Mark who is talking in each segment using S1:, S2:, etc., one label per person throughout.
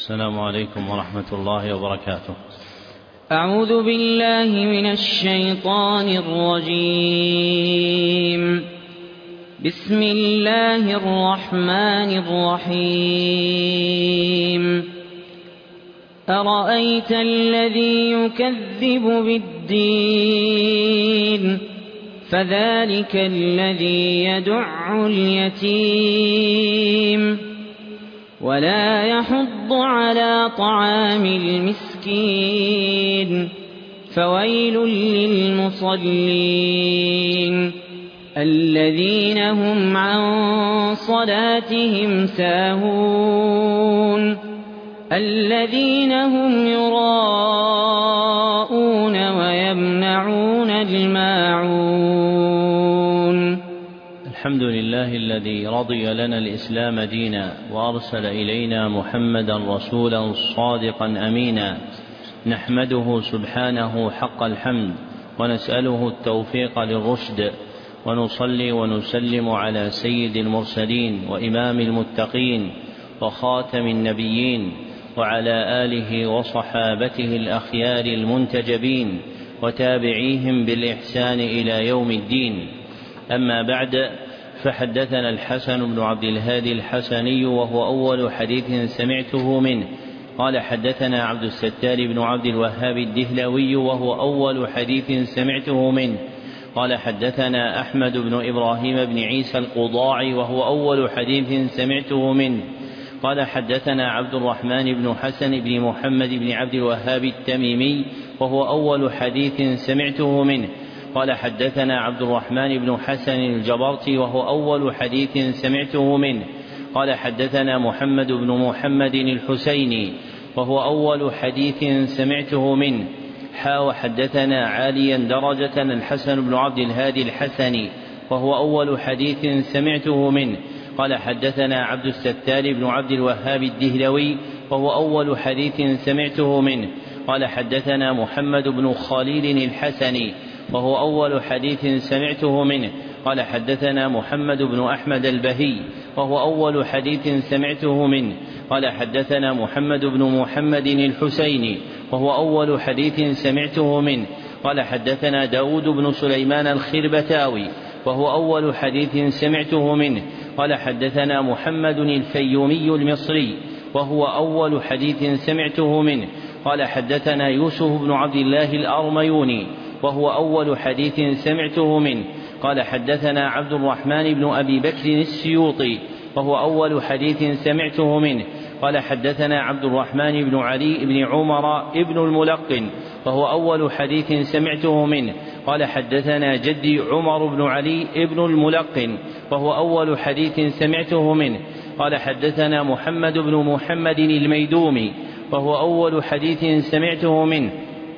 S1: السلام عليكم ورحمة الله وبركاته.
S2: أعوذ بالله من الشيطان الرجيم. بسم الله الرحمن الرحيم. أرأيت الذي يكذب بالدين فذلك الذي يدع اليتيم ولا يحض على طعام المسكين فويل للمصلين الذين هم عن صلاتهم ساهون الذين هم يراءون ويمنعون الماعون.
S1: الحمد لله الذي رضي لنا الإسلام دينا وأرسل إلينا محمدا رسولا صادقا أمينا، نحمده سبحانه حق الحمد ونسأله التوفيق للرشد، ونصلي ونسلم على سيد المرسلين وإمام المتقين وخاتم النبيين وعلى آله وصحابته الأخيار المنتجبين وتابعيهم بالإحسان إلى يوم الدين. أما بعد، فحدثنا الحسن بن عبد الهادي الحسني وهو أول حديث سمعته منه قال حدثنا عبد الستار بن عبد الوهاب الدهلوي وهو أول حديث سمعته منه قال حدثنا أحمد بن إبراهيم بن عيسى القضاعي وهو أول حديث سمعته منه قال حدثنا عبد الرحمن بن حسن بن محمد بن عبد الوهاب التميمي وهو أول حديث سمعته منه قال حدثنا عبد الرحمن بن حسن الجبرتي وهو أول حديث سمعته منه قال حدثنا محمد بن محمد الحسيني وهو أول حديث سمعته منه وحدثنا عاليا درجة الحسن بن عبد الهادي الحسني وهو أول حديث سمعته منه قال حدثنا عبد الستار بن عبد الوهاب الدهلوي وهو أول حديث سمعته منه قال حدثنا محمد بن خليل الحسني وهو أول حديث سمعته منه قال حدثنا محمد بن أحمد البهي وهو أول حديث سمعته منه قال حدثنا محمد بن محمد الحسيني وهو أول حديث سمعته منه قال حدثنا داود بن سليمان الخربتاوي وهو أول حديث سمعته منه قال حدثنا محمد الفيومي المصري وهو أول حديث سمعته منه قال حدثنا يوسف بن عبد الله الأرميوني وهو أول حديث سمعته منه قال حدثنا عبد الرحمن بن أبي بكر السيوطي وهو أول حديث سمعته منه قال حدثنا عبد الرحمن بن علي بن عمر ابن الملقن وهو أول حديث سمعته منه قال حدثنا جدي عمر بن علي ابن الملقن وهو أول حديث سمعته منه قال حدثنا محمد بن محمد الميدومي وهو أول حديث سمعته منه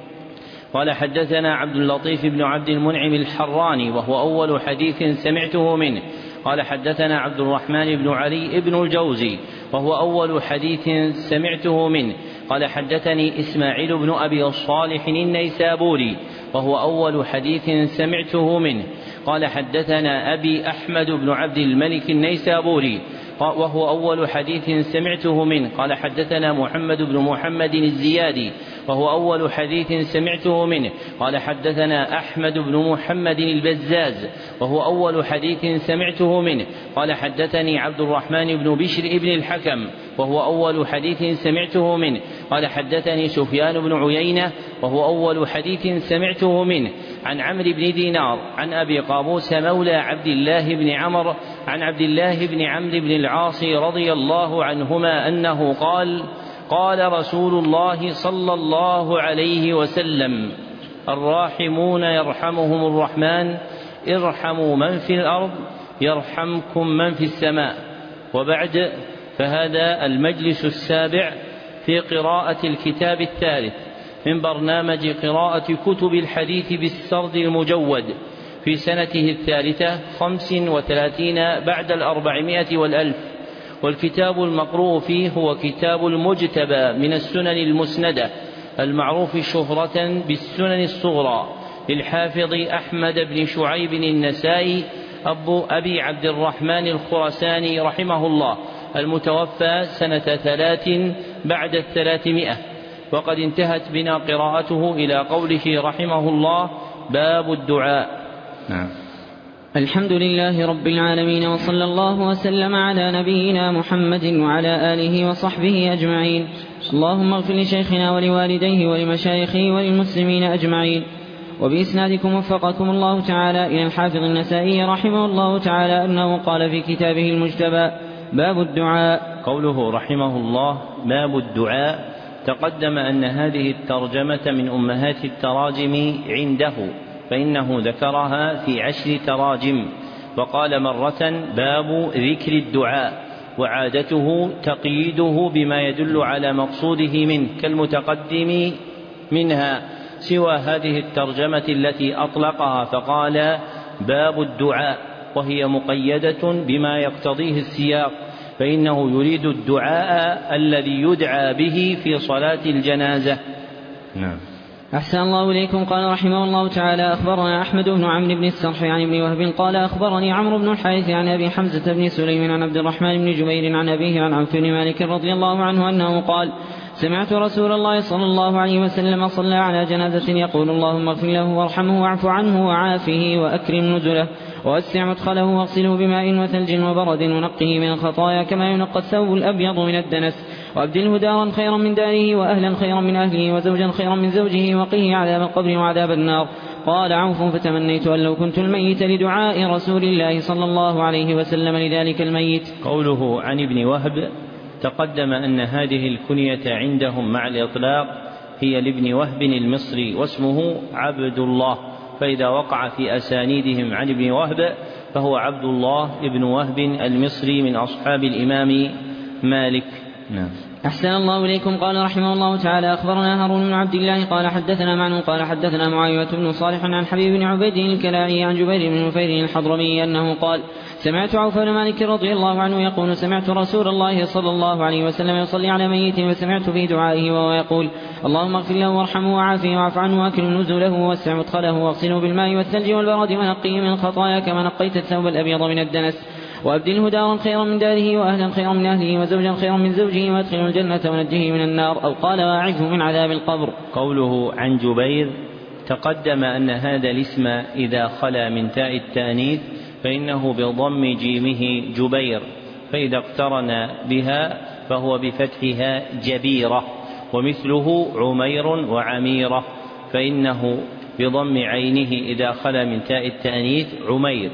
S1: قال حدثنا عبد اللطيف بن عبد المنعم الحراني وهو أول حديث سمعته منه قال حدثنا عبد الرحمن بن علي بن الجوزي وهو أول حديث سمعته منه قال حدثني إسماعيل بن أبي صالح النيسابوري وهو أول حديث سمعته منه قال حدثنا أبي أحمد بن عبد الملك النيسابوري وهو أول حديث سمعته منه قال حدثنا محمد بن محمد الزيادي وهو أول حديث سمعته منه قال حدثنا أحمد بن محمد البزاز وهو أول حديث سمعته منه قال حدثني عبد الرحمن بن بشر ابن الحكم وهو أول حديث سمعته منه قال حدثني سفيان بن عيينة وهو أول حديث سمعته منه عن عمرو بن دينار عن أبي قابوس مولى عبد الله بن عمرو عن عبد الله بن عمرو بن العاص رضي الله عنهما أنه قال رسول الله صلى الله عليه وسلم الراحمون يرحمهم الرحمن ارحموا من في الأرض يرحمكم من في السماء. وبعد، فهذا المجلس السابع في قراءة الكتاب الثالث من برنامج قراءة كتب الحديث بالسرد المجود في سنته 35 بعد 400 والألف، والكتاب المقروء فيه هو كتاب المجتبى من السنن المسندة المعروف شهرة بالسنن الصغرى للحافظ أحمد بن شعيب النسائي أبي عبد الرحمن الخراساني رحمه الله، المتوفى سنة 3 بعد 300. وقد انتهت بنا قراءته إلى قوله رحمه الله: باب الدعاء.
S2: نعم. الحمد لله رب العالمين، وصلى الله وسلم على نبينا محمد وعلى آله وصحبه أجمعين. اللهم اغفر لشيخنا ولوالديه ولمشايخه وللمسلمين أجمعين. وبإسنادكم وفقكم الله تعالى إلى الحافظ النسائي رحمه الله تعالى أنه قال في كتابه المجتبى: باب الدعاء.
S1: قوله رحمه الله باب الدعاء، تقدم أن هذه الترجمة من أمهات التراجم عنده، فإنه ذكرها في 10 تراجم، وقال مرة: باب ذكر الدعاء، وعادته تقييده بما يدل على مقصوده منه كالمتقدم منها، سوى هذه الترجمة التي أطلقها فقال: باب الدعاء، وهي مقيدة بما يقتضيه السياق، فإنه يريد الدعاء الذي يدعى به في صلاة الجنازة.
S2: نعم. أحسن الله إليكم. قال رحمه الله تعالى: أخبرنا أحمد بن عمرو بن السرح عن ابن وهب قال: أخبرني عمرو بن الحارث عن أبي حمزة بن سليم عن عبد الرحمن بن جبير عن أبيه عن عوف بن مالك رضي الله عنه أنه قال: سمعت رسول الله صلى الله عليه وسلم صلى على جنازة يقول: اللهم اغفر له وارحمه واعف عنه وعافه وأكرم نزله ووسع مدخله واغسله بماء وثلج وبرد ونقه من الخطايا كما ينقى الثوب الأبيض من الدنس، وأبدله دارا خيرا من داره وأهلا خيرا من أهله وزوجا خيرا من زوجه وقه عذاب القبر وعذاب النار. قال عوف: فتمنيت أن لو كنت الميت لدعاء رسول الله صلى الله عليه وسلم لذلك الميت.
S1: قوله عن ابن وهب، تقدم أن هذه الكنية عندهم مع الإطلاق هي لابن وهب المصري، واسمه عبد الله، فإذا وقع في أسانيدهم عن ابن وهب فهو عبد الله ابن وهب المصري من أصحاب الإمام مالك.
S2: نعم. أحسن الله إليكم. قال رحمه الله تعالى: أخبرنا هارون بن عبد الله قال حدثنا معن قال حدثنا معاوية بن صالح عن حبيب بن عبيد الكلاعي عن جبير بن نفير الحضرمي أنه قال: سمعت عوف بن مالك رضي الله عنه يقول: سمعت رسول الله صلى الله عليه وسلم يصلي على ميت، فسمعت في دعائه وهو يقول: اللهم اغفر له وارحمه وعافه واعف عنه واكرم نزله ووسع مدخله واغسله بالماء والثلج والبرد ونقيه من الخطايا كما نقيت الثوب الأبيض من الدنس، وأبدله دارا خيرا من داره وأهلا خيرا من أهله وزوجا خيرا من زوجه وادخله الجنة ونجه من النار، أو قال: واعفه من عذاب القبر.
S1: قوله عن جبير، تقدم أن هذا الاسم إذا خلا من تاء التأنيث فإنه بضم جيمه جبير، فإذا اقترن بها فهو بفتحها جبيرة، ومثله عمير وعميرة، فإنه بضم عينه إذا خلا من تاء التأنيث عمير،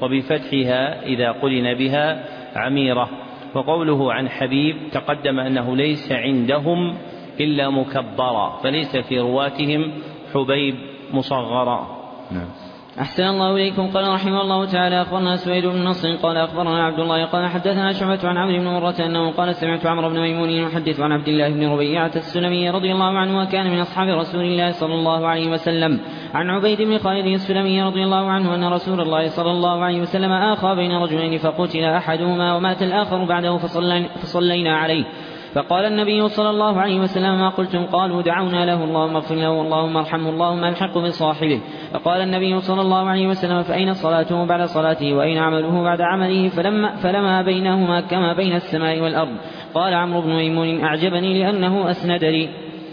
S1: وبفتحها إذا قرن بها عميرة. وقوله عن حبيب، تقدم أنه ليس عندهم إلا مكبرا، فليس في رواتهم حبيب مصغرا.
S2: نعم. أحسن الله إليكم. قال رحمه الله تعالى: أخبرنا سويد بن نصر قال أخبرنا عبد الله قال حدثنا شعبة عن عمرو بن مرة أنه قال: سمعت عمرو بن ميمون يحدث عن عبد الله بن ربيعة السلمي رضي الله عنه، وكان من أصحاب رسول الله صلى الله عليه وسلم، عن عبيد بن خالد السلمي رضي الله عنه أن رسول الله صلى الله عليه وسلم آخى بين رجلين فقتل أحدهما ومات الآخر بعده فصلينا عليه، فقال النبي صلى الله عليه وسلم: ما قلتم؟ قالوا: دعونا له اللهم اغفر له اللهم ارحمه اللهم الحقه بصاحبه. فقال النبي صلى الله عليه وسلم: فأين صلاته بعد صلاته وأين عمله بعد عمله؟ فلما بينهما كما بين السماء والأرض. قال عمرو بن ميمون: أعجبني لأنه أسند لي.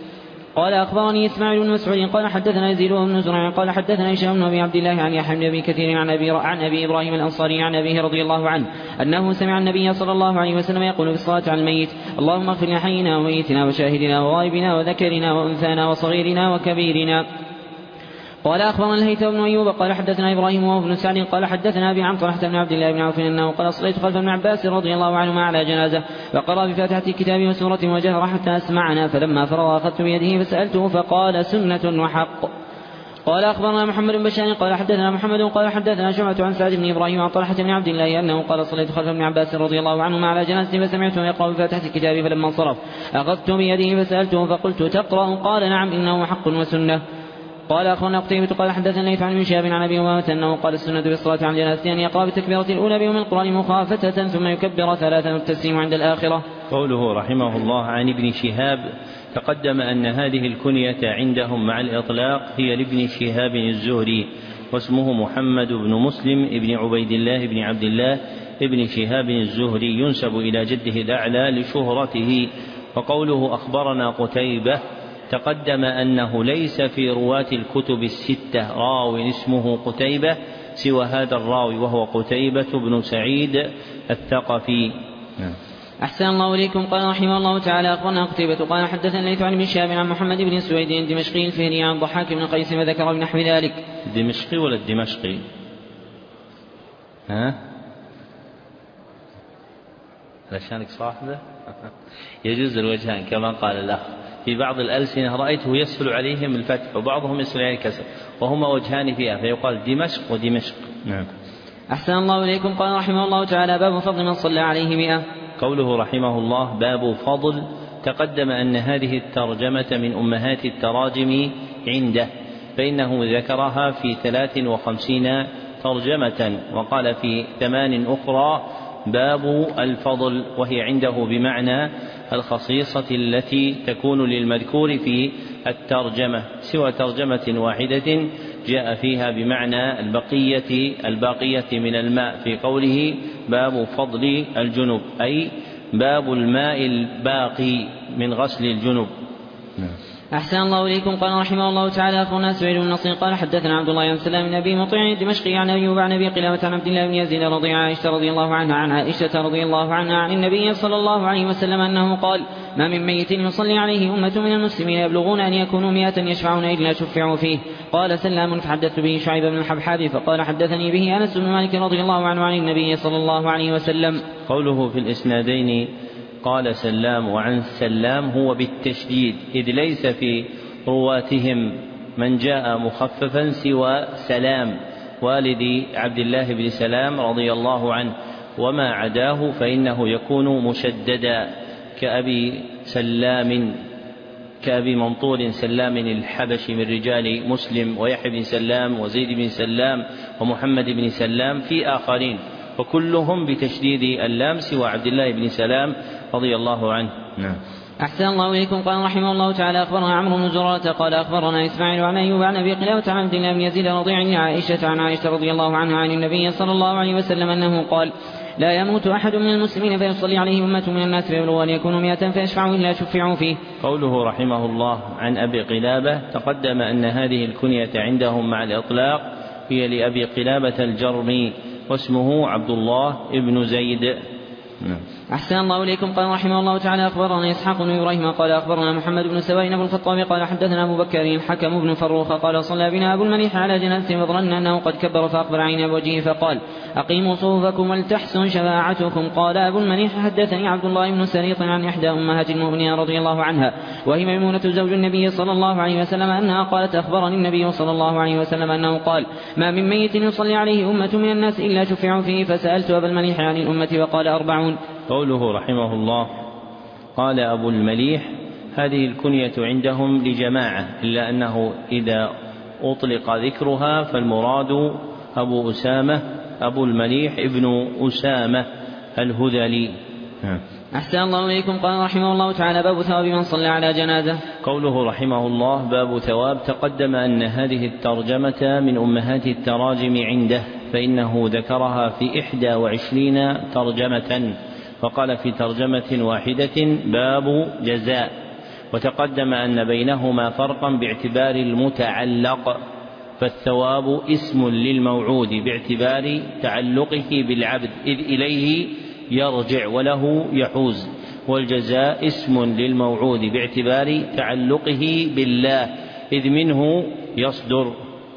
S2: قال أخبرني إسماعيل بن مسعود قال حدثنا يزيد بن زرع قال حدثنا هشام بن أبي عبد الله عن يحيى بن أبي كثير عن أبي إبراهيم الأنصاري عن أبيه رضي الله عنه أنه سمع النبي صلى الله عليه وسلم يقول في الصلاة على الميت: اللهم اغفر لحينا وميتنا وشاهدنا وغائبنا وذكرنا وأنثانا وصغيرنا وكبيرنا. قال أخبرنا الهيثم بن أيوب قال حدثنا إبراهيم وهو بن سعد قال حدثنا أبي عن طلحة بن عبد الله بن عوف أنه قال: صليت خلف ابن عباس رضي الله عنهما على جنازة، فقرأ بفاتحة الكتاب وسورة وجهر حتى أسمعنا، فلما فرغ أخذت بيده فسألته فقال: سنة وحق. قال أخبرنا محمد بن بشار قال حدثنا محمد قال حدثنا شعبة عن سعد بن إبراهيم عن طلحة بن عبد الله أنه قال: صليت خلف ابن عباس رضي الله عنهما على جنازة، فسمعته يقرأ بفاتحة الكتاب، فلما انصرف أخذت بيده فسألته فقلت: تقرأ؟ قال: نعم، إنه حق وسنة. قال أخونا قتيبة قال حدثنا ليث عن شهاب عن أبي أمامة أنه قال: السنة بالصلاة على الجنازة أن يقرأ بالتكبيرة الأولى بيوم القرآن مخافتة ثم يكبر 3 والتسليم عند الآخرة.
S1: قوله رحمه الله عن ابن شهاب، تقدم أن هذه الكنية عندهم مع الإطلاق هي لابن شهاب الزهري، واسمه محمد بن مسلم ابن عبيد الله بن عبد الله ابن شهاب الزهري، ينسب إلى جده الأعلى لشهرته، وقوله أخبرنا قتيبة تقدم أنه ليس في رواة الكتب الستة راو اسمه قتيبة سوى هذا الراوي وهو قتيبة بن سعيد الثقفي.
S2: أحسن الله إليكم. قال رحمه الله تعالى أخبرنا قتيبة قال حدثنا الليث عن ابن شهاب عن محمد بن سويد الدمشقي الفهري عن ضحاك بن قيس وذكر بنحو ذلك.
S1: الدمشقي ولا الدمشقي؟ علشانك صاحبه يجوز الوجهان كما قال الأخ. في بعض الألسنة رأيته يسهل عليهم الفتح وبعضهم يسهل عليه الكسر وهما وجهان فيها فيقال دمشق ودمشق. نعم.
S2: أحسن الله إليكم. قال رحمه الله تعالى باب فضل من صلى عليه 100.
S1: قوله رحمه الله باب فضل تقدم أن هذه الترجمة من أمهات التراجم عنده فإنه ذكرها في 53 ترجمة وقال في 8 أخرى باب الفضل وهي عنده بمعنى الخصيصة التي تكون للمذكور في الترجمة سوى ترجمة واحدة جاء فيها بمعنى الباقية من الماء في قوله باب فضل الجنب أي باب الماء الباقي من غسل الجنب.
S2: أحسن الله إليكم. قال رحمه الله تعالى أخونا سعيد بن نصير قال حدثنا عبد الله بن سلام بن أبي مطيع الدمشقي عن أيوب عن أبي قلابة عن عبد الله بن يزيد رضي عائشة رضي الله عنها عن عائشة رضي الله عنها عن النبي صلى الله عليه وسلم أنه قال ما من ميت يصلي عليه أمة من المسلمين يبلغون أن يكونوا 100 يشفعون إلا شفعوا فيه. قال سلام فحدثت به شعيب بن الحبحاب فقال حدثني به أنس بن مالك رضي الله عنه عن النبي صلى الله عليه وسلم.
S1: قوله في الإسنادين قال سلام وعن سلام هو بالتشديد إذ ليس في رواتهم من جاء مخففا سوى سلام والد عبد الله بن سلام رضي الله عنه وما عداه فإنه يكون مشددا كأبي منطور سلام الحبشي من رجال مسلم ويحيى بن سلام وزيد بن سلام ومحمد بن سلام في آخرين فكلهم بتشديد اللام سوى عبد الله بن سلام رضي الله عنه. نعم.
S2: أحسن الله إليكم. قال رحمه الله تعالى أخبرنا عمرو بن زرارة قال أخبرنا إسماعيل عن أيوب عن أبي قلابة عن عبد الله بن يزيد رضي عن عائشة رضي الله عنها عن النبي صلى الله عليه وسلم أنه قال لا يموت أحد من المسلمين فيصلي عليه أمة من الناس فيبلغوا أن يكونوا 100 فيشفعوا إلا شفعوا فيه.
S1: قوله رحمه الله عن أبي قلابة تقدم أن هذه الكنية عندهم مع الإطلاق هي لأبي قلابة الجرمي واسمه عبد الله ابن زيد.
S2: أحسن الله إليكم. قال رحمه الله تعالى أخبرنا إسحاق بن إبراهيم قال أخبرنا محمد بن سوائن أبو الخطاب قال حدثنا أبو بكر الحكم بن فروخ قال صلى بنا أبو المليح على جنازة فظننا أنه قد كبر فأقبل عين وجهه فقال أقيموا صفوفكم ولتحسن شفاعتكم. قال أبو المليح حدثني عبد الله بن سريط عن إحدى أمهات المؤمنين رضي الله عنها وهي ميمونة زوج النبي صلى الله عليه وسلم أنها قالت أخبرني النبي صلى الله عليه وسلم أنه قال ما من ميت يصلي عليه أمة من الناس إلا شفعوا فيه فسألت أبا المليح عن الأمة وقال 40.
S1: قوله رحمه الله قال أبو المليح هذه الكنية عندهم لجماعة إلا أنه إذا أطلق ذكرها فالمراد أبو أسامة أبو المليح ابن أسامة الهذلي.
S2: أحسن الله إليكم. قال رحمه الله تعالى باب ثواب من صلى على جنازة.
S1: قوله رحمه الله باب ثواب تقدم أن هذه الترجمة من أمهات التراجم عنده فإنه ذكرها في 21 ترجمة وقال في ترجمة واحدة باب جزاء وتقدم أن بينهما فرقا باعتبار المتعلق فالثواب اسم للموعود باعتبار تعلقه بالعبد إذ إليه يرجع وله يحوز والجزاء اسم للموعود باعتبار تعلقه بالله إذ منه يصدر.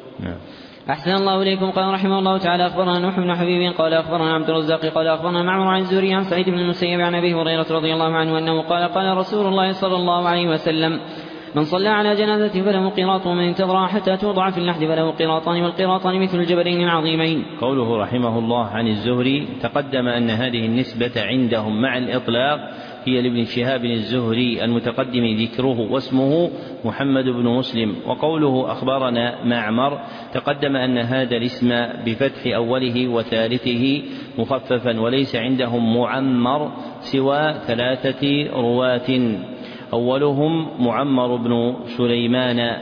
S2: أحسن الله إليكم. قال رحمه الله تعالى أخبرنا نوح بن حبيب قال أخبرنا عبد الرزاق قال أخبرنا معمر عن الزهري عن سعيد بن المسيب عن أبي هريرة رضي الله عنه أنه قال قال رسول الله صلى الله عليه وسلم من صلى على جنازة فله قيراط ومن انتظر حتى توضع في اللحد فله قيراطان والقيراطان مثل الجبلين العظيمين.
S1: قوله رحمه الله عن الزهري تقدم أن هذه النسبة عندهم مع الإطلاق هي لابن شهاب الزهري المتقدم ذكره واسمه محمد بن مسلم. وقوله أخبرنا معمر تقدم أن هذا الاسم بفتح أوله وثالثه مخففا وليس عندهم معمر سوى 3 رواة أولهم معمر بن سليمان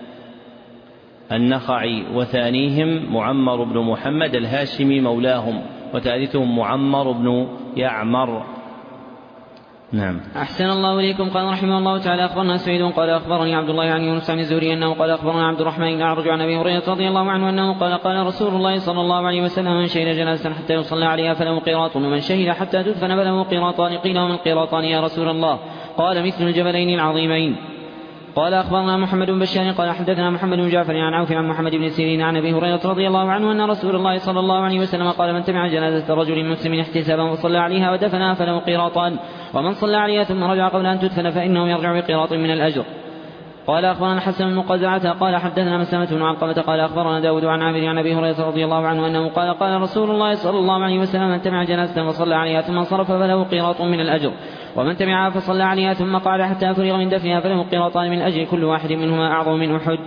S1: النخعي وثانيهم معمر بن محمد الهاشمي مولاهم وثالثهم معمر بن يعمر نعم.
S2: أحسن الله إليكم. قال رحمه الله تعالى أخبرنا سعيد قال أخبرني عبد الله عن يونس عن الزهري أنه قال أخبرنا عبد الرحمن الأعرج عن أبي هريرة رضي الله عنه أنه قال قال رسول الله صلى الله عليه وسلم من شهد جنازة حتى يصلى عليها فله قيراط ومن شهد حتى تدفن فله قيراطان. قيل ومن قيراطان يا رسول الله؟ قال مثل الجبلين العظيمين. قال أخبرنا محمد بن بشار قال حدثنا محمد بن جعفر عن عوف عن محمد بن سيرين عن أبي هريرة رضي الله عنه أن رسول الله صلى الله عليه وسلم قال من تبع جنازة رجل مسلم احتسابا وصلى عليها ودفنها فله قيراطان ومن صلى عليها ثم رجع قبل أن تدفن فإنه يرجع بقيراط من الأجر. قال أخبرنا حسن بن قزعة قال حدثنا مسلمة بن علقمة قال أخبرنا داود عن عامر عن أبي هريرة رضي الله عنه أنه قال قال رسول الله صلى الله عليه وسلم من تبع جنازة وصلى عليها ثم انصرف فله قيراط من الأجر ومن تبعها فصلى عليها ثم قعد حتى فرغ من دفنها فله قيراطان من أجل كل واحد منهما أعظم من أحد.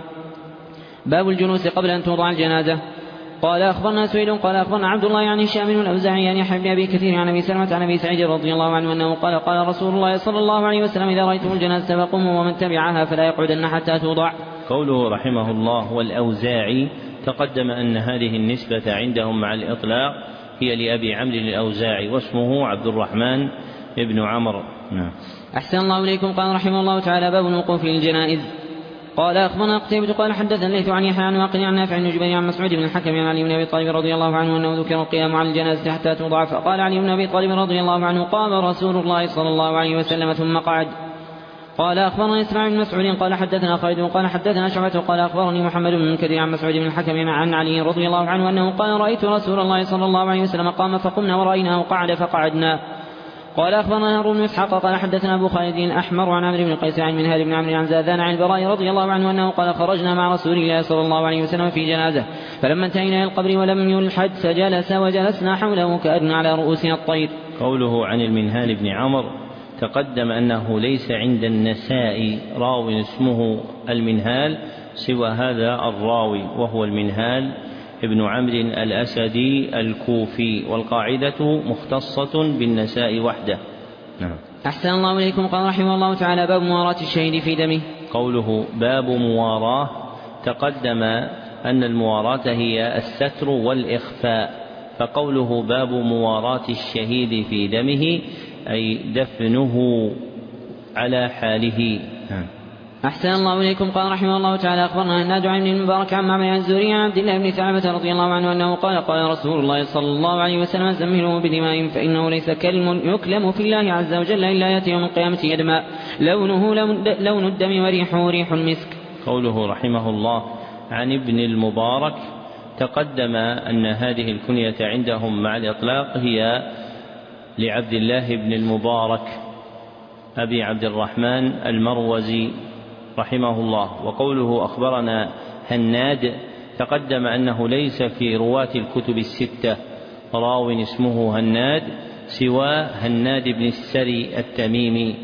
S2: باب الجلوس قبل أن توضع الجنازة. قال أخبرنا سويد قال أخبرنا عبد الله عن هشام بن الأوزاعي عن يحيى بن أبي كثير عن أبي سلمة عن أبي سعيد رضي الله عنه أنه قال قال رسول الله صلى الله عليه وسلم إذا رأيتم الجنازة فقوموا ومن تبعها فلا يقعدن حتى توضع.
S1: قوله رحمه الله والأوزاعي تقدم أن هذه النسبة عندهم مع الإطلاق هي لأبي عمرو الأوزاعي واسمه عبد الرحمن ابن عمرو.
S2: أحسن الله إليكم. قال رحمه الله تعالى باب الوقوف للجنائز. قال أخبرنا قتيبة قال حدثنا الليث عن يحيى عن واقد عن نافع عن جبير عن مسعود بن الحكم عن علي بن أبي طالب رضي الله عنه أنه ذكر القيام على الجنازة حتى توضع فقال علي بن أبي طالب رضي الله عنه قام رسول الله صلى الله عليه وسلم ثم قعد. قال أخبرنا إسماعيل بن مسعود قال حدثنا خالد قال حدثنا شعبة قال أخبرني محمد بن منكدر عن مسعود بن الحكم عن علي رضي الله عنه أنه قال رأيت رسول الله صلى الله عليه وسلم قام فقمنا ورأيناه قعد فقعدنا. قال أخبرنا هارون بن إسحاق قال حدثنا أبو خالد الأحمر عن عمرو بن قيس عن منهال بن عمرو عن زاذان عن البراء رضي الله عنه أنه قال خرجنا مع رسول الله صلى الله عليه وسلم في جنازة فلما انتهينا إلى القبر ولم يلحد فجلس وجلسنا حوله كأن على رؤوسنا الطير.
S1: قوله عن المنهال بن عمرو تقدم أنه ليس عند النساء راو اسمه المنهال سوى هذا الراوي وهو المنهال ابن عمرو الأسدي الكوفي والقاعدة مختصة بالنساء وحده.
S2: أحسن الله إليكم. قال رحمه الله تعالى باب مواراة الشهيد في دمه.
S1: قوله باب مواراه تقدم أن المواراة هي الستر والإخفاء فقوله باب مواراة الشهيد في دمه أي دفنه على حاله.
S2: أحسن الله إليكم. قال رحمه الله تعالى أخبرنا هناد عن المبارك عن معمر عن الزهري عن عبد الله بن ثعلبة رضي الله عنه أنه قال قال رسول الله صلى الله عليه وسلم زملوا بدماء فإنه ليس كلم يكلم في الله عز وجل إلا يأتي يوم القيامة يدماء لونه لون الدم وريحه ريح المسك.
S1: قوله رحمه الله عن ابن المبارك تقدم أن هذه الكنية عندهم مع الإطلاق هي لعبد الله بن المبارك أبي عبد الرحمن المروزي رحمه الله. وقوله أخبرنا هناد تقدم أنه ليس في رواة الكتب الستة راو اسمه هناد سوى هناد بن السري التميمي.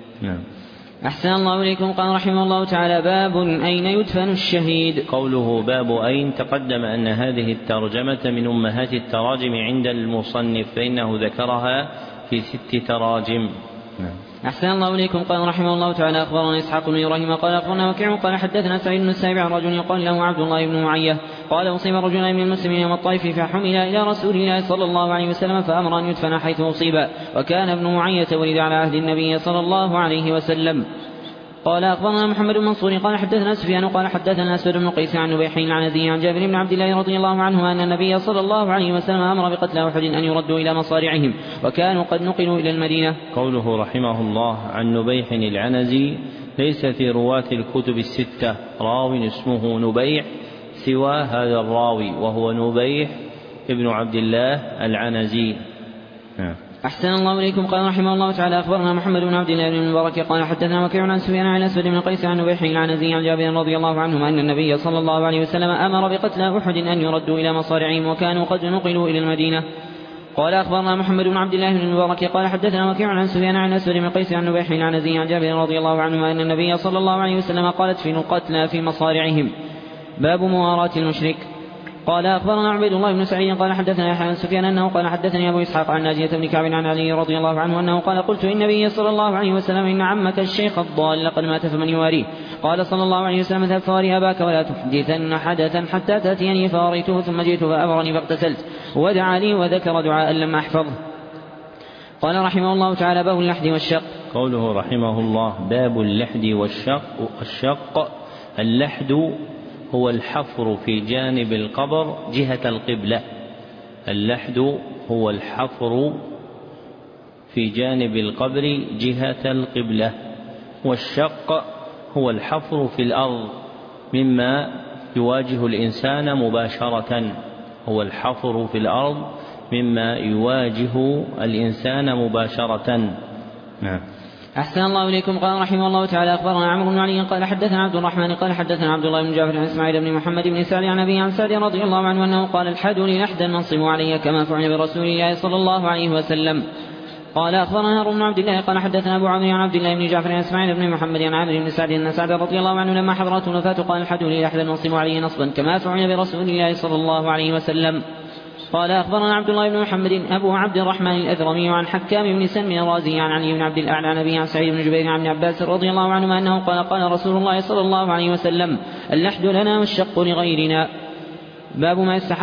S2: أحسن الله إليكم. قال رحمه الله تعالى باب أين يدفن الشهيد.
S1: قوله باب أين تقدم أن هذه الترجمة من أمهات التراجم عند المصنف فإنه ذكرها في 6 تراجم.
S2: أحسن الله إليكم. قال رحمه الله تعالى أخبرنا إسحاق بن إبراهيم قال أخبرنا وكيع قال حدثنا سعيد بن السائب عن رجل يقال له عبد الله بن معية قال أصيب رجلان من المسلمين يوم الطائف فحمل إلى رسول الله صلى الله عليه وسلم فأمر أن يدفن حيث أصيب وكان ابن معية ولد على عهد النبي صلى الله عليه وسلم. قال أخبرنا محمد بن منصور قال حدثنا سفيان قال حدثنا أسود بن قيس عن نبيح عن أبيه عن جابر بن عبد الله رضي الله عنه أن النبي صلى الله عليه وسلم أمر بقتل أحد أن يردوا إلى مصارعهم وكانوا قد نقلوا إلى المدينة.
S1: قوله رحمه الله عن نبيح العنزي ليس في رواة الكتب الستة راو اسمه نبيح سوى هذا الراوي وهو نبيح ابن عبد الله العنزي.
S2: أحسن الله إليكم. قال رحمه الله تعالى أخبرنا محمد بن عبد الله بن المبارك قال حدثنا وكيع عن سفيان عن أسود بن قيس عن نبيح العنزي عن جابر رضي الله عنه أن النبي صلى الله عليه وسلم أمر بقتل أحد أن يردوا إلى مصارعهم وكانوا قد نقلوا إلى المدينة. قال أخبرنا محمد بن عبد الله بن المبارك قال حدثنا وكيع عن سفيان عن أسود بن قيس عن نبيح العنزي عن جابر رضي الله عنه أن النبي صلى الله عليه وسلم قال ادفنوا القتلى في مصارعهم. باب مواراة المشرك. قال أخبرنا عبيد الله بن سعيد قال حدثنا يحيى عن سفيان أنه قال حدثني أبو إسحاق عن ناجية بن كعب عن علي رضي الله عنه أنه قال قلت للنبي صلى الله عليه وسلم إن عمك الشيخ الضال قد مات فمن يواريه. قال صلى الله عليه وسلم اذهب فواري أباك ولا تحدثن حدثا حتى تأتيني فواريته ثم جئت فأبرني فاغتسلت ودعا لي وذكر دعاء لم أحفظه. قال رحمه الله تعالى: باب اللحد والشق.
S1: قوله رحمه الله: باب اللحد والشق. اللحد هو الحفر في جانب القبر جهة القبلة. اللحد هو الحفر في جانب القبر جهة القبلة. والشق هو الحفر في الأرض مما يواجه الإنسان مباشرة. هو الحفر في الأرض مما يواجه الإنسان مباشرة. نعم.
S2: أحسن الله إليكم. قال رحمه الله تعالى: أخبرنا عمرو بن علي قال حدثنا عبد الرحمن قال حدثنا عبد الله بن جعفر عن إسماعيل بن محمد بن سعد عن أبي عن سعد رضي الله عنه أنه قال: الحدوا لي لحدا منصب علي كما فعل برسول الله صلى الله عليه وسلم. قال أخبرنا هارون بن عبد الله قال حدثنا أبو عمرو عن عبد الله بن جعفر عن إسماعيل بن محمد عن عامر بن سعد أن سعد رضي الله عنه لما حضرته الوفاة قال: الحدوا لي لحدا منصب علي نصبا كما فعل برسول الله صلى الله عليه وسلم. قال أخبرنا عبد الله بن محمد أبو عبد الرحمن الأذرمي عن حكام بن سلم الرازي عن علي بن عبد الأعلى عن أبي عن سعيد بن جبير عن ابن عباس رضي الله عنهما أنه قال: قال رسول الله صلى الله عليه وسلم: اللحد لنا والشق لغيرنا. باب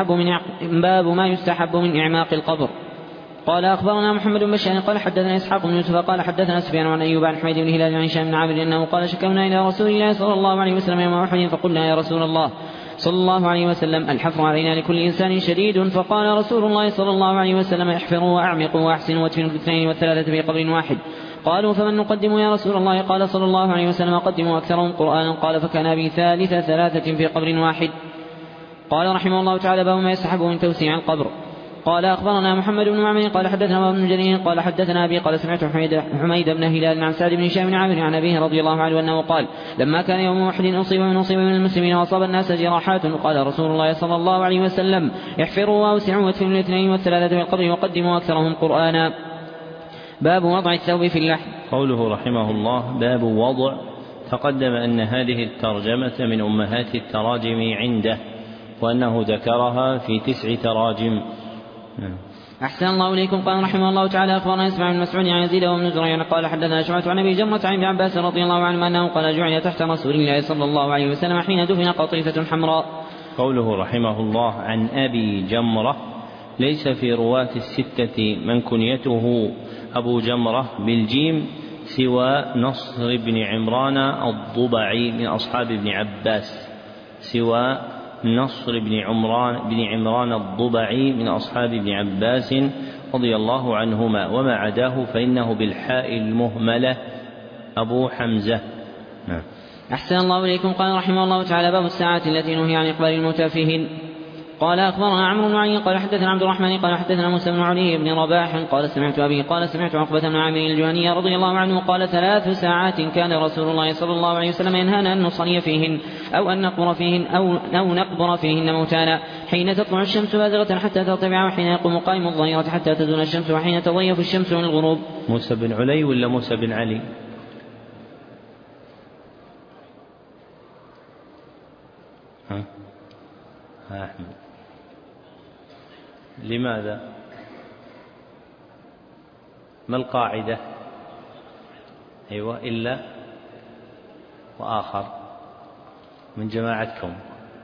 S2: ما يستحب من إعماق القبر. قال أخبرنا محمد بن بشار قال حدثنا إسحاق بن يوسف قال حدثنا سفيان عن أيوب عن حميد بن هلال عن هشام بن عامر أنه قال: شكونا إلى رسول الله صلى الله عليه وسلم يوم أحد فقلنا: يا رسول الله صلى الله عليه وسلم، الحفر علينا لكل إنسان شديد. فقال رسول الله صلى الله عليه وسلم: احفروا وأعمقوا وأحسنوا وادفنوا الاثنين والثلاثة في قبر واحد. قالوا: فمن نقدم يا رسول الله؟ قال صلى الله عليه وسلم: قدموا أكثرهم قرآنا. قال: فكان أبي ثلاثة في قبر واحد. قال رحمه الله تعالى: باب ما يستحب من توسيع القبر. قال أخبرنا محمد بن معمر قال حدثنا ابن جرير قال حدثنا أبي قال: سمعت حميد بن هلال عن سعد بن هشام بن عامر عن أبيه رضي الله عنه أنه قال: لما كان يوم أحد أصيب من المسلمين وأصاب الناس جراحات قال رسول الله صلى الله عليه وسلم: احفروا وأوسعوا وادفنوا الاثنين والثلاثة في القبر وقدموا أكثرهم قرآنا. باب وضع الثوب في اللحد.
S1: قوله رحمه الله: باب وضع. تقدم أن هذه الترجمة من أمهات التراجم عنده، وأنه ذكرها في 9 تراجم.
S2: أحسن الله إليكم. قال رحمه الله تعالى: أخبرنا إسماعيل بن مسعود عن يزيد وابن زريع قال حدثنا شعبة عن أبي جمرة عن ابن عباس رضي الله عنه أنه قال: جعل تحت رسول الله صلى الله عليه وسلم حين دفن قطيفة حمراء.
S1: قوله رحمه الله: عن أبي جمرة، ليس في رواة 6 من كنيته أبو جمرة بالجيم سوى نصر بن عمران الضبعي من أصحاب ابن عباس، سوى نصر بن عمران الضبعي من أصحاب ابن عباس رضي الله عنهما، وما عداه فإنه بالحاء المهملة أبو حمزة.
S2: أحسن الله إليكم. قال رحمه الله تعالى: باب الساعات التي نهي عن إقبال الموتى فيهن. قال أخبرنا عمرو بن علي قال حدثنا عبد الرحمن قال حدثنا موسى بن علي بن رباح قال: سمعت أبي قال: سمعت عقبة بن عامر الجهني رضي الله عنه قال: 3 ساعات كان رسول الله صلى الله عليه وسلم ينهانا أن نصلي فيهن أو أن نقبر فيهن موتانا: حين تطلع الشمس بازغة حتى ترتفع، وحين يقوم قائم الظهيرة حتى تزول الشمس، وحين تضيف الشمس من الغروب.
S1: موسى بن علي ولا موسى بن علي؟ أحمد. لماذا؟ ما القاعدة؟ أيوة، إلا وآخر من جماعتكم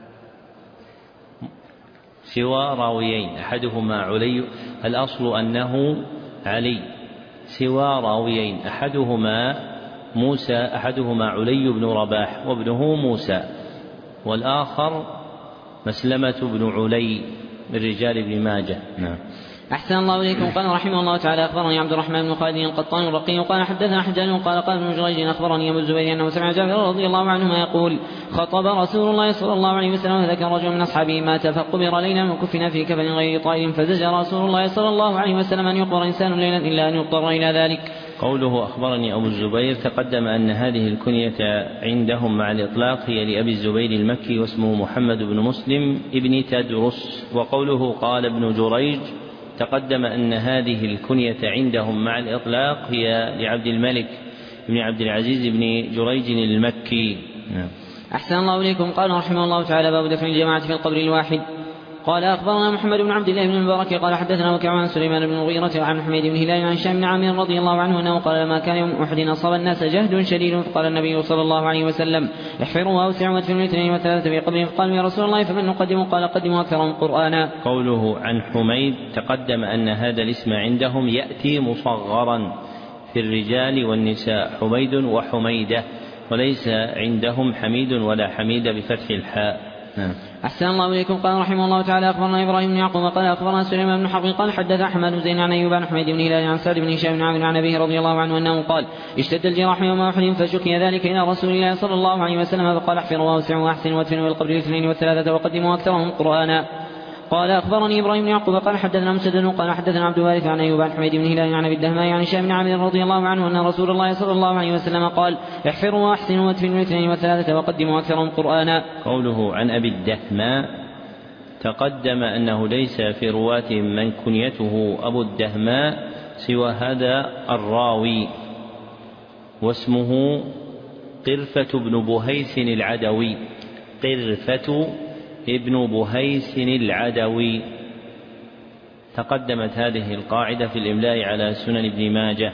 S1: سوى راويين أحدهما علي، الأصل أنه علي، سوى راويين أحدهما موسى، أحدهما علي بن رباح وابنه موسى، والآخر مسلمة بن علي من رجال ابن ماجه. نعم.
S2: أحسن الله إليكم. قال رحمه الله تعالى: أخبرني عبد الرحمن بن خالد القطان الرقي قال حدثنا حجاج قال: قال ابن جريج: أخبرني أبو الزبير أنه سمع جابر رضي الله عنهما يقول: خطب رسول الله صلى الله عليه وسلم فذكر رجل من أصحابه مات فقبر ليلا وكفن في كفن غير طائر، فزجر رسول الله صلى الله عليه وسلم أن يقبر إنسان ليلا إلا أن يضطر إلى ذلك.
S1: قوله أخبرني أبو الزبير، تقدم أن هذه الكنية عندهم مع الإطلاق هي لأبي الزبير المكي واسمه محمد بن مسلم ابن تدرس. وقوله قال ابن جريج، تقدم أن هذه الكنية عندهم مع الإطلاق هي لعبد الملك بن عبد العزيز بن جريج المكي.
S2: أحسن الله إليكم. قال رحمه الله تعالى: باب دفن الجماعة في القبر الواحد. قال أخبرنا محمد بن عبد الله بن المبارك قال حدثنا وكيع عن سليمان بن المغيرة عن حميد بن هلال عن هشام بن عامر رضي الله عنه أنه قال لما كان يوم أحد أصاب الناس جهد شديد فقال النبي صلى الله عليه وسلم احفروا وأوسعوا وادفنوا الاثنين والثلاثة في قبره فقالوا يا رسول الله فمن نقدم؟ قال قدموا أكثرهم قرآنا.
S1: قوله عن حميد تقدم أن هذا الاسم عندهم يأتي مصغرا في الرجال والنساء حميد وحميدة، وليس عندهم حميد ولا حميد بفتح الحاء.
S2: أحسن الله إليكم. قال رحمه الله تعالى أخبرنا إبراهيم بن يعقوب قال أخبرنا سليمان بن حرب قال حدث أحمد زين عن أيوب عن حميد بن هلال عن سعد بن هشام عن أبيه رضي الله عنه أنه قال اشتد الجراح يوم أحد فشكي ذلك إلى رسول الله صلى الله عليه وسلم فقال احفروا وأوسعوا وأحسنوا وادفنوا بالقبر الاثنين والثلاثة وقدموا أكثرهم قرآنا. قال أخبرني إبراهيم بن يعقوب قال حدثنا مسدد قال حدثنا عبد الوارث عن أيوب عن حميد بن هلال عن أبي الدهماء عن هشام بن عامر رضي الله عنه أن رسول الله صلى الله عليه وسلم قال احفروا وأحسنوا وادفنوا الاثنين والثلاثة وقدموا أكثرهم قرآنا.
S1: قوله عن أبي الدهماء تقدم أنه ليس في رواتهم من كنيته أبو الدهماء سوى هذا الراوي، واسمه قرفة بن بهيس العدوي. قرفة ابن بهيس العدوي. تقدمت هذه القاعدة في الإملاء على سنن ابن ماجه.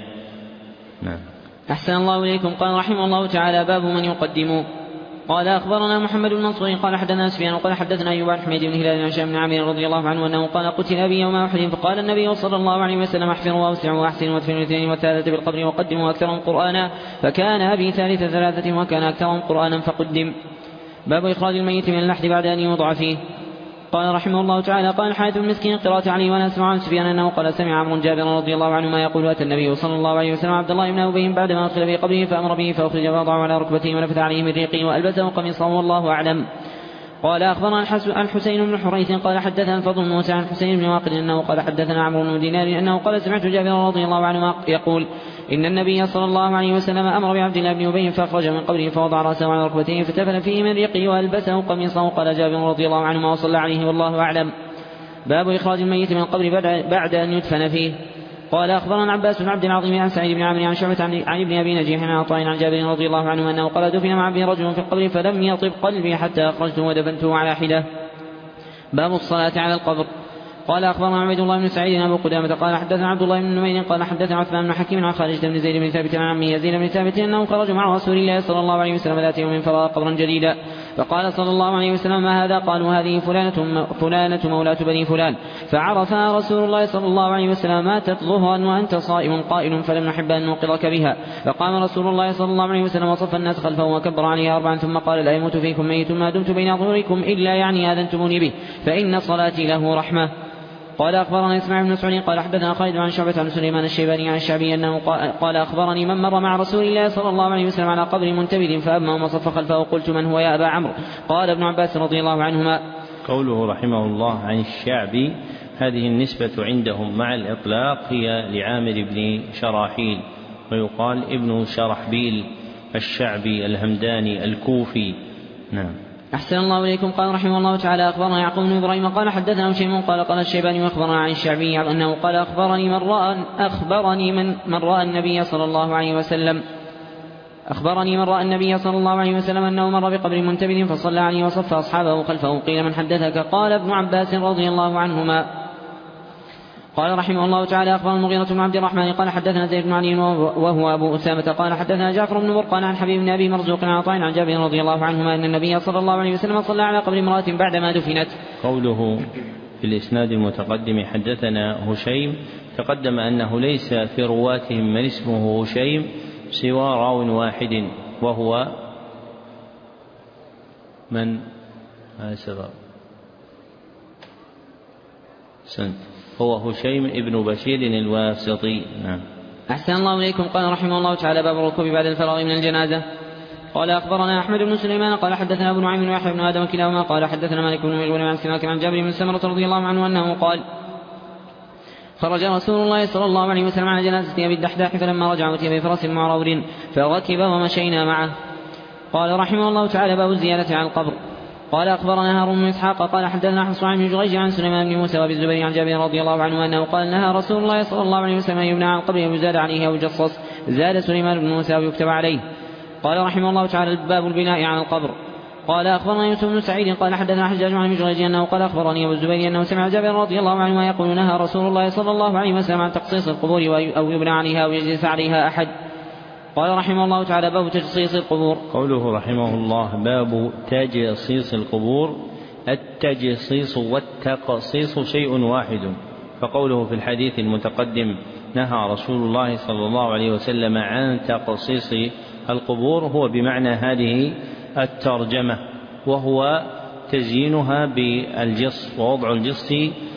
S2: أحسن الله إليكم. قال رحمه الله تعالى باب من يقدم. قال أخبرنا محمد بن منصور قال حدثنا سفيان قال حدثنا أيوب عن حميد بن هلال عن هشام بن عامر رضي الله عنه أنه قال قتل أبي يوم أحد فقال النبي صلى الله عليه وسلم احفروا وأوسعوا وأحسنوا وادفنوا الاثنين والثلاثة بالقبر وقدموا أكثرهم قرآنا، فكان أبي ثالث ثلاثة وكان أكثرهم قرآنا فقدم. باب إخراج الميت من اللحد بعد أن يوضع فيه. قال رحمه الله تعالى قال حارث بن مسكين قراءة علي وأنا أسمع عن سفيان أنه قال سمع عمرو جابر رضي الله عنهما يقول أتى النبي صلى الله عليه وسلم عبد الله بن أبي بعدما أدخل في قبره فأمر به فأخرج ووضعه على ركبته ونفث عليه من ريقه وألبسه قميصه والله أعلم. قال أخبرنا الحسين بن حريث قال حدثنا الفضل بن موسى عن حسين بن واقد أنه قال حدثنا عمرو بن دينار أنه قال سمعت جابر رضي الله عنه يقول إن النبي صلى الله عليه وسلم أمر بعبد الله بن أبي فأخرج من قبره فوضع رأسه على ركبته فتفل فيه من ريقه وألبسه قميصه. قال جابر رضي الله عنه وصلى عليه والله أعلم. باب إخراج الميت من القبر بعد أن يدفن فيه. قال أخبرنا عباس بن عبد العظيم عن سعيد بن عامر عن شعبة عن ابن أبي نجيح عن عطاء عن جابر رضي الله عنه أنه قال دفن مع أبي رجل في القبر فلم يطب قلبي حتى أخرجته ودفنته على حدة. باب الصلاة على القبر. قال أخبرنا عبد الله بن سعيد أبو قدامة قال حدثنا عبد الله بن نمير قال حدثنا عثمان بن حكيم عن خالد بن زيد بن ثابت عن عمه يزيد بن ثابت أنه خرج مع رسول الله صلى الله عليه وسلم ذات يوم فرأى قبرا جديدا فقال صلى الله عليه وسلم ما هذا؟ قالوا هذه فلانة مولاة بني فلان. فعرفها رسول الله صلى الله عليه وسلم ماتت ظهرا وأنت صائم قائل فلم نحب أن نوقظك بها. فقام رسول الله صلى الله عليه وسلم وصف الناس خلفه وكبر عليها 4 ثم قال لا يموت فيكم ميت ما دمت بين ظهوركم إلا يعني آذنتموني به فإن صلاتي له رحمة. قال أخبرنا إسماعيل بن سعيد قال حدثنا خالد عن شعبة عن سليمان الشيباني عن الشعبي أنه قال أخبرني من مر مع رسول الله صلى الله عليه وسلم على قبر منتبذ فأما وصف خلفه قلت من هو يا أبا عمرو؟ قال ابن عباس رضي الله عنهما.
S1: قوله رحمه الله عن الشعبي هذه النسبة عندهم مع الإطلاق هي لعامر بن شراحيل ويقال ابن شرحبيل الشعبي الهمداني الكوفي. نعم.
S2: أحسن الله إليكم. قال رحمه الله تعالى أخبرنا يعقوب بن إبراهيم قال حدثنا هشيم قال الشيباني وأخبرنا عن الشعبي أنه قال أخبرني من رأى النبي صلى الله عليه وسلم أنه مر بقبر منتبذ فصلى عليه وصف أصحابه خلفه. قيل من حدثك؟ قال ابن عباس رضي الله عنهما. قال رحمه الله تعالى أخبرنا المغيرة بن عبد الرحمن قال حدثنا زيد بن علي وهو أبو أسامة قال حدثنا جعفر بن برقان عن حبيب بن أبي مرزوق عن عطاء عن جابر رضي الله عنهما أن النبي صلى الله عليه وسلم صلى على قبر امرأة بعدما دفنت.
S1: قوله في الإسناد المتقدم حدثنا هشيم تقدم أنه ليس في رواتهم من اسمه هشيم سوى راو واحد وهو من هو هشيم ابن بشير الواسطي. نعم.
S2: أحسن الله إليكم. قال رحمه الله تعالى باب الركوب بعد الفراغ من الجنازة. قال أخبرنا أحمد بن سليمان قال حدثنا أبو نعيم ويحيى بن آدم كلاهما قال حدثنا مالك بن ميمون عن سماك عن جابر بن سمرة رضي الله عنه أنه قال خرج رسول الله صلى الله عليه وسلم على جنازة أبي الدحداح فلما رجع أتي بفرس معرور فركب ومشينا معه. قال رحمه الله تعالى باب الزيادة على القبر. قال أخبرنا هارون بن إسحاق قال حدثنا حفص عن جريج عن سليمان بن موسى وابي الزبير عن جابر رضي الله عنه أنه قال نهى رسول الله صلى الله عليه وسلم أن يبنى على القبر ويزاد عليه أو يجصص. زاد سليمان بن موسى ويكتب عليه. قال رحمه الله تعالى باب البناء على القبر. قال أخبرنا يوسف بن سعيد قال حدثنا حجاج عن جريج أنه قال أخبرني أبو الزبير أنه سمع جابر رضي الله عنه يقول نهى رسول الله صلى الله عليه وسلم عن تقصيص القبور أو يبنى عليها أو يجلس عليها أحد. قال رحمه الله تعالى باب تجصيص القبور.
S1: قوله رحمه الله باب تجصيص القبور. التجصيص والتقصيص شيء واحد، فقوله في الحديث المتقدم نهى رسول الله صلى الله عليه وسلم عن تقصيص القبور هو بمعنى هذه الترجمة، وهو تزيينها بالجص ووضع الجص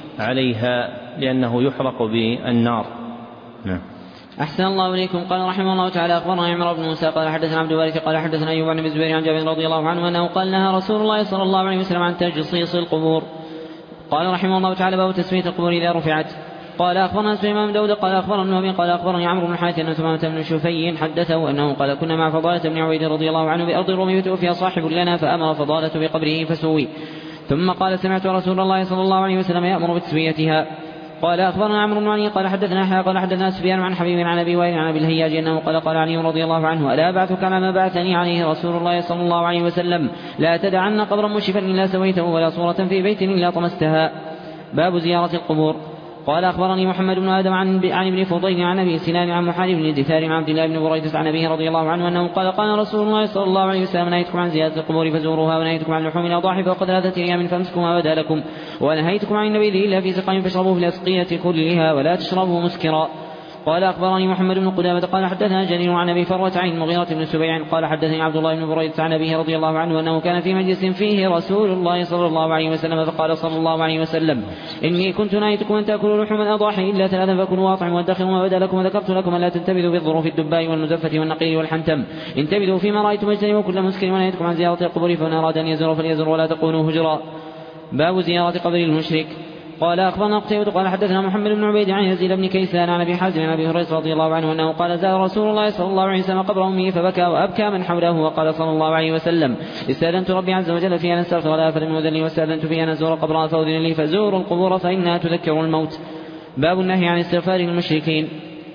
S1: عليها لأنه يحرق بالنار. نعم.
S2: أحسن الله إليكم. قال رحمه الله تعالى أخبرنا عمرو بن موسى قال حدثنا عبد الوارث قال حدثنا أيوب عن الزبير عن جابر رضي الله عنه أنه قال نهى رسول الله صلى الله عليه وسلم عن تجصيص القبور. قال رحمه الله تعالى باب تسمية القبور إذا رفعت. قال أخبرنا سليمان بن داود قال أخبرنا النبي قال أخبرني عمرو بن حاتم أن ثمامة بن شفي حدثه أنه قال كنا مع فضالة بن عبيد رضي الله عنه بأرض الروم فتوفي صاحب لنا فأمر فضالة بقبره فسوي، ثم قال سمعت رسول الله صلى الله عليه وسلم يأمر بتسويتها. قال أخبرنا عمرو بن علي قال حدثنا يحيى قال حدثنا سفيان عن حبيب عن أبي وائل عن أبي الهياج أنه قال علي رضي الله عنه ألا أبعثك على ما بعثني عليه رسول الله صلى الله عليه وسلم لا تدعن قبرا مشرفا إلا سويته ولا صورة في بيت إلا طمستها. باب زيارة القبور. قال أخبرني محمد بن آدم عن ابن فضيل عن أبي سنان عن محارب بن الدثار عن عبد الله بن بريدة عن أبيه رضي الله عنه أنه قال رسول الله صلى الله عليه وسلم نهيتكم عن زيارة القبور فزوروها ونهيتكم عن لحوم الأضاحي فوق 3 أيام فامسكوا ما بدا لكم ونهيتكم عن النبيذ إلا في سقاء فاشربوا في الأسقية كلها ولا تشربوا مسكرا. قال أخبرني محمد بن قدامة قال حدثنا جرير عن أبي فروة عن المغيرة بن سبيع قال حدثني عبد الله بن بريدة عن أبيه رضي الله عنه أنه كان في مجلس فيه رسول الله صلى الله عليه وسلم فقال صلى الله عليه وسلم إني كنت نهيتكم أن تأكلوا لحوم الأضاحي إلا 3 فكلوا واطعموا وادخروا ما بدا لكم وذكرت لكم ألا تنتبذوا بالظروف الدباء والمزفة والنقير والحنتم انتبذوا فيما رأيتم اجتنبوا كل مسكر ونهيتكم عن زيارة القبور فمن أراد أن يزور فليزور ولا تقولوا هجرا. باب زيارة قبر المشرك. قال أخبرنا قتيبة قال حدثنا محمد بن عبيد عن يزيد بن كيسان عن أبي حازم عن أبي هريرة رضي الله عنه أنه قال زار رسول الله صلى الله عليه وسلم قبر أمه فبكى وأبكى من حوله وقال صلى الله عليه وسلم استأذنت ربي عز وجل في أن أستغفر لها فلم يؤذن لي واستأذنت في أن أزور قبرها فأذن لي فزوروا القبور فإنها تذكر الموت. باب النهي عن استغفار المشركين.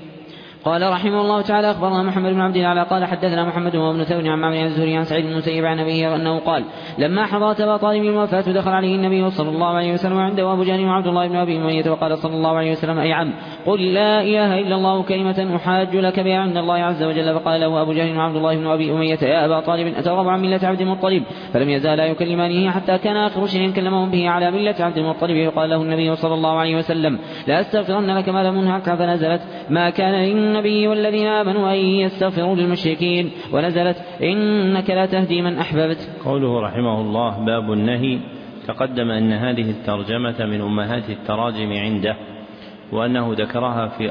S2: قال رحمه الله تعالى أخبرنا محمد بن عبد الله قال حدثنا محمد بن ثور عن معمر عن الزهري عن سعيد بن المسيب عن أبيه أنه قال لما حضرت أبا طالب الوفاة دخل عليه النبي صلى الله عليه وسلم وعنده أبو جهل وعبد الله بن أبي أمية وقال صلى الله عليه وسلم أي عم قل لا إله إلا الله كلمة أحاج لك بها عند الله عز وجل. فقال له أبو جهل وعبد الله بن أبي أمية يا أبا طالب أترغب عن ملة عبد المطلب؟ فلم يزالا يكلمانه حتى كان آخر شيء كلمهم به على ملة عبد المطلب. فقال له النبي صلى الله عليه وسلم لا أستغفرن لك ما لم أنهك. فنزلت ما كان للنبي والذين آمنوا أن يستغفروا للمشركين ونزلت إنك لا تهدي من أحببت.
S1: قوله رحمه الله باب النهي. تقدم أن هذه الترجمة من أمهات التراجم عنده، وأنه ذكرها في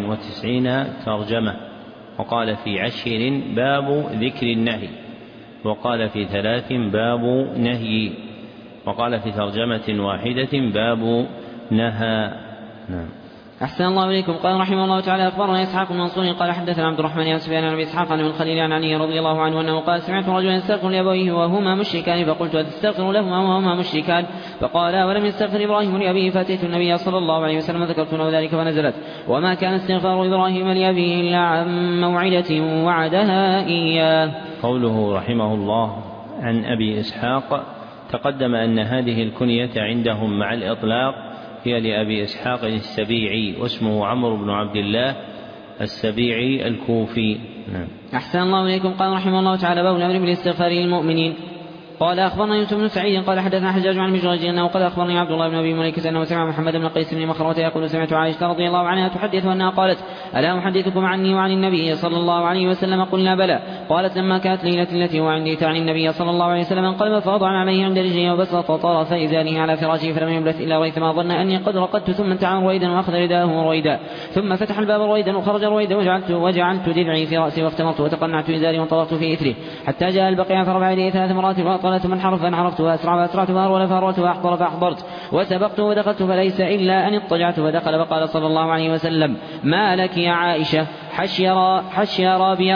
S1: 94 ترجمة، وقال في 10 باب ذكر النهي، وقال في 3 باب نهي، وقال في ترجمة واحدة باب نهى. نعم.
S2: أحسن الله إليكم. قال رحمه الله تعالى أخبرنا إسحاق بن منصور قال حدثنا عبد الرحمن بن سفيان عن أبي إسحاق عن الخليل عن علي رضي الله عنه أنه قال سمعت رجلا يستغفر لأبويه وهما مشركان فقلت أتستغفر لهما وهما مشركان؟ فقال ولم يستغفر إبراهيم لأبيه فأتيت النبي صلى الله عليه وسلم ذكرت له ذلك فنزلت وما كان استغفار إبراهيم لأبيه إلا عن موعدة وعدها إياه.
S1: قوله رحمه الله عن أبي إسحاق تقدم أن هذه الكنية عندهم مع الإطلاق هي لأبي إسحاق السبيعي، واسمه عمرو بن عبد الله السبيعي الكوفي. نعم.
S2: أحسن الله إليكم. قال رحمه الله تعالى باب الأمر بالاستغفار للمؤمنين. قال أخبرنا يوسف بن سعيد قال حدثنا حجاج عن مجرد أنه قال أخبرني عبد الله بن أبي مليكة أنه سمع محمد بن قيس بن مخرمة يقول سمعت عائشة رضي الله عنها تحدث أنها قالت ألا أحدثكم عني وعن النبي صلى الله عليه وسلم؟ قلنا بلى. قالت لما كانت ليلة التي هو عندي تعني النبي صلى الله عليه وسلم انقلب فوضع عليه عند رجله وبسط طرف إزاره على فراشه فلم يبلث إلا ريثما ظن أني قد رقدت ثم انتعى رويدا وأخذ رداءه رويدا ثم فتح الباب رويدا وخرج رويدا وجعلت درعي في رأسي واختمرت وتقنعت إزاري وانطلقت في إثره حتى جاء البقيع فرفع يديه 3 مرات وأطلت من حرف فانحرفت وأسرعت وأرول فأرولت وأحضر فأحضرت وسبقت ودخلت فليس إلا أن اضطجعت فدخل فقال صلى الله عليه وسلم ما لك يا عائشة حشي رابية؟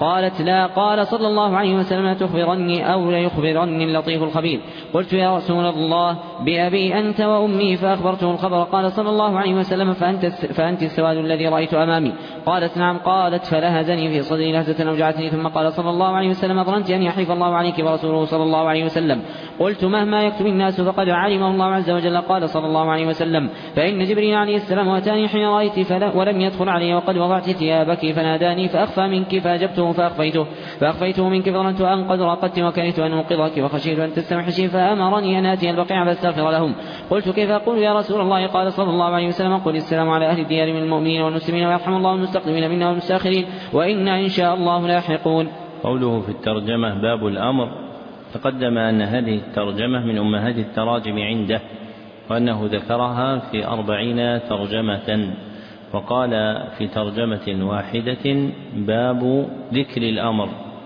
S2: قالت لا. قال صلى الله عليه وسلم تخبرني أو ليخبرني اللطيف الخبير. قلت يا رسول الله بأبي أنت وأمي، فأخبرته الخبر. قال صلى الله عليه وسلم فأنت السواد الذي رأيت أمامي. قالت نعم. قالت فلهزني في صدري لهزة أوجعتني. ثم قال صلى الله عليه وسلم ظننت أن يحلف الله عليك ورسوله صلى الله عليه وسلم. قلت مهما يكتب الناس فقد علم الله عز وجل. قال صلى الله عليه وسلم فإن جبريل عليه السلام أتاني حين رأيت ولم يدخل علي وقد وضعت ثيابك فناداني فأخفى منك فأجبته فأخفيته منك فظننت أن قد راقدت وكرهت أن أوقظك وخشيت أن تستوحشي فأمرني أن آتي البقيع فاستغفر لهم. قلت كيف أقول يا رسول الله؟ قال صلى الله عليه وسلم قل السلام على أهل الديار من المؤمنين والمسلمين ويرحم الله المستقدمين منا والمستأخرين وإنا إن شاء الله لاحقون.
S1: قوله في الترجمة باب الأمر. تقدم أن هذه الترجمة من أمهات التراجم عنده، وأنه ذكرها في 40 ترجمة، وقال في ترجمة واحدة باب ذكر الأمر.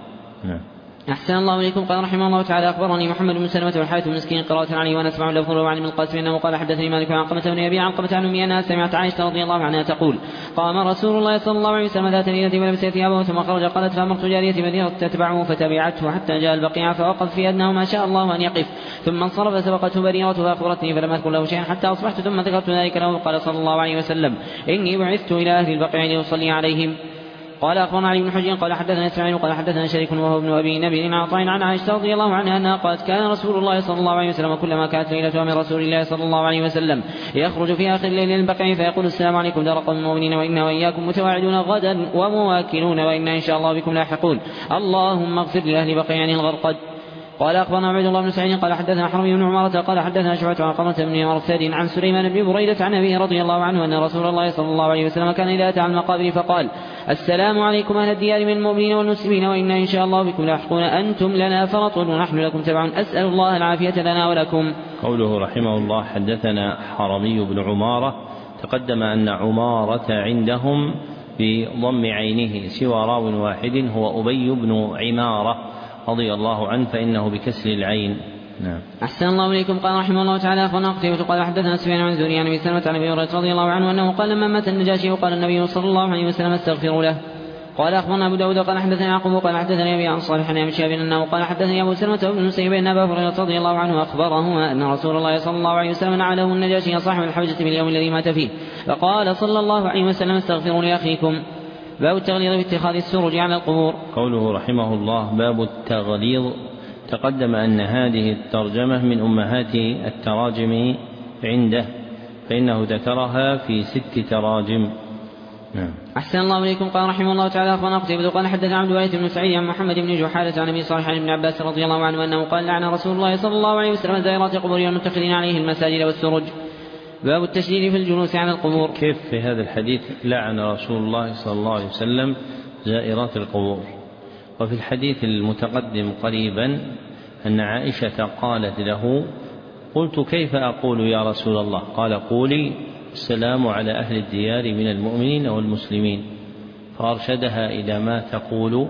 S2: أحسن الله إليكم. قال رحمه الله تعالى أخبرني محمد بن سلمة والحارث بن مسكين قراءة عليه ونسمع له فضل وعن القاسم أنه قال حدثني مالك عن قمة بن أبي عن قمة عن أمي أنها سمعت عائشة رضي الله عنها تقول قام رسول الله صلى الله عليه وسلم ذات ليلة ولبس ثيابه ثم خرج. قالت فأمرت جاريتي بديرة تتبعه فتبعته حتى جاء البقيع فوقف في أدناه ما شاء الله أن يقف، ثم انصرف سبقته بريرة فأخبرتني فلم أذكر له شيئا حتى أصبحت ثم ذكرت ذلك له. قال صلى الله عليه وسلم إني بعثت إلى أهل البقيع لأصلي عليهم. قال أخبرنا علي بن حجر قال حدثنا إسماعيل قال حدثنا شريك وهو ابن أبي نبي عن عطاء عن عائشة رضي الله عنها أنها قالت كان رسول الله صلى الله عليه وسلم كلما كانت ليلة من رسول الله صلى الله عليه وسلم يخرج في آخر الليل للبقيع فيقول السلام عليكم دار قوم المؤمنين وإنا وإياكم متواعدون غدا ومواكلون وإنا إن شاء الله بكم لاحقون اللهم اغفر لأهل بقيع الغرقد. قال أخبرنا عبد الله بن سعيد قال حدثنا حرمي بن عمارة قال حدثنا شعبة عن قمة بن مرثد عن سليمان بن بريدة عن أبيه رضي الله عنه أن رسول الله صلى الله عليه وسلم كان إذا أتى على المقابر فقال السلام عليكم أهل الديار من المؤمنين والمسلمين وإنا إن شاء الله بكم لاحقون أنتم لنا فرط ونحن لكم تبع أسأل الله العافية لنا ولكم.
S1: قوله رحمه الله حدثنا حرمي بن عمارة. تقدم أن عمارة عندهم بضم عينه سوى راو واحد هو أبي بن عمارة رضي الله عنه فإنه بكسر العين. نعم.
S2: أحسن الله إليكم. قال رحمه الله تعالى أخبرنا قتيبة قال حدثنا سفيان عن زهري عن أبي سلمة عن أبي هريرة رضي الله عنه أنه قال لما مات النجاشي وقال النبي صلى الله عليه وسلم استغفروا له. قال أخبرنا أبو داود قال حدثنا يعقوب قال حدثني أبي عن صالح عن أبي شهاب أنه قال حدثني أبو سلمة بن المسيب أن أبا هريرة رضي الله عنه أخبره أن رسول الله صلى الله عليه وسلم نعله النجاشي صاحب الحوجة باليوم الذي مات فيه فقال صلى الله عليه وسلم استغفروا لأخيكم. باب التغليظ في اتخاذ السرج على القبور.
S1: قوله رحمه الله باب التغليظ. تقدم أن هذه الترجمة من أمهات التراجم عنده، فإنه ذكرها في 6 تراجم. نعم.
S2: أحسن الله إليكم. قال رحمه الله تعالى أخبرنا قتيبة قال حدثنا عبد الوارث بن سعيد عن محمد بن جحالة عن أبي صالح عن ابن عباس رضي الله عنه أنه قال لعن رسول الله صلى الله عليه وسلم زائرات القبور والمتخذين عليه المساجد والسرج. باب التشديد في الجلوس على القبور.
S1: كيف في هذا الحديث لعن رسول الله صلى الله عليه وسلم زائرات القبور؟ وفي الحديث المتقدم قريبا أن عائشة قالت له قلت كيف أقول يا رسول الله؟ قال قولي السلام على أهل الديار من المؤمنين والمسلمين، فأرشدها إلى ما تقول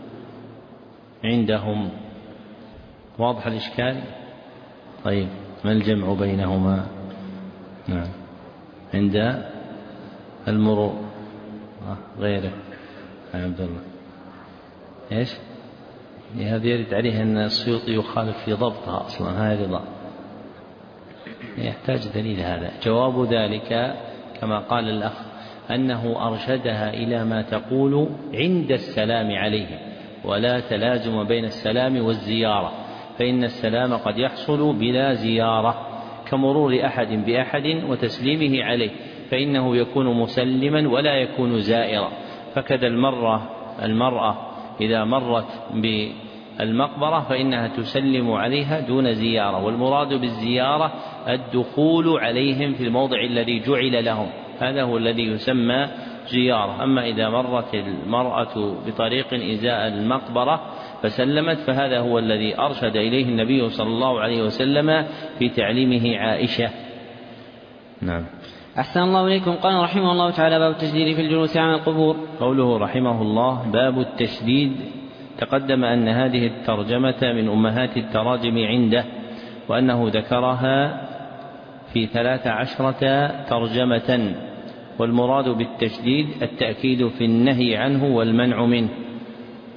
S1: عندهم. واضح الإشكال؟ طيب ما الجمع بينهما؟ نعم. عند المرور غيره عبد الله ايش؟ هذا يرد عليه أن السيوطي يخالف في ضبطها أصلا، هذا رضا يحتاج دليل. هذا جواب ذلك كما قال الأخ أنه أرشدها إلى ما تقول عند السلام عليه، ولا تلازم بين السلام والزيارة، فإن السلام قد يحصل بلا زيارة كمرور أحد بأحد وتسليمه عليه، فإنه يكون مسلما ولا يكون زائرا. فكذا المرأة إذا مرت بالمقبرة فإنها تسلم عليها دون زيارة، والمراد بالزيارة الدخول عليهم في الموضع الذي جعل لهم، هذا هو الذي يسمى زيارة. أما إذا مرت المرأة بطريق إزاء المقبرة فسلمت فهذا هو الذي أرشد إليه النبي صلى الله عليه وسلم في تعليمه عائشة. نعم.
S2: أحسن الله إليكم. قال رحمه الله تعالى باب التشديد في الجلوس على القبور.
S1: قوله رحمه الله باب التشديد. تقدم أن هذه الترجمة من أمهات التراجم عنده، وأنه ذكرها في 13 ترجمة، والمراد بالتشديد التأكيد في النهي عنه والمنع منه.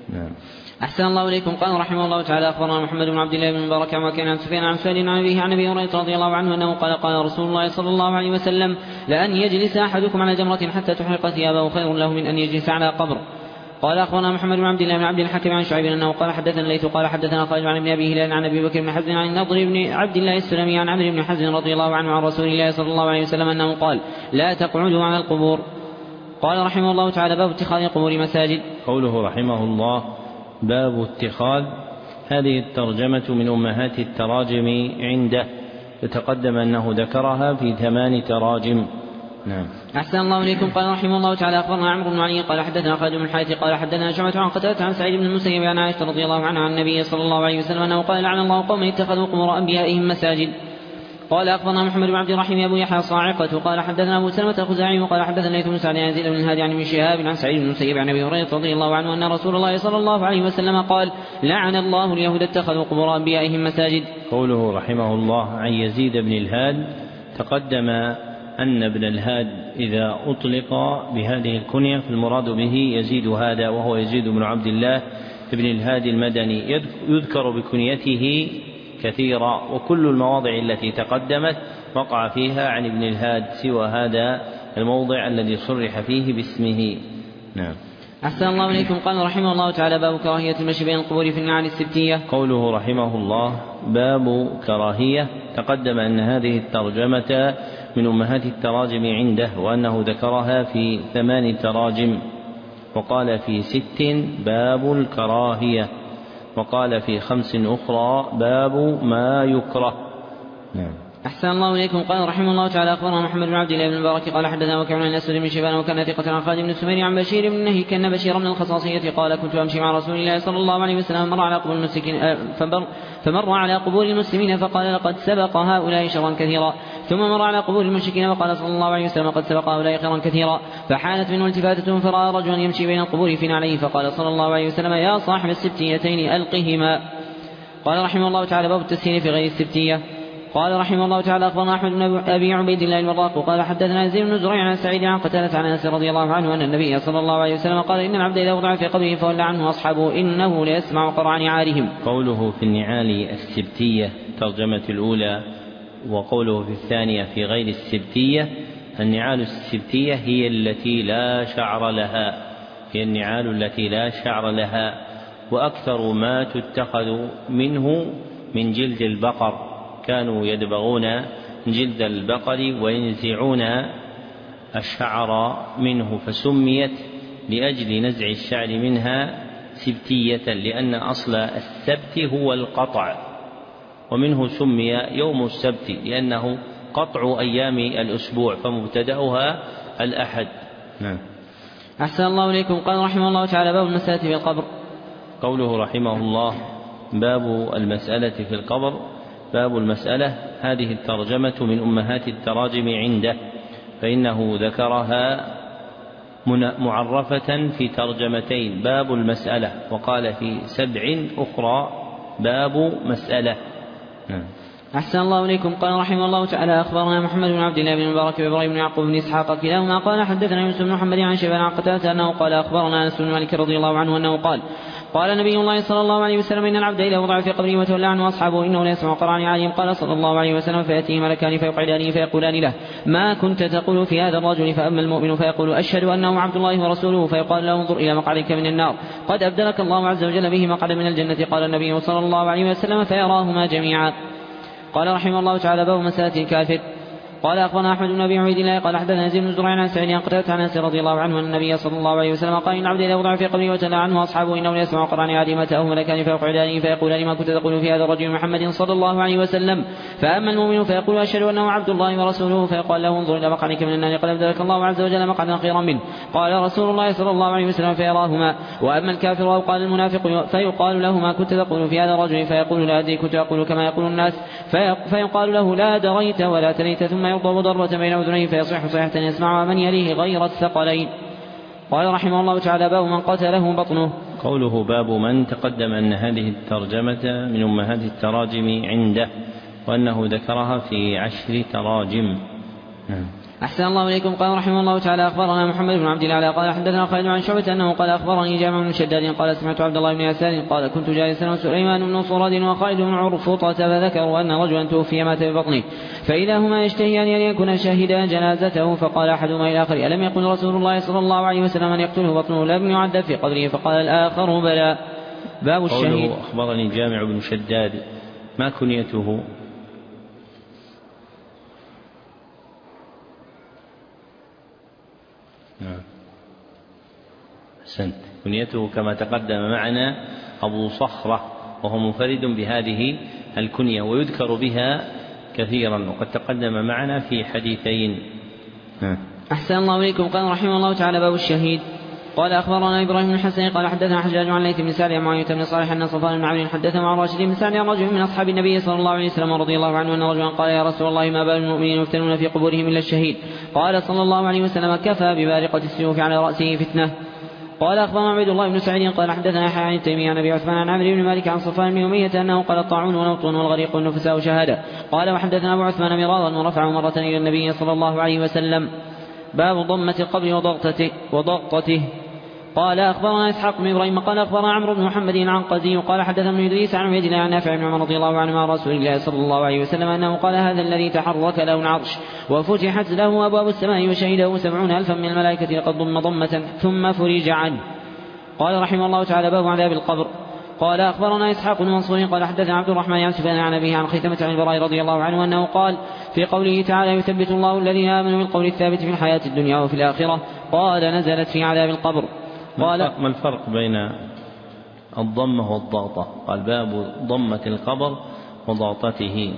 S1: نعم.
S2: أحسن الله إليكم. قال رحمه الله تعالى أخبرنا محمد بن عبد الله بن المبارك وكان عن سفيان عن سؤال عن أبيه عن أبي هريرة رضي الله عنه أنه قال رسول الله صلى الله عليه وسلم لأن يجلس أحدكم على جمرة حتى تحرق ثيابه خير له من أن يجلس على قبر. قال أخبرنا محمد بن عبد الله بن عبد الحكم عن شعيب أنه قال حدثنا الليث قال حدثنا خالد عن ابن أبي هلال عن أبي بكر بن حزم عن النضر بن عبد الله السلمي عن عمرو بن حزم رضي الله عنه عن رسول الله صلى الله عليه وسلم أنه قال لا تقعدوا على القبور. قال رحمه الله تعالى باب اتخاذ القبور مساجد.
S1: قوله رحمه الله باب اتخاذ، هذه الترجمة من أمهات التراجم عنده، يتقدم أنه ذكرها في 8 تراجم. نعم.
S2: أحسن الله إليكم. قال رحمه الله تعالى أخبرنا عمرو بن علي قال حدثنا خالد بن الحارث قال حدثنا شعبة عن قتادة عن سعيد بن المسيب عن عائشة رضي الله عنها عن النبي صلى الله عليه وسلم أنه قال لعن الله قوما اتخذوا قبور أنبيائهم مساجد. قال أخبرنا محمد بن عبد الرحيم أبو يحيى الصاعقة قال حدثنا أبو سلمة الخزاعي وقال حدثنا الليث بن سعد عن يزيد بن الهادي عن ابن شهاب عن سعيد بن المسيب عن أبي هريرة رضي الله عنه أن رسول الله صلى الله عليه وسلم قال لعن الله اليهود اتخذوا قبور أنبيائهم مساجد.
S1: قوله رحمه الله عن يزيد بن الهاد، تقدم أن ابن الهاد إذا أطلق بهذه الكنية فالمراد به يزيد هذا، وهو يزيد بن عبد الله بن الهاد المدني، يذكر بكنيته كثيرا، وكل المواضع التي تقدمت وقع فيها عن ابن الهاد سوى هذا الموضع الذي صرح فيه باسمه. نعم.
S2: أحسن الله إليكم. قال رحمه الله تعالى باب كراهية المشي بين القبور في النعال السبتية.
S1: قوله رحمه الله باب كراهية، تقدم أن هذه الترجمة من أمهات التراجم عنده، وأنه ذكرها في 8 تراجم، وقال في 6 باب الكراهية، وقال في 5 أخرى باب ما يكره. نعم.
S2: أحسن الله إليكم. قال رحمه الله تعالى أخبرنا محمد بن عبد الله بن المبارك قال حدثنا وكيع عن الأسود بن شيبان وكان ثقة عن خالد بن سمير عن بشير بن النهي كان بشير من الخصاصية قال كنت أمشي مع رسول الله صلى الله عليه وسلم فمر على قبور المسلمين فقال لقد سبق هؤلاء شرا كثيرا، ثم مر على قبور المشركين وقال صلى الله عليه وسلم قد سبق هؤلاء خيرا كثيرا، فحانت منه التفاتة فرأى رجلا يمشي بين القبور في نعليه فقال صلى الله عليه وسلم يا صاحب السبتيتين ألقهما. قال رحمه الله تعالى باب التسهيل في غير السبتية. قال رحمه الله تعالى أخبرنا أحمد بن أبي عبيد الله الوراق قال حدثنا زيد بن زريع عن سعيد عن قتادة عن أنس رضي الله عنه أن النبي صلى الله عليه وسلم قال إن العبد إذا وضع في قبره فولى عنه أصحابه إنه ليسمع قرع نعالهم.
S1: قوله في النعال السبتية ترجمة الأولى، وقوله في الثانية في غير السبتية، النعال السبتية هي التي لا شعر لها، هي النعال التي لا شعر لها، وأكثر ما تتخذ منه من جلد البقر، كانوا يدبغون جلد البقر وينزعون الشعر منه، فسميت لأجل نزع الشعر منها سبتية، لأن أصل السبت هو القطع، ومنه سمي يوم السبت لأنه قطع أيام الأسبوع فمبتدأها الأحد. نعم.
S2: أحسن الله إليكم. قال رحمه الله تعالى باب المسألة في القبر.
S1: قوله رحمه الله باب المسألة في القبر، باب المسألة، هذه الترجمة من أمهات التراجم عنده، فإنه ذكرها معرفة في ترجمتين، باب المسألة، وقال في 7 أخرى باب مسألة.
S2: أحسن الله إليكم. قال رحمه الله تعالى أخبرنا محمد بن عبد الله بن المبارك وإبراهيم بن يعقوب بن إسحاق كلاهما قال حدثنا يوسف بن محمد عن شيبان عن قتادة أنه قال أخبرنا أنس بن مالك رضي الله عنه أنه قال قال نبي الله صلى الله عليه وسلم إن العبد إذا وضع في قبره وتولى عنه أصحابه إنه لا يسمع قرع نعالهم. قال صلى الله عليه وسلم فيأتيه ملكان فيقعدانه فيقولان له ما كنت تقول في هذا الرجل؟ فأما المؤمن فيقول أشهد أنه عبد الله ورسوله، فيقال له انظر إلى مقعدك من النار قد أبدلك الله عز وجل به مقعدا من الجنة. قال النبي صلى الله عليه وسلم فيراهما جميعا. قال رحمه الله تعالى باب مسألة الكافر. قال أخبرنا أحمد بن أبي عبيد الله قال حدثنا زيد بن زريع عن سعيد عن قتادة عن أنس رضي الله عنه أن النبي صلى الله عليه وسلم قال إن العبد إذا وضع في قبره وتلا عنه أصحابه إنه يسمع قرع نعالهم أتاه ملكان فيقعدانه فيقولان ما كنت تقول في هذا الرجل محمد صلى الله عليه وسلم؟ فأما المؤمن فيقول أشهد أنه عبد الله ورسوله، فيقال له انظر إلى مقعدك من النار قد أبدلك الله عز وجل مقعدا خيرا منه. قال رسول الله صلى الله عليه وسلم فيراهما. وأما الكافر أو قال المنافق فيقال له ما كنت تقول في هذا الرجل؟ فيقول لا أدري كنت أقول كما يقول الناس. فيقال له لا دريت ولا تليت، ثم يضرب ضربة بين أذنيه فيصيح صيحة يسمعها من يليه غير الثقلين. قال رحمه الله تعالى باب من قتله بطنه.
S1: قوله باب من، تقدم أن هذه الترجمة من أمهات التراجم عنده، وأنه ذكرها في 10 تراجم.
S2: أحسن الله إليكم. قال رحمه الله تعالى أخبرنا محمد بن عبد الله قال حدثنا خالد عن شعبة أنه قال أخبرني جامع بن شداد قال سمعت عبد الله بن يسار قال كنت جالسا وسليمان بن صراد وخالد بن عرفوطة فذكروا أن رجلا توفي مات ببطنه فإذا هما يشتهيان أن يكون شاهدا جنازته فقال أحدهما إلى آخر ألم يقل رسول الله صلى الله عليه وسلم أن يقتله بطنه لم يعذب في قبره فقال الآخر بلى. باب الشهيد.
S1: أخبرني جامع بن شداد ما كنيته؟ أحسنت. كنيته كما تقدم معنا أبو صخرة وهو منفرد بهذه الكنية ويذكر بها كثيرا وقد تقدم معنا في حديثين.
S2: أحسن الله إليكم. قال رحمه الله تعالى باب الشهيد. قال أخبرنا إبراهيم بن الحسن قال حدثنا حجاج عن ليث بن سعد عن معاوية بن صالح أن صفوان بن عمرو حدثه عن راشد بن سعد عن رجل من أصحاب النبي صلى الله عليه وسلم رضي الله عنه أن رجلا قال يا رسول الله ما بال المؤمنين يفتنون في قبورهم إلا الشهيد؟ قال صلى الله عليه وسلم كفى ببارقة السيوف على رأسه فتنة. قال أخبرنا عبد الله بن سعيد قال حدثنا يحيى عن التيمي عن أبي عثمان عن عمرو بن مالك عن صفوان بن أمية أنه قال الطاعون والأوطون والغريق والنفساء شهادة. قال وحدثنا أبو عثمان مرارا ورفعه مرة إلى النبي صلى الله عليه وسلم. باب ضمة القبر وضغطته. قال أخبرنا إسحاق بن إبراهيم قال أخبرنا عمرو بن محمد العنقزي قال حدثنا ابن إدريس عن عبيد الله عن نافع بن عمر رضي الله عنه عن رسول الله صلى الله عليه وسلم أنه قال هذا الذي تحرك له العرش وفتحت له أبواب السماء وشهده 70,000 من الملائكة لقد ضم ضمة ثم فرج عنه. قال رحمه الله تعالى باب عذاب القبر. قال أخبرنا إسحاق بن منصور قال حدثنا عبد الرحمن عن سفيان عن أبيه عن خيثمة عن البراء رضي الله عنه أنه قال في قوله تعالى يثبت الله الذين آمنوا بالقول الثابت في الحياة الدنيا وفي الآخرة قال نزلت في عذاب القبر.
S1: قال ما الفرق بين الضمة والضغطة؟ قال باب ضمة القبر وضغطته.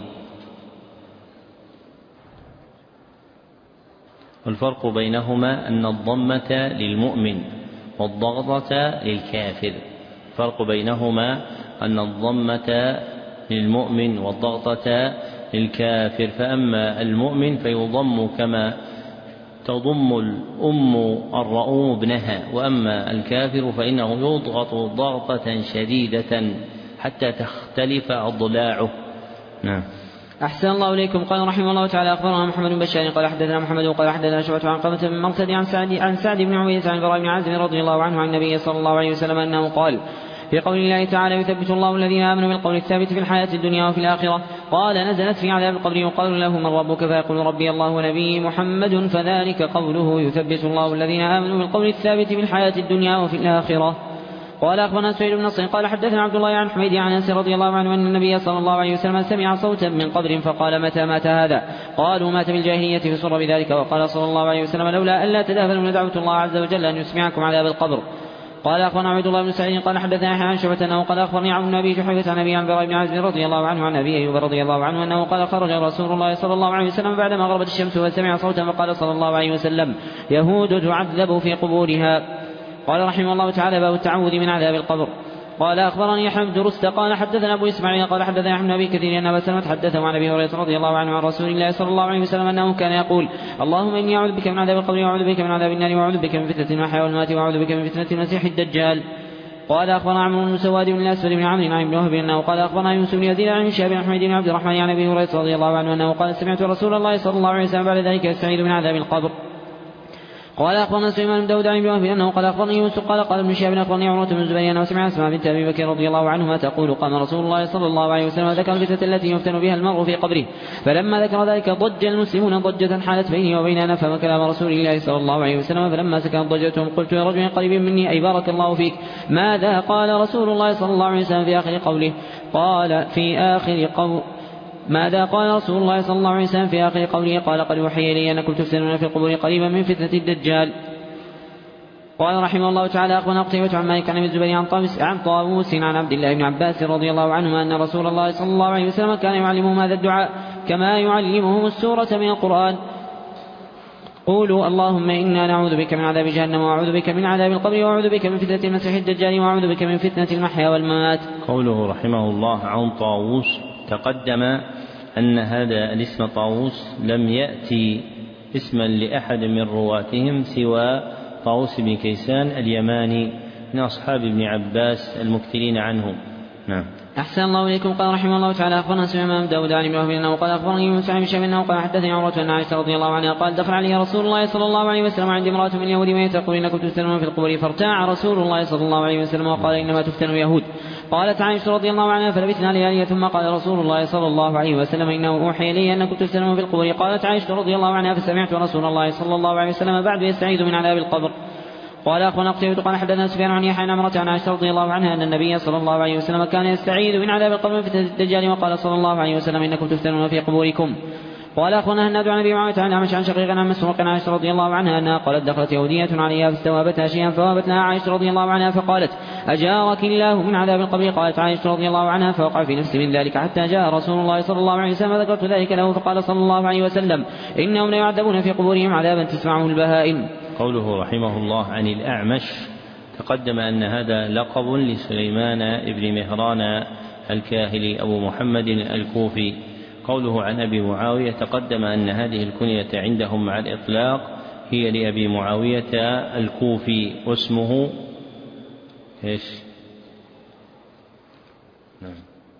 S1: والفرق بينهما أن الضمة للمؤمن والضغطة للكافر. الفرق بينهما أن الضمة للمؤمن والضغطة للكافر. فأما المؤمن فيضم كما تضم الأم الرؤوم ابنها وأما الكافر فإنه يضغط ضغطة شديدة حتى تختلف أضلاعه. نعم.
S2: أحسن الله إليكم. قال رحمه الله تعالى أخبرنا محمد بن بشار قال حدثنا محمد قال حدثنا شعبة عن قمة بن مرثد عن سعد بن عبيدة عن البراء بن عازب رضي الله عنه عن النبي صلى الله عليه وسلم أنه قال في قول الله تعالى يثبت الله الذين آمنوا بالقول الثابت في الحياة الدنيا وفي الآخرة قال نزلت في عذاب القبر يقال له من ربك فيقول ربي الله ونبي محمد فذلك قوله يثبت الله الذين آمنوا بالقول الثابت في الحياة الدنيا وفي الآخرة. قال أخبرنا سعيد بن نصر قال حدثنا عبد الله عن حميد عن أنس رضي الله عنه أن النبي صلى الله عليه وسلم سمع صوتا من قبر فقال متى مات هذا؟ قالوا مات بالجاهلية فسر بذلك وقال صلى الله عليه وسلم لولا ألا تدافنوا لدعوت الله عز وجل أن يسمعكم عذاب القبر. قال أخبرنا عبد الله بن سعيد قال حدثنا يحيى عن شعبة أنه قال أخبرني عن أبي جحيفة عن أبي عن البراء بن عازب رضي الله عنه عن أبي أيوب رضي الله عنه أنه قال خرج رسول الله صلى الله عليه وسلم بعدما غربت الشمس وسمع صوتا فقال صلى الله عليه وسلم يهود تعذب في قبورها. قال رحمه الله تعالى باب التعوذ من عذاب القبر. قال أخبرني يحيى بن درست قال حدثنا أبو إسماعيل قال حدثنا يحيى بن أبي كثير أن أبا سلمة حدثه عن أبي هريرة رضي الله عنه عن رسول الله صلى الله عليه وسلم أنه كان يقول اللهم إني أعوذ بك من عذاب القبر وأعوذ بك من عذاب النار وأعوذ بك من فتنة المحيا والممات وأعوذ بك من فتنة المسيح الدجال. قال أخبرنا عمرو بن سواد بن الأسود بن عمرو عن ابن وهب أنه قال أخبرنا يوسف بن يزيد عن شهاب بن حميد بن عبد الرحمن عن أبي هريرة رضي الله عنه أنه قال سمعت رسول الله صلى الله عليه وسلم بعد ذلك يستعيذ من عذاب القبر. قال أخبرنا سليمان بن داود عن ابن وهب أنه قال أخبرني يوسف قال ابن شهاب أخبرني عروة بن الزبير أنه سمع أسماء بنت أبي بكر رضي الله عنهما تقول قام رسول الله صلى الله عليه وسلم ذكر الفتنة التي يفتن بها المرء في قبره فلما ذكر ذلك ضج المسلمون ضجة حالت بيني وبيننا فهم كلام رسول الله صلى الله عليه وسلم فلما سكنت ضجتهم قلت يا رجل قريب مني أي بارك الله فيك ماذا قال رسول الله صلى الله عليه وسلم في آخر قوله؟ قال في آخر ماذا قال رسول الله صلى الله عليه وسلم في آخر قوله؟ قال قد وحي لي أنكم تفتنون في القبور قريبا من فتنة الدجال. قال رحمه الله تعالى أخبرنا قتيبة عن مالك عن الزبير عن طاووس عن عبد الله بن عباس رضي الله عنهما أن رسول الله صلى الله عليه وسلم كان يعلمهم هذا الدعاء كما يعلمهم السورة من القرآن قولوا اللهم إنا نعوذ بك من عذاب جهنم وأعوذ بك من عذاب القبر وأعوذ بك من فتنة المسيح الدجال وأعوذ بك من فتنة المحيا والممات.
S1: قوله رحمه الله عن طاووس تقدم أن هذا الاسم طاووس لم يأتي اسما لأحد من رواتهم سوى طاووس بن كيسان اليماني من أصحاب ابن عباس المكثرين عنه. نعم.
S2: أحسن الله إليكم. قال رحمه الله تعالى أخبرنا سليمان بن داود عن ابن وهب أنه قال أخبرني من سعيد بن شهاب أنه قال حدثني عروة أن عائشة رضي الله عنها قال دخل علي رسول الله صلى الله عليه وسلم عند امرأة من يهود ميت تقول إنكم تفتنون في القبور فارتاع رسول الله صلى الله عليه وسلم وقال إنما تفتن يهود. قالت عائشة رضي الله عنها فلبثنا ليالي ثم قال رسول الله صلى الله عليه وسلم إنه أوحي لي أنكم تفتنون في القبور. قالت عائشة رضي الله عنها فسمعت رسول الله صلى الله عليه وسلم بعد يستعيذ من عذاب القبر. قال أخونا قتيبة قال حدثنا سفيان عن يحيى عن عمرة عن عائشة رضي الله عنها أن النبي صلى الله عليه وسلم كان يستعيذ من عذاب القبر فتنة الدجال وقال صلى الله عليه وسلم إنكم تفتنون في قبوركم. قال أخونا هناد عن أبي معاوية عن أعمش عن شقيق عن مسروق عن عائشة رضي الله عنها أنها قالت دخلت يهودية عليها فاستوابتها شيئا فوابت لها عائشة رضي الله عنها فقالت أجارك الله من عذاب القبر. قالت عائشة رضي الله عنها فوقع في نفسي من ذلك حتى جاء رسول الله صلى الله عليه وسلم فذكرت ذلك له فقال صلى الله عليه وسلم إنهم ليعذبون في قبورهم عذابا تسمعه البهائم.
S1: قوله رحمه الله عن الأعمش تقدم أن هذا لقب لسليمان بن مهران الكاهلي أبو محمد الكوفي. قوله عن أبي معاوية تقدم أن هذه الكنية عندهم مع الإطلاق هي لأبي معاوية الكوفي واسمه إيش؟ نعم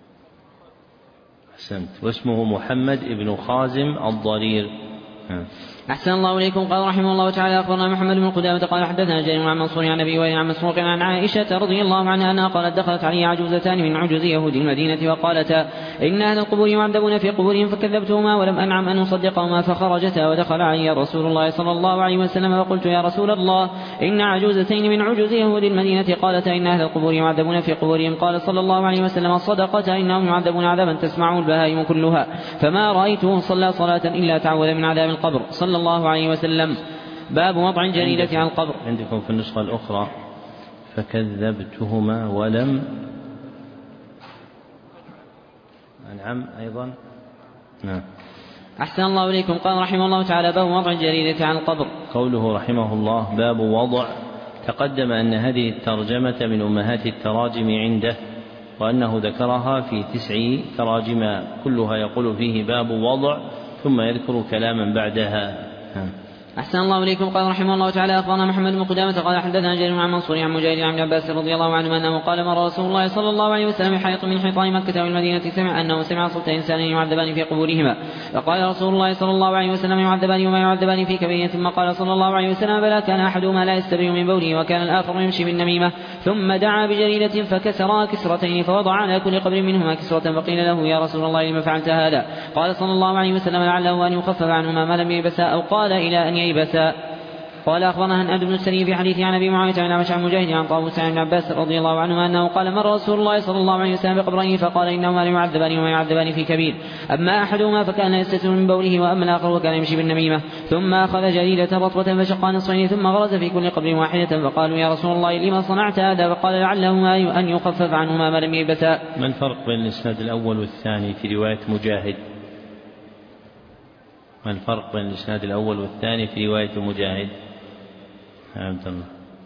S1: أحسنت، واسمه محمد بن خازم الضرير.
S2: أحسن الله إليكم. قال رحمه الله تعالى أخبرنا محمد بن قدامة قال حدثنا جرير عن منصور عن أبي وائل عن مسروق عن عائشة رضي الله عنها أنها قالت دخلت علي عجوزتان من عجوز يهود المدينة وقالتا إن أهل القبور يعذبون في قبورهم فكذبتهما ولم أنعم أن أصدقهما فخرجتا ودخل علي رسول الله صلى الله عليه وسلم فقلت يا رسول الله إن عجوزتين من عجوز يهود المدينة قالتا إن أهل القبور يعذبون في قبورهم. قال صلى الله عليه وسلم صدقتا إنهم يعذبون عذابا تسمعه البهائم كلها فما رأيته صلى صلاة إلا تعوذ من عذاب القبر صلى الله عليه وسلم. باب وضع الجريدة على القبر.
S1: عندكم في النسخة الأخرى فكذبتهما ولم أنعم أيضا. نعم.
S2: أحسن الله إليكم. قال رحمه الله تعالى باب وضع الجريدة على القبر.
S1: قوله رحمه الله باب وضع تقدم أن هذه الترجمة من أمهات التراجم عنده وأنه ذكرها في 9 تراجم كلها يقول فيه باب وضع ثم يذكر كلاما بعدها.
S2: أحسن الله إليكم. قال رحمه الله تعالى أخبرنا محمد بن قدامة قال حدثنا جرير عن منصور عن مجاهد عن ابن عباس رضي الله عنه أنه قال مر رسول الله صلى الله عليه وسلم حائط من حيطان مكة والمدينة سمع صوت إنسان يعذبان في قبورهما فقال رسول الله صلى الله عليه وسلم يعذبان وما يعذبان في كبير. ثم قال صلى الله عليه وسلم بلى كان أحدهما لا يستبرئ من بوله وكان الآخر يمشي بالنميمة. ثم دعا بجريدة فكسرا كسرتين فوضع على كل قبر منهما كسرة فقيل له يا رسول الله لما فعلت هذا؟ قال صلى الله عليه وسلم لعله أن يخفف عنهما ما لم ييبسا أو قال إلى أن ييبسا. قال أخبرنا هناد بن السري في حديث عن أبي معاوية عن عن مجاهد عن طاووس عن ابن عباس رضي الله عنهما أنه قال مر رسول الله صلى الله عليه وسلم بقبرين فقال إنهما ليعذبان وما يعذبان في كبير أما أحدهما فكان يستتر من بوله وأما الآخر وكان يمشي بالنميمة. ثم أخذ جريدة رطبة فشقها نصفين ثم غرز في كل قبر واحدة فقالوا يا رسول الله لما صنعت هذا؟ فقال لعلهما أن يخفف عنهما ما لم ييبسا.
S1: ما الفرق بين الإسناد الأول والثاني في رواية مجاهد؟ ما الفرق بين الإسناد الأول والثاني في رواية مجاهد؟ عبد الله.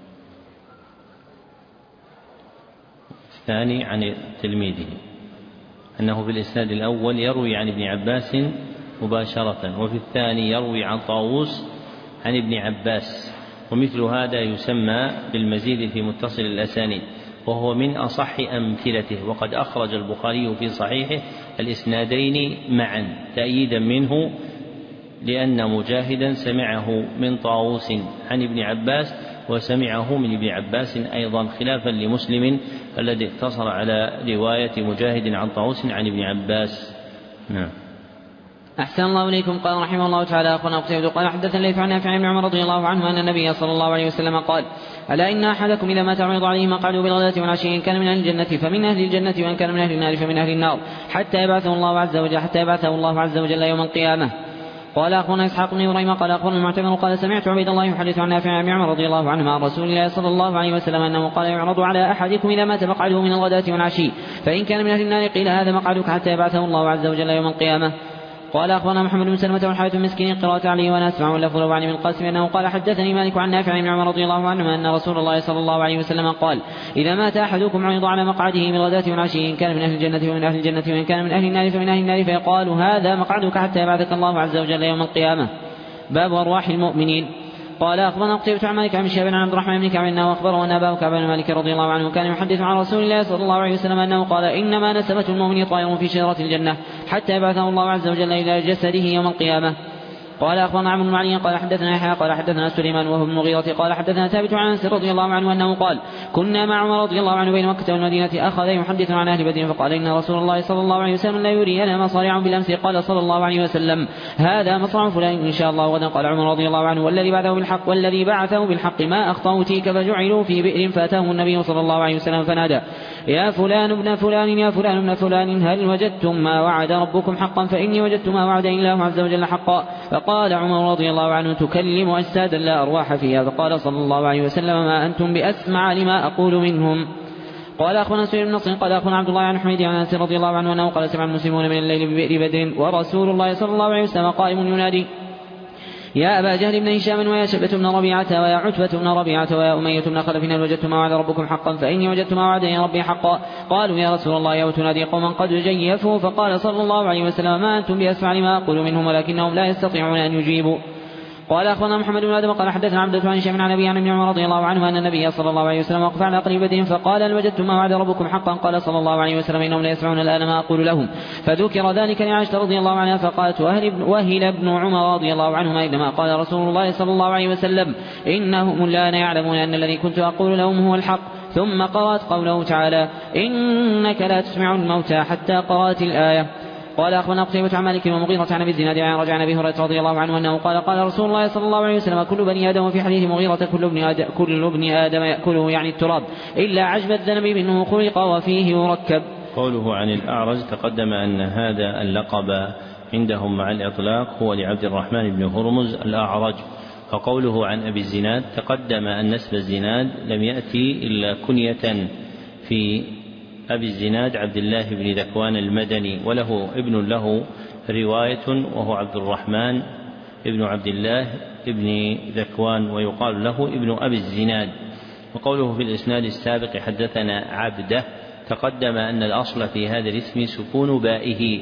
S1: الثاني عن تلميذه أنه في الإسناد الأول يروي عن ابن عباس مباشرة وفي الثاني يروي عن طاووس عن ابن عباس ومثل هذا يسمى بالمزيد في متصل الأسانيد وهو من أصح أمثلته. وقد أخرج البخاري في صحيحه الإسنادين معا تأييدا منه لأن مجاهدا سمعه من طاووس عن ابن عباس وسمعه من ابن عباس أيضا خلافا لمسلم الذي اقتصر على رواية مجاهد عن طاووس عن ابن عباس. نعم.
S2: أحسن الله إليكم. قال رحمه الله تعالى أخونا قتيبة قال حدثنا الليث عن نافع بن عمر رضي الله عنه أن النبي صلى الله عليه وسلم قال ألا إن أحدكم إذا ما تعرض عليه مقعده بالغداة والعشي إن كان من أهل الجنة فمن أهل الجنة وإن كان من أهل النار فمن أهل النار حتى يبعثه الله عز وجل يوم القيامة. قال أخونا إسحاق بن إبراهيم قال أخبرنا المعتمر قال سمعت عبيد الله يحدث عن نافع بن عمر رضي الله عنه عن رسول الله صلى الله عليه وسلم أنه قال يعرض على أحدكم إذا مات مقعده من الغداة والعشي فإن كان من أهل النار قيل هذا مقعدك حتى يبعثه الله عز وجل يوم القيامة. قال أخبرنا محمد بن سلمة والحارث المسكين قراءة عليه وأنا أسمع اللفظ له عن ابن القاسم أنه قال حدثني مالك عن نافع بن عمر رضي الله عنه أن رسول الله صلى الله عليه وسلم قال إذا مات أحدكم عرض على مقعده من الغداة والعشي إن كان من أهل الجنة فمن أهل الجنة وإن كان من أهل النار فمن أهل النار فيقال هذا مقعدك حتى يبعثك الله عز وجل يوم القيامة. باب أرواح المؤمنين. قال أخبرنا قتيبة عن مالك عن شهاب عن عبد الرحمن بن كعب أنه أخبره أن أباه كعب بن مالك رضي الله عنه كان يحدث عن رسول الله صلى الله عليه وسلم أنه قال إنما نسمة المؤمن طائر في شجرة الجنة حتى يبعثه الله عز وجل إلى جسده يوم القيامة. قال أخبرنا عمرو بن علي قال حدثنا يحيى قال حدثنا سليمان وهو بن مغيرة قال حدثنا ثابت عن أنس رضي الله عنه أنه قال كنا مع عمر رضي الله عنه بين مكة والمدينة أخذ يحدث عن أهل بدر فقال إن رسول الله صلى الله عليه وسلم لا يرينا مصارع بالأمس. قال صلى الله عليه وسلم هذا مصرع فلان إن شاء الله غدا. قال عمر رضي الله عنه والذي بعثه بالحق ما أخطأوا تيك فجعلوا في بئر فأتاهم النبي صلى الله عليه وسلم فنادى يا فلان ابن فلان يا فلان ابن فلان هل وجدتم ما وعد ربكم حقا فإني وجدت ما وعد الله عز وجل حقا. فقال عمر رضي الله عنه تكلم أجسادا لا أرواح فيها. فقال صلى الله عليه وسلم ما أنتم بأسمع لما أقول منهم. قال أخونا سعيد بن نصر قال أخونا عبد الله عن حميد عن أنس رضي الله عنه أنه قال سمع المسلمون من الليل ببئر بدر ورسول الله صلى الله عليه وسلم قائم ينادي يا أبا جهل بن هشام ويا شبة بن ربيعة ويا عتبة بن ربيعة ويا أمية بن خلف هل وجدتم ما وعد ربكم حقا فإني وجدت ما وعدني ربي حقا. قالوا يا رسول الله يا تنادي قوما قد جيفوا. فقال صلى الله عليه وسلم ما أنتم بأسمع لما أقول منهم ولكنهم لا يستطيعون أن يجيبوا. قال أخبرنا محمد بن آدم قال حدثنا عبدة عن هشام عن أبي عن ابن عمر رضي الله عنه أن النبي صلى الله عليه وسلم وقف على قريب بدر فقال هل وجدتم ما وعد ربكم حقا. قال صلى الله عليه وسلم إنهم لا يسمعون الآن ما أقول لهم. فذكر ذلك لعائشة رضي الله عنها فقالت وهل ابن عمر رضي الله عنهما إنما قال رسول الله صلى الله عليه وسلم إنهم الآن يعلمون أن الذي كنت أقول لهم هو الحق. ثم قرأت قوله تعالى إنك لا تسمع الموتى حتى قرأت الآية. قال أخبرنا قتيبة عن مالك ومغيرة عن أبي الزناد عن رجع عن أبي هريرة رضي الله عنه أنه قال رسول الله صلى الله عليه وسلم كل بني آدم في حديث مغيرة كل ابن آدم يأكله يعني التراب إلا عجب الذنب منه خلق وفيه يركب.
S1: قوله عن الأعرج تقدم أن هذا اللقب عندهم مع الإطلاق هو لعبد الرحمن بن هرمز الأعرج. فقوله عن أبي الزناد تقدم أن نسب الزناد لم يأتي إلا كنية في أبي الزناد عبد الله بن ذكوان المدني وله ابن له رواية وهو عبد الرحمن ابن عبد الله ابن ذكوان ويقال له ابن أبي الزناد. وقوله في الإسناد السابق حدثنا عبده تقدم أن الأصل في هذا الاسم سكون بائه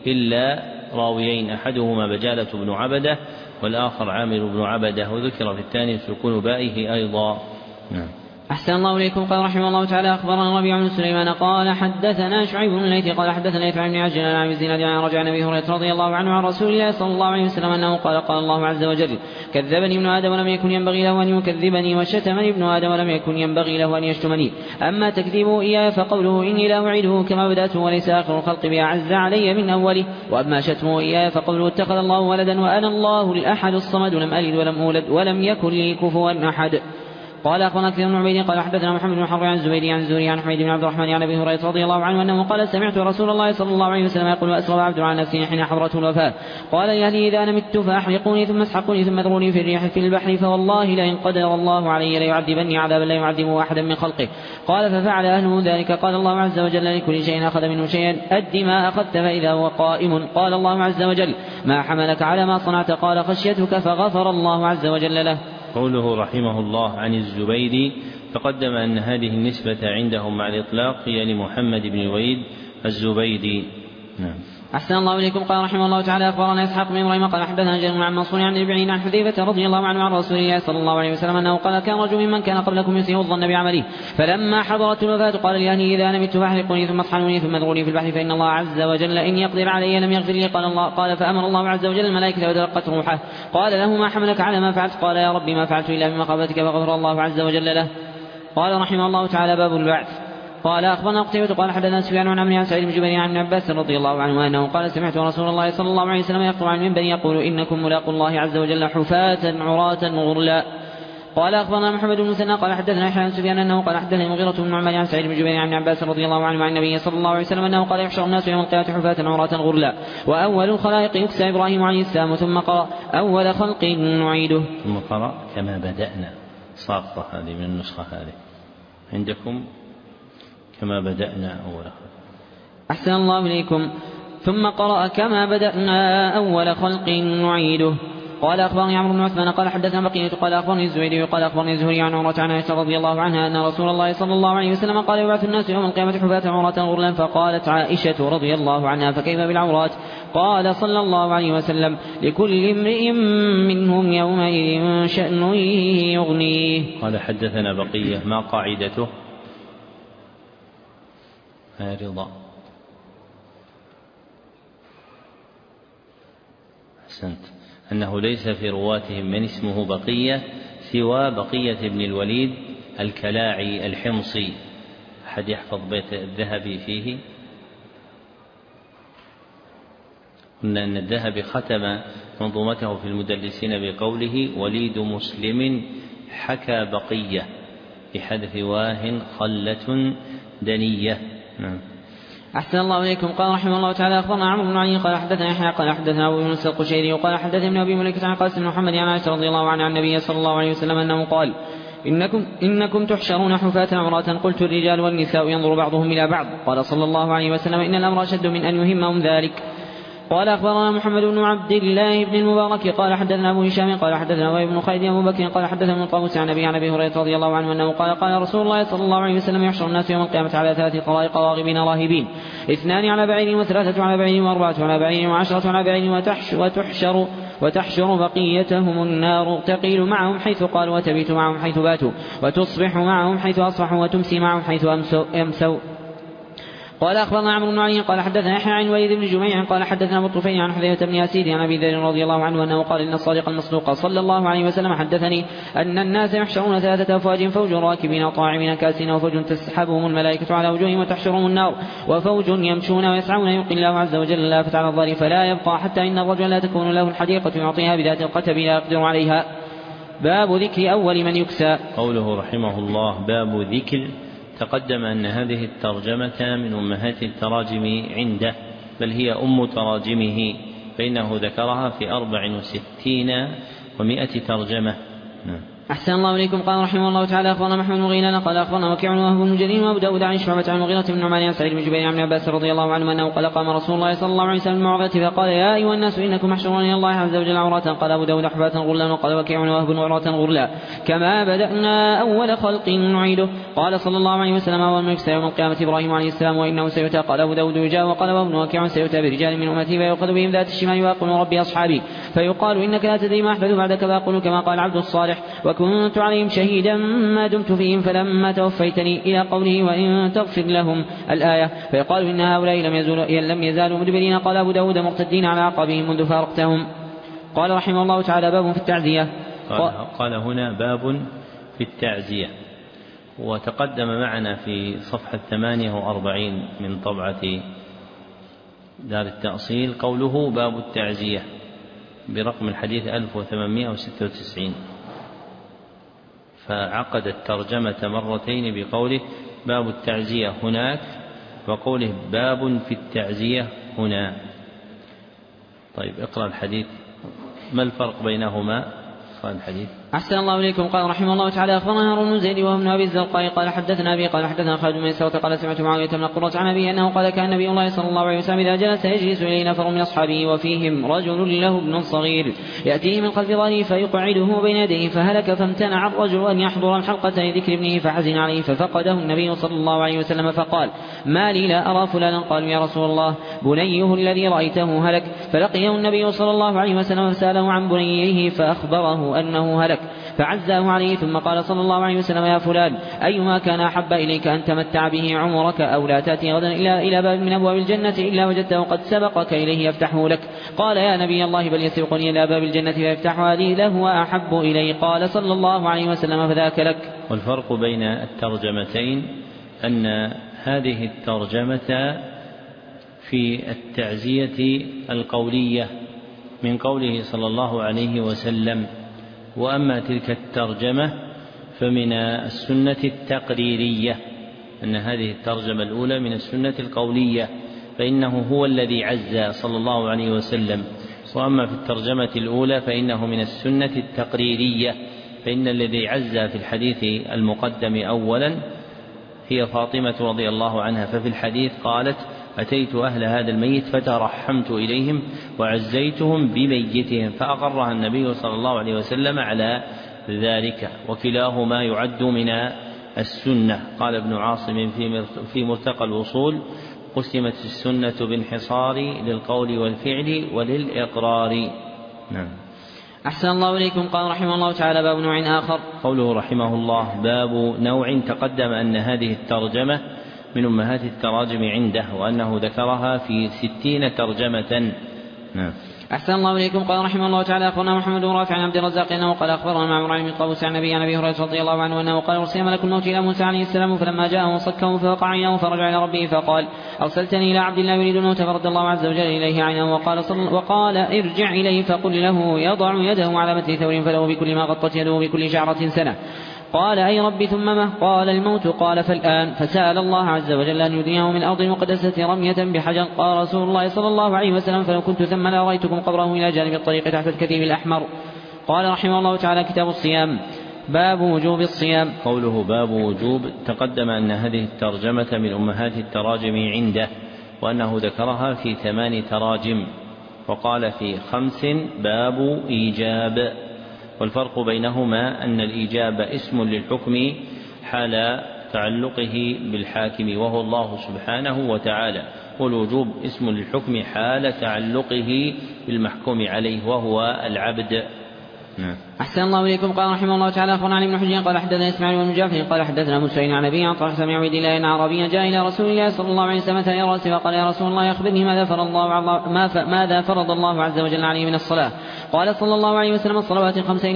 S1: إلا راويين أحدهما بجالة بن عبده والآخر عامر بن عبده وذكر في الثاني سكون بائه أيضا. نعم.
S2: أحسن الله إليكم. قال رحمه الله تعالى أخبرنا ربيع بن سليمان قال حدثنا شعيب بن الليث قال حدثنا ليث بن عجل عن أبي الزناد عن رجع عن أبي هريرة رضي الله عنه عن رسول الله صلى الله عليه وسلم أنه قال الله عز وجل كذبني ابن آدم ولم يكن ينبغي له أن يكذبني وشتمني ابن آدم ولم يكن ينبغي له أن يشتمني. أما تكذيبه إياه فقوله إني لا أعيده كما بدأته وليس آخر الخلق بأعز علي من أوله. وأما شتمه إياه فقوله اتخذ الله ولدا وأنا الله الأحد الصمد لم ألد ولم أولد ولم يكن لي كفوا أحد. قال أخبرنا كثير بن عبيد قال حدثنا محمد بن حرب عن الزبيدي عن الزهري عن حميد بن عبد الرحمن عن أبي هريرة رضي الله عنه أنه قال سمعت رسول الله صلى الله عليه وسلم يقول وأسرب عبد على نفسه حين حضرته الوفاة قال يا أهلي إذا أنا مت فأحرقوني ثم اسحقوني ثم اذروني في الريح في البحر فوالله لئن قدر الله علي ليعذبني عذابا لا يعذبه أحدا من خلقه. قال ففعل أهله ذلك. قال الله عز وجل لكل شيء أخذ منه شيئا أد ما أخذت فإذا هو قائم. قال الله عز وجل ما حملك على ما صنعت قال خشيتك فغفر الله عز وجل له.
S1: قوله رحمه الله عن الزبيدي تقدم أن هذه النسبة عندهم مع الإطلاق هي لمحمد بن ويد الزبيدي. نعم.
S2: أحسن الله إليكم. قال رحمه الله تعالى أخبرنا إسحاق بن إبراهيم قال حدثنا جرير عن منصور عن الربيعي عن حذيفة رضي الله عنه عن رسول الله صلى الله عليه وسلم أنه قال كان رجل ممن كان قبلكم يسيء الظن بعمله فلما حضرت الوفاة قال لأهلي إذا أنا مت فاحرقوني ثم اطحنوني ثم اذروني في البحر فإن الله عز وجل إن يقدر علي لم يغفر لي. قال فأمر الله عز وجل الملائكة وتلقت روحه. قال له ما حملك على ما فعلت قال يا ربي ما فعلت إلا بمخافتك فغفر الله عز وجل له. قال رحمه الله تعالى باب البعث. قال أخبرنا قتيبة قال حدثنا سفيان عن عمرو عن سعيد بن جبير عن ابن عباس رضي الله عنه أنه قال سمعت رسول الله صلى الله عليه وسلم يخطب عن المنبر يقول إنكم ملاقوا الله عز وجل حفاة عراة غرلا. قال أخبرنا محمد بن مسنى قال حدثنا يحيى عن سفيان أنه قال حدثني مغيرة بن نعمان عن سعيد بن جبير عن ابن عباس رضي الله عنه عن النبي صلى الله عليه وسلم أنه قال يحشر الناس يوم القيامة حفاة عراة غرلا وأول الخلائق يكسى إبراهيم عليه السلام ثم قرأ أول خلق نعيده
S1: ثم قرأ كما بدأنا صاغة هذه من النسخة هذه عندكم كما بدأنا أول خلق.
S2: أحسن الله إليكم. ثم قرأ كما بدأنا أول خلق نعيده. قال أخبرني عمرو بن عثمان قال حدثنا بقية قال أخبرني الزبيدي قال أخبرني الزهري عن عمرة عن عائشة رضي الله عنها أن رسول الله صلى الله عليه وسلم قال يبعث الناس يوم القيامة حفاة عراة غرلا. فقالت عائشة رضي الله عنها فكيف بالعورات؟ قال صلى الله عليه وسلم لكل امرئ منهم يومئذ شأن يغنيه.
S1: قال حدثنا بقية. ما قاعدته؟ رضا. أحسنت. أنه ليس في رواتهم من اسمه بقية سوى بقية بن الوليد الكلاعي الحمصي. أحد يحفظ بيت الذهبي فيه؟ قلنا أن الذهبي ختم منظومته في المدلسين بقوله وليد مسلم حكى بقية بحذف واه خلة دنية. نعم.
S2: أحسن الله إليكم. قال رحمه الله تعالى أخبرنا عمرو بن علي قال حدثنا يحيى قال حدثنا أبو يونس القشيري وقال حدثنا ابن أبي مليكة عن قاسم بن محمد عن عائشة رضي الله عنها عن النبي صلى الله عليه وسلم أنه قال إنكم تحشرون حفاة عراة. قلت الرجال والنساء ينظر بعضهم إلى بعض. قال صلى الله عليه وسلم إن الأمر أشد من أن يهمهم ذلك. قال أخبرنا محمد بن عبد الله بن المبارك قال حدثنا أبو هشام قال حدثنا وهب بن خالد أبو بكر قال حدثنا ابن طاووس عن أبي هريرة رضي الله عنه أنه قال رسول الله صلى الله عليه وسلم يحشر الناس يوم القيامة على 3 طرائق راغبين راهبين 2 على بعير و3 على بعير و4 على بعير و10 على بعير وتحشر بقيتهم النار تقيل معهم حيث قال وتبيت معهم حيث باتوا وتصبح معهم حيث أصبحوا وتمسي معهم حيث أمسوا. قال أخبرنا عمرو بن علي قال حدثنا يحيى عن وليد بن جميع قال حدثنا أبو الطفيل عن حذيفة بن ياسيد عن أبي ذر رضي الله عنه أنه قال إن الصادق المصدوق صلى الله عليه وسلم حدثني أن الناس يحشرون 3 أفواج فوج راكبين طاعمين كاسين وفوج تسحبهم الملائكة على وجوههم وتحشرهم النار وفوج يمشون ويسعون يلقي الله عز وجل اللافة على الظهر فلا يبقى حتى إن الرجل لا تكون له الحديقة يعطيها بذات القتب لا يقدر عليها. باب ذكر أول من يكسى.
S1: قوله رحمه الله باب ذكر. تقدم أن هذه الترجمة من أمهات التراجم عنده بل هي أم تراجمه فإنه ذكرها في 64 و100 ترجمة.
S2: أحسن الله إليكم. قال رحمه الله تعالى أخبرنا محمد بن غيلان قال أخبرنا وكيع وهب بن جرير وأبو داود عن شعبة عن المغيرة بن نعمان عن سعيد بن جبير عن عباس رضي الله عنه أنه قال قام رسول الله صلى الله عليه وسلم الموعظة فقال يا أيها الناس إنكم محشرون إلى الله عز وجل عراة. قال أبو داود حفاة غرلا وقال وكيع وهب عراة غرلا كما بدأنا أول خلق نعيده. قال صلى الله عليه وسلم أول من يكسى يوم القيامة إبراهيم عليه السلام وإنه سيؤتى. قال أبو داود يجاء وقال وابن وكيع سيؤتى برجال من أمتي فيؤخذ بهم ذات الشمال ويقول ربي أصحابي فيقال إنك لا تدري ما أحدث بعدك فأقول كما قال عبد الصالح وكنت عليهم شهيدا ما دمت فيهم فلما توفيتني إلى قوله وإن تغفر لهم الآية فيقال إن هؤلاء لم يزالوا مدبرين. قال أبو داود مرتدين على عقبهم منذ فارقتهم. قال رحمه الله تعالى باب في التعزية.
S1: قال هنا باب في التعزية وتقدم معنا في صفحة 48 من طبعة دار التأصيل قوله باب التعزية برقم الحديث 1896 فعقد الترجمة مرتين بقوله باب التعزية هناك وقوله باب في التعزية هنا. طيب اقرأ الحديث. ما الفرق بينهما؟ الحديث.
S2: أحسن الله إليكم. قال رحمه الله تعالى أخبرنا هارون بن زيد وابن أبي الزرقاء قال حدثنا أبي قال حدثنا خالد بن ميسرة قال سمعت معاوية بن قرة عن أبي أنه قال كان نبي الله صلى الله عليه وسلم إذا جلس يجلس إليه نفر من أصحابه وفيهم رجل له ابن صغير يأتيه من خلف ظهره فيقعده بين يديه فهلك فامتنع الرجل أن يحضر الحلقة لذكر ابنه فحزن عليه ففقده النبي صلى الله عليه وسلم فقال ما لي لا أرى فلانا. قالوا يا رسول الله بنيه الذي رأيته هلك. فلقيه النبي صلى الله عليه وسلم فسأله عن بنيه فأخبره أنه هلك فعزاه عليه ثم قال صلى الله عليه وسلم يا فلان أيما كان أحب إليك أن تمتع به عمرك أو لا تأتي غدا إلى باب من أبواب الجنة إلا وجدته قد سبقك إليه يفتحه لك. قال يا نبي الله بل يسبقني إلى باب الجنة فيفتحها لي له أحب إلي. قال صلى الله عليه وسلم فذاك لك.
S1: والفرق بين الترجمتين أن هذه الترجمة في التعزية القولية من قوله صلى الله عليه وسلم وأما تلك الترجمة فمن السنة التقريرية أن هذه الترجمة الأولى من السنة القولية فإنه هو الذي عز صلى الله عليه وسلم. وأما في الترجمة الأولى فإنه من السنة التقريرية فإن الذي عز في الحديث المقدم أولا هي فاطمة رضي الله عنها ففي الحديث قالت أتيت أهل هذا الميت فترحمت إليهم وعزيتهم بميتهم، فأقرها النبي صلى الله عليه وسلم على ذلك، وكلاهما يعد من السنة. قال ابن عاصم في مرتقى الوصول: قسمت السنة بانحصار للقول والفعل وللإقرار. نعم.
S2: أحسن الله إليكم. قال رحمه الله تعالى: باب نوع آخر.
S1: قوله رحمه الله: باب نوع، تقدم أن هذه الترجمة من أمهات التراجم عنده، وأنه ذكرها في 60 ترجمة. نعم.
S2: أحسن الله إليكم. قال رحمه الله تعالى: أخبرنا محمد بن رافع عن عبد الرزاق أنه قال أخبرنا معمر بن قوس عن النبي عن أبي هريرة رضي الله عنه أنه قال: أرسل ملك الموت إلى موسى عليه السلام فلما جاءه صكه فوقع عينه فرجع إلى ربه فقال: أرسلتني إلى عبد الله يريد الموت، فرد الله عز وجل إليه عينه وقال: ارجع إليه فقل له يضع يده على متن ثور فله بكل ما غطت يده بكل شعرة سنة. قال: أي رب ثم ما؟ قال: الموت. قال: فالآن. فسأل الله عز وجل أن يدنيه من أرض المقدسة رمية بحجر. قال رسول الله صلى الله عليه وسلم: فلو كنت ثم لرأيتكم قبره إلى جانب الطريق تحت الكثيب الأحمر. قال رحمه الله تعالى: كتاب الصيام. باب وجوب الصيام.
S1: قوله باب وجوب، تقدم أن هذه الترجمة من أمهات التراجم عنده، وأنه ذكرها في 8 تراجم، وقال في 5 باب إيجاب. والفرق بينهما أن الإيجاب اسم للحكم حال تعلقه بالحاكم وهو الله سبحانه وتعالى، والوجوب اسم للحكم حال تعلقه بالمحكوم عليه وهو العبد.
S2: أحسن الله إليكم. قال رحمه الله تعالى: أخبرنا علي بن حجر قال حدثنا إسماعيل بن جعفر قال حدثنا مسعود عن أبي عن طلحة بن عبيد الله أن أعرابيا جاء إلى رسول الله صلى الله عليه وسلم ثني رأسه فقال: يا رسول الله أخبرني ماذا فرض الله عز وجل عليه من الصلاة؟ قال صلى الله عليه وسلم: الصلوات 5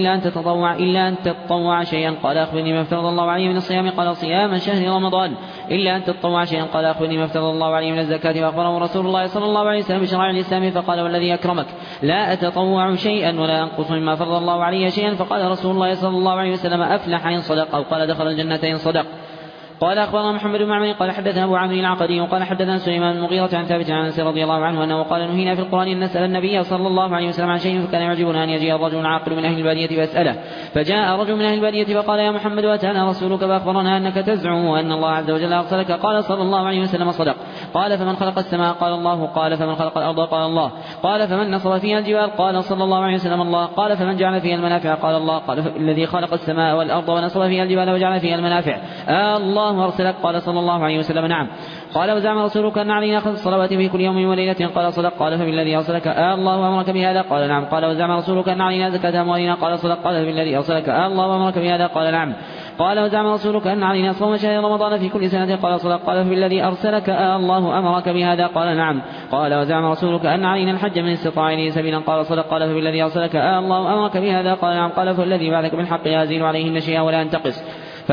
S2: إلا أن تتطوع شيئا. قال: أخبرني ما افترض الله عليه من الصيام؟ قال: صيام شهر رمضان. إلا أن تتطوع شيئا. قال: أخبرني ما افترض الله عليه من الزكاة؟ وأخبره رسول الله صلى الله عليه وسلم بشرائع الإسلام فقال: والذي أكرمك لا أتطوع شيئا ولا أنقص مما فرض الله عليه شيئا. فقال رسول الله صلى الله عليه وسلم: أفلح إن صدق، أو قال: دخل الجنة إن صدق. قال: أخبرنا محمد بن معمر قال حدثنا أبو عمرو العقدي وقال حدثنا سليمان بن المغيرة عن ثابت عن أنس رضي الله عنه أنه قال: نهينا في القرآن أن نسأل النبي صلى الله عليه وسلم عن شيء، فكان يعجبنا أن يجيء الرجل العاقل من أهل البادية فيسأله. فجاء رجل من أهل البادية فقال: يا محمد، أتانا رسولك فأخبرنا أنك تزعم أن الله عز وجل أرسلك. قال صلى الله عليه وسلم: صدق. قال: فمن خلق السماء؟ قال: الله. قال: فمن خلق الأرض؟ قال: الله. قال: فمن نصب فيها الجبال؟ قال صلى الله عليه وسلم: الله. قال: فمن جعل فيها المنافع؟ قال: الله. قال: الذي خلق السماء والأرض ونصب فيها الجبال وجعل فيها المنافع الله أرسلك؟ قال صلى الله عليه وسلم: نعم. قال: وزعم رسولك أن علينا 5 صلوات في كل يوم وليلة؟ قال: صدق. قال: فبالذي أرسلك الله أمرك بهذا؟ قال: نعم. قال: وزعم رسولك أن علينا زكاة أموالنا؟ قال: صدق. قال: فبالذي أرسلك الله أمرك بهذا؟ قال: نعم. قال: وزعم رسولك أن علينا صوم شهر رمضان في كل سنة؟ قال: صدق. قال: فبالذي أرسلك الله أمرك بهذا؟ قال: نعم. قال: وزعم رسولك أن علينا الحج من استطاع إليه سبيلا؟ قال: صدق. قال: فبالذي أرسلك الله أمرك بهذا؟ قال: نعم. قال: فالذي بعثك بالحق لا يزيد عليهن شيئا ولا ينتقص.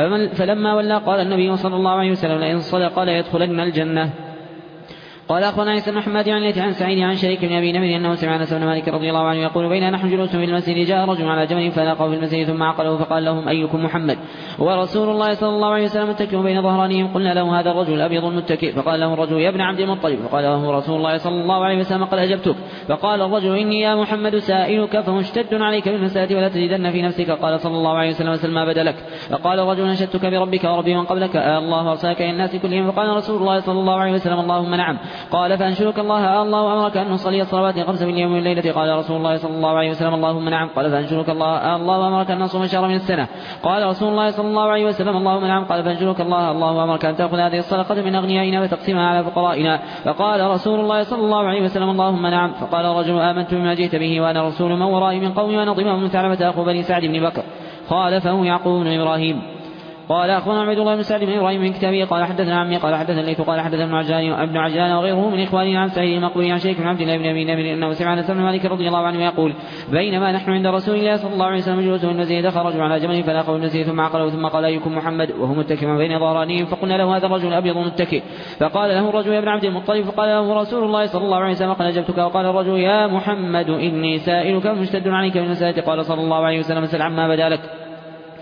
S2: فلما ولى قال النبي صلى الله عليه وسلم: لئن صدق ليدخلن الجنة. قال: أخبرنا عيسى بن محمد عن سعيد عن شريك بن أبي نمر أنه سمع أنس بن مالك رضي الله عنه يقول: بين نحن جلوس في المسجد جاء رجل على جمل فلاقه في المسجد ثم عقله فقال لهم: أيكم محمد؟ ورسول الله صلى الله عليه وسلم متكئ بين ظهرانهم. قلنا له: هذا الرجل الأبيض المتكئ. فقال له الرجل: يا ابن عبد المطلب. فقال له رسول الله صلى الله عليه وسلم: قد أجبتك. فقال الرجل: إني يا محمد سائلك فمشتد عليك بالمسألة ولا تجدن في نفسك. قال صلى الله عليه وسلم: سل ما بدا لك. فقال الرجل: نشدتك بربك وربي من قبلك الله أرسلك إلى الناس كلهم. فقال رسول الله صلى الله عليه وسلم: اللهم نعم. قال: فأنشدك الله أمرك أن نصلي الصلوات 5 في اليوم والليلة؟ قال رسول الله صلى الله عليه وسلم: اللهم نعم. قال: فأنشدك الله أمرك أن نصوم شهر من السنة؟ قال رسول الله صلى الله عليه وسلم: اللهم نعم. قال: فأنشدك الله أمرك أن تأخذ هذه الصدقة من أغنيائنا وتقسمها على فقرائنا؟ فقال رسول الله صلى الله عليه وسلم: اللهم نعم. فقال الرجل: آمنت بما جئت به وأنا رسول من ورائي من قومي وأنا ضمام بن ثعلبة أخو بني سعد بن بكر. خالفه يعقوب بن إبراهيم. قال: أخبرنا عبد الله بن سعد بن إبراهيم من كتابه قال: حدثنا عمي قال: حدثنا الليث قال: حدثنا ابن عجلان وغيره من إخواننا عن سعيد المقبري عن شريك بن عبد الله بن أبي نمر أنه سمع أنس بن مالك رضي الله عنه يقول: بينما نحن عند رسول الله صلى الله عليه وسلم جلوس في المسجد دخل رجل على جمل فلاقه المسجد ثم عقله ثم قال: أيكم محمد؟ وهو متكئ بين ظهرانيهم. فقلنا له: هذا الرجل الأبيض متكئ. فقال له الرجل: يا ابن عبد المطلب. فقال له رسول الله صلى الله عليه وسلم: قد أجبتك. وقال الرجل: يا محمد إني سائلك مشتد عليك بالمسألة. قال صلى الله عليه وسلم: سل عما بدا لك.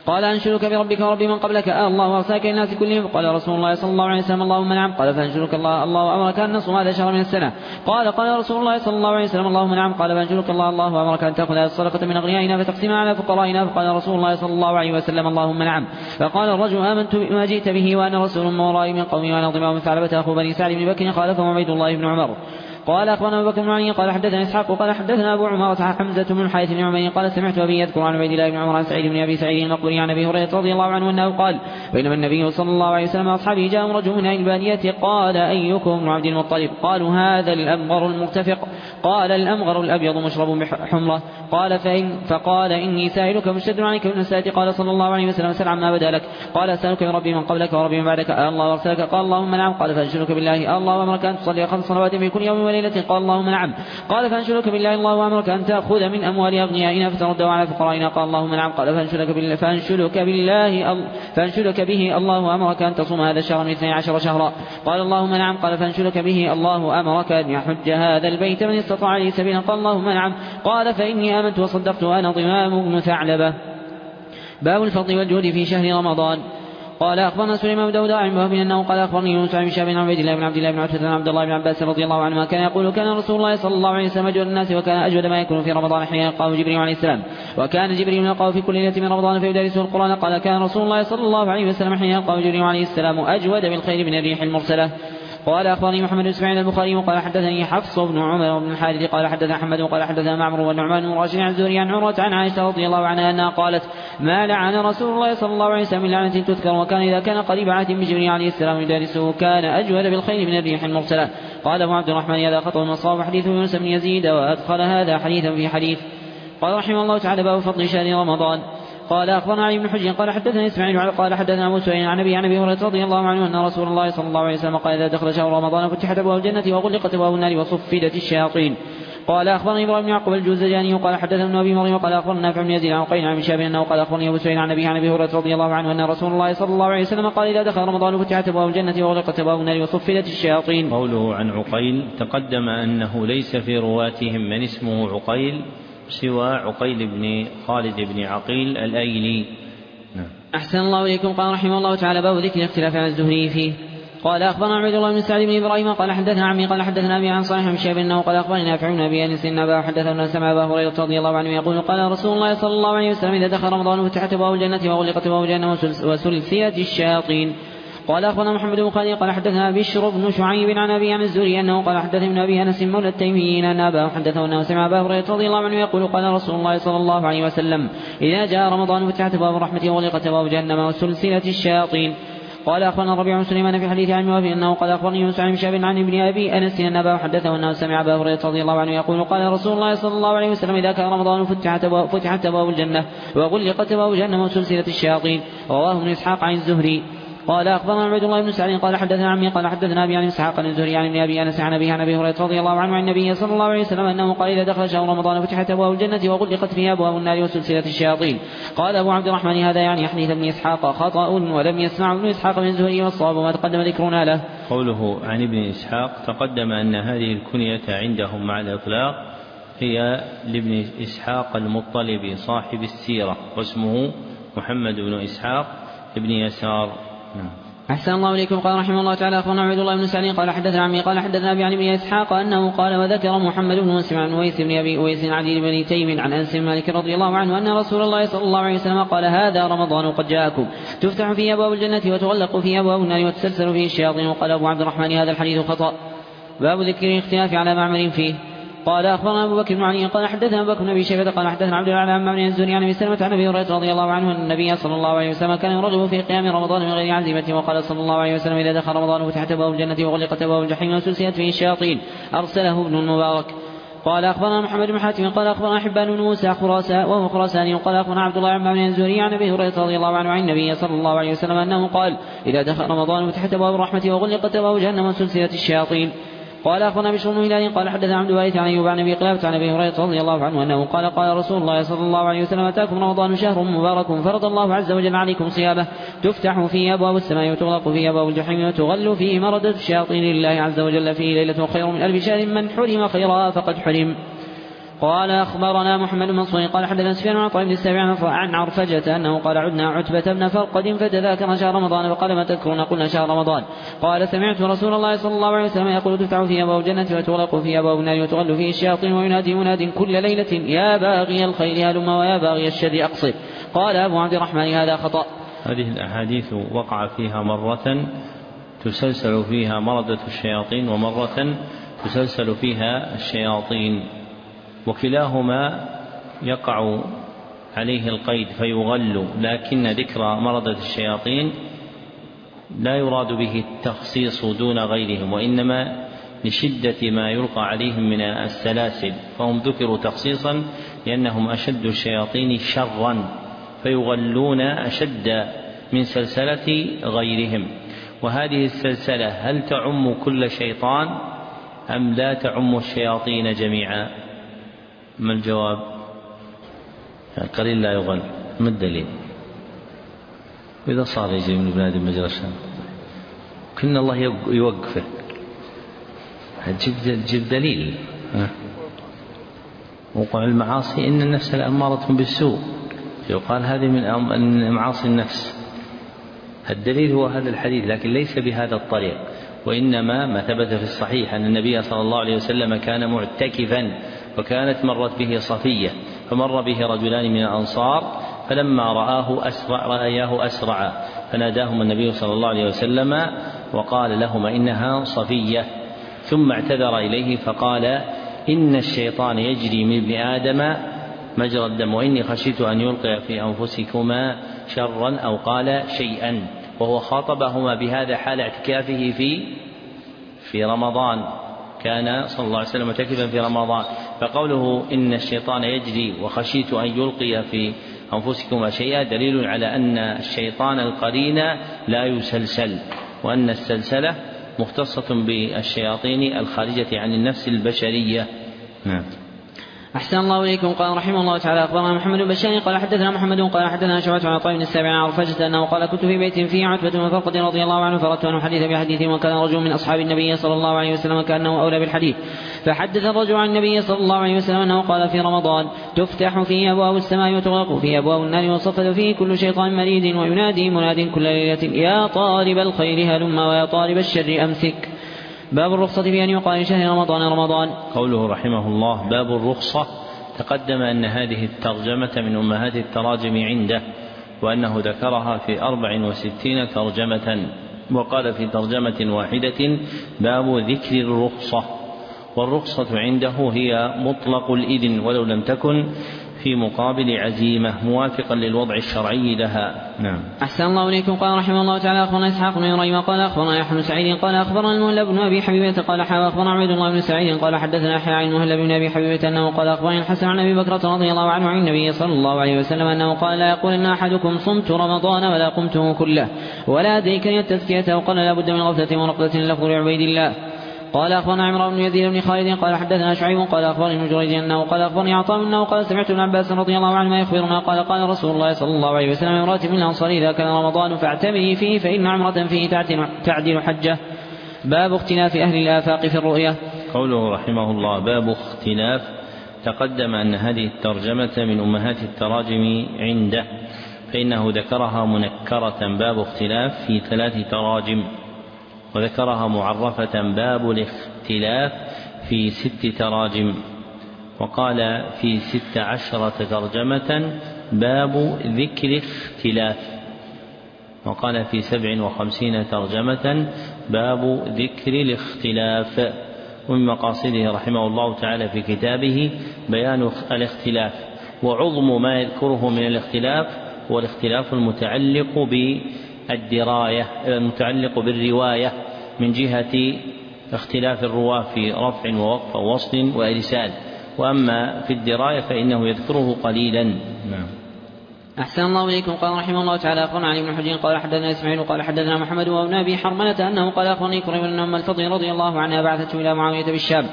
S2: قال أنشدك بربك ورب من قبلك الله أرسلك للناس كلهم؟ قال رسول الله صلى الله عليه وسلم اللهم نعم. قال فأنشدك الله أمرك أن نصوم هذا الشهر من السنة؟ قال رسول الله صلى الله عليه وسلم اللهم نعم. قال فأنشدك الله أمرك أن تأخذ الصدقة من أغنيائنا فتقسمها على فقرائنا؟ فقال رسول الله صلى الله عليه وسلم اللهم نعم. فقال الرجل آمنت بما جئت به وأنا رسول من ورائي من قومي وأنا ضمام من ثعلبة أخو بني سعد بن بكر خالفه عبيد الله بن عمر. قال أخبرنا أبو بكر بن علي قال حدثنا إسحاق قال حدثنا أبو عمارة حمزة بن الحارث بن عمير قال سمعت أبي يذكر عن عبيد الله بن عمر عن سعيد بن أبي سعيد المقبري عن أبي هريرة رضي الله عنه أنه قال بينما النبي صلى الله عليه وسلم أصحابه جاءهم رجل من أهل البادية قال أيكم ابن عبد المطلب؟ قالوا هذا الأمغر المرتفق. قال الأمغر الأبيض مشرب بحمرة. فقال إني سائلك مشتد عليك بالنساء. قال صلى الله عليه وسلم سل عما بدا لك. قال أسألك بربي من قبلك وربي من بعدك الله أرسلك؟ قال اللهم نعم. قال فأنشدك بالله الله أمرك أن تصلي 5 صلوات في كل يوم وليلة؟ قال اللهم نعم. قال فأنشدك بالله الله أمرك أن تأخذ من أموال أغنيائنا فترده على فقرائنا؟ قال اللهم نعم. قال فأنشدك به الله أمرك أن تصوم هذا الشهر من 12 شهرا؟ قال اللهم نعم. قال فأنشدك به الله أمرك أن يحج هذا البيت من استطاع لي سبيلا؟ قال اللهم نعم. قال فإني آمنت وصدقت وأنا ضمام بن ثعلبة. باب الفضل والجود في شهر رمضان. قال أخبرنا سليمان بن داود عن وهب أنه قال أخبرني يونس عن هشام بن عبيد الله بن عبد الله بن عتبة بن عبد الله بن عباس رضي الله عنهما كان يقول كان رسول الله صلى الله عليه وسلم أجود الناس وكان أجود ما يكون في رمضان حين يلقاه جبريل عليه السلام وكان جبريل يلقاه في كل ليلة من رمضان فيدرسه القرآن. قال كان رسول الله صلى الله عليه وسلم حين يلقاه جبريل عليه السلام أجود بالخير من الريح المرسلة. قال أخبرني محمد بن إسماعيل البخاري وقال حدثني حفص بن عمر بن الحارث قال حدثنا أحمد وقال حدثنا معمر والنعمان بن راشد عن الزهري عن عروة عن عائشة رضي الله عنها أنها قالت ما لعن رسول الله صلى الله عليه وسلم من لعنة تذكر وكان إذا كان قريب عهد بجبريل عليه السلام يدارسه كان أجود بالخير من الريح المرسلة. قال أبو عبد الرحمن هذا خطأ وصواب حديث يونس بن يزيد وأدخل هذا حديثا في حديث. قال رحمه الله تعالى باب فضل شهر رمضان. قال أخبرنا علي بن حجر قال حدثنا إسماعيل قال حدثنا أبو سعيد عن أبي هريرة رضي الله عنه أن رسول الله صلى الله عليه وسلم قال إذا دخل شهر رمضان فتحت أبواب الجنة وغلقت أبواب النار وصفدت الشياطين. قال أخبرني إبراهيم بن يعقوب الجوزجاني قال حدثنا ابن أبي مريم قال أخبرنا نافع بن يزيد عن عقيل عن شاب أنه قال أخبرني أبو سعيد عن أبي هريرة رضي الله عنه أن رسول الله صلى الله عليه وسلم قال إذا دخل رمضان فتحت أبواب الجنة وغلقت أبواب النار وصفدت الشياطين.
S1: قوله عن عقيل تقدم أنه ليس في رواتهم من اسمه عقيل سوى عقيل بن خالد بن عقيل الأيلي.
S2: أحسن الله إليكم. قال رحمه الله تعالى باب ذكر الاختلاف عن الزهري فيه. قال أخبرنا عبيد الله بن سعد بن إبراهيم قال حدثنا عمي قال حدثنا أبي عن صالح بن شهاب أنه قال أخبرني نافع بن أبي أنس أن أباه حدثنا سمع أبا هريرة رضي الله عنه يقول قال رسول الله صلى الله عليه وسلم إذا دخل رمضان فتحت أبواب الجنة وغلقت أبواب جهنم وسلسلت الشياطين. قال أخبرنا محمد بن خالد قال حدثنا بشر بن شعيب عن أبي عن الزهري أنه قال حدثني ابن أبي أنس مولى التيميين أن أباه حدثه أنه سمع أبا هريرة رضي الله عنه يقول قال رسول الله صلى الله عليه وسلم إذا جاء رمضان فتحت أبواب الرحمة وغلقت أبواب جهنم وسلسلت الشياطين. قال أخبرنا الربيع بن سليمان في حديث عن وهب أنه قال أخبرني يونس عن شاب عن ابن أبي أنس أن أباه حدثه أنه سمع أبا هريرة رضي الله عنه يقول قال رسول الله صلى الله عليه وسلم إذا كان رمضان فتحت أبواب الجنة وغلقت أبواب جهنم وسلسلت الشياطين. رواه ابن إسحاق عن الزهري. قال أخبرنا عبيد الله بن سعد قال حدثنا عمي قال حدثنا أبي عن إسحاق عن الزهري عن ابن أبي أنس عن أبي هريرة رضي الله عنه عن النبي صلى الله عليه وسلم أنه قال إذا دخل شهر رمضان فتحت أبواب الجنة وغلقت فيها أبواب النار وسلسلت الشياطين. قال أبو عبد الرحمن هذا يعني حديث ابن إسحاق خطأ ولم يسمع ابن إسحاق من الزهري والصواب ما تقدم ذكرنا له.
S1: قوله عن ابن إسحاق تقدم أن هذه الكنية عندهم مع الإطلاق هي لابن إسحاق المطلبي صاحب السيرة واسمه محمد بن إسحاق ابن يسار.
S2: أحسن الله إليكم. قال رحمه الله تعالى أخبرنا عبيد الله بن سعد قال حدثنا عمي قال حدثنا أبي عن ابن إسحاق أنه قال وذكر محمد بن مسلم عن أويس بن أبي أويس عدي بن تيم عن أنس بن مالك رضي الله عنه أن رسول الله صلى الله عليه وسلم قال هذا رمضان قد جاءكم تفتح فيه أبواب الجنة وتغلق فيه أبواب النار وتسلسل فيه الشياطين. وقال أبو عبد الرحمن هذا الحديث خطأ. باب ذكر الاختلاف على معمر فيه. قال أخبرنا أبو بكر بن علي قال حدثنا أبو بكر بن أبي شيبة قال حدثنا عبد الأعلى عن معمر الزهري عن أبي سلمة عن أبي هريرة رضي الله عنه أن النبي صلى الله عليه وسلم كان يرغب في قيام رمضان من غير عزيمة. وقال صلى الله عليه وسلم إذا دخل رمضان فتحت أبواب الجنة وغلقت أبواب الجحيم وسلسلت فيه الشياطين. أرسله ابن المبارك. قال أخبرنا محمد بن حاتم قال أخبرنا حبان بن موسى وهو خراساني وقال أخبرنا عبد الله بن معمر الزهري عن أبي هريرة رضي الله عنه عن النبي صلى الله عليه وسلم أنه قال إذا دخل رمضان فتحت أبواب الرحمة وغلقت أبواب جهنم وسلسلت الشياطين. قال أخبرنا بشر بن هلال قال حدثنا عبد الوارث عن أيوب عن أبي قلابة عن أبي هريرة رضي الله عنه أنه قال قال رسول الله صلى الله عليه وسلم أتاكم رمضان شهر مبارك فرض الله عز وجل عليكم صيامه تفتح فيه أبواب السماء وتغلق فيه أبواب الجحيم وتغل فيه مردة الشياطين لله عز وجل فيه ليلة خير من 1000 شهر من حرم خيرها فقد حرم. قال أخبرنا محمد بن منصور قال حدثنا سفيان عن طيب السابع عن عرفجة أنه قال عدنا عتبة بن فرقد فتذاكر شهر رمضان فقال ما تذكرون؟ قلنا شهر رمضان. قال سمعت رسول الله صلى الله عليه وسلم يقول تفتح فيه أبواب الجنة وتغلق فيه أبواب النار وتغل فيه الشياطين وينادي مناد كل ليلة يا باغي الخير هلم ويا باغي الشر أقصر. قال أبو عبد الرحمن هذا خطأ.
S1: هذه الأحاديث وقع فيها مرة تسلسل فيها مردة الشياطين ومرة تسلسل فيها الشياطين، وكلاهما يقع عليه القيد فيغل، لكن ذكر مردة الشياطين لا يراد به التخصيص دون غيرهم، وإنما لشدة ما يلقى عليهم من السلاسل، فهم ذكروا تخصيصا لأنهم أشد الشياطين شرا فيغلون أشد من سلسلة غيرهم. وهذه السلسلة هل تعم كل شيطان أم لا تعم الشياطين جميعا؟ ما الجواب؟ قليل لا يغل، ما الدليل؟ وإذا صار يجري من بلاد مجرى الشام كن الله يوقفه، تجيب دليل. وقوع المعاصي إن النفس لأمارة بالسوء، يقال هذه من معاصي النفس. الدليل هو هذا الحديث، لكن ليس بهذا الطريق، وإنما ما ثبت في الصحيح أن النبي صلى الله عليه وسلم كان معتكفا وكانت مرت به صفية، فمر به رجلان من الأنصار فلما رآه أسرع فناداهما النبي صلى الله عليه وسلم وقال لهما إنها صفية، ثم اعتذر إليه فقال إن الشيطان يجري من ابن آدم مجرى الدم وإني خشيت أن يلقي في أنفسكما شرا أو قال شيئا، وهو خاطبهما بهذا حال اعتكافه في رمضان، كان صلى الله عليه وسلم معتكفا في رمضان، فقوله إن الشيطان يجري وخشيت أن يلقي في أنفسكما شيئا دليل على أن الشيطان القرين لا يسلسل، وأن السلسلة مختصة بالشياطين الخارجة عن النفس البشرية. نعم.
S2: أحسن الله إليكم. قال رحمه الله تعالى أخبرنا محمد بن بشار قال حدثنا محمد قال حدثنا شعبة عن طيب السابع عن عرفجة أنه قال كنت في بيت فيه عتبة بن فرقد رضي الله عنه فأردت أن أحدث بحديث، وكان رجل من أصحاب النبي صلى الله عليه وسلم كأنه أولى بالحديث، فحدث الرجل عن النبي صلى الله عليه وسلم أنه قال في رمضان تفتح فيه أبواب السماء وتغلق فيه أبواب النار وصفد فيه كل شيطان مريد وينادي مناد كل ليلة يا طالب الخير هلم ويا طالب الشر أمسك. باب الرخصة في أن يقال شهر رمضان.
S1: قوله رحمه الله باب الرخصة، تقدم أن هذه الترجمة من أمهات التراجم عنده، وأنه ذكرها في 64 ترجمة، وقال في ترجمة واحدة باب ذكر الرخصة، والرخصة عنده هي مطلق الإذن ولو لم تكن في مقابل عزيمة موافقا للوضع الشرعي لها. نعم.
S2: أحسن الله إليكم. قال رحمه الله تعالى أخبرنا إسحاق بن إبراهيم قال أخبرنا يحيى بن سعيد قال أخبرنا المهلب بن أبي حبيبة قال أخبرنا عبد الله بن سعيد قال حدثنا يحيى عن المهلب بن أبي حبيبة أنه قال أخبرني الحسن عن أبي بكرة رضي الله عنه عن النبي صلى الله عليه وسلم أنه قال لا يقولن أحدكم صمت رمضان ولا قمته كله ولا أدركني التزكية، وقال لا بد من غفلة ورقدة لفظ لعبيد الله. قال أخبرنا عمرو بن يزيد بن خالد قال حدثنا شعيب قال أخبرني ابن جريج أنه قال أخبرني عطاء أنه قال سمعت ابن عباس رضي الله عنهما يخبرنا قال رسول الله صلى الله عليه وسلم امرأة من الأنصار إذا كان رمضان فاعتمري فيه فإن عمرة فيه تعدل حجة. باب اختلاف أهل الآفاق في الرؤية.
S1: قوله رحمه الله باب اختلاف، تقدم أن هذه الترجمة من أمهات التراجم عنده، فإنه ذكرها منكرة باب اختلاف في 3 تراجم، وذكرها معرفة باب الاختلاف في 6 تراجم، وقال في 16 ترجمة باب ذكر اختلاف، وقال في 57 ترجمة باب ذكر الاختلاف. ومن مقاصده رحمه الله تعالى في كتابه بيان الاختلاف، وعظم ما يذكره من الاختلاف هو الاختلاف المتعلق بالدراية المتعلق بالرواية من جهة اختلاف الرواة في رفع ووقف ووصل وإرسال، وأما في الدراية فإنه يذكره قليلا. نعم.
S2: أحسن الله إليكم. قال رحمه الله تعالى أخبرنا علي بن حجر قال حدثنا إسماعيل قال حدثنا محمد وابن أبي حرملة أنه قال أخبرني كريم بن أم الفضل رضي الله عنها بعثته إلى معاوية بالشام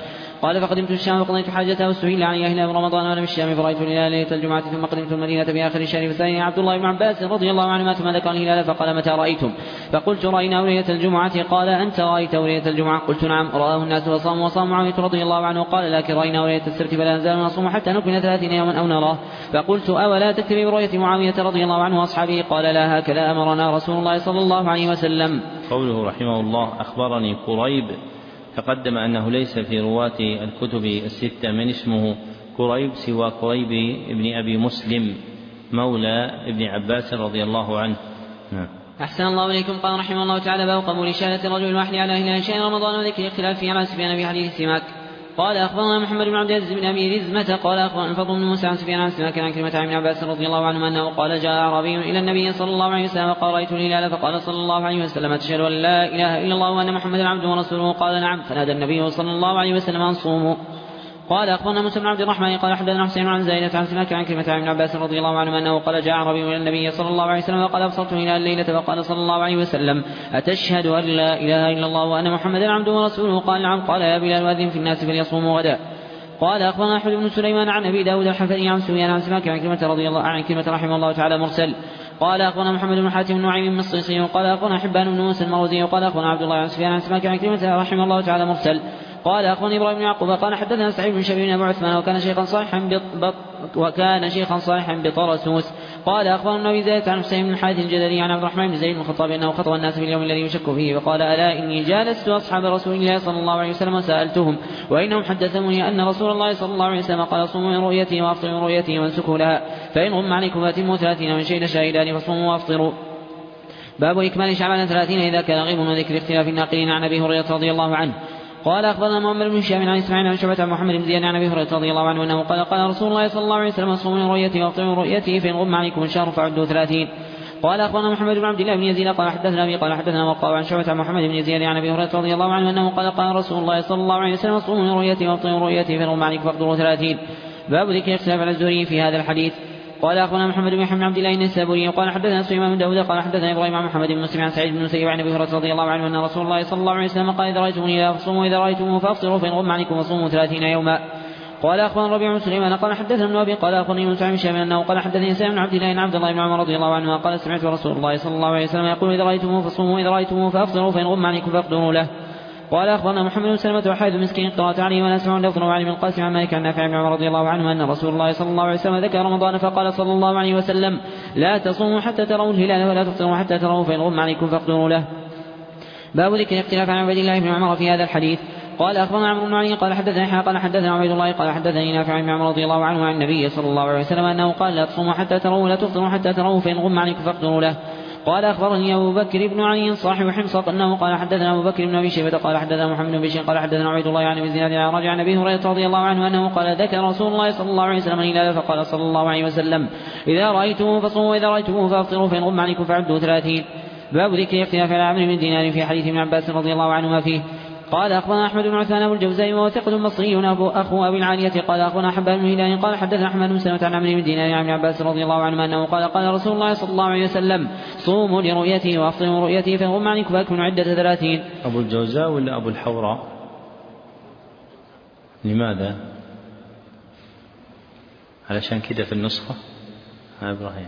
S2: قال فقدمت الشام فقضيت حاجته واستهل علي أهل رمضان وأنا بالشام فرأيت الهلال ليلة الجمعة ثم قدمت المدينة في آخر الشهر فسألني عبد الله بن عباس رضي الله عنهما ثم ذكر الهلال فقال متى رأيتم؟ فقلت رأيناه ليلة الجمعة. قال أنت رأيته ليلة الجمعة؟ قلت نعم. رآه الناس وصام معاوية رضي الله عنه. قال لكن رأيناه ليلة السبت فلا نزال نصوم حتى نكمل 30 يوما أو نراه. فقلت أولا تكتفي برؤية معاوية رضي الله عنه وأصحابه؟ قال لا، هكذا أمرنا رسول الله صلى الله عليه وسلم.
S1: قوله رحمه الله أخبرني قريب، تقدم أنه ليس في رواة الكتب الستة من اسمه قريب سوى قريب ابن أبي مسلم مولى ابن عباس رضي الله عنه.
S2: أحسن الله إليكم. قال رحمه الله تعالى باب قبول شهادة الرجل الواحد على أهل شهر رمضان وذكر اختلاف في على سفيان في حديث سماك. قال أخبرنا محمد بن عبد العزيز بن أبي رزمة قال أخبرنا الفضل بن موسى عن سفيان عن سماك عن كلمة عن ابن عباس رضي الله عنه أنه قال جاء أعرابي إلى النبي صلى الله عليه وسلم قال رأيت الهلال فقال صلى الله عليه وسلم تشهد أن لا إله إلا الله وأن محمدا عبده ورسوله؟ قال نعم. فنادى النبي صلى الله عليه وسلم أن صوموا. قال أخبرنا موسى بن عبد الرحمن قال حدثنا حسين عن زائدة عن سماك عن كلمة عن ابن عباس رضي الله عنه أنه قال جاء أعرابي إلى النبي صلى الله عليه وسلم وقال أبصرت إلى الليلة فقال صلى الله عليه وسلم أتشهد أن لا إله إلا الله وأن محمدا عبده ورسوله؟ قال نعم. قال يا بلال وأذن في الناس فليصوموا غدا. قال أخبرنا أحمد بن سليمان عن أبي داود الحنفي عن سفيان عن سماك عن كلمة رضي الله عن كلمة رحمه الله تعالى مرسل. قال أخبرنا محمد بن حاتم بن نعيم المصيصي قال أخبرنا حبان بن موسى المروزي قال أخبرنا عبد الله عن سفيان عن سماك عن كلمة رحمه الله تعالى مرسل. قال أخبرني إبراهيم بن يعقوب قال حدثنا سعيد بن شبيب بن أبو عثمان وكان شيخا صالحا بطرسوس. قال أخبرنا أبي زيد عن حسين بن حاتم الجدلي عن عبد الرحمن بن زيد بن الخطاب أنه خطب الناس في اليوم الذي يشك فيه فقال ألا إني جالست أصحاب رسول الله صلى الله عليه وسلم وسألتهم وإنهم حدثوني أن رسول الله صلى الله عليه وسلم قال صوموا من رؤيته وأفطروا من رؤيته وانسكوا لها فإن غم عليكم فأتموا 30 من شهد شاهدان فصوموا وأفطروا. باب إكمال شعبان 30 إذا كان غيب وذكر اختلاف الناقلين عن أبي هريرة رضي الله عنه. قال أخبرنا محمد بن هشام عن إسماعيل عن شعبة عن محمد بن زياد عن أبي هريرة رضي الله عنه أنه قال قال رسول الله صلى الله عليه وسلم صوموا من رؤيته وأفطروا من رؤيته فإن غم عليكم الشهر فعدوا 30. قال أخبرنا محمد بن عبد الله بن يزيد قال حدثنا أبي قال حدثنا وقال عن شعبة عن محمد بن زياد عن أبي هريرة رضي الله عنه أنه قال قال رسول الله صلى الله عليه وسلم صوموا من رؤيته وأفطروا من رؤيته فإن غم عليكم فاقدروا 30. باب ذكر اختلاف على الزهري في هذا الحديث. قال أخبرنا محمد بن عبد الله النسابوري قال حدثنا سليمان بن داود قال حدثنا إبراهيم عن محمد بن مسلم عن سعيد بن مسيب عن أبي هريرة رضي الله عنه أن رسول الله صلى الله عليه وسلم قال إذا رأيتموني فصوموا إذا رأيتموه فأفطروا فإن غم عليكم فصوموا 30 يوما. قال أخبرنا ربيع بن سليمان قال حدثنا ابن أبي قال أخبرني موسى بن شهاب أنه قال حدثني سالم بن عبد الله بن عبد الله بن عمر رضي الله عنهما قال سمعت رسول الله صلى الله عليه وسلم يقول إذا رأيتموه فصوموا إذا رأيتموه فأفطروا فإن غم عليكم فاقدروا له. قال أخبرنا محمد بن سلمة وحيد مسكين قرأت عليه ولا أسمع لفظ وعلي بن القاسم عن مالك عن نافع بن عمر رضي الله عنه أن رسول الله صلى الله عليه وسلم ذكر رمضان فقال صلى الله عليه وسلم لا تصوموا حتى تروا الهلال ولا تفطروا حتى تروا فإن غم عليكم فاقدروا له. باب ذكر اختلاف عن عبد الله بن عمر في هذا الحديث. قال أخبرنا عمرو بن علي قال حدثنا يحيى قال حدثنا عبيد الله قال حدثني نافع بن عمر رضي الله عنه عن النبي صلى الله عليه وسلم أنه قال لا تصوموا حتى تروا ولا تفطروا حتى تروا فإن غم عليكم فاقدروا له. قال أخبرني أبو بكر بن علي صاحب حمصة أنه قال حدثنا أبو بكر بن أبي شيبة قال حدثنا محمد بن بشير قال حدثنا عبيد الله عن أبي زناد عن رجع عن أبي هريرة رضي الله عنه أنه قال ذكر رسول الله صلى الله عليه وسلم الهلال فقال صلى الله عليه وسلم إذا رأيتموه فصوموا وإذا رأيتموه فأفطروا فإن غم عليكم فعدوا 30. باب ذكر اختلاف على عمرو بن دينار في حديث ابن عباس رضي الله عنهما فيه. قال أخبرنا أحمد بن عثمان أبو الجوزاء وهو ثقة مصري أخو أبي العالية قال أخبرنا حبان بن هلال قال حدثنا أحمد بن سلمة عن عمرو بن دينار عن ابن عباس رضي الله عنهما أنه قال قال رسول الله صلى الله عليه وسلم صوموا لرؤيته وأفطروا رؤيته فإن غم عليكم فأكملوا عدة 30.
S1: أبو الجوزاء ولا أبو الحوراء؟ لماذا؟ علشان كده في النسخة إبراهيم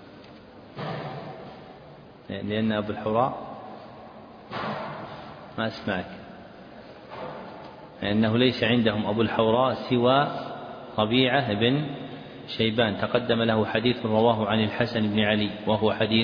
S1: لأن أبو الحوراء ما أسمعك لأنه ليس عندهم أبو الحوراء سوى ربيعة بن شيبان تقدم له حديث رواه عن الحسن بن علي وهو حديث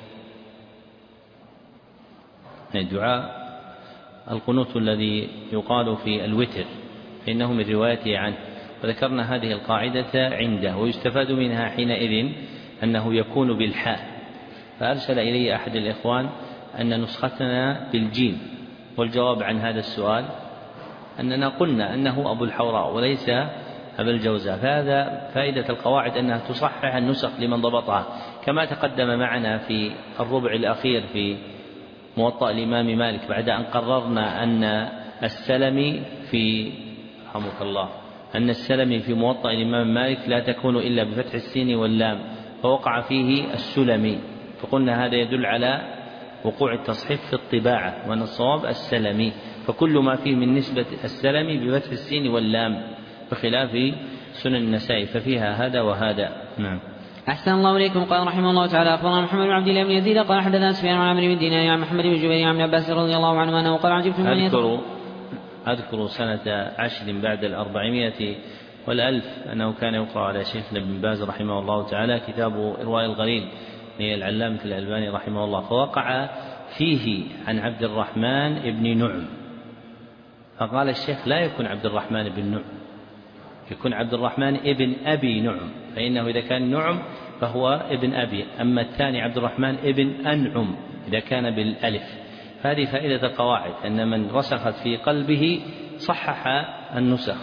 S1: الدعاء القنوت الذي يقال في الوتر فإنه من روايته عنه وذكرنا هذه القاعدة عنده ويستفاد منها حينئذ أنه يكون بالحاء فأرسل إلي أحد الإخوان أن نسختنا بالجيم والجواب عن هذا السؤال أننا قلنا أنه أبو الحوراء وليس أبو الجوزاء فهذا فائدة القواعد أنها تصحح النسخ لمن ضبطها كما تقدم معنا في الربع الأخير في موطأ الإمام مالك بعد أن قررنا أن السلمي في رحمك الله أن السلمي في موطأ الإمام مالك لا تكون إلا بفتح السين واللام فوقع فيه السلمي فقلنا هذا يدل على وقوع التصحيف في الطباعة وأن الصواب السلمي فكل ما فيه من نسبة السلم بفتح السين واللام بخلاف سنن النسائي ففيها هذا وهذا. نعم.
S2: أحسن الله إليكم. قال رحمه الله تعالى أخبرنا محمد بن عبد الله بن يزيد قال حدثنا سفيان عن عمرو بن دينار عن محمد بن جبير عن عباس رضي الله عنه أنه قال عجبت من
S1: أذكر سنة 10 بعد 400 والألف أنه كان يقرأ على شيخنا ابن باز رحمه الله تعالى كتاب إرواء الغليل للعلامة الألباني رحمه الله، فوقع فيه عن عبد الرحمن ابن نعم، فقال الشيخ لا يكون عبد الرحمن بن نعم، يكون عبد الرحمن ابن أبي نعم، فإنه إذا كان نعم فهو ابن أبي، أما الثاني عبد الرحمن ابن أنعم إذا كان بالألف. هذه فائدة القواعد أن من رسخت في قلبه صحح النسخ.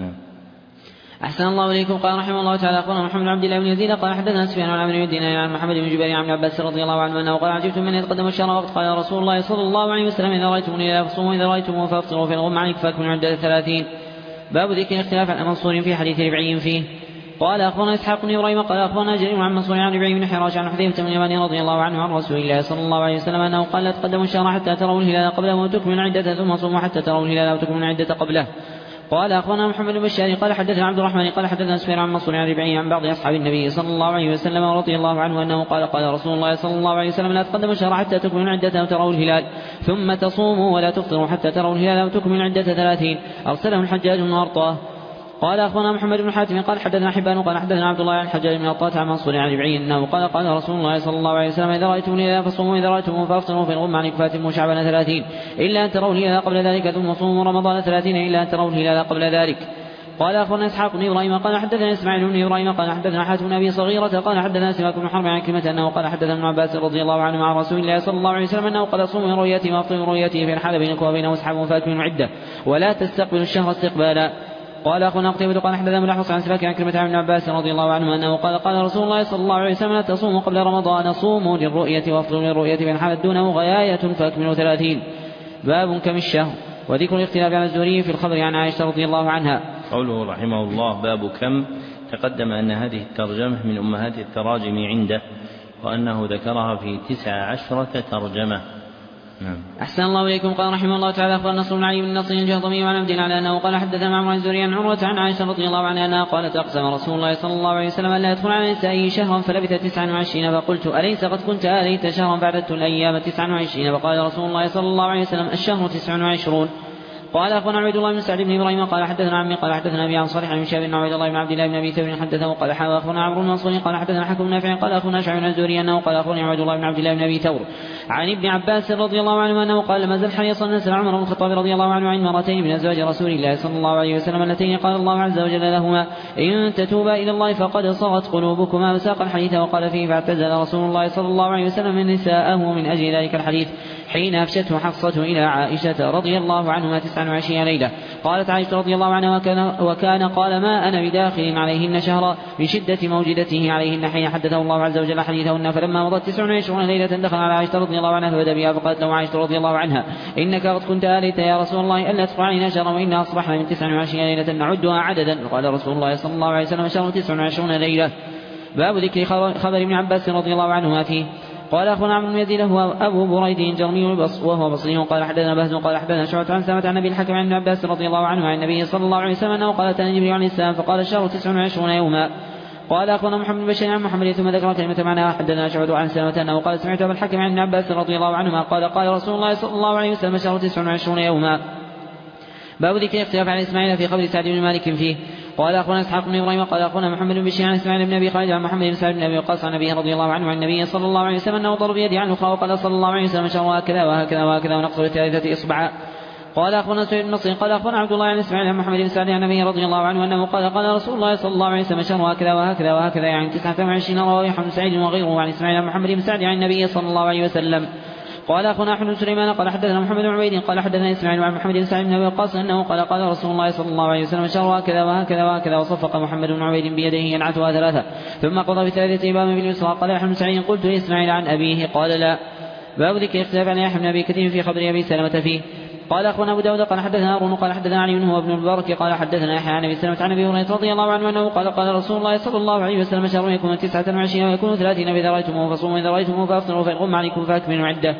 S2: أحسن الله إليكم. قال رحمه الله تعالى أخبرنا محمد بن عبد الله بن يزيد قال حدثنا سفيان عن عمرو بن دينار عن محمد بن جبير عن عباس رضي الله عنه أنه قال عجبت من يتقدم الشهر وقت قال رسول الله صلى الله عليه وسلم إذا رأيتموني لا فصوموا إذا رأيتموه فافطروا في الغم عنك فاكملوا عدة 30. باب ذكر اختلاف عن منصور في حديث ربعي فيه. قال أخبرنا إسحاق بن إبراهيم قال أخبرنا جرير عن منصور عن ربعي بن حراش عن حذيفة بن اليمان رضي الله عنه عن رسول الله صلى الله عليه وسلم أنه قال لا تقدموا الشهر حتى تروا الهلال قبله وتكملوا العدة ثم صوموا حتى تروا الهلال وتكملوا العدة قبله. قال أخبرنا محمد بن بشار قال حدثنا عبد الرحمن قال حدثنا سفيان عن منصور عن ربعي عن بعض أصحاب النبي صلى الله عليه وسلم رضي الله عنه أنه قال قال رسول الله صلى الله عليه وسلم لا تقدموا الشهر حتى تكملوا العدة وتروا الهلال ثم تصوموا ولا تفطروا حتى تروا الهلال وتكملوا العدة 30. أرسله الحجاج بن أرطاه. قال أخبرنا محمد بن حاتم قال حدثنا حبان قال حدثنا عبد الله عن الحجاج بن أرطاه عن منصور عن ربعي أنه قال قال رسول الله صلى الله عليه وسلم إذا رأيتم الهلال فصوموا إذا رأيتموه فافطروا في الغم عنك فاتموا شعبان 30 إلا أن تروا الهلال قبل ذلك ثم صوموا رمضان 30 إلا أن تروا الهلال قبل ذلك. قال أخبرنا إسحاق بن إبراهيم قال حدثنا إسماعيل بن إبراهيم قال حدثنا حاتم بن أبي صغيرة قال حدثنا سماك بن حرب عن كلمة أنه قال حدثنا ابن عباس رضي الله عنه مع رسول الله صلى الله عليه وسلم أنه قال صوموا من رؤيته وأفطروا من رؤيته فإن حال بينكم وبينه اسحبوا فاكملوا العدة ولا تستقبلوا الشهر استقبالا. قال أخونا قتيبة قال حدثنا ملحوظ عن سماك عن كلمة عن ابن عباس رضي الله عنه أنه قال قال رسول الله صلى الله عليه وسلم لا تصوموا قبل رمضان صوموا للرؤية وأفطروا للرؤية فإن حالت دونه غاية فاكملوا 30. باب كم الشهر وذكر الاختلاف عن الزهري في الخبر عن عائشة رضي الله عنها.
S1: قوله رحمه الله باب كم تقدم أن هذه الترجمة من أمهات التراجم عنده وأنه ذكرها في 19 ترجمة. نعم.
S2: أحسن الله إليكم. قال رحمه الله تعالى أخبر نصر بن علي بن نصر الجهضمي وعن عبد على أنه قال حدثنا معمر الزهري عن عروة عن عائشة رضي الله عنها أنها قالت أقسم رسول الله صلى الله عليه وسلم أن لا يدخل على نسائه شهرا فلبث 29 فقلت أليس قد كنت آليت شهرا فعددت الأيام 29 فقال رسول الله صلى الله عليه وسلم الشهر 29. قال أخونا عبد الله بن سعد بن إبراهيم قال حدثنا عمي قال حدثنا أبي عن صالح عن شاب بن عبد الله بن عبد الله بن أبي ثور حدثه قال أخونا عمرو بن منصور قال حدثنا حكم بن نافع قال أخونا شعيب بن الزهري أنه قال أخونا عبد الله بن عبد الله بن أبي ثور عن ابن عباس رضي الله عنه أنه قال لما زل حريصا نسأل عمر بن الخطاب رضي الله عنه عن مرتين من أزواج رسول الله صلى الله عليه وسلم اللتين قال الله عز وجل لهما إن تتوبا إلى الله فقد صغت قلوبكما وساق الحديث وقال فيه فاعتزل رسول الله صلى الله عليه وسلم من نساءه من أجل ذلك الحديث حين أفشته حفصة إلى عائشة رضي الله عنهما 29 ليلة. قالت عائشة رضي الله عنها وكان قال ما أنا بداخل عليهن شهرا من شدة موجدته عليهن حين حدثه الله عز وجل حديثهن. فلما مضت 29 ليلة دخل على عائشة رضي الله عنها فبدأ بها فقالت له عائشة رضي الله عنها إنك قد كنت آليت يا رسول الله ألا تدخل علينا شهرا وإنا أصبحنا من 29 ليلة نعدها عددا. قال رسول الله صلى الله عليه وسلم شهر 29 ليلة. باب ذكر خبر ابن عباس رضي الله عنهما فيه. قال أخونا عمرو بن يزيد هو أبو بريد الجرمي وهو بصري قال حدثنا بهز قال حدثنا شعبة عن سلمة عن النبي الحكم عن ابن عباس رضي الله عنه عن النبي صلى الله عليه وسلم أنه قال أتاني جبريل عليه السلام فقال الشهر 29 يوما. قال أخونا محمد بن بشير عن محمد ثم ذكر كلمة معناها حدثنا شعبة عن سلمة أنه قال سمعت أبا الحكم عن ابن عباس رضي الله عنهما قال قال رسول الله صلى الله عليه وسلم الشهر 29 يوما. باب ذكر اختلاف عن إسماعيل في خبر سعد بن مالك فيه. قال أخونا إسحاق بن إبراهيم قال أخونا محمد بن بشير عن إسماعيل بن أبي خالد عن محمد بن سعد بن أبي وقاص عن أبيه رضي الله عنه عن النبي صلى الله عليه وسلم أنه ضرب بيده عنه وقال صلى الله عليه وسلم شهر هكذا وهكذا وهكذا ونقص بالثالثة إصبعا. قال أخونا سعيد بن نصر قال أخونا عبد الله عن إسماعيل عن محمد بن سعد عن النبي رضي الله عنه أنه قال قال رسول الله صلى الله عليه وسلم شهر هكذا وهكذا وهكذا يعني 29 رواه يحيى بن سعيد وغيره عن إسماعيل عن محمد بن سعد عن النبي صلى الله عليه وسلم. قال أخونا أحمد بن سليمان قال حدثنا محمد بن عبيد قال حدثنا إسماعيل عن محمد بن سعد بن أبي وقاص أنه قال قال رسول الله صلى الله عليه وسلم شهر هكذا وهكذا وهكذا وصفق محمد بن عبيد بيده ينعتها 3 ثم قضى بثلاثة إمام باليسرى. قال يحيى بن سعيد قلت لإسماعيل عن أبيه قال لا. باب ذكر اختلاف عن يحيى بن أبي كثير في خبر أبي سلمة فيه. قال أخونا أبو داود قال حدثنا هارون قال حدثنا علي هو ابن المبارك قال حدثنا يحيى عن أبي سلمة عن أبي هريرة رضي الله عنه أنه قال قال رسول الله صلى الله عليه وسلم شهر يكون 29 ويكون 30 فإذا رأيتموه فصوموا إذا رأيتموه فأفطروا فإن غم عليكم فأكملوا عدة.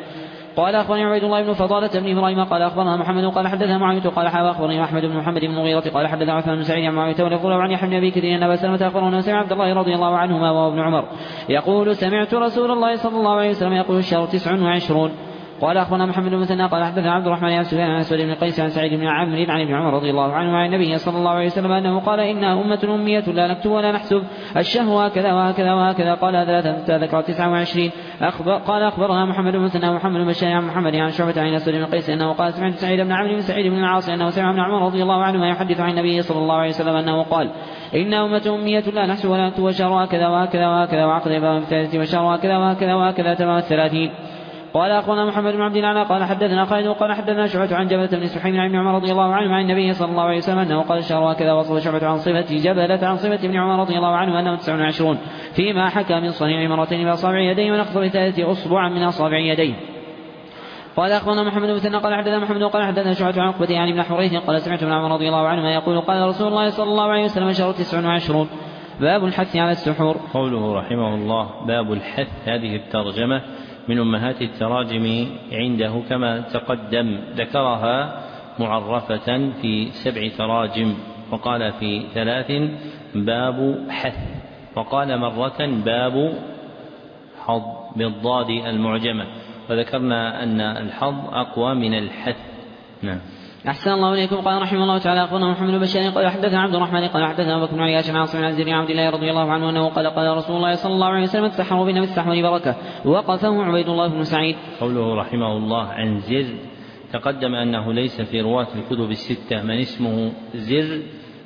S2: قال أخبرني عبيد الله بن فضالة بن إبراهيم قال أخبرنا محمد قال حدثنا معاوية قال أخبرني أحمد بن محمد بن المغيرة قال حدثنا عثمان بن سعيد عن معاوية ولفظ عن يحيى بن أبي كثير أن أبا سلمة أخبرنا سمع عبد الله رضي الله عنهما وابن عمر يقول سمعت رسول الله صلى الله عليه وسلم يقول الشهر 29. قال أخبرنا محمد بن مثنى قال حدثنا عبد الرحمن بن سفيان عن أسود بن قيس عن سعيد بن عمرو عن ابن عمر رضي الله عنه عن النبي صلى الله عليه وسلم أنه قال إنها أمة أمية لا نكتب ولا نحسب الشهر هكذا وهكذا وهكذا. قال ثلاثة ذكر 29. قال أخبرنا محمد بن مثنى ومحمد بن بشار عن محمد عن شعبة عن أسود بن قيس أنه قال سمعت سعيد بن عمرو بن سعيد بن العاص أنه سمع ابن عمر رضي الله عنهما يحدث عن النبي صلى الله عليه وسلم أنه قال إن أمة أمية لا نحسب ولا نكتب والشهر هكذا وهكذا وهكذا وعقد باب الثالث والشهر هكذا وهكذا وهكذا تمام 30. قال أخونا محمد بن عبد الله قال حدثنا خالد قال حدثنا شعبة عن جبلة بن سحيم عن ابن عمر رضي الله عنه عن النبي صلى الله عليه وسلم أنه قال الشهر هكذا. وصل شعبة عن صفة جبلة عن صفة ابن عمر رضي الله عنه أنه 29 فيما حكى من صنيع مرتين بأصابع يديه ونقص بثالث أصبعا من أصابع يديه. قال أخبرنا محمد بن مثنى قال حدثنا محمد قال حدثنا شعبة عن عقبة عن ابن حريث قال سمعت ابن عمر رضي الله عنهما يقول قال رسول الله صلى الله عليه وسلم الشهر 29. باب الحث على السحور.
S1: قوله رحمه الله باب الحث، هذه الترجمة من أمهات التراجم عنده كما تقدم، ذكرها معرفة في 7 تراجم، وقال في 3 باب حث، وقال مرة باب حظ بالضاد المعجمة، وذكرنا أن الحظ أقوى من الحث. نعم.
S2: أحسن الله إليكم. قال رحمه الله تعالى أخبرنا محمد بن بشار قال حدثنا عبد الرحمن قال حدثنا أبو بكر بن عياش عن عاصم عن زيد عبد الله رضي الله عنه أنه قال قال رسول الله صلى الله عليه وسلم السحر بنا بالسحر بركة، وقفه عبيد الله بن سعيد.
S1: قوله رحمه الله عن زر، تقدم أنه ليس في رواة الكتب 6 من اسمه زر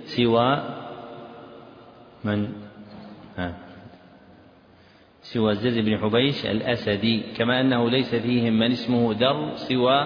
S1: سوى زر بن حبيش الأسدي، كما أنه ليس فيهم من اسمه ذر سوى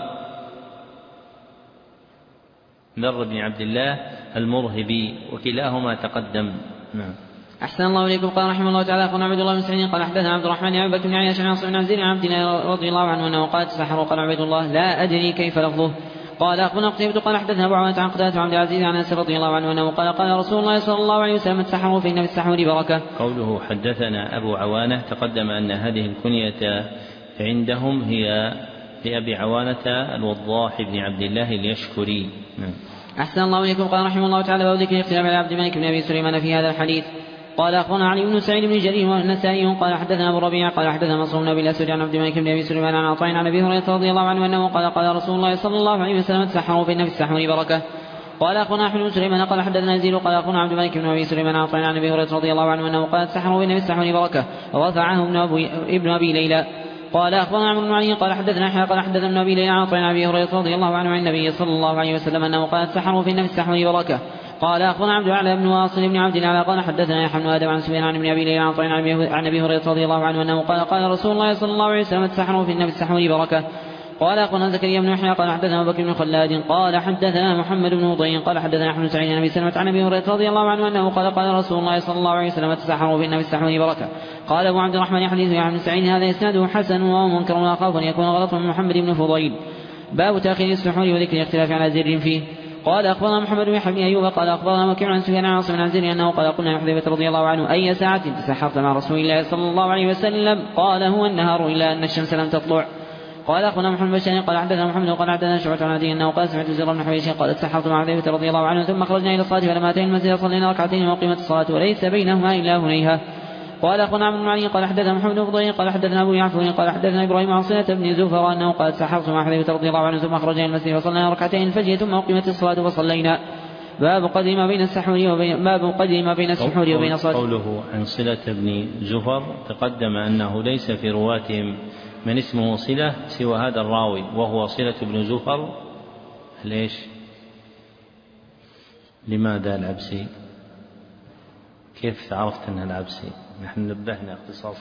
S1: ذر بن عبد الله المرهبي، وكلاهما تقدم. نعم.
S2: أحسن الله إليكم. قال رحمه الله تعالى أخبرنا عبد الله بن سعيد قال حدثنا عبد الرحمن بن بكر بن عياش عن عاصم بن زيد عن عبد الله رضي الله عنه أنه قال تسحر. قال عبيد الله لا أدري كيف لفظه. قال أخبرنا قتيبة قال حدثنا أبو عوانة عن قتادة عن عبد العزيز عن أنس رضي الله عنه أنه قال قال رسول الله صلى الله عليه وسلم السحر فإن بالسحور بركة.
S1: قوله حدثنا أبو عوانة، تقدم أن هذه الكنية عندهم هي لأبي عوانة الوضاح بن عبد الله اليشكري.
S2: أحسن الله إليكم. قال رحمه الله تعالى باب ذكر اختلاف على عبد الملك بن أبي سليمان في هذا الحديث. قال أخبرنا علي بن سعيد بن جرير والنسائي قال حدثنا أبو الربيع قال حدثنا منصور بن أبي الأسود عن عبد الملك بن أبي سليمان عن عطاء عن أبي هريرة رضي الله عنه أنه قال قال رسول الله صلى الله عليه وسلم تسحروا فإن في السحور بركة. قال أخبرنا أحمد بن سليمان قال حدثنا يزيد قال أخبرنا عبد الملك بن أبي سليمان عن عطاء عن أبي هريرة رضي الله عنه أنه قال تسحروا فإن في السحور بركة، ورفعه ابن أبي ليلى. قال أخبرنا عمرو بن علي قال حدثنا يحيى قال حدثنا ابن أبي ليلى عن عطاء عن أبي هريرة رضي الله عنه عن النبي صلى الله عليه وسلم أنه قال تسحروا فإن في السحور بركة. قال أخبرنا عبد الأعلى بن واصل بن عبد الأعلى قال حدثنا يحيى بن آدم عن سفيان عن ابن أبي ليلى عن عطاء عن أبي هريرة رضي الله عنه أنه قال قال رسول الله صلى الله عليه وسلم تسحروا فإن في السحور بركة. قال أخبرنا زكريا بن يحيى قال حدثنا أبو بكر بن خلاد قال حدثنا محمد بن وضيع قال حدثنا أحمد سعيد عن أبي سلمة عن أبي هريرة رضي الله عنه أنه قال قال رسول الله صلى الله عليه وسلم تسحروا فإن في السحور بركة. قال أبو عبد الرحمن حديث يحيى بن سعيد هذا إسناده حسن وهو منكر وأخاف أن يكون غلط من محمد بن فضيل. باب تأخير السحور وذكر الاختلاف على زر فيه. قال أخبرنا محمد بن يحيى بن أيوب قال أخبرنا وكيع عن سفيان عن عاصم عن زر أنه قال قلنا لحذيفة رضي الله عنه أي ساعة تسحرت مع رسول الله صلى الله عليه وسلم؟ قال هو النهار إلا أن الشمس لم تطلع. قال أخونا محمد بن بشار قال حدثنا محمد قال حدثنا شعبة عن عدي أنه قال سمعت زر بن حبيش قال تسحرت مع حذيفة رضي الله عنه ثم خرجنا إلى الصلاة فلما أتينا المسجد صلينا ركعتين وقيمت الصلاة وليس بينهما إلا هنيها. قال أخونا عمرو بن علي قال حدثنا محمد بن فضيل قال حدثنا أبو يعفور قال حدثنا إبراهيم عن صلة بن زفر أنه قال تسحرت مع حذيفة رضي الله عنه ثم خرجنا إلى المسجد وصلينا ركعتين الفجر ثم أقيمت الصلاة وصلينا. باب قدر ما بين السحور وبين الصلاة.
S1: قوله عن صلة بن زفر، تقدم أنه ليس في رواتهم من اسمه صلة سوى هذا الراوي وهو صلة بن زفر. ليش؟ لماذا العبسي؟ كيف عرفت أنها العبسي؟ نحن نبهنا اختصاصه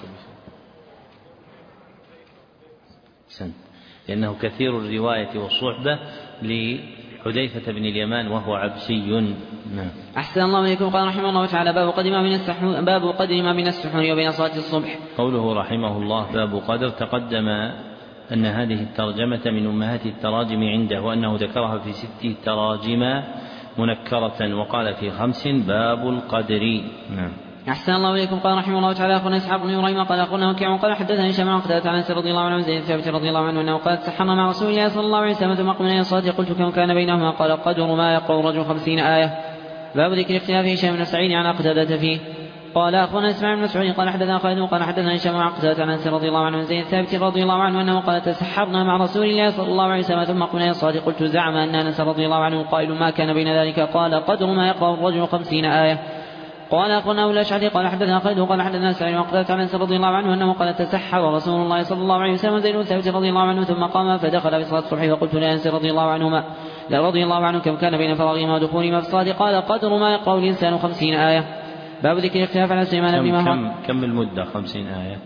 S1: بشيء، لأنه كثير الرواية والصحبة لحذيفة بن اليمان وهو عبسي. نعم.
S2: أحسن الله إليكم. قال رحمه الله تعالى باب قدر ما بين السحور وبين صلاة الصبح.
S1: قوله رحمه الله باب قدر، تقدم أن هذه الترجمة من أمهات التراجم عنده، وأنه ذكرها في 6 تراجم منكرة، وقال في 5 باب القدر. نعم.
S2: أحسن الله إليكم. قال رحمه الله تعالى أخونا إسحاق بن إبراهيم قال أخونا وكيع قال حدثني هشام عن قتادة عن أنس رضي الله عنه زيد ثابت رضي الله عنه أنه قال تسحرنا مع رسول الله صلى الله عليه وسلم ثم قمنا إلى الصلاة قلت كم كان بينهما قال قدر ما يقرأ الرجل 50 آية. باب ذكر اختلاف هشام بن سعيد عن قتادة فيه. قال أخونا إسماعيل بن مسعود قال حدثنا خالد قال حدثنا هشام عن قتادة عن أنس رضي الله عنه زيد ثابت رضي الله عنه أنه قال تسحرنا مع رسول الله صلى الله عليه وسلم ثم قمنا إلى الصلاة قلت زعم أن أنس رضي الله عنه قائل ما كان بين ذلك قال قدر ما يقرأ الرجل 50 آية. قال أخونا أبو الأشعري قال حدثنا خالد قال حدثنا سعيد وقتادة عن أنس رضي الله عنه أنه قال تسحر رسول الله صلى الله عليه وسلم زيد ثابت رضي الله عنه ثم قام فدخل بصلاة الصبح فقلت لأنس رضي الله عنه كم كان بين فراغهما ودخولهما في الصلاة قال قدر ما يقرأ الإنسان 50 آية. باب ذكر الاختلاف على سليمان بن مهران.
S1: كم المدة 50 آية؟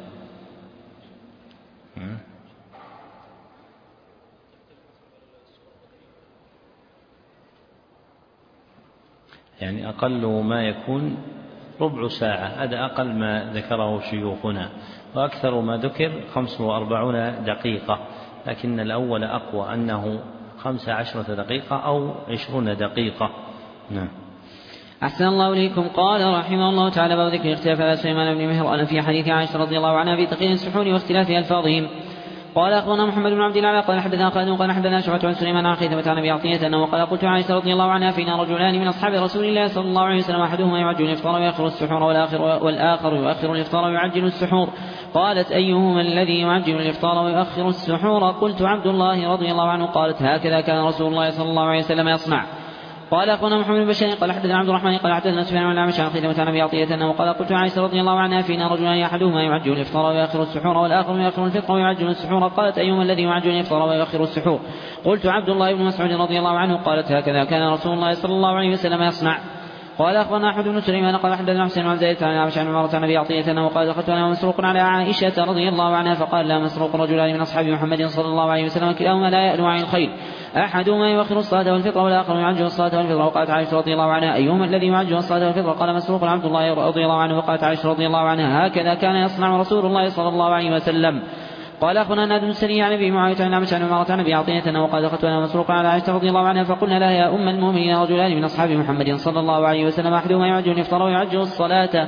S1: يعني أقل ما يكون ربع ساعة، هذا أقل ما ذكره شيوخنا، وأكثر ما ذكر 45 دقيقة، لكن الأول أقوى أنه 15 دقيقة أو 20 دقيقة. نعم.
S2: أحسن الله إليكم. قال رحمه الله تعالى باب ذكر اختلاف على سليمان بن مهران في حديث عائشة رضي الله عنها في تقييم السحور واختلاف ألفاظهم. قال أخونا محمد بن عبد الله قال حدثنا خالد قال حدثنا شعبة عن سليمان عن خيثمة عن أبي عطية أنه قال قلت عائشة رضي الله عنها فينا رجلان من أصحاب رسول الله صلى الله عليه وسلم أحدهما يعجل الإفطار ويأخر السحور والآخر يؤخر الإفطار ويعجل السحور. قالت أيهما الذي يعجل الإفطار ويؤخر السحور؟ قلت عبد الله رضي الله عنه. قالت هكذا كان رسول الله صلى الله عليه وسلم يصنع. قال أخونا محمد بن بشير قال حدثنا عبد الرحمن قال حدثنا سفيان عن الأعمش عن خيثمة عن أبي عطية أنه قال قلت عائشة رضي الله عنها فينا رجلان أحدهما يعجل الإفطار ويؤخر السحور والآخر يؤخر الفطر ويعجل السحور. قالت أيهما الذي يعجل الإفطار ويؤخر السحور؟ قلت عبد الله بن مسعود رضي الله عنه. قالت هكذا كان رسول الله صلى الله عليه وسلم يصنع. قال أخبرنا أحمد بن سليمان قال حدثنا حسين عن زيد عن الأعمش عن عمرة عن أبي عطية أنه قال دخلت أنا ومسروق على عائشة رضي الله عنها فقال لا مسروق رجلان من أصحاب محمد صلى الله عليه وسلم كلاهما لا يألو عن الخير أحدهما يؤخر الصلاة والفطر والآخر يعجل الصلاة والفطر. وقالت عائشة رضي الله عنها أيهما الذي يعجل الصلاة والفطر؟ قال مسروق عبد الله رضي الله عنه. وقالت عائشة رضي الله عنها هكذا كان يصنع رسول الله صلى الله عليه وسلم. قال أخونا نادم السري عن أبي معاوية عن الأعمش عن عمرة عن أبي عطية أنه قال دخلت أنا مسروق على عائشة رضي الله عنها فقلنا لها يا أم المؤمنين رجلان من أصحاب محمد صلى الله عليه وسلم أحدهما يعجل الإفطار ويعجل الصلاة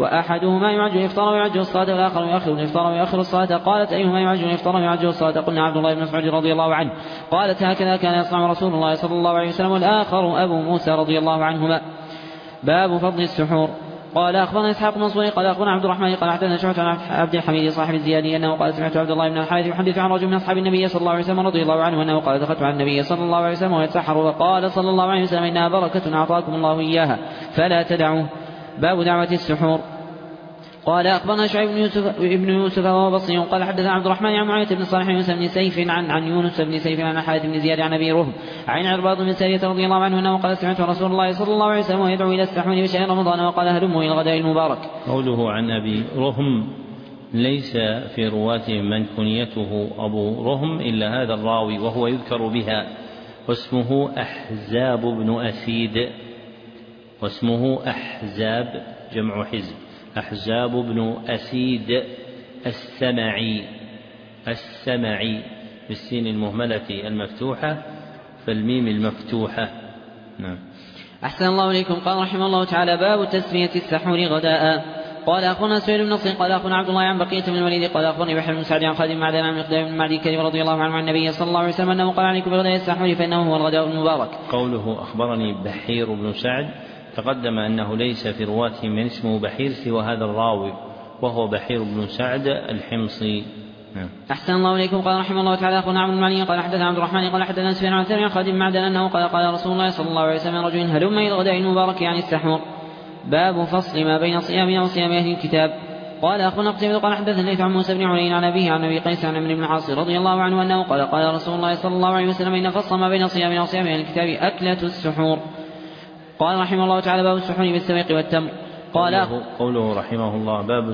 S2: والآخر يؤخر الإفطار ويؤخر الصلاة. قالت أيهما يعجل الإفطار ويعجل الصلاة؟ قلنا عبد الله بن مسعود رضي الله عنه. قالت هكذا كان يصنع رسول الله صلى الله عليه وسلم والآخر أبو موسى رضي الله عنهما. باب فضل السحور. قال أخبرنا إسحاق بن منصور قال أخبرنا عبد الرحمن قال حدثنا شعبة عن عبد الحميد صاحب الزيادي أنه قال سمعت عبد الله بن الحارث يحدث عن رجل من أصحاب النبي صلى الله عليه وسلم رضي الله عنه أنه قال دخلت على النبي صلى الله عليه وسلم ويتسحر وقال صلى الله عليه وسلم إنها بركة أعطاكم الله إياها فلا تدعوه. باب دعوة السحور. قال أخبرنا شعيب بن يوسف وهو بصري قال حدثنا عبد الرحمن عن معاوية بن صالح يونس بن سيف عن يونس بن سيف عن حارث بن زياد عن أبي رهم عن عرباض بن سارية رضي الله عنه أنه قال سمعت رسول الله صلى الله عليه وسلم يدعو إلى السحور بشهر رمضان وقال هلموا إلى الغداء المبارك.
S1: قوله عن أبي رهم ليس في رواتهم من كنيته أبو رهم إلا هذا الراوي وهو يذكر بها واسمه أحزاب بن أسيد واسمه أحزاب جمع حزب أحزاب بن أسيد السمعي بالسين المهملة المفتوحة فالميم المفتوحة. نعم.
S2: أحسن الله إليكم. قال رحمه الله تعالى باب تسمية السحور غداء. قال أخونا سهيل بن نصر قال أخونا عبد الله عن بقية بن الوليد قال أخونا بحر بن سعد عن خالد بن معدان عن مقدام بن معدي كريم رضي الله عنه عن النبي صلى الله عليه وسلم أنه قال عليكم بغداء السحور فإنه هو الغداء المبارك.
S1: قوله أخبرني بحير بن سعد تقدم أنه ليس في رواته من اسمه بحير سوى هذا الراوي وهو بحير بن سعد الحمصي.
S2: أحسن الله إليكم. قال رحمه الله تعالى أخونا عبد المالي قال حدثنا عبد الرحمن قال حدثنا سفيان عن ثاني عن خالد بن معدان أنه قال رسول الله صلى الله عليه وسلم رجل هلم إلى الغداء المبارك يعني السحور. باب فصل ما بين صيامنا وصيام أهل الكتاب. قال أخونا قتيبة قال حدثنا الليث عن موسى بن علي عن أبيه عن أبي قيس عن عمرو بن العاص رضي الله عنه أنه قال رسول الله صلى الله عليه وسلم إن فصل ما بين صيامنا وصيام أهل الكتاب أكلة السحور. قال رحمه الله تعالى باب السحور بالسويق والتمر.
S1: قوله رحمه الله باب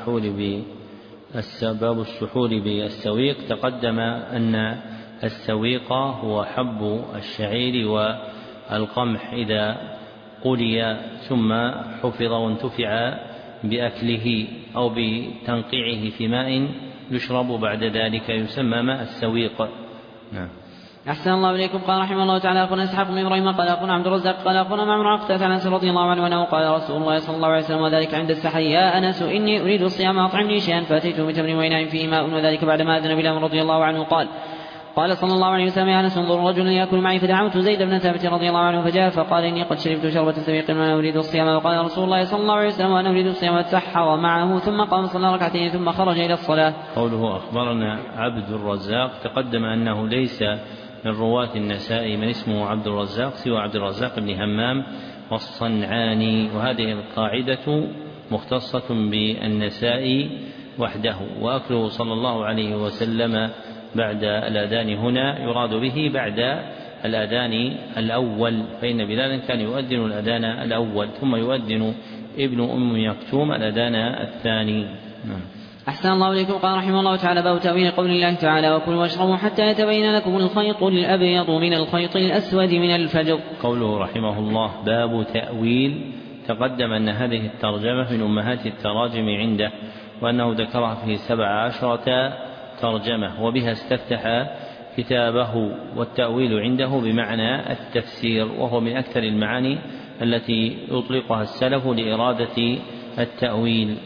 S1: السحور بالسويق تقدم أن السويق هو حب الشعير والقمح إذا قلي ثم حفظ وانتفع بأكله أو بتنقيعه في ماء يشرب بعد ذلك يسمى ماء السويق. نعم.
S2: أحسن الله إليكم. قال رحمه الله تعالى أخونا إسحاق بن إبراهيم قال أخونا عبد الرزاق قال أخونا معمر عن قتادة عن أنس رضي الله عنه أنه قال رسول الله صلى الله عليه وسلم وذلك عند السحر يا أنس إني أريد الصيام أطعمني شيئا فأتيته بتمر وإناء فيه ماء وذلك بعدما أذن بلال رضي الله عنه قال صلى الله عليه وسلم يا أنس انظر رجلا يأكل معي فدعوت زيد بن ثابت رضي الله عنه فجاء فقال إني قد شربت شربة سبيق وأنا أريد الصيام وقال رسول الله صلى الله عليه وسلم وأنا أريد الصيام وتسحر معه ثم قام صلى ركعتين ثم خرج إلى الصلاة.
S1: قوله أخبرنا عبد الرزاق تقدم أنه ليس من رواة النسائي من اسمه عبد الرزاق سوى عبد الرزاق بن همام والصنعاني، وهذه القاعدة مختصة بالنسائي وحده، وأكله صلى الله عليه وسلم بعد الأذان هنا يراد به بعد الأذان الأول، فإن بلالا كان يؤذن الأذان الأول ثم يؤذن ابن أم يكتوم الأذان الثاني.
S2: أحسن الله إليكم. قال رحمه الله تعالى باب تأويل قول الله تعالى وكلوا واشربوا حتى يتبين لكم الخيط الأبيض من الخيط الأسود من الفجر.
S1: قوله رحمه الله باب تأويل، تقدم أن هذه الترجمة من أمهات التراجم عنده، وأنه ذكرها في 17 ترجمة وبها استفتح كتابه، والتأويل عنده بمعنى التفسير، وهو من أكثر المعاني التي يطلقها السلف لإرادة التأويل.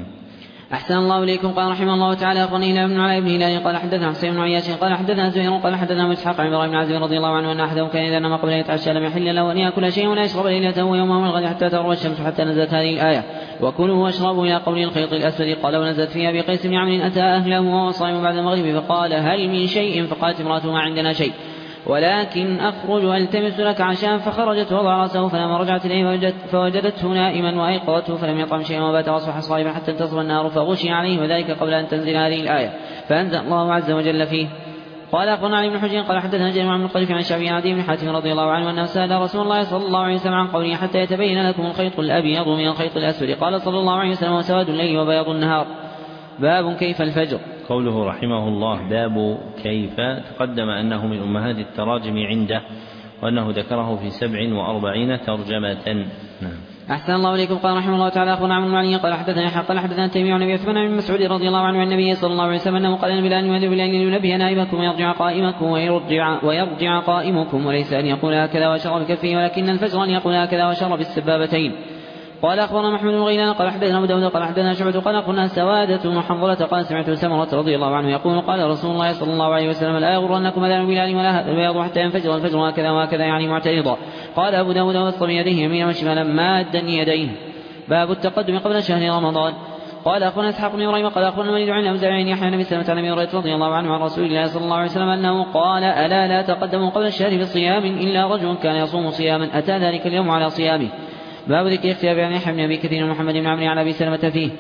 S2: أحسن الله إليكم. قال رحمه الله تعالى أخبرني هلال بن علي بن هلال قال حدثنا حسين بن عياش قال حدثنا زهير قال حدثنا إسحاق عن إبراهيم بن عازب رضي الله عنه أن أحدهم كان إذا نام قبل أن يتعشى لم يحل له أن يأكل شيئا ولا يشرب ليلته ويومه والغد حتى تغرب الشمس، حتى نزلت هذه الآية وكلوا واشربوا إلى قول الخيط الأسود. قال ونزلت فيها بقيس بن عمرو أتى أهله وهو صائم بعد المغرب فقال هل من شيء؟ فقالت امرأته ما عندنا شيء ولكن أخرج ألتمس لك عشاء، فخرجت ووضع رأسه فلما رجعت إليه فوجدته نائما وأيقظته فلم يطعم شيئا وبات وأصبح صائما حتى انتصف النهار فغشي عليه، وذلك قبل أن تنزل هذه الآية فأنزل الله عز وجل فيه. قال أخبرنا علي بن حجر قال حدثنا جرير بن القريف عن الشعبي عن عدي بن حاتم رضي الله عنه أنه سأل رسول الله صلى الله عليه وسلم عن قوله حتى يتبين لكم الخيط الأبيض من الخيط الأسود. قال صلى الله عليه وسلم وسواد الليل وبياض النهار. باب كيف الفجر.
S1: قوله رحمه الله باب كيف، تقدم أنه من أمهات التراجم عنده، وأنه ذكره في 47 ترجمة.
S2: أحسن الله إليكم. قال رحمه الله تعالى أخونا عمرو بن علي قال حدثنا يحيى قال حدثنا تيمي عن أبي عثمان بن مسعود رضي الله عنه عن النبي صلى الله عليه وسلم أنه قال أن بلال يؤذن بلال ينبه نائبكم ويرجع قائمكم ويرجع قائمكم، وليس أن يقول هكذا وشر بكفه، ولكن الفجر أن يقول هكذا وشر بالسبابتين. قال أخبرنا محمد بن غيلان قال حدثنا أبو داود قال حدثنا شعبة قال أخبرنا سوادة بن حنظلة قال سمعت سمرة رضي الله عنه يقول قال رسول الله صلى الله عليه وسلم لا يغرنكم أذان بلال ولا هذا البياض حتى ينفجر الفجر هكذا وهكذا يعني معترضا. قال أبو داود وسط يديه يمينا وشمالا مادا يديه. باب التقدم قبل شهر رمضان. قال أخونا إسحاق بن إبراهيم قال أخونا الوليد عن أوزاعي يحيى النبي صلى الله عليه وسلم رضي الله عنه عن رسول الله صلى الله عليه وسلم أنه قال ألا لا تقدموا قبل الشهر بصيام إلا رجل كان يصوم صياما أتى ذلك اليوم على صيامه. باب ذكر اختلاف عن يحيى بن أبي كثير ومحمد بن عمرو عن أبي سلمة فيه.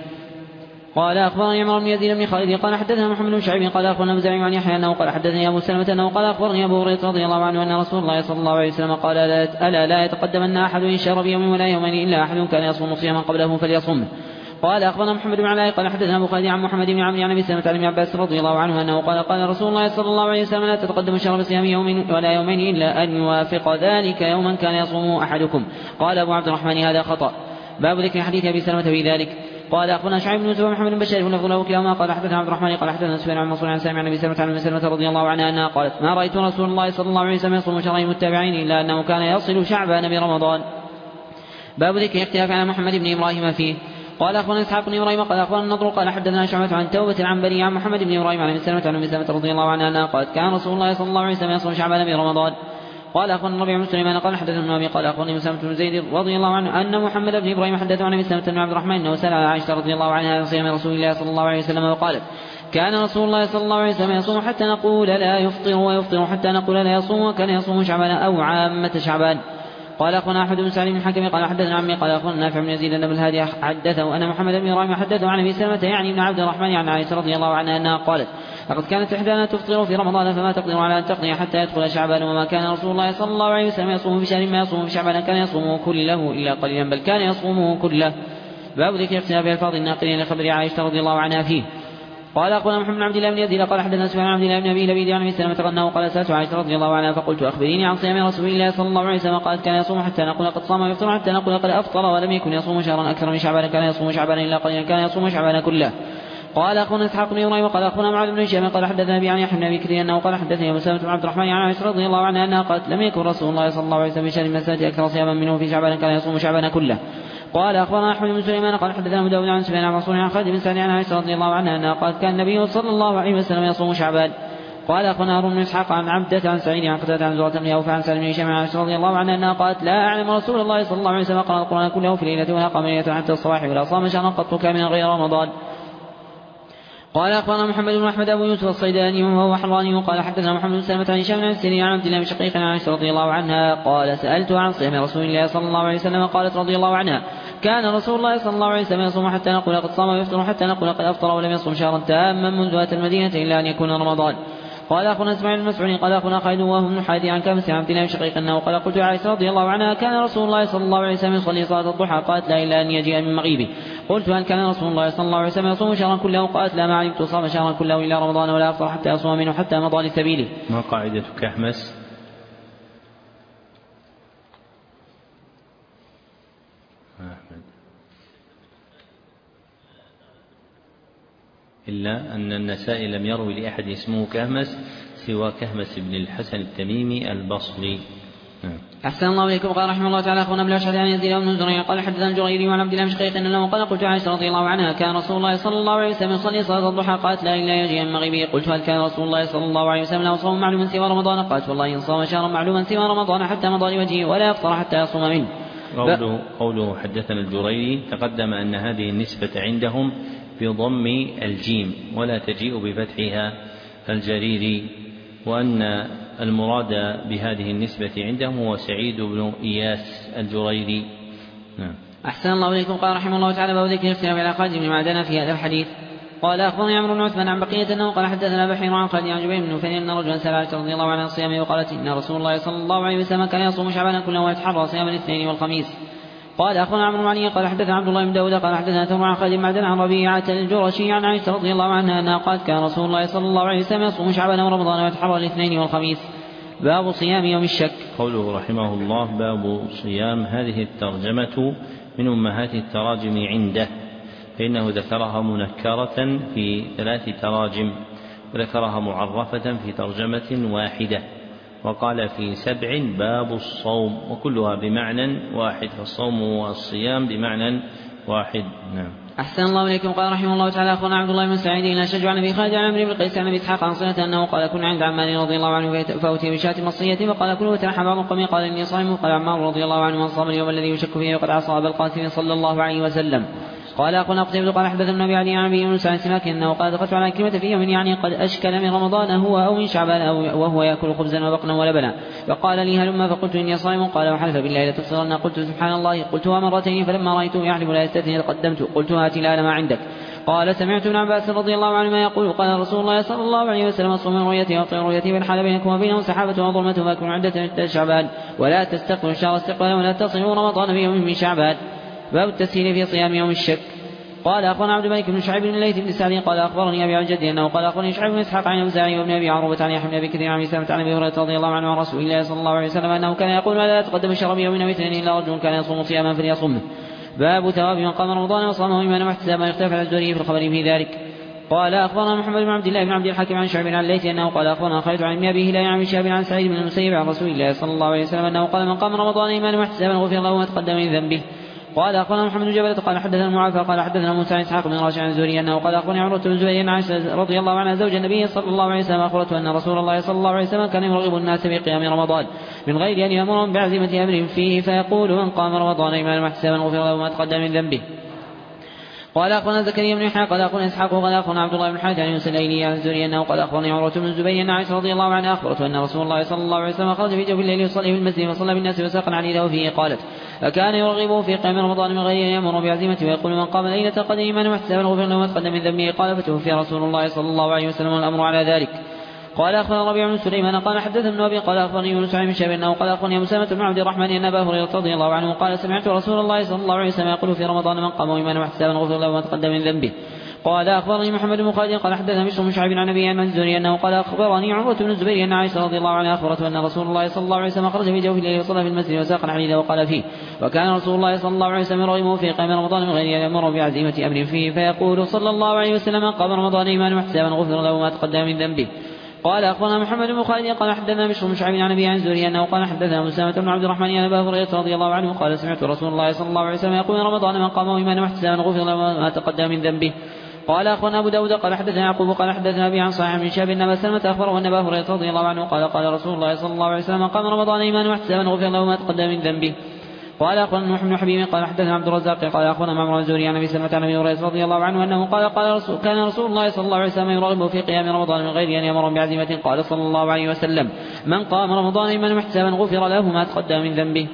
S2: قال أخبرني عمرو بن يزيد بن خالد قال حدثنا محمد بن شعيب قال أخبرنا أوزاعي عن يحيى أنه قال حدثني أبو سلمة أنه قال أخبرني أبو هريرة رضي الله عنه أن رسول الله صلى الله عليه وسلم قال ألا لا يتقدمن أحد إن شرب يوم ولا يومين إلا أحد كان يصوم صياما قبله فليصمه. قال أخبرنا محمد بن علاء قال حدثنا أبو خالد عن محمد بن عمرو عن أبي سلمة عن ابن عباس رضي الله عنه أنه قال قال رسول الله صلى الله عليه وسلم لا تتقدم الشهر بصيام يوم ولا يومين إلا أن يوافق ذلك يوما كان يصومه أحدكم. قال أبو عبد الرحمن هذا خطأ. باب ذكر حديث أبي سلمة في ذلك. قال أخبرنا شعيب بن يوسف ومحمد بن بشار ولفظ له كلاهما قال حدثنا عبد الرحمن قال حدثنا سفيان عن منصور عن سامع عن أبي سلمة عن أبي سلمة رضي الله عنها أنها قالت ما رأيت رسول الله صلى الله عليه وسلم يصوم شهرين متابعين إلا أنه كان يصل شعبان برمضان. باب ذكر اختلاف على محمد بن إبراهيم فيه. قال أخبرنا إسحاق بن إبراهيم قال أخبرنا النضر قال حدثنا شعبة عن توبة العنبري عن محمد بن إبراهيم عن أبي سلمة عن أبي سلمة رضي الله عنها أنها قالت كان رسول الله صلى الله عليه وسلم يصوم شعبان برمضان. قال أخبرنا الربيع بن سليمان قال حدثنا ابن أبي قال أخبرني مسلمة بن زيد رضي الله عنه أن محمد بن إبراهيم حدثه عن أبي سلمة بن عبد الرحمن أنه سأل عائشة رضي الله عنها عن صيام رسول الله صلى الله عليه وسلم وقالت كان رسول الله صلى الله عليه وسلم يصوم حتى نقول لا يفطر ويفطر حتى نقول لا يصوم وكان يصوم شعبان أو عامة شعبان. قال أخونا أحمد بن سعيد بن الحكم قال حدثنا عمي قال أخونا نافع بن يزيد بن الهادي حدثه أن محمد بن إبراهيم حدثه عن أبي سلمة يعني بن عبد الرحمن عن عائشة رضي الله عنها أنها قالت لقد كانت إحدانا تفطر في رمضان فما تقدر على أن تقضي حتى يدخل شعبان وما كان رسول الله صلى الله عليه وسلم يصوم بشهر ما يصوم بشعبان كان يصومه كله إلا قليلا بل كان يصومه كله. باب ذكر اختلاف ألفاظ الناقلين لخبر عائشة رضي الله عنها فيه. قال أخونا محمد بن عبد الله بن يزيد قال حدثنا سفيان عن عبد الله بن أبي لبيد عن أبي سلمة أنه قال سألت عائشة رضي الله عنها فقلت أخبريني عن صيام رسول الله صلى الله عليه وسلم قالت كان يصوم حتى نقول قد صام ويفطر حتى نقول قد أفطر ولم يكن يصوم شهرا أكثر من شعبان كان يصوم شعبان إلا قليلا كان يصوم شعبان كله. قال أخونا إسحاق بن إبراهيم وقال أخونا معاذ بن هشام قال حدثنا أبي عن يحيى بن أبي كثير أنه قال حدثني أبو سلمة بن عبد الرحمن عن عائشة رضي الله عنها أنها قالت لم يكن رسول الله صلى الله عليه وسلم في شهر المساجد أكثر صياما منه في شعبان كان يصوم شعبان كله. قال أخبرنا أحمد بن سليمان قال حدثنا أبو داود عن سفيان عن منصور عن خالد بن سعد عن عائشة رضي الله عنها أنها قالت كان النبي صلى الله عليه وسلم يصوم شعبان. قال أخبرنا هارون بن إسحاق عن عبدة عن سعيد عن قتادة عن زهرة بن أوفى عن سالم بن هشام عن عائشة رضي الله عنها أنها قالت لا أعلم رسول الله صلى الله عليه وسلم قرأ القرآن كله في ليلة ولا قام ليلة حتى الصباح ولا صام شهرا قط كاملا غير رمضان. قال أخبرنا محمد بن أحمد أبو يوسف الصيداني وهو حراني قال حدثنا محمد بن سلمة عن هشام عن السري عن عبد الله بن شقيق عن عائشة رضي الله عنها قال سألته عن صيام رسول الله صلى الله عليه وسلم قالت رضي الله عنها كان رسول الله صلى الله عليه وسلم يصوم حتى نقول قد صام ويفطر حتى نقول قد أفطر ولم يصوم شهرا تاما منذ أتى المدينة إلا أن يكون رمضان. قال أخونا إسماعيل المسعودي قال أخونا خالد وهو بن حادي عن كامس عن عبد الله بن شقيق أنه قال قلت عائشة رضي الله عنها كان رسول الله صلى الله عليه وسلم يصلي صلاة الضحى قالت لا إلا أن يجيء من مغيبه. قلت هل كان رسول الله صلى الله عليه وسلم يصوم شهرا كله قالت لا ما علمت صام شهرا كله إلا رمضان ولا أفطر حتى يصوم منه حتى مضى لسبيله.
S1: ما قاعدة كحمس؟ إلا أن النسائي لم يروي لأحد اسمه كهمس سوى كهمس بن الحسن التميمي البصري.
S2: أحسن الله إليكم. قال رحمه الله تعالى أخونا ابن الأشعث عن يزيد بن زريع قال حدثنا الجريري وعن عبد الله بن شقيق أنه قال قلت عائشة رضي الله عنها كان رسول الله صلى الله عليه وسلم يصلي صلاة الضحى قالت لا إلا يجيء من مغيبه. قلت هل كان رسول الله صلى الله عليه وسلم له صوم معلوما سوى رمضان قالت والله إن صام شهرا معلوما سوى رمضان حتى مضى لوجهه ولا يفطر حتى يصوم منه.
S1: قوله حدثنا الجريري تقدم أن هذه النسبة عندهم بضم الجيم ولا تجيء بفتحها الجريري وأن المراد بهذه النسبة عندهم هو سعيد بن إياس الجريري.
S2: أحسن الله إليكم. قال رحمه الله تعالى باب ذكر الاختلاف على خالد بن معدان في هذا الحديث. قال أخبرني عمرو بن عثمان عن بقية أنه قال حدثنا بحير عن خالد عن جبير بن نفيل أن رجلا سأل عائشة رضي الله عنها الصيام وقالت إن رسول الله صلى الله عليه وسلم كان يصوم شعبان كله ويتحرى صيام الاثنين والخميس. قال أخبرنا عمرو بن علي قال حدثنا عبد الله بن داود قال حدثنا ثور عن خالد بن معدان عن ربيعة الجرشي عن عائشة رضي الله عنها أنها قالت كان رسول الله صلى الله عليه وسلم يصوم شعبان ورمضان ويتحرى الاثنين والخميس. باب صيام يوم الشك.
S1: قوله رحمه الله باب صيام هذه الترجمة من أمهات التراجم عنده فإنه ذكرها منكرة في 3 تراجم وذكرها معرفة في ترجمة واحدة وقال في 7 باب الصوم وكلها بمعنى واحد فالصوم والصيام بمعنى واحد. نعم.
S2: أحسن الله إليكم. قال رحمه الله تعالى أخونا عبد الله بن سعيد إلى شجع عن أبي خالد عن عمرو بن قيس عن أبي إسحاق عن صلة أنه قال كنا عند عمار رضي الله عنه فأتي بشاة مصية فقال كلوا وتنحى بعض القوم قال إني صائم. قال عمار رضي الله عنه من صام اليوم الذي يشك فيه وقد عصى أبا القاسم صلى الله عليه وسلم. قال أخونا قتيبة قال حدثنا النبي علي عن أبي يونس عن سماك أنه قال دخلت على كلمة في يوم يعني قد أشكل من رمضان هو أو من شعبان وهو يأكل خبزا وبقنا ولبنا فقال لي هلما فقلت إني صائم. قال وحلف بالله لتفطرن. قلت سبحان الله. قلتها مرتين فلما رأيته يحلف لا يستثني تقدمت قلت هات الآن ما عندك. قال سمعت ابن عباس رضي الله عنهما يقول قال رسول الله صلى الله عليه وسلم الصوم من رؤيته وطير رؤيته من حال بينكم وبينهم سحابة وظلمة فاكم عدة شعبان ولا تستقبلوا الشهر استقبالا ولا تصلوا رمضان في يوم من شعبان. باب التسهيل في صيام يوم الشك. قال أخبرنا عبد الملك بن شعيب بن الليث بن سعد قال أخبرني أبي عن جدي أنه قال أخبرني شعيب بن إسحاق عن أوزاعي وابن أبي عروبة عن يحيى بن أبي كثير عن سلمة عن أبي هريرة رضي الله عنه عن رسول الله صلى الله عليه وسلم أنه كان يقول لا تقدم الشهر يوم من اثنين إلا رجل كان يصوم صياما فليصومه. باب ثواب من قام رمضان وصامه إيمانا واحتسابا اختلف على الزهري في الخبر في ذلك. قال أخبرنا محمد بن عبد الله بن عبد الحكيم عن شعيب عن الليث أنه قال أخبرنا خالد عن أبيه لا عن شهاب عن سعيد بن المسيب عن رسول الله صلى الله عليه وسلم أنه قال من قام رمضان إيمانا واحتسابا غفر له ما تقدم من ذنبه. قال أخبرنا محمد بن جبلة قال حدثنا المعافى قال حدثنا موسى عن إسحاق بن راشد عن الزهري أنه قال أخبرني عروة بن الزبير عن عائشة رضي الله عنها زوج النبي صلى الله عليه وسلم أخبرته أن رسول الله صلى الله عليه وسلم كان يرغب الناس بقيام رمضان من غير أن يأمرهم بعزيمة أمر فيه فيقول من قام رمضان إيمانا واحتسابا غفر له ما تقدم من ذنبه. قال أخبرنا زكريا بن يحيى قال أخبرنا إسحاق قال أخبرنا عبد الله بن حارث عن يونس الأيلي عن الزهري أنه قال أخبرني عروة بن الزبير أن عائشة رضي الله عنها أخبرته أن رسول الله صلى الله عليه وسلم خرج في جوف الليل يصلي في المسجد وصلى بالناس وساقا عليه فيه قالت فكان يرغب في قيام رمضان من غير أن يأمر بعزيمته ويقول من قام ليلة القدر إيمانا واحتسابا غفر له ما تقدم من ذنبه. قال فتوفي رسول الله صلى الله عليه وسلم والأمر على ذلك. قال أخبرنا ربيع بن سليمان قال حدثنا ابن أبي قال أخبرني يونس عن شهاب أنه قال أخبرني مسامة بن عبد الرحمن أن أبا هريرة رضي الله عنه قال سمعت رسول الله صلى الله عليه وسلم يقول في رمضان من قام إيمانا واحتسابا غفر له ما تقدم من ذنبه. قال أخبرني محمد بن خالد قال حدثنا بشر بن شعيب عن أبي عن الزهري أنه قال أخبرني عروة بن الزبير أن عائشة رضي الله عنها أخبرته أن رسول الله صلى الله عليه وسلم خرج في جوف الليل وصلى في المسجد وساق الحديد وقال فيه: وكان رسول الله صلى الله عليه وسلم يرغبه في قيام رمضان من غير أن يمر بعزيمة أمر فيه فيقول صلى الله عليه وسلم: من قام رمضان إيمانا واحتسابا غفر له ما تقدم من ذنبه. قال أخبرنا محمد بن خالد قال حدثنا بشر بن شعيب عن أبي عن الزهري أنه قال حدثنا أسامة بن عبد الرحمن عن أبي هريرة رضي الله عنه قال: سمعت رسول الله صلى الله عليه وسلم يقول: رمضان من قام إيمانا واحتسابا غفر له ما تقدم من ذنبه. قال أخبرنا أبو داود قال حدثنا يعقوب قال حدثنا أبي عن صحيح بن شهاب أن أبا سلمة أخبره أن أبا هريرة رضي الله عنه قال: قال رسول الله صلى الله عليه وسلم: من قام رمضان إيمانا واحتسابا غفر له ما تقدم من ذنبه. قال أخبرنا نوح بن حبيب قال حدثنا عبد الرزاق قال أخبرنا معمر الزهري عن أبي سلمة عن أبي هريرة رضي الله عنه أنه قال: كان رسول الله صلى الله عليه وسلم يرغب في قيام رمضان من غير أن يمر بعزيمة. قال صلى الله عليه وسلم: من قام رمضان إيمانا واحتسابا غفر له ما تقدم من ذنبه.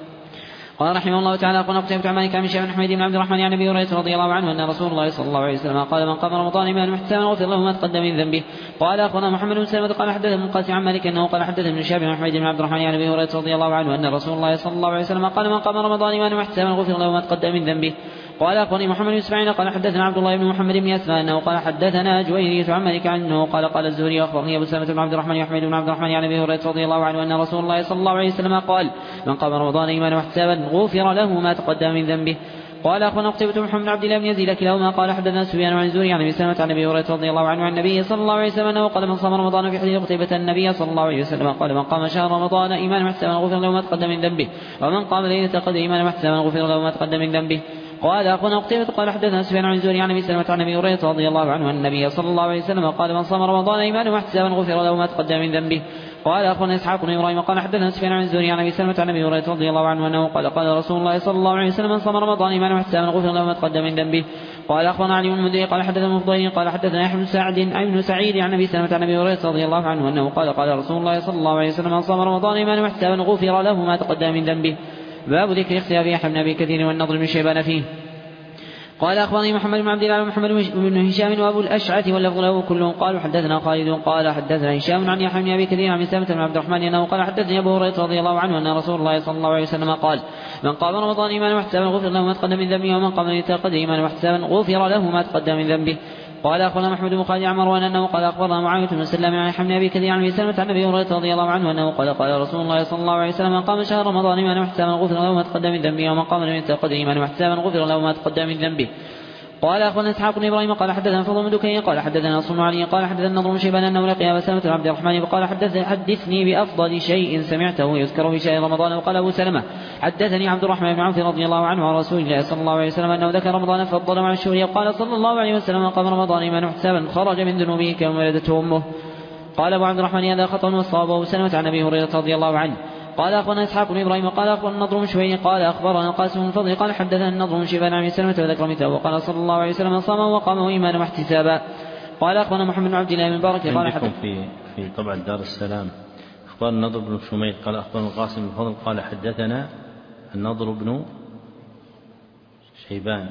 S2: قال رحمه الله تعالى: قال قتيبة عن مالك عن هشام بن حميد بن عبد الرحمن عن أبي هريرة رضي الله عنه أن رسول الله صلى الله عليه وسلم قال: من قام رمضان إيمانا واحتسابا غفر له ما تقدم من ذنبه. قال أخبرنا محمد بن سلمة قال حدثنا ابن القاسم عن مالك أنه قال حدثنا ابن هشام بن حميد بن عبد الرحمن عن أبي هريرة رضي الله عنه أن رسول الله صلى الله عليه وسلم قال: من قام رمضان إيمانا واحتسابا غفر له ما تقدم من ذنبه. قال أخبرني محمد بن إسماعيل قال حدثنا عبد الله بن محمد بن أسماء أنه قال حدثنا جويرية عن مالك عنه قال الزهري أخبرني أبو سلمة بن عبد الرحمن وحميد بن عبد الرحمن عن أبي هريرة رضي الله عنه أن رسول الله صلى الله عليه وسلم قال: من قام رمضان إيمانا واحتسابا غفر له ما تقدم من ذنبه. قال أخبرنا قتيبة بن محمد بن عبد الله بن يزيد كلاهما قال حدثنا سفيان عن الزهري عن أبي سلمة عن أبي هريرة رضي الله عنه عن النبي صلى الله عليه وسلم أنه قال: من صام رمضان في حديث قتيبة النبي صلى الله عليه وسلم قال: من قام شهر رمضان إيمانا واحتسابا غفر له ما تقدم من ذنبه، ومن قام ليلة القدر إيمانا واحتسابا غفر له ما تقدم من ذنبه. قال أخبرنا قتيبة قال حدثنا سفيان عن الزهري عن أبي سلمة عن أبي هريرة رضي الله عنه أن النبي صلى الله عليه وسلم قال: من صام رمضان إيمانا واحتسابا غفر له ما تقدم من ذنبه. قال أخبرنا إسحاق بن إبراهيم قال حدثنا سفيان عن الزهري عن أبي سلمة عن أبي هريرة رضي الله عنه أنه قال: قال رسول الله صلى الله عليه وسلم: من صام رمضان إيمانا واحتسابا غفر له ما تقدم من ذنبه. قال أخبرنا علي بن المديني قال حدثنا المفضل قال حدثنا يحيى بن سعيد عن أبي سلمة عن أبي هريرة رضي الله عنه أنه قال: قال رسول الله صلى الله عليه وسلم: من صام رمضان إيمانا واحتسابا غفر له ما تقدم من ذنبه. باب ذكر اختلاف يحيى بن أبي كثير والنضر بن شيبان فيه. قال أخبرني محمد بن عبد الله ومحمد بن هشام وأبو الأشعث واللفظ له كلهم قالوا حدثنا خالد قال حدثنا هشام عن يحيى بن أبي كثير عن سلمة بن عبد الرحمن أنه قال: حدثني أبو هريرة رضي الله عنه أن رسول الله صلى الله عليه وسلم قال: من قام رمضان إيمانا واحتسابا غفر له ما تقدم من ذنبه، ومن قام ليلة القدر إيمانا واحتسابا غفر له ما تقدم من ذنبه. قال أخبرنا محمد بن خالد عن مروان أنه قال: أخبرنا معاوية بن سلام عن يحيى بن أبي كثير عن سلمة عن أبي هريرة رضي الله عنه أنه قال: قال رسول الله صلى الله عليه وسلم: من قام شهر رمضان إيمانا واحتسابا غفر له ما تقدم من ذنبه، ومن قام ليلة القدر إيمانا واحتسابا غفر له ما تقدم من ذنبه. قال أخبرنا إسحاق بن إبراهيم قال حدثنا فضل بن دكين قال حدثنا نصر بن علي قال حدثنا النضر بن شيبان أنه لقي أبا سلمة بن عبد الرحمن قال: حدثني بأفضل شيء سمعته يذكر في شهر رمضان. وقال أبو سلمة: حدثني عبد الرحمن بن عوف رضي الله عنه عن رسول الله صلى الله عليه وسلم أنه ذكر رمضان فضل مع الشهور. قال صلى الله عليه وسلم: قام رمضان إيمانا واحتسابا خرج من ذنوبه كيوم ولدته أمه. قال أبو عبد الرحمن: هذا خطأ والصواب أبو سلمة عن أبي هريرة رضي الله عنه. قال أخبرنا إسحاق بن إبراهيم قال أخبرنا النضر بن شوي قال أخبرنا قاسم بن فضل قال حدثنا النضر بن شيبان عن سلمة وذكر مثله. وقال صلى الله عليه وسلم: صام وقام إيمانا واحتسابا. قال أخبرنا محمد بن عبد الله بن مبارك قال
S1: في طبعة دار السلام أخبرنا النضر بن شميل قال أخبرنا قاسم بن فضل قال حدثنا النضر بن شيبان.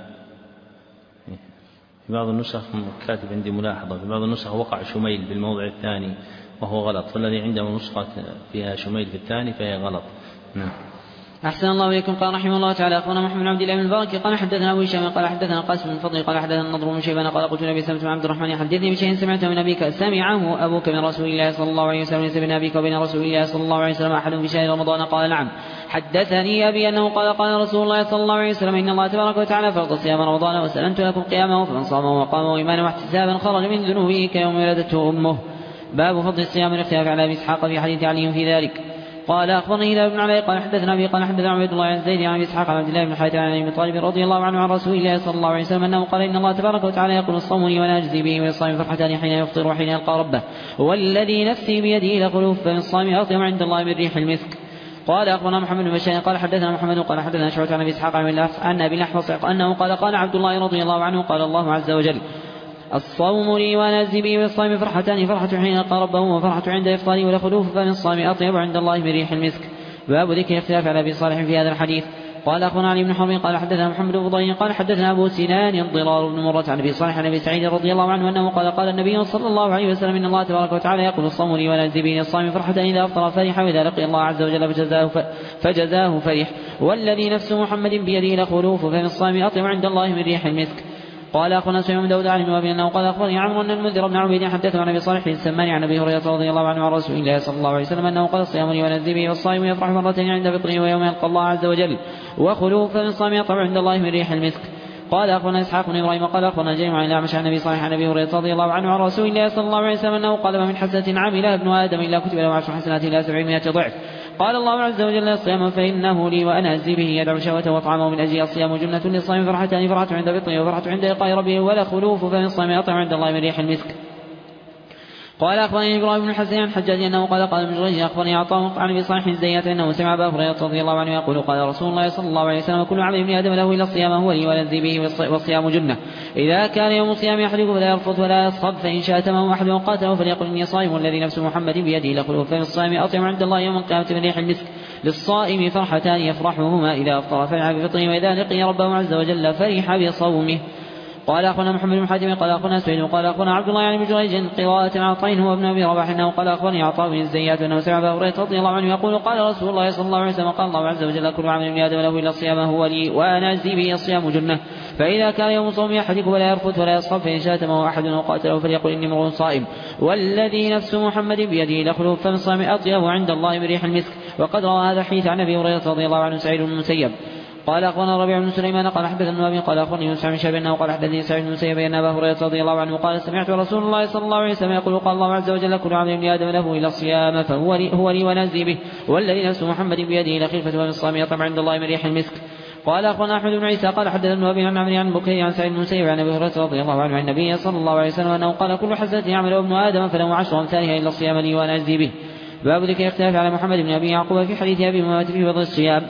S1: في بعض النسخ كاتب عندي ملاحظة، في بعض النسخ وقع شميل بالموضع الثاني وهو غلط، فالذي عنده نسخة فيها شميل في الثاني فهي غلط.
S2: أحسن الله إليكم. قال رحمه الله تعالى: أخبرنا محمد بن عبد الله بن المبارك قال حدثنا أبو هشام قال حدثنا قاسم بن فضل قال حدثنا النضر بن شيبان قال: قلت لأبي سلمة بن عبد الرحمن: حدثني بشيء سمعته من أبيك سمعه أبوك من رسول الله صلى الله عليه وسلم ليس بين أبيك وبين رسول الله صلى الله عليه وسلم أحد في شهر رمضان. قال: نعم. حدثني أبي أنه قال: قال رسول الله صلى الله عليه وسلم: إن الله تبارك وتعالى فرض صيام رمضان وسلمت لكم قيامه، فمن صامه وقامه إيمانا واحتسابا خرج من ذنوبه كيوم ولدته أمه. باب فضل الصيام والاختلاف على أبي إسحاق في حديث علي في ذلك. قال أخبرني هلال بن علاء قال حدثنا أبي قال حدثنا عبيد الله عن زيد عن أبي إسحاق عن عبد الله بن حارثة عن أبي طالب رضي الله عنه عن رسول الله صلى الله عليه وسلم أنه قال: إن الله تبارك وتعالى يقول: الصوم لي وأنا أجزي به، وللصائم فرحتان حين يفطر وحين يلقى ربه، والذي نفسي بيده لخلوف فمن الصائم أطيب عند الله من ريح المسك. قال أخبرنا محمد بن بشار قال حدثنا محمد قال حدثنا شعبة عن أبي إسحاق عن أبي الأحوص أنه قال: قال عبد الله رضي الله عنه: قال الله عز وجل: الصوم لي وأنا أجزي به، والصائم فرحتان، فرحة حين يلقى ربه وفرحة عند إفطاره ولخلوف فمن الصائم أطيب عند الله من ريح المسك. باب ذكر اختلاف على أبي صالح في هذا الحديث. قال أخبرنا علي بن حرب قال حدثنا محمد بن فضيل قال حدثنا أبو سنان ضرار بن مرة عن أبي صالح عن أبي سعيد رضي الله عنه أنه قال: قال النبي صلى الله عليه وسلم: إن الله تبارك وتعالى يقول: الصوم لي وأنا أجزي به، الصائم فرحة إذا أفطر فرح، وإذا لقي الله عز وجل فجزاه فرح، والذي نفس محمد بيده لخلوف فمن الصائم أطيب عند الله من ريح المسك. قال أخبرنا سليمان بن داود عن ابن وهب أنه قال أخبرني عمرو أن المنذر بن عبيد حدثه عن أبي صالح السمان عن أبي هريرة رضي الله عنه عن رسول الله صلى الله عليه وسلم أنه قال الصيام لي ونذر به والصائم يفرح مرتين عند فطره ويوم يلقى الله عز وجل وخلوف من الصائم يطلع عند الله من ريح المسك. قال أخبرنا إسحاق بن إبراهيم قال أخبرنا جرير عن الأعمش عن أبي صالح عن أبي هريرة رضي الله عنه عن رسول الله صلى الله عليه وسلم أنه قال ما من حسنة عملها ابن آدم إلا كتب له 10 حسنات إلى 700 ضعف. قال الله عز وجل الصيام فإنه لي وأنا أجزي به يدعو شهوته وطعامه من أجل الصيام جنة للصائم فرحتان فرحة عند فطره وفرحة عند لقاء ربه ولا خلوف فمن الصيام أطعم عند الله من ريح المسك. قال أخبرني إبراهيم بن الحسن عن حجاج أنه قال ابن جريج أخبرني عطاء عن أبي صالح الزيات أنه سمع أبا هريرة رضي الله عنه يقول قال رسول الله صلى الله عليه وسلم كل عمل ابن آدم له إلا الصيام هو لي ونذر به والصيام جنة. إذا كان يوم الصيام أحدكم فلا يرفث ولا يصخب فإن شاتمه أحد قاتله فليقل إني صائم والذي نفس محمد بيده لخلوف فمن الصائم أطعم عند الله يوم القيامة من ريح المسك. للصائم فرحتان يفرحهما إذا أفطر فرح بفطره وإذا لقي ربه عز وجل فرح بصومه. قال أخبرنا محمد بن حاتم قال أخبرنا سعيد قال أخبرنا عبد الله يعني بن جريج قراءة عطاء هو ابن أبي رباح أنه قال أخبرني عطاء بن الزيات أنه سمع أبا هريرة رضي الله عنه يقول قال رسول الله صلى الله عليه وسلم قال الله عز وجل كل عمل ابن آدم له إلا الصيام هو لي وأنا أجزي به الصيام جنة. فإذا كان يوم صوم أحدكم فلا يرفث ولا يصخب فإن شاتمه أحد وقاتله فليقل إني امرؤ صائم والذي نفس محمد بيده لخلوف فمن الصائم أطيب عند الله من ريح المسك. وقد روى هذا الحديث عن أبي هريرة رضي الله عنه سعيد بن المسيب قال أخبرنا ربيع بن سليمان قال حدثنا أبي قال أخبرني يوسف بن شهاب أنه قال حدثني سعيد بن المسيب أن أبا هريرة رضي الله عنه قال سمعت رسول الله صلى الله عليه وسلم يقول قال الله عز وجل كل عمل ابن آدم له إلا الصيام فهو لي ونزي به والذي نفس محمد بيده لخلفة ومن الصيام يطعم عند الله من ريح المسك. قال أخبرنا أحمد بن عيسى قال حدثنا أبي عن عمرو عن بكير عن سعيد بن المسيب عن أبي هريرة رضي الله عنه عن النبي صلى الله عليه وسلم أنه قال كل حسنة يعمل ابن آدم فله 10 أمثالها إلا الصيام لي وأنا أجزي به. باب ذكر اختلاف على محمد بن أبي يعقوب في حديث أبي أمامة في فضل الصيام.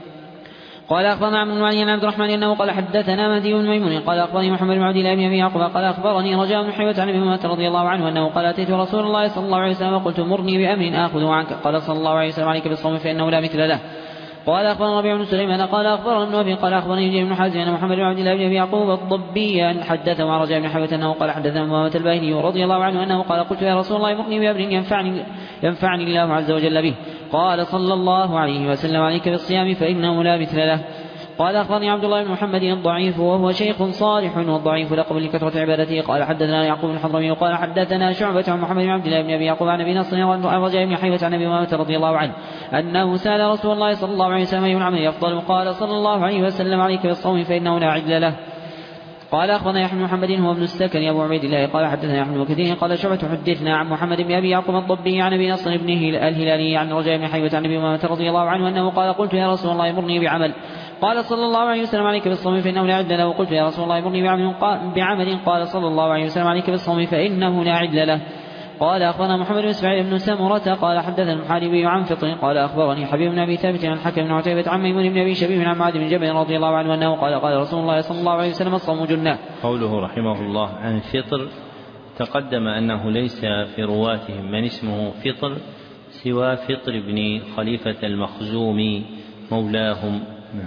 S2: قال أخبرنا عبد المعين عن عبد الرحمن أنه قال حدثنا مهدي بن ميمون قال أخبرني محمد بن عبد الله بن أبي يعقوب قال أخبرني رجاء بن حيوة عن أبي أمامة رضي الله عنه أنه قال أتيت رسول الله صلى الله عليه وسلم وقلت مرني بأمر آخذه عنك قال صلى الله عليه وسلم عليك بالصوم فإنه لا مثل له. قال أخبرنا ربيع بن سليمان قال أخبرنا ابن أبي قال أخبرني جرير بن حازم أن محمد بن عبد الله بن أبي يعقوب الضبي أن حدثه عن رجاء بن حيوة أنه قال حدثنا أمامة الباهلي رضي الله عنه أنه قال قلت يا رسول الله مرني بأمر ينفعني الله عز وجل به قال صلى الله عليه وسلم عليك بالصيام فإنه لا مثل له. قال أخبرني عبد الله بن محمد الضعيف وهو شيخ صالح والضعيف لقب لكثرة عبادته قال حدثنا يعقوب بن الحضرمي قال حدثنا شعبة عن محمد بن عبد الله بن أبي يعقوب عن أبي نصر عن رجاء بن حيوة عن أبي أمامة رضي الله عنه أنه سأل رسول الله صلى الله عليه وسلم أي العمل أفضل قال صلى الله عليه وسلم عليك بالصوم فإنه لا عدل له. قال أخبرنا يحيى بن محمد هو ابن السكن أبو عبيد الله قال حدثنا يحيى بن كثير قال شعبة حدثنا عن محمد بن أبي يعقوب الضبي عن أبي نصر بن الهلالي عن رجاء بن حيوة عن أبي أمامة رضي الله عنه أنه قال قلت يا رسول الله مرني بعمل قال صلى الله عليه وسلم عليك بالصوم فإنه لا عدل له. قلت يا رسول الله مرني بعمل قال صلى الله عليه وسلم عليك بالصوم فإنه لا عدل له. قال أخبرنا محمد بن إسماعيل بن سمرة قال حدثنا المحاربي عن فطر قال أخبرني حبيب بن أبي ثابت عن حكم بن عتيبة عن ميمون بن أبي شبيب عن معاذ بن جبل رضي الله عنه أنه قال قال رسول الله صلى الله عليه وسلم الصوم جنة.
S1: قوله رحمه الله عن فطر تقدم أنه ليس في رواتهم من اسمه فطر سوى فطر بن خليفة المخزومي مولاهم.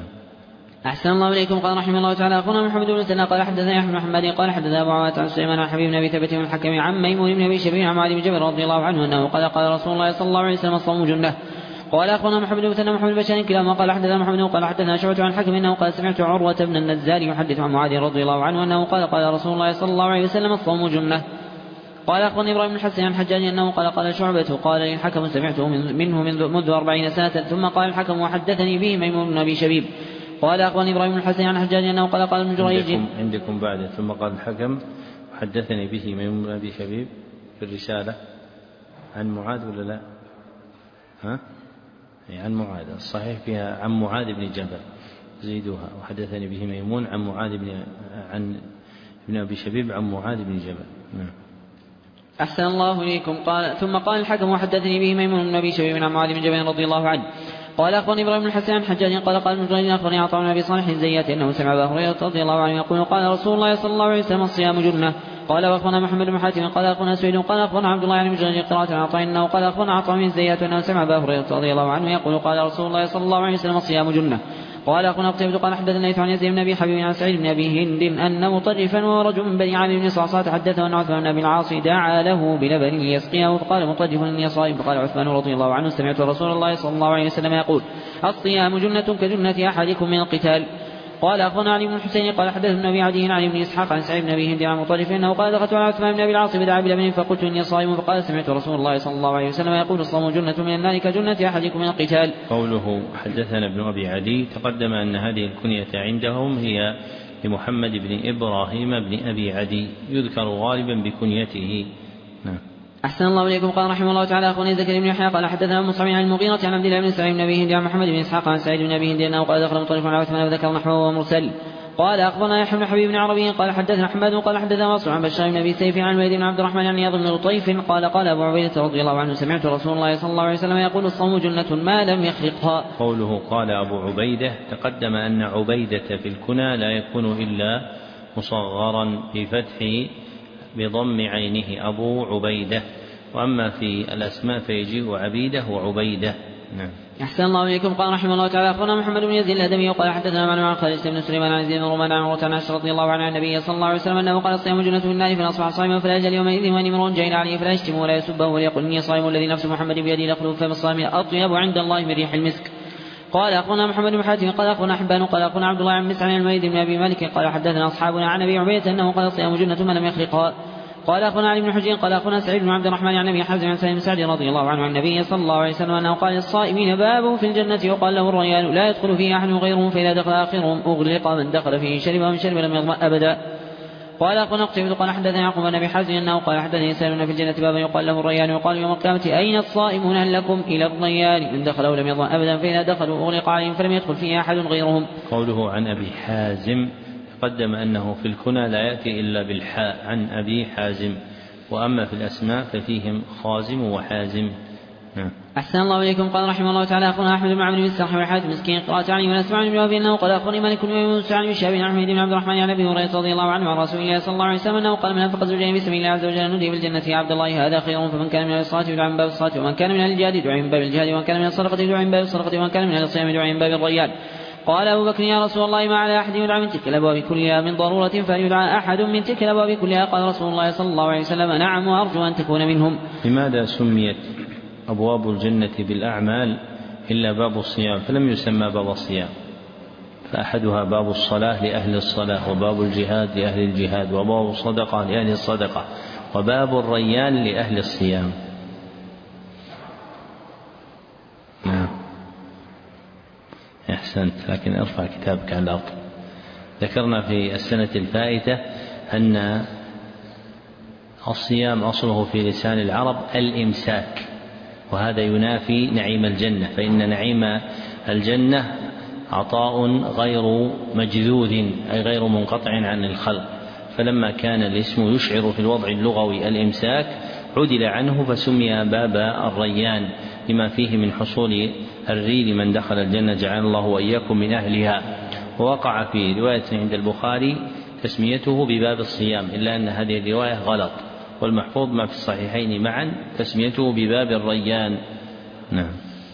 S2: أحسن الله إليكم. قال رحمه الله تعالى أخبرنا محمد بن سنة قال حدثنا يحيى بن محمد قال حدثنا أبو عوانة عن سليمان عن حبيب بن أبي ثابت بن الحكم عن ميمون بن أبي شبيب عن معاذ بن جبل رضي الله عنه أنه قال قال رسول الله صلى الله عليه وسلم الصوم جنة. قال أخبرنا محمد بن سنة محمد بن كلاهما قال حدثنا محمد قال حدثنا شعبة عن حكم أنه قال سمعت عروة بن النزال يحدث عن معاذ رضي الله عنه أنه قال قال رسول الله صلى الله عليه وسلم الصوم جنة. قال أخبرني إبراهيم بن الحسن عن حجاج أنه قال قال شعبة قال لي الحكم سمعته منه منذ 40 سنة ثم قال الحكم وحدثني به ميمون بن أبي شبيب. قال أخبرني إبراهيم بن الحسن عن حجاج أنه قال قال ابن جريج
S1: عندكم بعد ثم قال الحكم وحدثني به ميمون بن أبي شبيب في الرسالة عن معاذ ولا لا؟ عن معاذ الصحيح فيها عن معاذ بن جبل زيدوها وحدثني به ميمون عن معاذ عن ابن أبي شبيب عن معاذ بن جبل.
S2: أحسن الله إليكم. قال ثم قال الحكم وحدثني به ميمون بن أبي شبيب عن معاذ بن جبل رضي الله عنه. قال أخبرني إبراهيم بن الحسن عن حجاج قال قال ابن جريج أخبرني عطاء بن أبي صالح الزيات أنه سمع أبا هريرة رضي الله عنه يقول قال رسول الله صلى الله عليه وسلم الصيام جنة. قال وأخبرنا محمد بن حاتم قال أخبرنا سعيد قال أخبرنا عبد الله عن ابن جريج قراءة عطاء أنه قال أخبرنا عطاء بن الزيات أنه سمع أبا هريرة رضي الله عنه يقول قال رسول الله صلى الله عليه وسلم الصيام جنة. قال أخونا قتيبة قال حدثنا الليث عن يزيد بن أبي حبيب عن سعيد بن أبي هند أن مطرفا ورجل من بني عامر بن صعصعة حدثه أن عثمان بن أبي العاص دعا له بلبن ليسقيه فقال مطرف إني صائم. فقال عثمان رضي الله عنه سمعت رسول الله صلى الله عليه وسلم يقول الصيام جنة كجنة أحدكم من القتال. قال أخبرنا علي بن الحسين قال حدثنا أبي عدي عن ابن إسحاق عن سعيد بن أبي هند عن مطرف أنه قال دخلت على عثمان بن أبي العاص بدعا بلبن فقلت إني صائم فقال سمعت رسول الله صلى الله عليه وسلم يقول الصوم جنة من النار كجنة أحدكم من القتال.
S1: قوله حدثنا ابن أبي عدي تقدم أن هذه الكنية عندهم هي لمحمد بن إبراهيم بن أبي عدي يذكر غالبا بكنيته. نعم.
S2: أحسن الله إليكم. قال رحمه الله تعالى أخونا زكريا بن يحيى قال حدثنا مصعب عن المغيرة عن عبد الله بن سعيد بن أبي هند عن محمد بن إسحاق عن سعيد بن أبي هند أنه قال دخل مطرف على عثمان وذكر نحوه ومرسل. قال أخبرنا يحيى بن حبيب بن عربي قال حدثنا حماد قال حدثنا واصل عن بشار بن أبي سيف عن الوليد بن عبد الرحمن عن عياض بن لطيف قال قال أبو عبيدة رضي الله عنه سمعت رسول الله صلى الله عليه وسلم يقول الصوم جنة ما لم يخلقها.
S1: قوله قال أبو عبيدة تقدم أن عبيدة في الكنى لا يكون إلا مصغرا بفتح بضم عينه أبو عبيدة، وأما في الأسماء فيجيء عبيدة وعبيدة. نعم.
S2: أحسن الله إليكم. قال رحمه الله تعالى أخبرنا محمد بن يزيد الأدمي وقال حدثنا معن عن خالد بن سليمان عن زيد بن رومان عن عروة عن عائشة رضي الله عنها عن النبي صلى الله عليه وسلم أنه قال الصيام جنة من النار فأصبح صائما فلا يجل يومئذ وإن امرؤ جهل عليه فلا يشتم ولا يسبه وليقل إني صائم الذي نفس محمد بيده لخلوق فم الصائم أطيب عند الله من ريح المسك. قال أخبرنا محمد بن حاتم قال أخبرنا حبان قال أخبرنا عبد الله عن مسعود عن الوليد بن أبي مالك قال حدثنا أصحابنا عن أبي عبيدة أنه قال الصيام جنة ما لم يخلقها. قال أخونا علي بن حجين قال أخونا سعيد بن عبد الرحمن عن أبي حازم عن سالم بن سعد رضي الله عنه عن النبي صلى الله عليه وسلم أنه قال للصائمين باب في الجنة يقال له الريان لا يدخل فيه أحد غيرهم فإذا دخل آخرهم أغلق من دخل فيه شرب ومن شرب لم يظمأ أبدا. قال أخونا قتيبة قال حدثنا يعقوب بن أبي حازم أنه قال حدثني سالم في الجنة بابا يقال له الريان يقال يوم القيامة أين الصائمون هل لكم إلى الريان من دخلوا لم يظمأ أبدا فإذا دخلوا أغلق عليهم فلم يدخل فيه أحد غيرهم.
S1: قوله عن أبي حازم تقدم أنه في الكنى لا يأتي إلا بالحاء عن أبي حازم، وأما في الأسماء ففيهم خازم وحازم.
S2: أحسن الله إليكم. قال رحمه الله تعالى أخونا أحمد بن عمرو بن السرح والحارث مسكين قراءة علي ونسمع عن ابن أنه قال أخبرني مالك بن يونس عن الشعبي عن أحمد بن عبد الرحمن عن أبي هريرة رضي الله عنه عن رسول الله صلى الله عليه وسلم أنه قال من أنفق زوجين في سبيل الله عز وجل نودي بالجنة يا عبد الله هذا خير. فمن كان من الصلاة يدعى من باب الصلاة ومن كان من الجهاد يدعى من باب الجهاد ومن كان من الصدقة يدعى من باب الصدقة ومن كان من الصيام يدعى من باب الريان. قال أبو بكر يا رسول الله ما على أحد يدعى من تلك الأبواب كلها من ضرورة فليدعى أحد من تلك الأبواب كلها. قال رسول الله صلى الله عليه وسلم نعم وأرجو أن تكون منهم.
S1: لماذا سميت أبواب الجنة بالأعمال إلا باب الصيام فلم يسمى باب الصيام؟ فأحدها باب الصلاة لأهل الصلاة وباب الجهاد لأهل الجهاد وباب الصدقة لأهل الصدقة وباب الريان لأهل الصيام. نعم. أحسنت، لكن ارفع كتابك على الأرض. ذكرنا في السنة الفائتة أن الصيام أصله في لسان العرب الإمساك، وهذا ينافي نعيم الجنة، فإن نعيم الجنة عطاء غير مجذوذ أي غير منقطع عن الخلق، فلما كان الاسم يشعر في الوضع اللغوي الإمساك عدل عنه فسمي باب الريان لما فيه من حصول الري لمن دخل الجنة جعل الله وإياكم من أهلها. ووقع في رواية عند البخاري تسميته بباب الصيام، إلا أن هذه الرواية غلط، والمحفوظ ما في الصحيحين معا تسميته بباب الريان. نعم.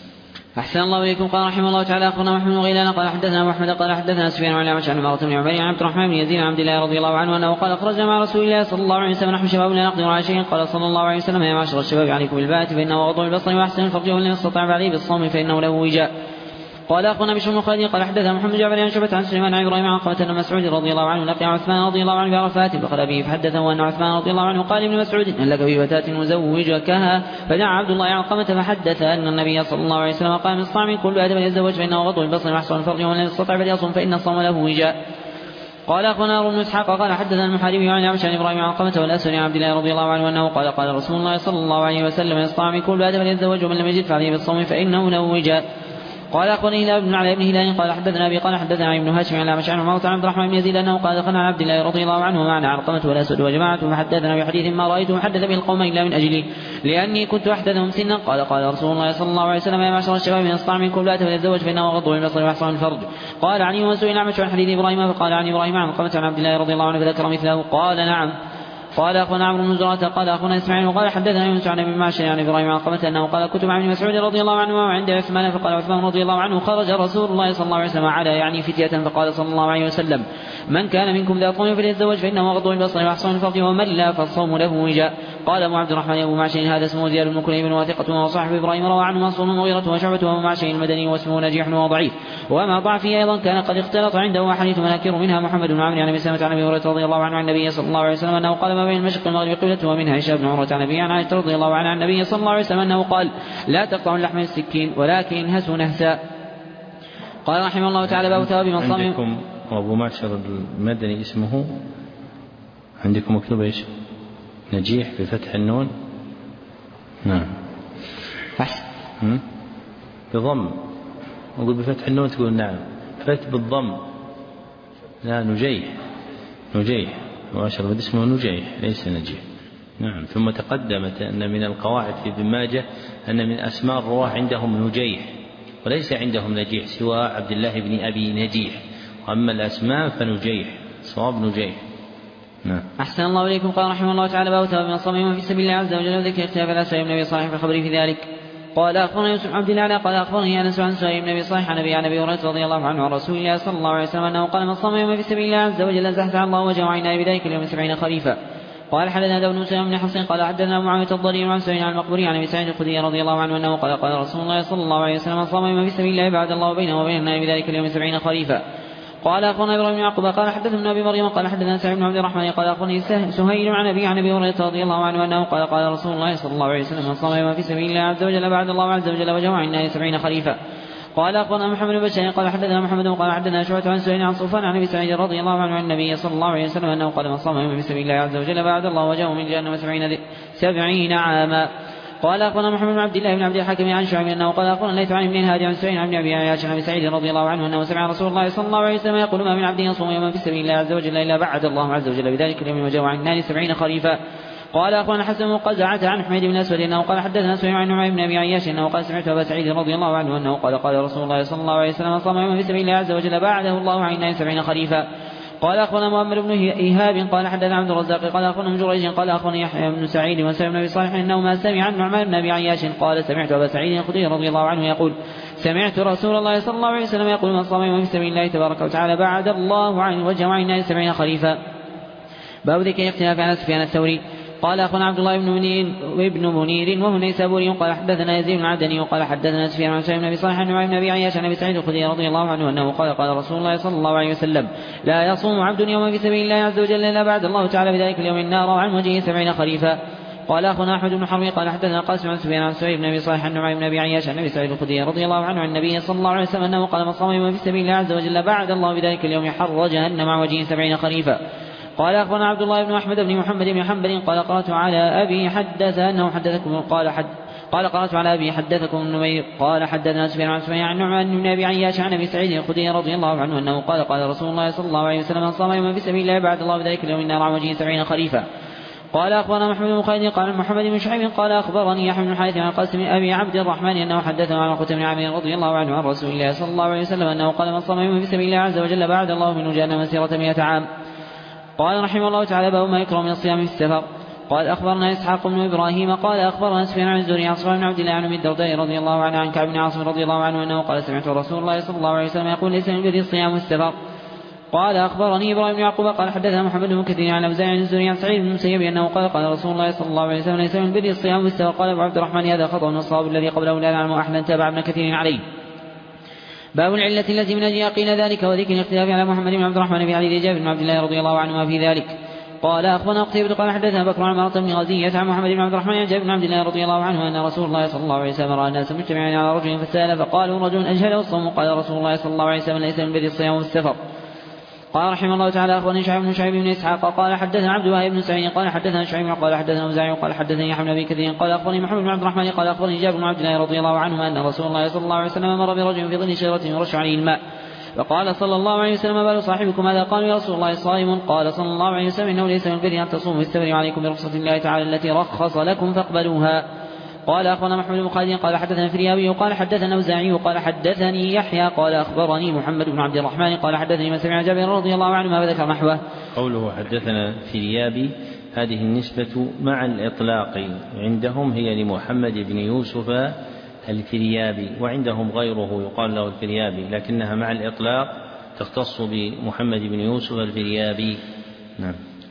S2: أحسن الله إليكم. قال رحمه الله تعالى أخبرنا محمد بن غيلان قال حدثنا محمد قال حدثنا سفيان عن عمش عن عمارة بن عبيد عن عبد الرحمن بن يزيد عن عبد الله رضي الله عنه أنه قال خرجنا مع رسول الله صلى الله عليه وسلم نحن شباب لا نقدر على شيء. قال صلى الله عليه وسلم يا معشر الشباب عليكم بالباءة فإنه غض البصر وأحسن الفرج ومن لم يستطع بعدي بالصوم فإنه له وجاء. قال أخونا بشر بن خالد قال حدثنا محمد جعفر عن شعبة عن سليمان عن إبراهيم عن قتادة بن مسعود رضي الله عنه لقي عثمان رضي الله عنه بعرفات فقال به فحدثه أن عثمان رضي الله عنه قال ابن مسعود إن لك في فتاة مزوجكها، فدعا عبد الله علقمة فحدث أن النبي صلى الله عليه وسلم قال من الصائم كل آدم يتزوج فإنه غض البصر وأحسن الفرج ومن لم يستطع فليصم فإن الصوم له وجاء. قال أخونا هارون بن إسحاق قال حدثنا المحاربي عن عمش عن إبراهيم عن قمة والأسود عن عبد الله رضي الله عنه أنه قال قال رسول الله صلى الله عليه وسلم من الصائم كل آدم يتزوج ومن لم يجد فعليه بالصوم فإنه له وجاء. قال أخونا هلال بن علي بن هلال قال حدثنا أبي قال حدثنا ابن هاشم عن عمش عن عمارة عن عبد الرحمن بن يزيد أنه قال دخلنا عن عبد الله رضي الله عنه معنا علقمة والأسود وجماعة فحدثنا بحديث ما رأيته حدث به القوم إلا من أجلي لأني كنت أحدثهم سنا. قال قال رسول الله صلى الله عليه وسلم يا معشر الشباب من استطاع منكم لا فليتزوج فإنه غض البصر وأحسن الفرج. قال عني وسئل عمش عن حديث إبراهيم فقال عن إبراهيم عن علقمة عن عبد الله رضي الله عنه فذكر مثله. قال نعم. قال أخونا عمرو بن زرعة قال أخونا إسماعيل وقال حدثنا يونس عن ابن معشر عن إبراهيم عن قمة أنه قال كنت مع ابن مسعود رضي الله عنه وعند عثمان فقال عثمان رضي الله عنه خرج رسول الله صلى الله عليه وسلم على يعني فتية فقال صلى الله عليه وسلم من كان منكم ذا صوم فليتزوج فإنه غض البصر وأحسن الفرج ومن لا فالصوم له وجاء. قال أبو عبد الرحمن أبو معشر هذا اسمه زياد بن كليب واثقة وصاحب إبراهيم روى عنه منصور المغيرة وشعبة وأبو معشر المدني واسمه نجيح وضعيف. وما ضعفه أيضا كان قد اختلط عنده أحاديث مناكر منها محمد بن عمرو عن أبي سلمة عن أبي هريرة رضي الله عنه عن النبي صلى الله عليه وسلم أنه قال ما بين المشرق والمغرب قبلة ومنها هشام بن عروة عن أبي عائشة رضي الله عنها عن النبي صلى الله عليه وسلم أنه قال لا تقطع اللحم بالسكين ولكن انهسوا نهسا. قال رحمه الله تعالى باب ثواب من صام.
S1: عندكم أبو معشر المدني اسمه عندكم مكتوب ايش؟ نجيح بفتح النون. نعم بضم. أقول بفتح النون تقول نعم، فتح بالضم لا نجيح. معشر اسمه نجيح ليس نجيح. نعم. ثم تقدمت أن من القواعد في ابن ماجه أن من أسماء الرواه عندهم نجيح وليس عندهم نجيح سوى عبد الله بن أبي نجيح، وأما الأسماء فنجيح، صواب نجيح. نعم.
S2: أحسن الله إليكم. قال رحمه الله تعالى باب ثواب من صام في سبيل الله عز وجل وذكر اختلاف الأسماء النبي صالح في الخبر في ذلك. قال أخبرنا يوسف عبد الله قال أخبرني أنس عن سهيل بن أبي صالح عن أبي هريرة رضي الله عنه عن رسول الله صلى الله عليه وسلم أنه قال من صام يوما في سبيل الله عز وجل زحزح الله وجهه وعيناه بذلك اليوم 70 خريفا. قال حدثنا داود بن سليمان بن حفص قال حدثنا معاوية الضرير عن سهيل عن المقبوري عن أبي سعيد الخدري رضي الله عنه أنه قال قال رسول الله صلى الله عليه وسلم من صام يوما في سبيل الله بعد الله بينه وبين النار بذلك اليوم 70 خريفا. قال أخبرنا إبراهيم بن يعقوب قال حدثنا أبي مريم قال حدثنا سعيد بن عبد الرحمن قال أخبرني سهيل عن أبي هريرة رضي الله عنه أنه قال قال رسول الله صلى الله عليه وسلم من صام يوما في سبيل الله عز وجل بعد الله عز وجل وجهه عن النار 70 خريفا. قال أخبرنا محمد بن بشار قال حدثنا محمد قال حدثنا شعبة عن سهيل عن صفوان عن أبي سعيد رضي الله عنه عن النبي صلى الله عليه وسلم أنه قال من صام يوما في سبيل الله عز وجل بعد الله وجهه من جهنم 70 عاما. قال أخبرنا محمد بن عبد الله بن عبد الحكم عن شعيب أنه قال أخبرنا ليث عن ابن الهادي عن سعيد عن أبي عياش عن أبي سعيد رضي الله عنه أنه سمع رسول الله صلى الله عليه وسلم يقول ما من عبد يصوم يوما في سبيل الله عز وجل إلا بعد الله عز وجل بذلك اليوم وجهه عن النار 70 خريفا. قال أخبرنا حسن بن قزعة عن حميد بن أسود أنه قال حدثنا سعيد عن نعيم بن أبي عياش أنه قال سمعت أبا سعيد رضي الله عنه أنه قال قال رسول الله صلى الله عليه وسلم صام يوما في سبيل الله عز وجل بعده الله عن النار 70 خريفا. قال أخبرنا مؤمل بن إيهاب قال حدثنا عبد الرزاق قال أخبرنا من جريج قال أخبرني يحيى بن سعيد وسلم بن أبي صالح أنه ما سمع عن نعمان بن أبي عياش قال سمعت أبا سعيد الخدري رضي الله عنه يقول سمعت رسول الله صلى الله عليه وسلم يقول من صام يوما في سبيل الله تبارك وتعالى بعد الله عن وجهه عن النار 70 خريفا. باب ذكر اختلاف عن سفيان الثوري. قال أخونا عبد الله بن منير وهو نيسابوري قال حدثنا يزيد بن عدني وقال حدثنا سفيان عن سعيد بن أبي صالح عن نعيم بن أبي عياش عن أبي سعيد الخدري رضي الله عنه أنه قال قال رسول الله صلى الله عليه وسلم لا يصوم عبد يوما في سبيل الله عز وجل إلا بعد الله تعالى بذلك اليوم النار عن وجهه 70 خريفا. قال أخونا أحمد بن حرب قال حدثنا قاسم عن سفيان عن سعيد بن أبي صالح عن نعيم بن أبي عياش عن أبي سعيد الخدري رضي الله عنه عن النبي صلى الله عليه وسلم أنه قال من صام يوما في سبيل الله عز وجل بعد الله بذلك اليوم حر جهنم عن وجهه 70 خريفا. قال أخبرنا عبد الله بن أحمد بن محمد بن حنبل قال قرأت على أبي حدث أنه حدثكم قال قرأت على أبي حدثكم النمير قال حدثنا سفيان عن سفيان عن نعمان بن أبي عياش عن أبي سعيد الخدري رضي الله عنه أنه قال قال رسول الله صلى الله عليه وسلم من صام يوما في سبيل الله بعد الله بذلك اليوم النار عن وجهه 70 خريفا. قال أخبرنا محمد بن خالد قال محمد بن شعيب قال أخبرني يحيى بن الحارث عن قاسم أبي عبد الرحمن أنه حدثه عن عقبة بن عامر رضي الله عنه عن رسول الله صلى الله عليه وسلم أنه قال من صام يوما في سبيل الله عز وجل بعد الله من جهنم مسيرة 100 عام. قال رحمه الله تعالى باب ما يكره من الصيام في السفر. قال أخبرنا إسحاق بن إبراهيم قال أخبرنا سفيان عن الزهري عن صالح بن عبد الله عن أبي الدرداء رضي الله عنه عن كعب بن عاصم رضي الله عنه أنه قال سمعت رسول الله صلى الله عليه وسلم يقول ليس من البر الصيام في السفر. قال أخبرني إبراهيم بن يعقوب قال حدثنا محمد بن كثير عن أوزاعي عن الزهري عن سعيد بن المسيب أنه قال قال رسول الله صلى الله عليه وسلم ليس من البر الصيام في السفر. قال أبو عبد الرحمن هذا خطأ والصواب الذي قبله لا نعلم أحدا تابع ابن كثير عليه. باب العلة التي من أجلها قيل ذلك وذكر الاختلاف على محمد بن عبد الرحمن بن علي جابر بن عبد الله رضي الله عنهما في ذلك. قال أخبرنا قتيبة قال حدثنا بكر عن مرة بن غزية عن محمد بن عبد الرحمن عن جابر بن عبد الله رضي الله عنه أن رسول الله صلى الله عليه وسلم رأى الناس مجتمعين على رجل فسأل فقالوا رجل أجهله الصوم. قال رسول الله صلى الله عليه وسلم ليس من بر الصيام والسفر. قال رحمه الله تعالى أخبرني شعيب بن إسحاق قال حدثنا عبد الله بن سعيد قال حدثنا شعيب قال حدثنا أوزاعي قال حدثني يحيى بن أبي كثير قال أخبرني محمد بن عبد الرحمن قال أخبرني جابر بن عبد الله رضي الله عنهما أن رسول الله صلى الله عليه وسلم مر برجل في ظل شجرة يرش عليه الماء فقال صلى الله عليه وسلم ما بال صاحبكم هذا؟ قالوا يا رسول الله صائم. قال صلى الله عليه وسلم إنه ليس من البر أن تصوموا في السفر عليكم برخصة الله تعالى التي رخص لكم فاقبلوها. قال أخبرنا محمد بن خالد قال حدثنا فريابي قال حدثنا أوزاعي قال حدثني يحيى قال أخبرني محمد بن عبد الرحمن قال حدثني من سمع جابر رضي الله عنه ما ذكر نحوه.
S1: قوله حدثنا فريابي هذه النسبة مع الإطلاق عندهم هي لمحمد بن يوسف الفريابي وعندهم غيره يقال له الفريابي لكنها مع الإطلاق تختص بمحمد بن يوسف الفريابي. نعم.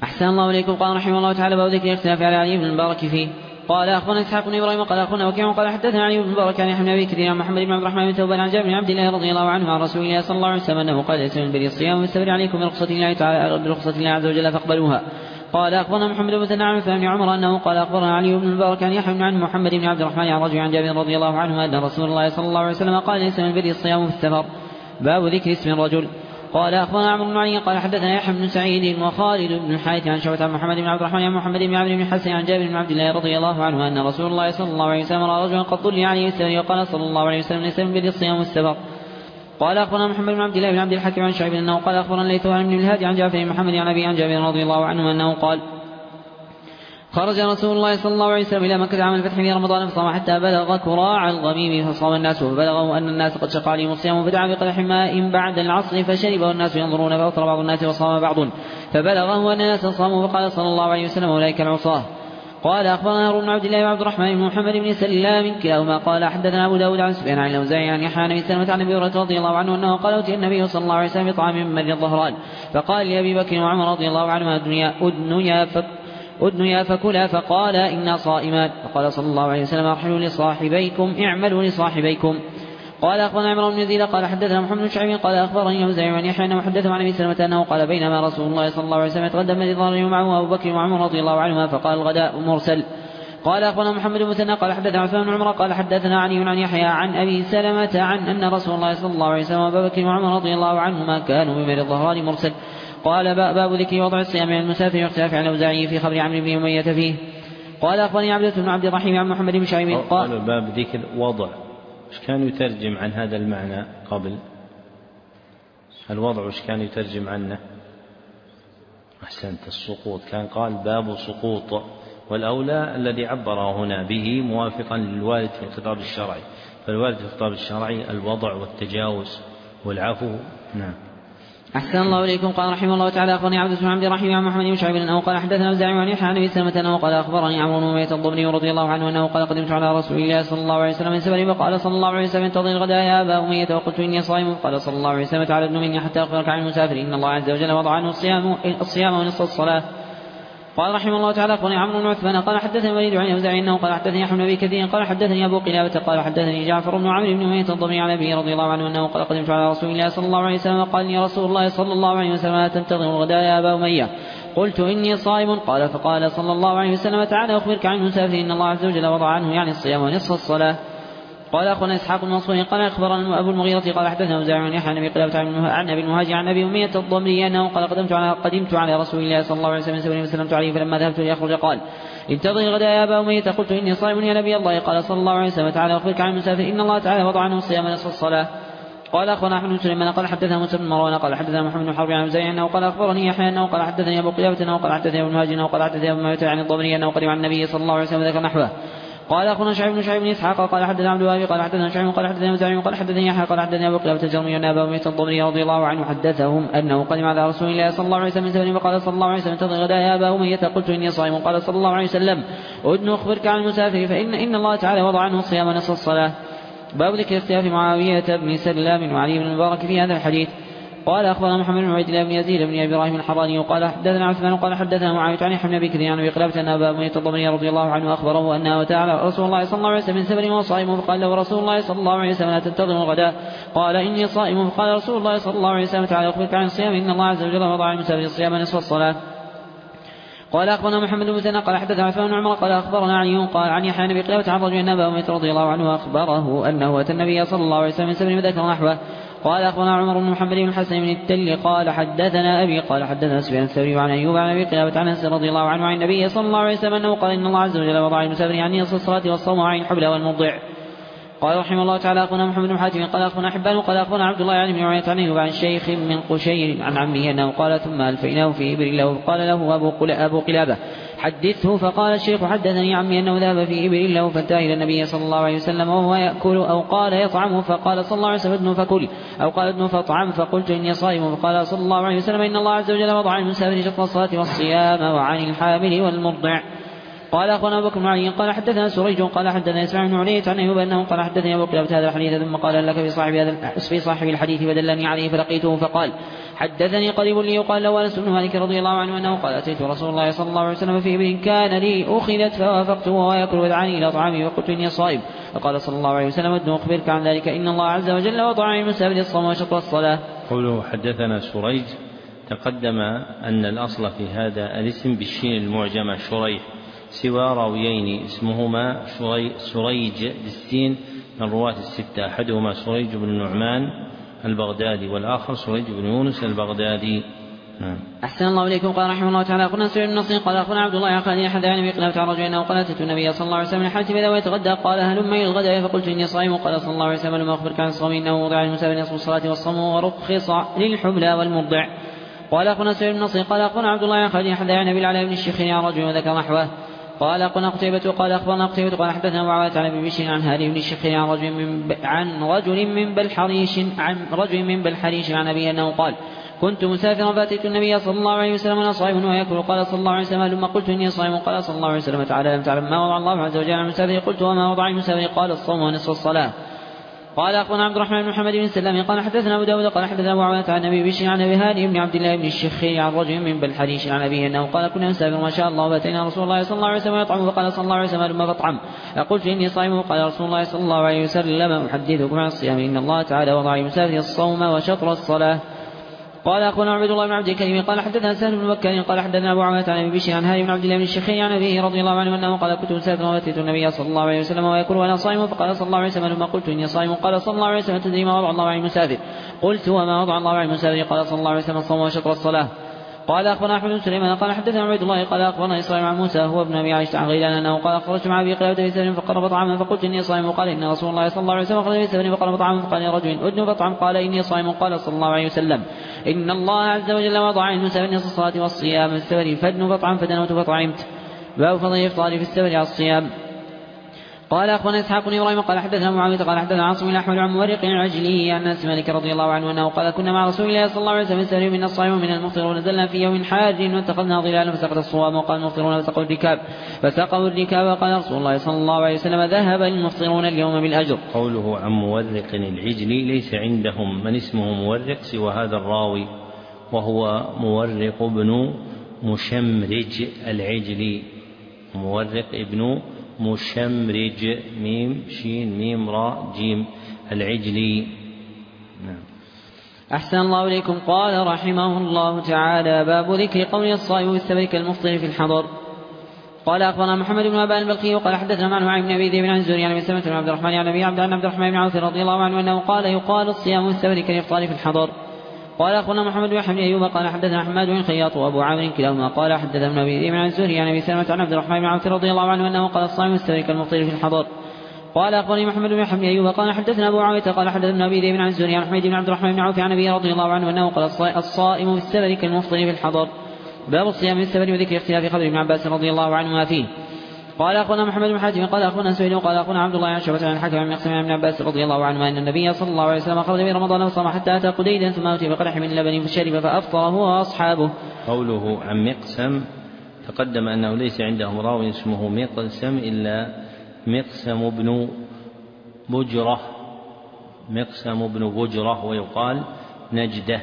S2: أحسن الله إليكم. قال رحمه الله تعالى باب ذكر الاختلاف على علي بن المبارك فيه. قال أخبرنا إسحاق بن إبراهيم قال أخبرنا وكيع قال حدثنا علي بن المبارك عن يحيى بن أبي كثير عن محمد بن عبد الرحمن بن ثوبان عن جابر بن عبد الله رضي الله عنه عن رسول الله صلى الله عليه وسلم أنه قال ليس من بر الصيام والسبر عليكم برخصة الله تعالى برخصة الله عز وجل فاقبلوها. قال أخبرنا محمد بن مثنى عن عثمان بن عمر أنه قال أخبرنا علي بن المبارك عن يحيى عن محمد بن عبد الرحمن عن رجل عن جابر رضي الله عنه أن رسول الله صلى الله عليه وسلم قال ليس من بر الصيام في السفر. باب ذكر اسم الرجل. قال أخبرنا عمرو بن علي قال حدثنا يحيى بن سعيد وخالد بن الحارث عن شعبة عن محمد بن عبد الرحمن عن محمد بن عمرو بن حسن عن جابر بن عبد الله رضي الله عنه أن رسول الله صلى الله عليه وسلم رأى رجلا قد ضل عليه السفر وقال صلى الله عليه وسلم ليس من بر الصيام والسفر. قال أخبرنا محمد بن عبد الله بن عبد الحكيم عن شعيب أنه قال أخبرنا ليث عن ابن الهادي عن جعفر بن محمد عن أبي عن جابر رضي الله عنه أنه قال خرج رسول الله صلى الله عليه وسلم إلى مكة عام الفتح في رمضان فصام حتى بلغ كراع الغميم فصام الناس وبلغه أن الناس قد شق عليهم الصيام فدعا بقدح ماء بعد العصر فشربه الناس ينظرون فأفطر بعض الناس وصام بعض فبلغه أن الناس صاموا فقال صلى الله عليه وسلم أولئك العصاة. قال أخبرنا هارون بن عبد الله وعبد الرحمن بن محمد بن سلام كلاهما قال حدثنا أبو داود عن سفيان عن الأوزاعي عن يحيى بن سلمة عن أبي هريرة رضي الله عنه أنه قال أتي النبي صلى الله عليه وسلم بطعام من مر الظهران فقال لأبي بكر وعمر رضي الله عنهما أدنيا فكلا فقال إنا صائمان فقال صلى الله عليه وسلم أرحلوا لصاحبيكم اعملوا لصاحبيكم. قال أخبرنا عمرو بن يزيد قال حدثنا محمد بن شعيب قال أخبرني الأوزاعي عن يحيى أنه حدثه عن أبي سلمة أنه قال بينما رسول الله صلى الله عليه وسلم يتغدى من الظهر ومعه أبو بكر وعمر رضي الله عنهما فقال الغداء مرسل. قال أخبرنا محمد بن مثنى قال حدثنا عثمان بن عمر قال حدثنا علي عن يحيى عن أبي سلمة عن أن رسول الله صلى الله عليه وسلم وأبو بكر وعمر رضي الله عنهما كانوا بمر الظهران مرسل. قال باب ذكر وضع الصيام عن المسافر واختلاف عن الأوزاعي في خبر عمرو بن أمية فيه. قال أخبرني عبدة بن عبد الرحيم عن محمد بن شعيب
S1: قال باب ذكر وضع ايش كان يترجم عن هذا المعنى قبل الوضع ايش كان يترجم عنه؟ أحسنت السقوط كان قال باب سقوط والأولى الذي عبر هنا به موافقا للوارد في الخطاب الشرعي فالوارد في الخطاب الشرعي الوضع والتجاوز والعفو. نعم.
S2: أحسن الله إليكم. قال رحمه الله تعالى أخبرني عبد بن عبد الرحيم عن محمد بن شعيب أنه قال حدثنا الأوزاعي عن يحيى عن أبي سلمة أنه قال أخبرني عمرو بن أمية الضبري رضي الله عنه أنه قال قدمت على رسول الله صلى الله عليه وسلم من سفر فقال صلى الله عليه وسلم انتظر الغداء يا أبا أمية وقلت إني صائم قال صلى الله عليه وسلم تعالى ابن مني حتى أخبرك عن المسافر إن الله عز وجل وضع عنه الصيام ونصف الصلاة. قال رحمه الله تعالى أخبرني عمرو بن عثمان قال حدثني الوليد عن الأوزاعي أنه قال حدثني يحيى بن أبي كثير قال حدثني أبو قلابة قال حدثني جعفر بن عمرو بن أمية الضبري عن أبيه رضي الله عنه أنه قال قدمت على رسول الله صلى الله عليه وسلم قال لي رسول الله صلى الله عليه وسلم لا تنتظر الغداء يا أبا أمية قلت إني صائم قال فقال صلى الله عليه وسلم تعالى أخبرك عن المسافر إن الله عز وجل وضع عنه يعني الصيام ونصف الصلاة. قال أخونا إسحاق بن منصور قال أخبرنا أبو المغيرة قال حدثنا أوزاعي عن يحيى عن أبي قلابة عن أبي المهاجر عن أبي أمية الضمري أنه قال قدمت على رسول الله صلى الله عليه وسلم فسلمت عليه فلما ذهبت ليخرج قال انتظر الغداء يا أبا أمية قلت إني صائم يا نبي الله قال صلى الله عليه وسلم تعالى أخبرك عن المسافر إن الله تعالى وضع عنه الصيام نصف الصلاة. قال أخونا أحمد بن سليمان قال حدثنا موسى بن مروان قال حدثنا محمد بن حرب عن أوزاعي أنه قال أخبرني يحيى أنه قال حدثني أبو قلابة أنه قال حدثني أبو المهاجر أنه قال حدثني أبو أمية عن الضمري أنه قدم عن النبي صلى الله عليه وسلم ذكر نحوه. قال أخونا شعيب بن إسحاق قال حدثنا عبد الوهاب قال حدثنا شعيب قال حدثنا أوزاعي قال حدثني يحيى قال حدثني أبو قلابة الجرمي أن أبا أمية الضمري رضي الله عنه حدثهم أنه قدم على رسول الله صلى الله عليه وسلم من سفر فقال صلى الله عليه وسلم انتظر غدا يا أبا أمية قلت إني صائم قال صلى الله عليه وسلم أدن أخبرك عن المسافر فإن الله تعالى وضع عنه الصيام نصف الصلاة. باب ذكر اختلاف معاوية بن سلام وعلي بن المبارك في هذا الحديث. قال أخبرنا محمد بن عبد الله بن يزيد بن إبراهيم الحراني قال حدثنا عثمان قال حدثنا معاوية عن يحيى بن أبي كثير عن أبي قلابة أن أبا أمية الضمري رضي الله عنه أخبره أنه تعالى رسول الله صلى الله عليه وسلم من سفر وصائم فقال له رسول الله صلى الله عليه وسلم لا تنتظر الغداء قال إني صائم فقال رسول الله صلى الله عليه وسلم تعالى أخبرك عن الصيام إن الله عز وجل وضع على المسافر الصيام نصف الصلاة. قال أخبرنا محمد بن مثنى قال حدثنا عثمان بن عمر قال أخبرنا علي قال عن يحيى بن أبي قلابة عن رجل أن أبا أمية رضي الله عنه أخبره أنه أتى النبي صلى الله عليه وسلم من سفر فذكر نحوه. قال أخبرنا عمر بن محمد بن الحسن بن التل قال حدثنا أبي قال حدثنا سفيان الثوري عن أيوب عن أبي قلابة عن أنس رضي الله عنه عن النبي صلى الله عليه وسلم أنه قال إن الله عز وجل وضع المسافر يعني نصف الصلاة والصوم عن الحبل والمرضع. قال رحمه الله تعالى أخبرنا محمد بن حاتم قال أخبرنا حبان قال أخبرنا عبد الله يعني بن عيينة عن أيوب عن الشيخ من قشير عن عمه أنه قال ثم ألفيناه في إبل له قال له أبو قلابة حدثه فقال الشيخ حدثني عمي أنه ذهب في إبل له فانتهى إلى النبي صلى الله عليه وسلم وهو يأكل أو قال يطعمه فقال صلى الله عليه وسلم ادنه فكل أو قال ادنه فاطعم فقلت إني صائم فقال صلى الله عليه وسلم إن الله عز وجل وضع عن المسافر شطر الصلاة والصيام وعن الحامل والمرضع. قال أخونا أبو بكر بن علي قال حدثنا سريج قال حدثنا إسماعيل بن علية عن أيوب أنه قال حدثني أبو قلابة هذا الحديث ثم قال لك في صاحب الحديث فدلني عليه فلقيته فقال حدثني قريب لي يقال له أنس بن مالك رضي الله عنه أنه قال أتيت رسول الله صلى الله عليه وسلم في إبل كان لي أخذت فوافقته وهو يأكل ودعاني إلى طعامي وقلت إني صائم فقال صلى الله عليه وسلم ودن أخبرك عن ذلك إن الله عز وجل وضع عن المسافر الصوم وشطر الصلاة.
S1: قوله حدثنا سريج تقدم أن الأصل في هذا الاسم بالشين المعجمة شريح سوى راويين اسمهما سريج بالسين من رواة الستة أحدهما سريج بن النعمان البغدادي والآخر سريج بن يونس البغدادي.
S2: أحسن الله إليكم. قال رحمه الله تعالى قلنا سعيد بن نصر قال أخونا عبد الله عن حدثني بقلة عن رجل أنه قال أتيت النبي صلى الله عليه وسلم حتى إذا يتغدى قال هلم إلى الغداء فقلت إني صائم قال صلى الله عليه وسلم لما أخبرك عن الصوم إنه وضع المسافر يصوم الصلاة والصوم ورخص للحبلى والمرضع. قال أخونا سعيد بن نصر قال أخونا عبد الله عن حدثني بالعلاء بن الشيخ عن رجل وذكر نحوه. قال أخونا قتيبة قال أخبرنا قتيبة قال حدثنا معاوية عن أبي بشر عن هاري بن الشيخ عن رجل من بلحريش عن أبي أنه قال كنت مسافرا فأتيت النبي صلى الله عليه وسلم وأنا صائم ويأكل قال صلى الله عليه وسلم لما قلت إني صائم قال صلى الله عليه وسلم تعالى لم تعلم ما وضع الله عز وجل على المسافر قلت وما وضع المسافر قال الصوم ونصف الصلاة. قال أخونا عبد الرحمن بن محمد بن سلام قال حدثنا أبو داود قال حدثنا معاوية عن أبي بشر عن أبي هاني بن عبد الله بن الشيخ عن رجل من بلحريش عن أبيه أنه قال كنا نسافر ما شاء الله وأتينا رسول الله صلى الله عليه وسلم يطعم فقال صلى الله عليه وسلم لما فطعم قلت إني صائم قال رسول الله صلى الله عليه وسلم أحدثكم عن الصيام إن الله تعالى وضع المسافر الصوم وشطر الصلاة. قال أخونا عبد الله بن عبد الكريم قال حدثنا سهل بن بكر قال حدثنا أبو عوانة عن أبي بشر عن هاري بن عبد الله بن الشيخ عن أبيه رضي الله عنه أنه قال كنت مسافرا وأتيت النبي صلى الله عليه وسلم ويأكل وأنا صائم فقال صلى الله عليه وسلم لما قلت إني صائم قال صلى الله عليه وسلم تدري ما وضع الله عن المسافر قلت وما وضع الله عن المسافر قال صلى الله عليه وسلم الصوم وشطر الصلاة. قال أخبرنا أحمد بن سليمان قال حدثنا عبيد الله قال أخبرنا إسرائيل عن موسى هو ابن أبي عائشة عن غيلان أنه قال خرجت مع أبي قلابة بسفر فقرب طعاما فقلت إني صائم وقال إن رسول الله صلى الله عليه وسلم خرج بسفر فقرب طعاما فقال يا رجل أدن فطعم قال إني صائم قال صلى الله عليه وسلم إن الله عز وجل وضع عن المسافر نصف الصلاة والصيام السفر فدن فطعم فدنوت فطعمت. باب فضل الإفطار في السفر على الصيام. قال أخونا إسحاق بن إبراهيم قال حدثنا معاوية قال حدثنا عاصم بن أحمد عن مورق العجلي عن أنس مالك رضي الله عنه أنه قال كنا مع رسول الله صلى الله عليه وسلم سفر من الصائم ومن المفطر ونزلنا في يوم حار واتخذنا ظلالا فسقط الصوام وقال المفطرون فسقوا الركاب وقال رسول الله صلى الله عليه وسلم ذهب المفطرون اليوم بالأجر.
S1: قوله عن مورق العجلي ليس عندهم من اسمه مورق سوى هذا الراوي وهو مورق بن مشمرج العجلي مورق ابن مشمرج ميم شين ميم راء جيم العجلي.
S2: أحسن الله إليكم. قال رحمه الله تعالى باب ذكر قول الصائم بالسفر كالمفطر في الحضر. قال أخبرنا محمد بن أبان البلخي وقال حدثنا معن بن أبي ذئب عن الزهري عن سلمة بن عبد الرحمن عن أبي عبد الرحمن بن عوف رضي الله عنه أنه قال يقال الصيام بالسفر كالإفطار في الحضر. قال أخونا محمد بن حمد أيوب قال حدثنا حماد بن خياط وأبو عامر كلاهما قال حدثنا ابن أبي ذئب عن الزهري عن أبي سلمة عن عبد الرحمن بن عوف رضي الله عنه أنه قال الصائم بالسفر كالمفطر في الحضر. قال أخبرني محمد بن حمد أيوب قال حدثنا أبو عامر قال حدثنا ابن أبي ذئب عن الزهري عن حميد بن عبد الرحمن بن عوف عن أبي رضي الله عنه أنه قال الصائم بالسفر كالمفطر في الحضر. باب الصيام بالسفر وذكر اختلاف خبر ابن عباس رضي الله عنهما فيه. قال أخونا محمد بن حاتم قال أخونا سعيد قال أخونا عبد الله عن شعبة عن الحكم عن مقسم عن ابن عباس رضي الله عنهما أن النبي صلى الله عليه وسلم خرج في رمضان وصام حتى أتى قديدا ثم أتي بقدح من لبن فشرب فأفطر هو وأصحابه.
S1: قوله عن مقسم تقدم أنه ليس عندهم راوي اسمه مقسم إلا مقسم بن بجرة ويقال نجدة.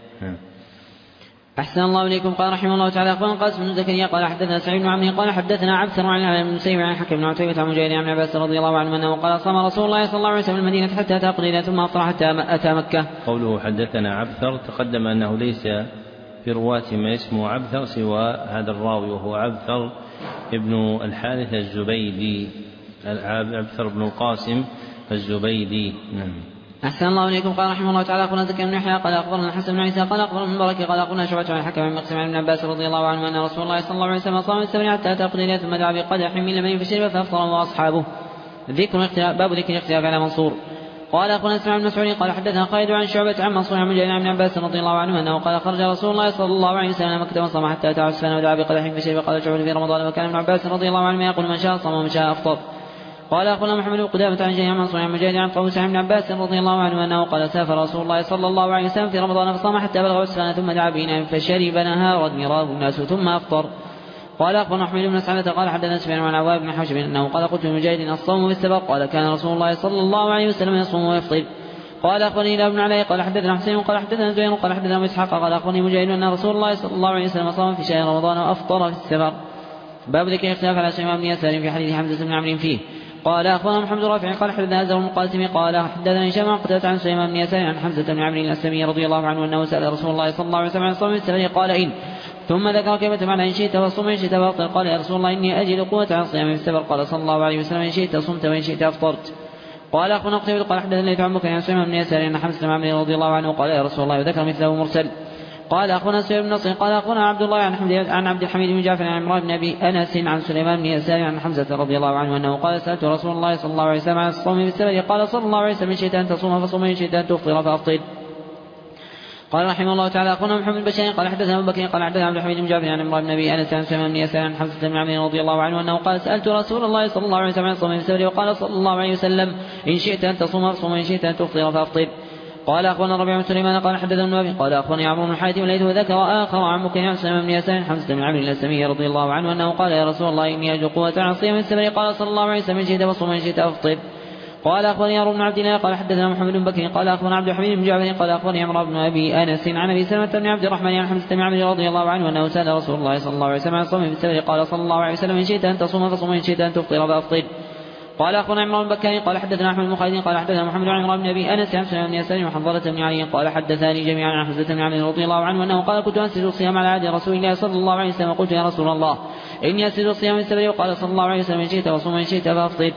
S2: أحسن الله إليكم. قال رحمه الله تعالى أخبرنا قاسم بن زكريا قال حدثنا سعيد بن عمرو قال حدثنا عبثر عن بن مسيب عن حكم بن عتيبة عن مجاهد عن عباس رضي الله عنه أنه قال صام رسول الله صلى الله عليه وسلم المدينة حتى أتى قليلا ثم أفطر حتى أتى مكة.
S1: قوله حدثنا عبثر تقدم أنه ليس في رواة ما اسمه عبثر سوى هذا الراوي وهو عبثر ابن الحارث الزبيدي عبثر بن القاسم الزبيدي.
S2: أحسن الله إليكم. قال رحمه الله تعالى أخبرنا زكريا بن يحيى قال أخبرنا الحسن بن عيسى قال أخبرنا من بركة قال أخبرنا شعبة عن الحكم عن مقسم عن ابن عباس رضي الله عنه أن رسول الله صلى الله عليه وسلم صام السبع حتى أتى قليلا ثم دعا بقدح من لبن فشرب فأفطر وأصحابه. باب ذكر الاختلاف على منصور. قال أخونا اسماعيل بن مسعود قال حدثنا خالد عن شعبة عن منصور عن مجاهد عن ابن عباس رضي الله عنه أنه قال خرج رسول الله صلى الله عليه وسلم مكة وصام حتى أتى عسفان ودعا بقدح فشرب قال شعبة في رمضان وكان ابن عباس رضي الله عنه يقول من شاء صام ومن شاء أفطر. قال أخونا محمد بن قدامة عن جرير عن منصور عن مجاهد عن طاووس عن ابن عباس رضي الله عنه أنه قال سافر رسول الله صلى الله عليه وسلم في رمضان فصام حتى بلغ عسفان ثم دعا بإناء فشرب نهارا مراه الناس ثم أفطر. قال أخبرنا أحمد بن مسعدة قال حدثنا سفيان عن عواب بن حوشب أنه قال قلت لمجاهد الصوم بالسبق قال كان رسول الله صلى الله عليه وسلم يصوم ويفطر. قال أخبرني ابن علي قال حدثنا حسين قال حدثنا زهير قال حدثنا أبو إسحاق قال أخبرني مجاهد أن رسول الله صلى الله عليه وسلم صام في شهر رمضان وأفطر في السفر. باب ذكر اختلاف على سليمان بن يسار في حديث حمزة بن عمرو فيه. قال أخبرنا محمد رافع قال حدثنا زهير بن القاسم قال حدثنا هشام عن قتادة عن سليمان بن يسار عن حمزة بن عمرو الأسلمي رضي الله عنه أنه سأل رسول الله صلى الله عليه وسلم عن صوم السفر قال إن، ثم ذكر كيف معنى إن شئت فصم إن شئت فأفطر. قال يا رسول الله إني أجد قوة عن صيام في السفر. قال صلى الله عليه وسلم إن شئت صمت وإن شئت أفطرت. قال أخونا قتيبة قال حدثنا الليث عن بكر عن سليمان بن يسار أن حمزة بن عمرو رضي الله عنه قال يا رسول الله وذكر مثله مرسل. قال أخونا سهيل بن نصر قال أخونا عبد الله عن عبد الحميد بن جعفر عن عمران بن أبي أنس عن سليمان بن يسار عن حمزة رضي الله عنه أنه قال سألت رسول الله صلى الله عليه وسلم عن الصوم في السفر قال صلى الله عليه وسلم إن شئت أن تصوم فصوم إن شئت أن تفطر فأفطر. قال رحمه الله تعالى أخونا محمد بن قال حدثنا أبو بكر قال حدثنا عبد الحميد بن جعفر عن عمران بن أبي أنس عن سليمان بن يسار عن حمزة بن عمرو رضي الله عنه أنه قال سألت رسول الله صلى الله عليه وسلم عن الصوم في السفر وقال صلى الله عليه وسلم إن شئت أن تصوم فصوم إن شئت أن تفطر فأفطر. قال أخونا ربيع بن سليمان قال حدثنا ابن أبي قال أخونا عمرو بن حاتم ليث وذكر آخر عن بكر عن سليمان بن يسار حمزة بن عمرو الأسلمي رضي الله عنه أنه قال يا رسول الله إني أجد قوة عن صيام السفر. قال صلى الله عليه وسلم إن شئت فصوم إن شئت أفطر. قال أخبرني عمرو بن عبد الله قال حدثنا محمد بن بكر قال أخبرنا عبد الحميد بن جعفر قال أخبرني عمرو بن أبي أنس عن أبي سلمة بن عبد الرحمن عن حمزة بن عمرو رضي الله عنه أنه سأل رسول الله صلى الله عليه وسلم عن الصوم في السفر. قال صلى الله عليه وسلم إن شئت أن تصوم فصوم إن شئت أن تفطر فأفطر. قال أخبرنا عمرو بن بكر قال حدثنا أحمد بن خالد قال حدثنا محمد بن عمرو بن أبي أنس عن سليمان بن يسار وحنظلة بن علي قال حدثاني جميعا عن حمزة بن عمرو رضي الله عنه أنه قال كنت أنسج الصيام على عهد رسول الله صلى الله عليه وسلم قلت يا رسول الله إني أنسج الصيام في السفر. وقال صلى الله عليه وسلم إن شئت فصوم إن شئت فأفطر.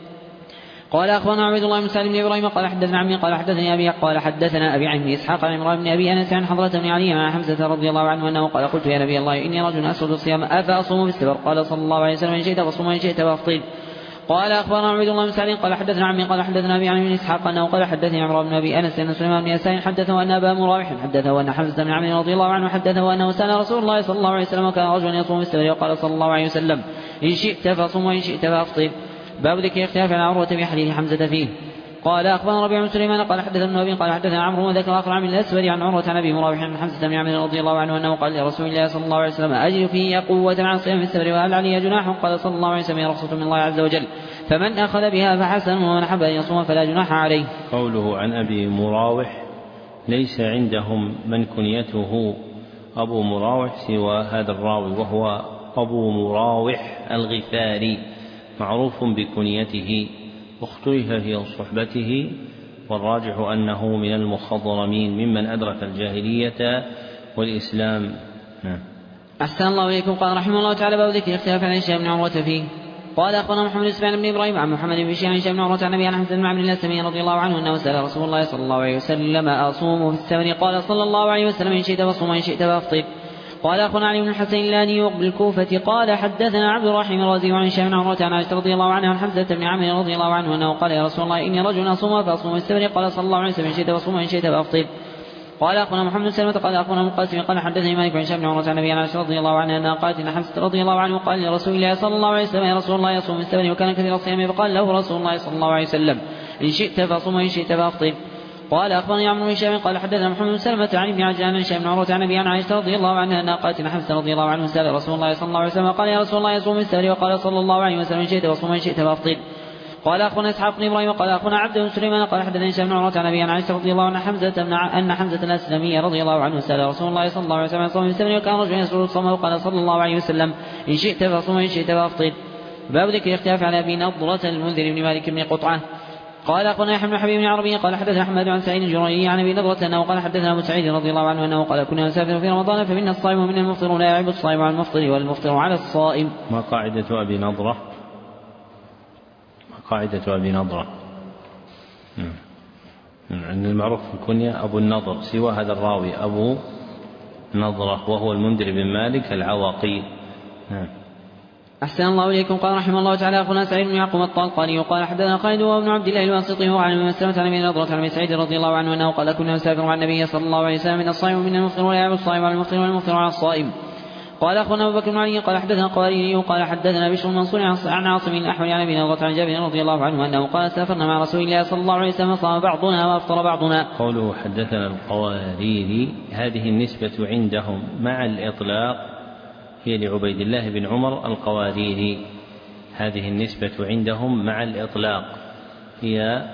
S2: قال أخبرنا عبد الله بن سالم بن إبراهيم قال حدثنا عمي قال حدثني أبي قال حدثنا أبي عن إسحاق عن عمران بن أبي أنس عن حضرة بن علي عن حمزة رضي الله عنه أنه قال قلت يا نبي الله إني رجل أسود الصيام أفأصوم في السفر. قال صلى الله عليه وسلم إن شئت فصوم إن شئت فأفطر. قال أخبرنا عبد الله بن سالم قال حدثنا عمي قال حدثنا أبي عن إسحاق أنه قال حدثني عمران بن أبي أنس أن سليمان بن يسار حدثه أن أبا مراوح حدثه أن حمزة بن عمرو رضي الله عنه حدثه أنه سأل رسول الله صلى الله عليه وسلم وكان رجلا يصوم في السفر. وقال صلى الله عليه وسلم إن شئت فصوم وإن شئت فأفطر. باب ذكر اختلاف عن عروة بحديث حمزة فيه. قال أخبرنا ربيع بن سليمان قال حدثنا أبي قال حدثنا عمرو وذكر آخر عن الأسود عن عروة عن أبي مراوح عن حمزة بن عمرو رضي الله عنه أنه قال لرسول الله صلى الله عليه وسلم أجد فيه قوة عن صيام في السفر وهل علي جناح؟ قال صلى الله عليه وسلم رخصة من الله عز وجل فمن أخذ بها فحسن ومن حب أن يصوم فلا جناح عليه.
S1: قوله عن أبي مراوح ليس عندهم من كنيته أبو مراوح سوى هذا الراوي وهو أبو مراوح الغفاري معروف بكنيته واختلف في صحبته والراجح أنه من المخضرمين ممن أدرك الجاهلية والإسلام.
S2: أحسن الله إليكم. قال رحمه الله تعالى باب ذكر اختلاف عن هشام بن عروة فيه. قال أخبرنا محمد بن بن إبراهيم عن محمد بن بشير عن هشام بن عروة عن أبي عن حمزة بن عمرو الأسلمي رضي الله عنه أنه سأل رسول الله صلى الله عليه وسلم أصوم في السفر؟ قال صلى الله عليه وسلم إن شئت فصوم وإن شئت فأفطر. قال أخونا علي بن الحسن اللاني بالكوفة قال حدثنا عبد الرحيم الرازي عن هشام بن عروة عن عائشة رضي الله عنها عن حمزة بن عمرو رضي الله عنه أنه قال يا رسول الله إني رجل أصوم فأصوم في السفر. قال صلى الله عليه وسلم إن شئت فصوم وإن شئت فأفطر. قال أخونا محمد بن سلمة قال أخونا مقاسم قال حدثني مالك عن هشام بن عروة عن أبي عائشة رضي الله عنها أنها قالت إن حمزة رضي الله عنه قال لرسول الله صلى الله عليه وسلم يا رسول الله يصوم في السفر وكان كثير الصيام فقال له رسول الله صلى الله عليه وسلم إن شئت فصوم وإن شئت فأفطر. قال أخبرني عمرو بن هشام قال حدثنا محمد بن سلمة عن ابن عجلان عن هشام بن عروة عن أبي عائشة رضي الله عنها أنها قالت إن حمزة رضي الله عنه سأل رسول الله صلى الله عليه وسلم قال يا رسول الله يصوم في السفر وقال صلى الله عليه وسلم إن شئت فصوم وإن شئت فأفطر. قال أخونا إسحاق بن إبراهيم قال أخونا عبد بن سليمان قال حدثنا هشام بن عروة عن أبي عائشة رضي الله عنها أن حمزة الأسلمي رضي الله عنه سأل رسول الله صلى الله عليه وسلم صوم في السفر وكان رجلا يسرد الصوم وقال صلى الله عليه وسلم إن شئت فصوم وإن شئت فأفطر. باب ذكر اختلاف على أبي نضرة المنذر بن مالك بن قطعة. قال أخونا يحيى بن حبيب بن عربي قال حدثنا أحمد عن سعيد الجريري عن أبي نضرة أنه قال حدثنا أبو سعيد رضي الله عنه أنه قال كنا نسافر في رمضان فمنا الصائم ومنا المفطر لا يعيب الصائم على المفطر والمفطر على الصائم.
S1: ما قاعدة أبي نضرة؟ قاعدة أبي نضرة أن المعروف في الكنية أبو النضر سوى هذا الراوي أبو نضرة وهو المنذر بن مالك العواقي.
S2: أحسن الله إليكم. قال رحمه الله تعالى أخونا سعيد بن يعقوب الطلقاني وقال حدثنا خالد وابن عبد الله الواسطي وعن ابن مسلمة عن أبي نضرة عن أبي سعيد رضي الله عنه أنه قال كنا نسافر مع النبي صلى الله عليه وسلم من الصائم ومن المفطر ولا يعيب الصائم على المفطر والمفطر على الصائم. قال أخونا أبو بكر بن علي قال حدثنا قواريري قال حدثنا بشر المنصور عن عاصم الأحول عن أبي نضرة عن جابر رضي الله عنه أنه قال سافرنا مع رسول الله صلى الله عليه وسلم صام بعضنا وأفطر بعضنا.
S1: قوله حدثنا القواريري هذه النسبة عندهم مع الإطلاق هي لعبيد الله بن عمر القواريري. هذه النسبة عندهم مع الإطلاق هي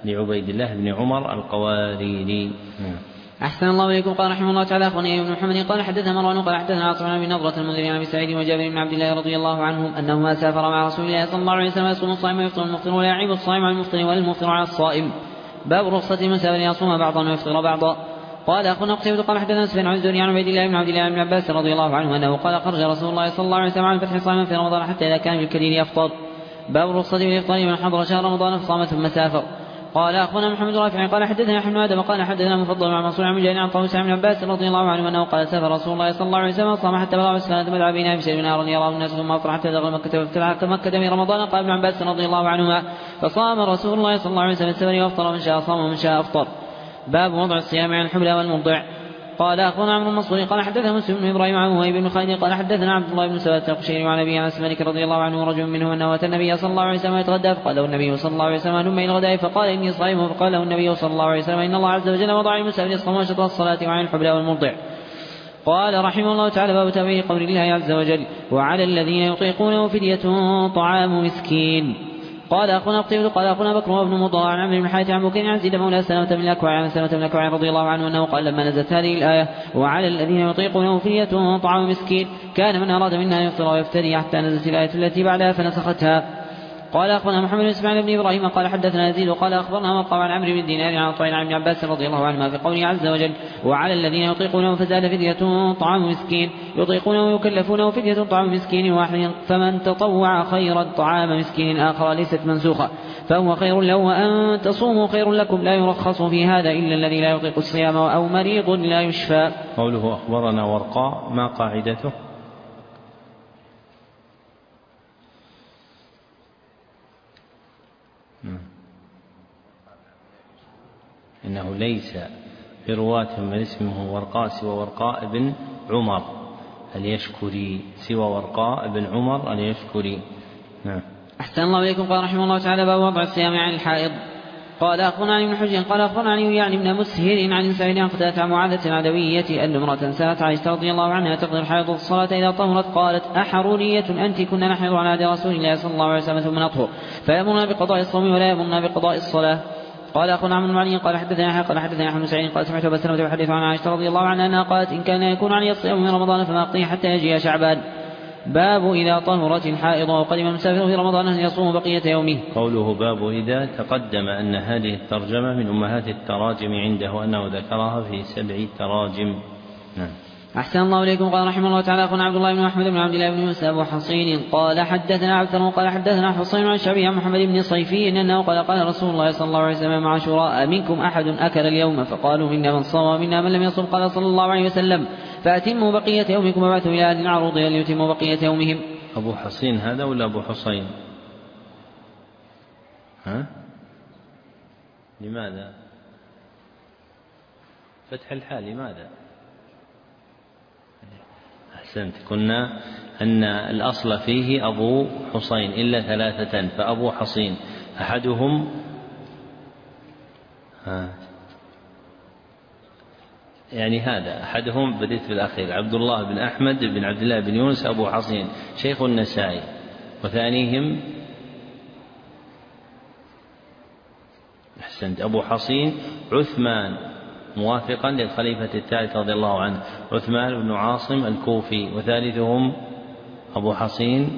S1: لعبيد الله بن عمر القواريري.
S2: أحسن الله إليكم. قال رحمه الله تعالى أخبرني ابن محمد قال حدثنا مروان قال حدثنا عاصم بن نضرة المنذري عن أبي سعيد وجابر بن عبد الله رضي الله عنهم أنهما سافر مع رسول الله صلى الله عليه وسلم يصوم الصائم ويفطر المفطر ولا يعيب الصائم على المفطر ولا المفطر على الصائم. باب رخصة من سافر يصوم بعضا ويفطر بعضا. قال أخونا قتيبة قال حدثنا سفيان عن الزهري عن عبيد الله بن عبد الله بن عباس رضي الله عنه أنه قال خرج رسول الله صلى الله عليه وسلم على الفتح صائما في رمضان حتى إذا كان بالكليل يفطر. باب الرخصة بالإفطار من حضر شهر رمضان فصام ثم سافر. قال أخونا محمد رافع قال حدثنا حمد آدم قال حدثنا مفضل عن منصور عن مجاهد عن طاووس عن عباس رضي الله عنه أنه قال سافر رسول الله صلى الله عليه وسلم صام حتى بلغ السنة ثم دعا بنا بشيء نارا يراه الناس ثم أفطر حتى دخل مكة وافتتح مكة في رمضان. قال ابن عباس رضي الله عنهما فصام رسول الله صلى الله عليه وسلم السفر وأفطر من شاء صام ومن شاء أفطر. باب وضع الصيام عن الحبلى والمرضع. قال أخونا عمرو المنصور قال حدثنا مسلم بن إبراهيم عن وهيب بن خالد قال حدثنا عبد الله بن سبات القشيري وعن أبي أنس مالك رضي الله عنه ورجل منهم أنه أتى النبي صلى الله عليه وسلم يتغدى فقال له النبي صلى الله عليه وسلم هلم إلى الغداء فقال إني صائم فقال له النبي صلى الله عليه وسلم إن الله عز وجل وضع المسافر الصوم وشطر الصلاة وعن الحبلى والمرضع. قال رحمه الله تعالى باب تأويل قول الله عز وجل وعلى الذين يطيقونه فدية طعام مسكين. قال أخونا قتيبة قال أخونا بكر وابن مضر عن عمرو بن الحارث عن بكير عن زيد مولى سلمة بن الأكوع عن سلمة بن الأكوع رضي الله عنه أنه قال لما نزلت هذه الآية وعلى الذين يطيقونه فدية طعام مسكين كان من أراد منا أن يفطر ويفتري حتى نزلت الآية التي بعدها فنسختها. قال أخونا محمد بن إسماعيل بن إبراهيم قال حدثنا يزيد وقال أخبرنا مرقى عن عمرو بن دينار عن طويل عن ابن عباس رضي الله عنهما في قوله عز وجل وعلى الذين يطيقونه فزاد فدية طعام مسكين يطيقونه ويكلفونه فدية طعام مسكين واحد فمن تطوع خيرا طعام مسكين آخر ليست منسوخة فهو خير له وأن تصوموا خير لكم لا يرخص في هذا إلا الذي لا يطيق الصيام أو مريض لا يشفى.
S1: قوله أخبرنا ورقاء ما قاعدته؟ إنه ليس في رواة من اسمه ورقاء سوى ورقاء بن عمر اليشكري سوى ورقاء بن عمر اليشكري. نعم.
S2: أحسن الله إليكم. قال رحمه الله تعالى باب وضع الصيام عن الحائض. قال أخبرنا عن ابن حجر قال أخبرنا عن يعني ابن مسهر عن سعيد عن قتادة عن معاذة العدوية أن امرأة سألت عائشة رضي الله عنها تقضي الحائض الصلاة إذا طهرت قالت أحرورية أنت كنا نحيض على عهد رسول الله صلى الله عليه وسلم ثم نطهر فيأمرنا بقضاء الصوم ولا يأمرنا بقضاء الصلاة. قال أخونا عمرو بن علي قال حدثنا قال حدثنا أحمد بن سعيد قال سمعت أبا سلمة يحدث عن عائشة رضي الله عنها أنها قالت إن كان يكون علي الصيام من رمضان فما أقضيه حتى يجيء شعبان. باب إذا طهرت الحائض وقدم المسافر في رمضان أن يصوم بقية يومه.
S1: قوله باب إذا تقدم أن هذه الترجمة من أمهات التراجم عنده أنه ذكرها في 7 تراجم. نعم.
S2: أحسن الله إليكم. قال رحمه الله تعالى أخونا عبد الله بن أحمد بن عبد الله بن موسى أبو حصين قال حدثنا عبد الله قال حدثنا حصين عن شعبي عن محمد بن صيفي أنه قال رسول الله صلى الله عليه وسلم مع عاشوراء منكم أحد أكل اليوم فقالوا منا من صام ومنا من لم يصم قال صلى الله عليه وسلم فأتموا بقية يومكم وبعثوا إلى أهل العروض ليتموا بقية يومهم.
S1: أبو حصين هذا ولا أبو حصين؟ لماذا فتح الحال لماذا؟ أحسنت. كنا أن الأصل فيه أبو حصين إلا 3 فأبو حصين أحدهم يعني هذا أحدهم بديت بالأخير عبد الله بن أحمد بن عبد الله بن يونس أبو حصين شيخ النسائي وثانيهم أحسنت أبو حصين عثمان موافقا للخليفة الثالث رضي الله عنه عثمان بن عاصم الكوفي وثالثهم أبو حصين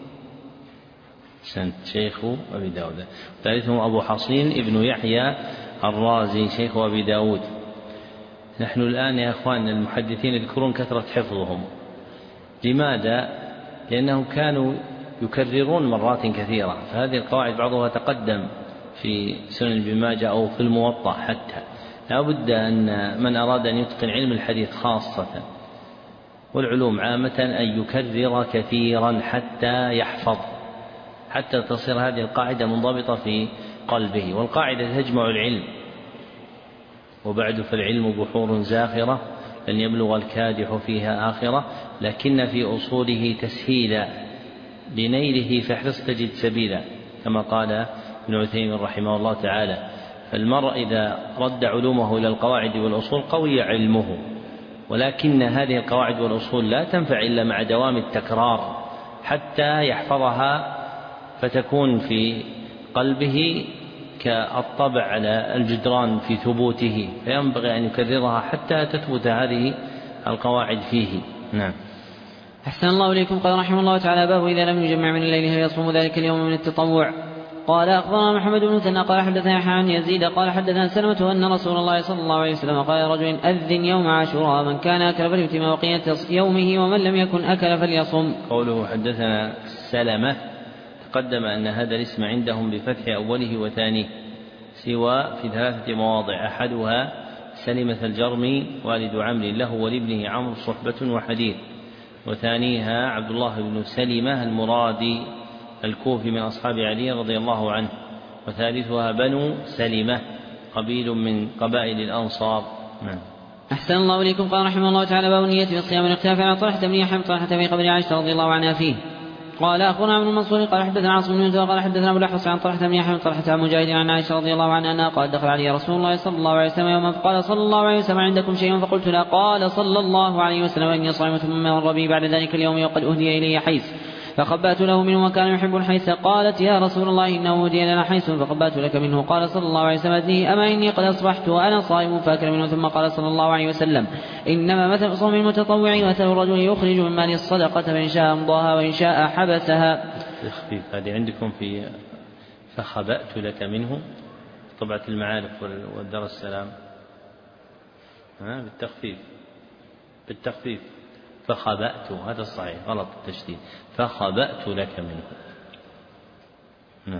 S1: شيخ أبي داود ثالثهم أبو حصين ابن يحيى الرازي شيخ أبي داود. نحن الآن يا أخوان المحدثين يذكرون كثرة حفظهم. لماذا؟ لأنهم كانوا يكررون مرات كثيرة فهذه القواعد بعضها تقدم في سنن ابن ماجه أو في الموطأ حتى. لا بد أن من أراد أن يتقن علم الحديث خاصة والعلوم عامة أن يكرر كثيرا حتى يحفظ حتى تصير هذه القاعدة منضبطة في قلبه. والقاعدة تجمع العلم وبعد فالعلم بحور زاخرة لن يبلغ الكادح فيها آخرة لكن في أصوله تسهيلا لنيله فاحرص تجد سبيلا كما قال ابن عثيمين رحمه الله تعالى. فالمرء إذا رد علومه إلى القواعد والأصول قوي علمه ولكن هذه القواعد والأصول لا تنفع إلا مع دوام التكرار حتى يحفظها فتكون في قلبه ذلك الطبع على الجدران في ثبوته، فينبغي أن يكررها حتى تثبت هذه القواعد فيه. نعم.
S2: أحسن الله إليكم. قال رحمه الله تعالى: باب إذا لم يجمع من الليل هل يصوم ذلك اليوم من التطوع؟ قال أخبرنا محمد بن مثنى قال حدثنا يحيى عن يزيد قال حدثنا سلمة أن رسول الله صلى الله عليه وسلم قال رجل: أذن يوم عاشوراء، من كان أكل فليتم بقية يومه ومن لم يكن أكل فليصم.
S1: قوله حدثنا سلمة تقدم أن هذا الاسم عندهم بفتح أوله وثانيه، سوى في 3 مواضع: أحدها سلمة الجرمي والد عمرو له ولابنه عمرو صحبة وحديث، وثانيها عبد الله بن سلمة المرادي الكوفي من أصحاب علي رضي الله عنه، وثالثها بنو سلمة قبيل من قبائل الأنصار.
S2: أحسن الله إليكم. قال رحمه الله تعالى: باب النية في الصيام والاختلاف على طلحة بن يحيى طلحة في قبر عائشة رضي الله عنها فيه. قال أخبرنا عبد المنصور قال حدثنا عاصم بن يوسف قال حدثنا أبو الأحوص عن طلحة بن يحيى طلحة عن مجاهد عن عائشة رضي الله عنها أنها قال: دخل علي رسول الله صلى الله عليه وسلم يوما فقال صلى الله عليه وسلم: عندكم شيء؟ فقلت لا. قال صلى الله عليه وسلم: إني صائم. ثم مر بي بعد ذلك اليوم وقد أهدي إلي حيث، فخبأت له منه وكان يحب الحيث. قالت: يا رسول الله إنه أهدي لنا حيث فخبأت لك منه. قال صلى الله عليه وسلم: أدنيه، أما إني قد أصبحت وأنا صائم فأكل منه. ثم قال صلى الله عليه وسلم: إنما مثل صوم المتطوع مثل الرجل يخرج من مال الصدقة فإن شاء أمضاها وإن شاء حبسها.
S1: هذه عندكم في فخبأت لك منه طبعة المعارف والدار السلام بالتخفيف فخبأت، هذا الصحيح، غلط التشديد، فخبأت لك منه. نعم.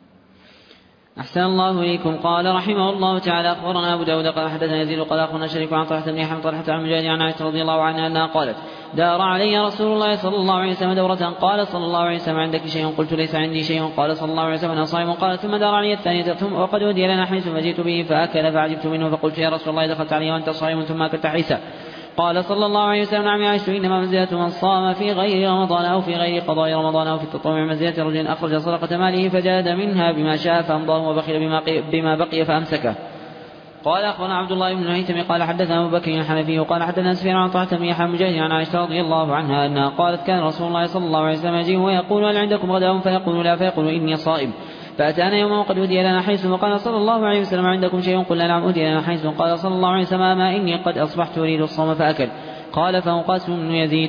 S2: أحسن الله إليكم. قال رحمه الله تعالى: أخبرنا أبو داود قال حدثنا يزيد قال أخبرنا شريك عن طلحة بن يحيى طلحة عن مجاهد عن عائشة رضي الله عنها أنها قالت: دار علي رسول الله صلى الله عليه وسلم دورة. قال صلى الله عليه وسلم: عندك شيء؟ قلت: ليس عندي شيء. قال صلى الله عليه وسلم: أنا صائم. قال: ثم دار علي الثانية ثم وقد أهدي لنا حيث فجئت به فأكل فعجبت منه فقلت: يا رسول الله دخلت علي وأنت صائم ثم أكلت حيثا؟ قال صلى الله عليه وسلم: نعم يا عائشة، إنما منزلة من صام في غير رمضان أو في غير قضاء رمضان أو في التطوع منزلة رجل أخرج صدقة ماله فجاد منها بما شاء فأمضاه وبخل بما بقي فأمسكه. قال أخبرنا عبد الله بن الهيثم قال حدثنا أبو بكر الحنفي قال حدثنا سفيان عن طلحة بن يحيى مجاهد عن عائشة رضي الله عنها أنها قالت: كان رسول الله صلى الله عليه وسلم يجيء ويقول: هل عندكم غداء؟ فيقول: لا. فيقول: إني صائم. فأتانا يوما وقد أهدي لنا حيث، فقال صلى الله عليه وسلم: عندكم شيء؟ قلنا: نعم أهدي لنا حيث. قال صلى الله عليه وسلم: ما إني قد أصبحت أريد الصوم فأكل. قال: فهو قاسم بن يزيد.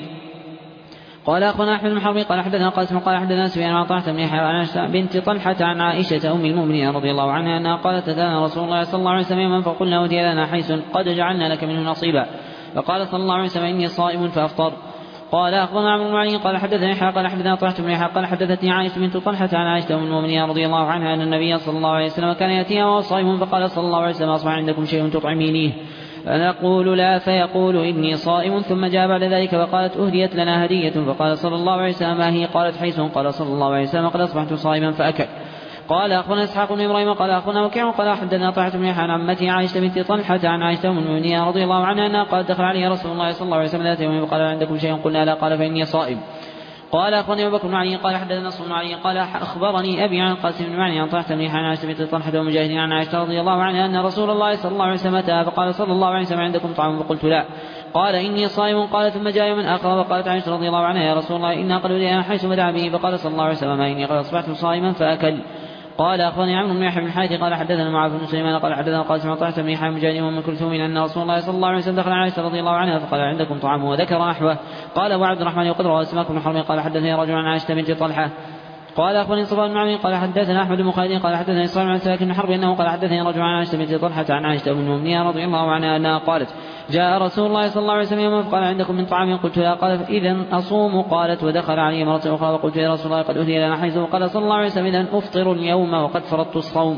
S2: قال أخونا أحمد بن حرب قال حدثنا قاسم قال حدثنا سفيان عن طلحة بن يحيى عن بنت طلحة عن عائشة أم المؤمنين رضي الله عنها أنها قالت: أتانا رسول الله صلى الله عليه وسلم يوما فقلنا: أهدي لنا حيث قد جعلنا لك منه نصيبا. فقال صلى الله عليه وسلم: إني صائم فأفطر. قال أخبرنا عمرو بن علي قال حدثني يحيى قال حدثنا طلحة بن يحيى قال حدثتني عائشة بنت طلحة عن عائشة أم المؤمنين رضي الله عنها أن النبي صلى الله عليه وسلم كان يأتيها وهو صائم فقال صلى الله عليه وسلم: أصبح عندكم شيء تطعمينيه؟ فنقول: لا. فيقول: إني صائم. ثم جاء بعد ذلك فقالت: أهديت لنا هدية. فقال صلى الله عليه وسلم: ما هي؟ قالت: حيث. قال صلى الله عليه وسلم: قد أصبحت صائما فأكل. قال أخونا إسحاق بن إبراهيم قال أخونا وكيع قال حدثنا طلحة بن يحيى عن عمتي عائشة بنت طلحة عن عائشة أم المؤمنين رضي الله عنها أنها قالت: دخل علي رسول الله صلى الله عليه وسلم ذات يوم فقال: عندكم شيء؟ قلنا: لا. قال: فإني صائم. قال أخبرني أبو بكر بن علي قال حدثنا نصر بن علي قال أخبرني أبي عن القاسم بن معن عن طلحة بن يحيى عن عائشة بنت طلحة ومجاهد عن عائشة رضي الله عنها أن رسول الله صلى الله عليه وسلم أتى فقال صلى الله عليه وسلم: عندكم طعام؟ فقلت: لا. قال: إني صائم. قال: ثم جاء يوما آخر وقالت عائشة رضي الله عنها: يا رسول الله إنا قد ولينا حيث بدع به. فقال صلى الله عليه وسلم: إني قد أصبحت صائما فأكل. قال أخبرني عمرو بن يحيى بن الحارث قال حدثنا معاذ بن سليمان قال حدثنا قاسم عن طلحة بن يحيى مجاهد وأم كلثوم أن رسول الله صلى الله عليه وسلم دخل على عائشة رضي الله عنها فقال: عندكم طعام؟ وذكر نحوه. قال أبو عبد الرحمن وقد روى سماك بن حرب قال حدثني رجل عن عائشة بنت طلحة قال أخبرني صفوان بن عمرو قال حدثنا أحمد بن خالد قال حدثني صالح عن سماك بن حرب أنه قال حدثني رجل عن عائشة بنت طلحة عن عائشة أم المؤمنين رضي الله عنها أنها قالت: جاء رسول الله صلى الله عليه وسلم يوما فقال: عندكم من طعام؟ قلت: لا. قال: إذن أصوم. قالت: ودخل علي مرة أخرى وقلت: يا رسول الله قد أهدي لنا حيث. قال صلى الله عليه وسلم: إذن أفطر اليوم وقد فرضت الصوم.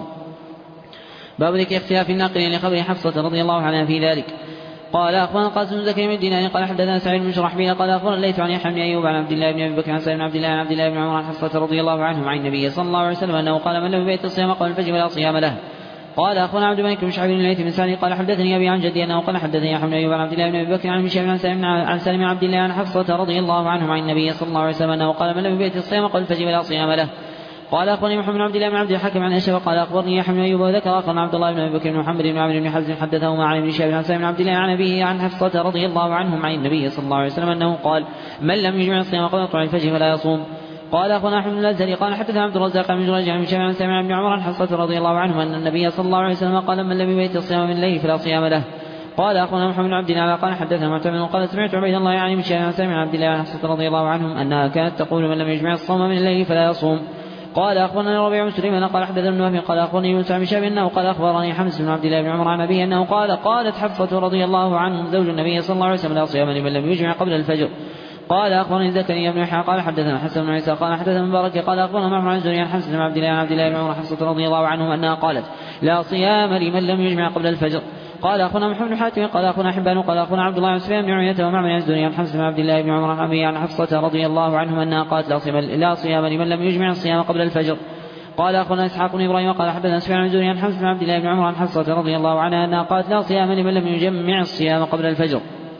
S2: باب ذكر اختلاف الناقلين لخبر حفصة رضي الله عنها في ذلك. قال أخبرنا قاسم بن زكريا بن الدينار قال حدثنا سعيد بن شرحبيل قال أخبرنا الليث عن يحيى بن أيوب عن عبد الله بن أبي بكر عن سالم بن عبد الله عن عبد الله بن عمر عن حفصة رضي الله عنهم عن النبي صلى الله عليه وسلم أنه قال: من لم يبيت الصيام قبل الفجر فلا صيام له. قال أخونا عبد الملك بن شعيب بن الليث بن سعد قال حدثني أبي عن جدي أنه قال حدثني يحيى بن أيوب عن عبد الله بن أبي بكر عن هشام عن سالم بن عبد الله عن حفصة رضي الله عنهم عن النبي صلى الله عليه وسلم أنه قال: من لم يبيت الصيام قبل الفجر فلا صيام له. قال أخبرني محمد بن عبد الله بن عبد الحكم عن أشهب قال أخبرني يحيى بن أيوب وذكر أخبرنا عبد الله بن أبي بكر بن محمد بن عمرو بن حزم حدثهما عن ابن شهاب عن سالم بن عبد الله عن أبيه عن حفصة رضي الله عنهم عن النبي صلى الله عليه وسلم أنه قال: من لم يجمع الصيام قبل طلوع الفجر فلا يصوم. قال أخونا أحمد الأزهري قال حدثنا عبد الرزاق بن جريج عن هشام عن سامع بن عمر عن حفصة رضي الله عنه أن النبي صلى الله عليه وسلم قال من لم يبيت الصيام من الليل فلا صيام له. قال أخونا محمد بن عبد الله قال حدثنا معتمر قال سمعت عبيد الله يعني هشام عن سامع عبد الله عن حفصة رضي الله عنهم أنها كانت تقول من لم يجمع الصوم من الليل فلا يصوم. قال أخبرنا ربيع بن سليمان قال حدثنا ابن وهب قال أخبرني يونس بن شهاب أنه قال أخبرني حمزة بن عبد الله بن عمر عن أبيه أنه قالت حفصة رضي الله عنهم زوج النبي صلى الله عليه وسلم لا صيام لمن لم يجمع قبل الفجر. قال أخبرني زكريا بن يحيى قال حدثنا حسن بن عيسى قال حدثنا مبارك قال أخبرنا معمر عن زهري عن حمزة بن عبد الله عن عبد الله بن عمر حفصة رضي الله عنهم أنها قالت لا صيام لمن لم يجمع قبل الفجر. قال أخونا محمد بن حاتم قال أخونا حبان قال أخونا عبد الله بن سفيان بن عيينة ومعمر عن زهري عن حمزة بن عبد الله بن عمر عن أبيه عن حفصة رضي الله عنهم أنها قالت لا صيام لمن لم يجمع الصيام قبل الفجر. قال أخونا إسحاق بن إبراهيم قال حدثنا سفيان عن زهري عن حمزة بن عبد الله بن عمر عن حفصة رضي الله عنها أنها قالت لا صيام لمن لم يجمع الصيام قبل الفجر.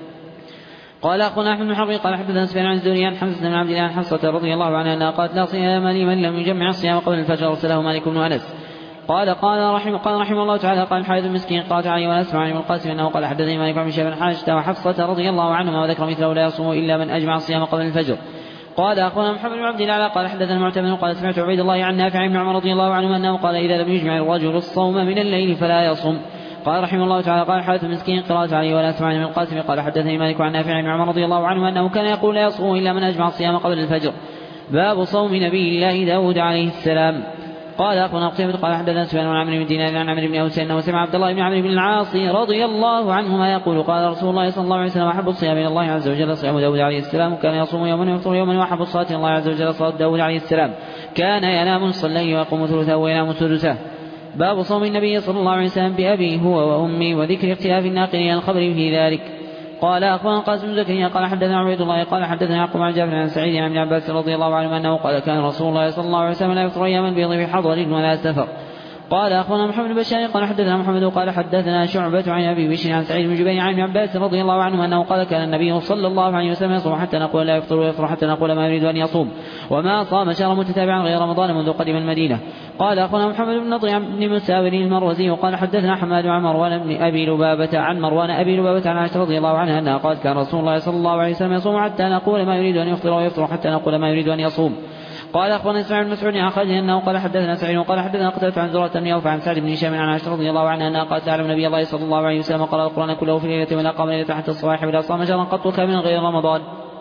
S2: قال أخونا أحمد بن حرب قال حدثنا سفيان عن زهري عن حمزة بن عبد الله عن حفصة رضي الله عنها أنها قالت لا صيام لمن لم يجمع الصيام قبل الفجر. أرسله مالك بن أنس. قال رحمه الله تعالى قال الحارث المسكين قال علي ولا أسمع عن ابن القاسم أنه قال حدثني مالك بن شهاب حاجة وحفصة رضي الله عنهما وذكر مثله لا يصوم إلا من أجمع الصيام قبل الفجر. قال أخونا محمد بن عبد الله قال حدثنا معتمر قال سمعت عبيد الله عن نافع بن عمر رضي الله عنه أنه قال إذا لم يجمع الرجل الصوم من الليل فلا يصوم. قال رحمه الله تعالى قال حارث المسكين قراءة علي ولا أسمع عن ابن القاسم قال حدثني مالك عن نافع بن عمر رضي الله عنه أنه كان يقول لا يصوم إلا من أجمع الصيام قبل الفجر. باب صوم نبي الله داود عليه السلام. قال أخونا قتيبة قال حدثنا سفيان عن عمرو بن دينار عن عمرو بن أوس أنه سمع عبد الله بن عمرو بن العاص رضي الله عنهما يقول قال رسول الله صلى الله عليه وسلم أحب الصيام إلى الله عز وجل صيام داود عليه السلام كان يصوم يوما ويفطر يوما وأحب الصلاة إلى الله عز وجل صلاة داود عليه السلام كان ينام نصف الليل ويقوم ثلثه وينام سدسه. باب صوم النبي صلى الله عليه وسلم بأبي هو وأمي وذكر اختلاف الناقلين الخبر في ذلك. قال أخونا قاسم زكريا قال حدثنا عبيد الله قال حدثنا يعقوب عن جابر عن سعيد عن ابن عباس رضي الله عنه أنه قال كان رسول الله صلى الله عليه وسلم لا يفطر أيام البيض في حضر ولا سفر. قال أخونا محمد بن بشار قال حدثنا محمد قال حدثنا شعبة عن أبي بشر عن سعيد بن جبير عن ابن عباس رضي الله عنه أنه قال كان النبي صلى الله عليه وسلم يصوم حتى نقول لا يفطر ويفطر حتى نقول ما يريد أن يصوم وما صام شهرا متتابعا غير رمضان منذ قدم المدينة. قال أخونا محمد بن نضر بن مساور المروزي وقال حدثنا حماد عن مروان بن أبي لبابة عن عن عائشة رضي الله عنها أنها قالت كان رسول الله صلى الله عليه وسلم يصوم حتى نقول ما يريد أن يفطر ويفطر حتى نقول ما يريد أن يصوم. قال أخبرنا إسماعيل بن مسعود عن خالد أنه قال حدثنا سعيد وقال حدثنا قتادة عن زرارة بن أوفى عن سعد بن هشام عن عائشة رضي الله عنها أنها قالت تعلم نبي الله صلى الله عليه وسلم قرأ القرآن كله في ليلة ولا قام ليلة حتى الصباح ولا صام شهرا قط كاملا غير رمضان.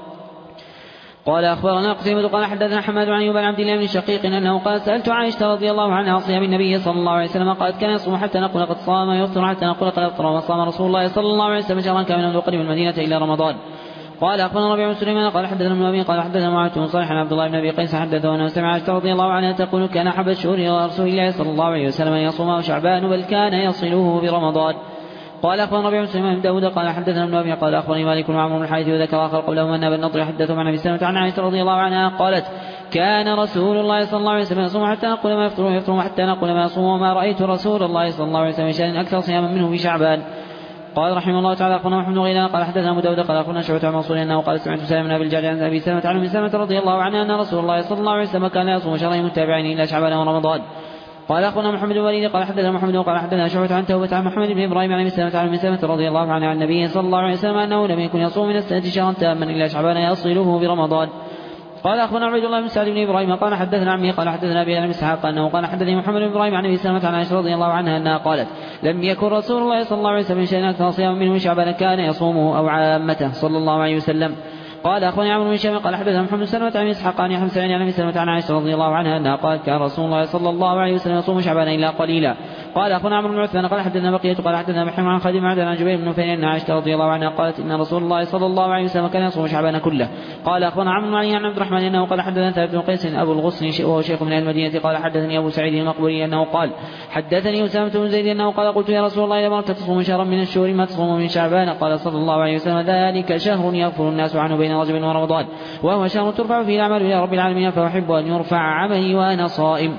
S2: قال أخبرنا قتيبة قال حدثنا حماد عن أيوب عن عبد الله بن شقيق أنه قال سألت عائشة رضي الله عنها عن صيام النبي صلى الله عليه وسلم قالت كان يصوم حتى نقول قد صام ويفطر حتى نقول قد أفطر وصام رسول الله صلى الله عليه وسلم شهرا كاملا منذ قدم المدينة إلى رمضان. قال أخبرنا ربيع بن سليمان قال حدثنا ابن أبي قال حدثنا معاذ بن صالح عن عبد الله بن أبي قيس حدثه أنه سمع عائشة رضي الله عنها تقول كان أحب الشهور إلى رسول الله صلى الله عليه وسلم أن يصومه شعبان بل كان يصله برمضان. قال أخبرنا ربيع بن سليمان بن داود قال حدثنا ابن أبي قال أخبرني مالك وعمر بن الحارث وذكر آخر قبله أن ابن النضر حدثه عن أبي سلمة عن عائشة رضي الله عنها قالت كان رسول الله صلى الله عليه وسلم يصوم حتى نقول ما يفطر ويفطر حتى نقول ما يصوم وما رأيت رسول الله صلى الله عليه وسلم شيئا أكثر صياما منه في شعبان. قال رحمه الله تعالى أخونا محمد بن غيلان قال حدثنا أبو داود قال أخونا شعبة عن منصور أنه قال سمعت سالم بن أبي الجعد عن أبي سلمة عن أم سلمة رضي الله عنها أن رسول الله صلى الله عليه وسلم كان يصوم شهرين متابعين إلى شعبان ورمضان. قال أخونا محمد بن وليد قال حدثنا محمد قال حدثنا شعبة عن توبة عن محمد بن إبراهيم عن أبي سلمة عن أم سلمة رضي الله عنها عن النبي صلى الله عليه وسلم أنه لم يكن يصوم من السنة شهرا تاما إلا شعبان يصله برمضان. قال أخونا عبيد الله بن سعد بن إبراهيم قال حدثنا عمي قال حدثنا أبي عن إسحاق أنه قال حدثني محمد بن إبراهيم عن أبي سلمة عن عائشة رضي الله عنها أنها قالت لم يكن رسول الله صلى الله عليه وسلم شيئا أكثر صياما منه شعبان كان يصومه أو عامته صلى الله عليه وسلم. قال أخونا عمرو بن هشام قال حدثنا محمد بن سلمة عن إسحاق عن حمزة عن أبي سلمة عن عائشة رضي الله عنها أنها قالت كان رسول الله صلى الله عليه وسلم يصوم شعبان إلا قليلا. قال أخونا عمرو بن عثمان قال حدثنا بقية قال حدثنا محمد عن خادم عن جبير بن نفيل أن عائشة رضي الله عنها قالت إن رسول الله صلى الله عليه وسلم كان يصوم شعبان كله. قال أخونا عمرو بن علي عن عبد الرحمن أنه قال حدثنا ثابت بن قيس أبو الغصن وهو شيخ من المدينة قال حدثني أبو سعيد المقبري أنه قال حدثني أسامة بن زيد أنه قال قلت يا رسول الله إذا مرت تصوم شهرا من الشهور ما تصوم من شعبان قال صلى الله عليه وسلم ذلك شهر يغفر الناس عنه بين رجب ورمضان وهو شهر ترفع فيه الأعمال إلى رب العالمين فأحب أن يرفع عملي وأنا صائم.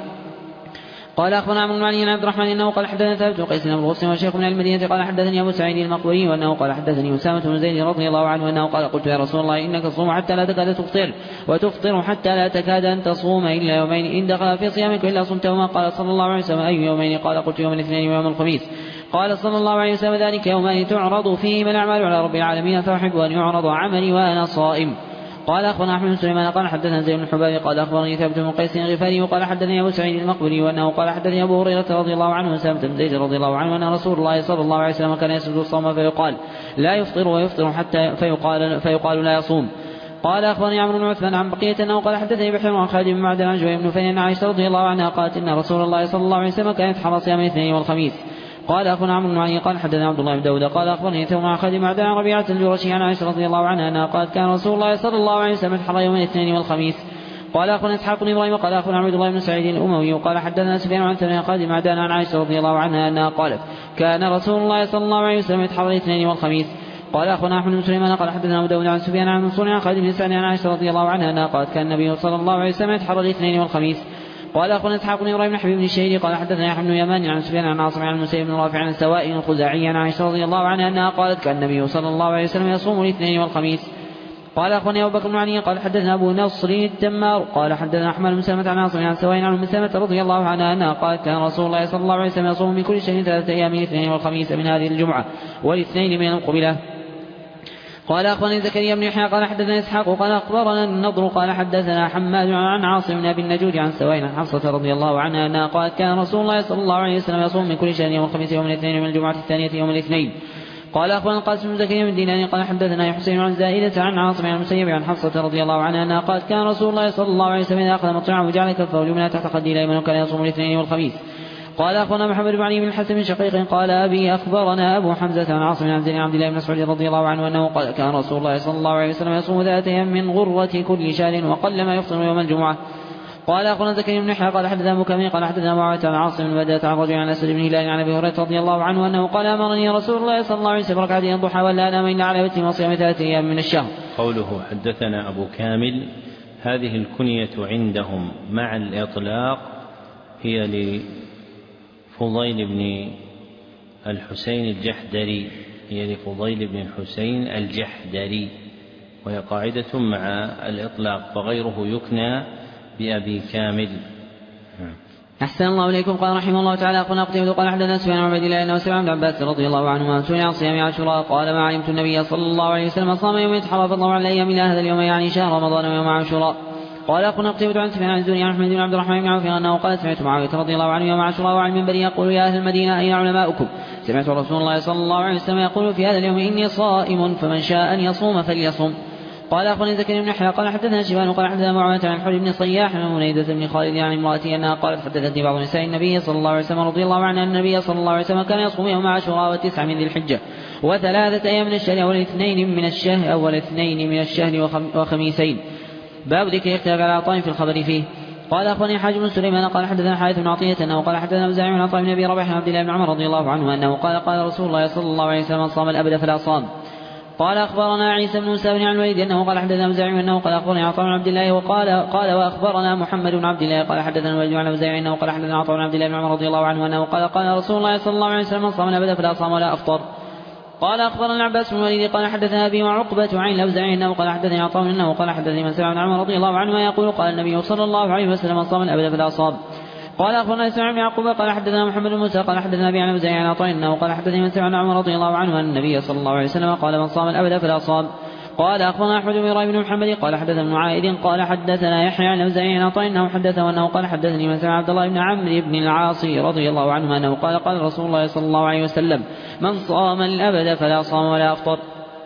S2: قال أخبرنا عمرو بن علي عن عبد الرحمن أنه قال حدثنا ثابت بن قيس أبو الغصن وشيخ من المدينة قال حدثني أبو سعيد المقبري وأنه قال حدثني أسامة بن زيد رضي الله عنه أنه قال قلت يا رسول الله إنك تصوم حتى لا تكاد تفطر وتفطر حتى لا تكاد أن تصوم إلا يومين إن دخل في صيامك إلا صمتهما قال صلى الله عليه وسلم أي يومين قال قلت يوم الاثنين ويوم الخميس قال صلى الله عليه وسلم ذلك يومان تعرض فيهما الأعمال على رب العالمين فأحب أن يعرض عملي وأنا صائم. قال أخبرنا أحمد بن سليمان قال حدثنا زيد بن حباب قال أخبرني ثابت بن قيس الغفاري وقال حدثني أبو سعيد المقبري وأنه قال حدثني أبو هريرة رضي الله عنه وأسامة بن زيد رضي الله عنه أن رسول الله صلى الله عليه وسلم كان يسجد الصوم فيقال لا يفطر ويفطر حتى فيقال لا يصوم. قال أخبرني عمرو بن عثمان عن بقية أنه قال حدثني بحر عن خالد بن معدن عن جوير بن نفيل عن عائشة رضي الله عنها قالت إن رسول الله صلى الله عليه وسلم كان يتحرى صيام الاثنين والخميس. قال أخبرنا عمرو بن علي قال حدثنا عبد الله بن داود قال أخبرني ثوب عن خالد بن معدن عن ربيعة الجرشي عن عائشة رضي الله عنها أنها قالت كان رسول الله صلى الله عليه وسلم يتحرى يوم الاثنين والخميس. قال أخبرنا إسحاق بن إبراهيم قال أخبرنا عبد الله بن سعيد الأموي قال حدثنا سفيان عن ثمن خالد بن معدن عن عائشة رضي الله عنها أنها قالت كان رسول الله صلى الله عليه وسلم يتحرى الاثنين والخميس. قال أخبرنا أحمد بن سليمان قال حدثنا أبو داود عن سفيان عن منصور عن خالد بن سعد عن عائشة رضي الله عنها أنها قالت كان النبي صلى الله عليه وسلم يتحرى الاثنين والخميس. قال أخبرنا إسحاق بن إبراهيم بن حبيب بن الشهيري قال حدثنا يحيى بن يمان عن سفيان عن عاصم عن المسيب بن رافع عن سواء الخزاعي عن عائشة رضي الله عنها أنها قالت كان النبي صلى الله عليه وسلم يصوم الاثنين والخميس. قال أخبرني أبو بكر بن علي قال حدثنا أبو نصر التمار قال حدثنا أحمد بن سلمة عن عاصم عن سواء عن سلمة رضي الله عنها أنها قالت كان رسول الله صلى الله عليه وسلم يصوم من كل شهر 3 أيام الاثنين والخميس من هذه الجمعة والاثنين من القبلة. قال أخبرني زكريا بن يحيى قال حدثنا إسحاق قال أخبرنا النضر قال حدثنا حماد عن عاصم بن أبي النجود عن سواء عن حفصة رضي الله عنها أنها قالت كان رسول الله صلى الله عليه وسلم يصوم من كل شهر يوم الخميس يوم الاثنين ومن الجمعة الثانية يوم الاثنين. قال أخبرنا القاسم بن زكريا بن دينار قال حدثنا حسين عن زائدة عن عاصم عن المسيب عن حفصة رضي الله عنها أنها قالت كان رسول الله صلى الله عليه وسلم إذا أخذ مطعمه وجعل كفه اليمنى تحت خده الأيمن وكان يصوم الاثنين والخميس. قال أخبرنا محمد بن علي بن الحسن بن شقيق قال أبي أخبرنا أبو حمزة عن عاصم عن زين عبد الله بن مسعود رضي الله عنه أنه قال كان رسول الله صلى الله عليه وسلم يصوم 3 أيام من غرة كل شهر وقل ما يفطر يوم الجمعة. قال أخبرنا زكريا بن يحيى قال حدثنا أبو كامل قال حدثنا معاوية عن عاصم بن بدأت عن رجل عن أسد بن هلال عن أبي هريرة رضي الله عنه أنه قال أمرني رسول الله صلى الله عليه وسلم ركعتين الضحى ولا أنام إلا على وتر وصيام 3 أيام من الشهر.
S1: قوله حدثنا أبو كامل هذه الكنية عندهم مع الإطلاق هي لفضيل بن الحسين الجحدري هي لفضيل بن الحسين الجحدري وهي قاعدة مع الإطلاق فغيره يكنى بأبي كامل.
S2: أحسن الله إليكم. قال رحمه الله تعالى أخبرنا قتيبة قال حدثنا سفيان عن عبد الله أنه سمع ابن عباس رضي الله عنهما سئل عن صيام عاشوراء قال ما علمت النبي صلى الله عليه وسلم صام يوم يتحرى فضل على الأيام إلى هذا اليوم يعني شهر رمضان ويوم عاشوراء. قال أخبرنا قتيبة عن سفيان عن الزهري عن أحمد بن عبد الرحمن بن عوف أنه قال سمعت معاوية رضي الله عنه يوم عاشوراء وعن المنبر يقول يا أهل المدينة أين علماؤكم؟ سمعت رسول الله صلى الله عليه وسلم يقول في هذا اليوم إني صائم فمن شاء أن يصوم فليصوم. قال أخبرني زكريا بن يحيى قال حدثنا شيبان قال حدثنا معاوية عن حر بن صياح عن منيدة بن خالد عن امرأته أنها قالت حدثتني بعض نساء النبي صلى الله عليه وسلم رضي الله عنها أن النبي صلى الله عليه وسلم كان يصوم يوم عاشوراء و9 من ذي الحجة و3 أيام من الشهر أول 2 من الشهر وخميسين. باب ذكر اختلاف على عطاء في الخبر فيه. قال أخبرني حاج بن سليمان قال حدثنا حارث بن عطية أنه قال حدثنا مزاعم بن عطاء بن أبي رباح عن عبد الله بن عمر رضي الله عنه أنه قال قال رسول الله صلى الله عليه وسلم صام الأبد فلا صام. قال أخبرنا عيسى بن موسى بن عن الوليد أنه قال حدثنا مزاعم أنه قال أخبرني عطاء بن عبد الله قال وأخبرنا محمد بن عبد الله قال حدثنا الوليد عن مزاعم أنه قال حدثنا عطاء بن عبد الله بن عمر رضي الله عنه أنه قال قال رسول الله صلى الله عليه وسلم صام الأبد فلا صام ولا أفطر. قال أخبرنا العباس بن الوليد قال حدثنا أبي وعقبة عن الأوزاعي أنه قال حدثني عطاء أنه قال حدثني من سمع بن عمر رضي الله عنهما يقول قال النبي صلى الله عليه وسلم صام الأبد فلا صام. قال أخبرنا إسماعيل بن يعقوب قال حدثنا محمد بن موسى قال حدثنا أبي عن الأوزاعي عن عطاء أنه قال حدثني من سمع بن عمر رضي الله عنه أن النبي صلى الله عليه وسلم قال من صام الأبد فلا صام. قال أخبرنا أحمد بن إبراهيم بن محمد قال حدثنا ابن عائد قال حدثنا يحيى عن الأوزاعي عن عطاء أنه حدثه أنه قال حدثني من سمع عبد الله بن عمرو بن العاص رضي الله عنه أنه قال قال رسول الله صلى الله عليه وسلم من صام الأبد فلا صام ولا أفطر.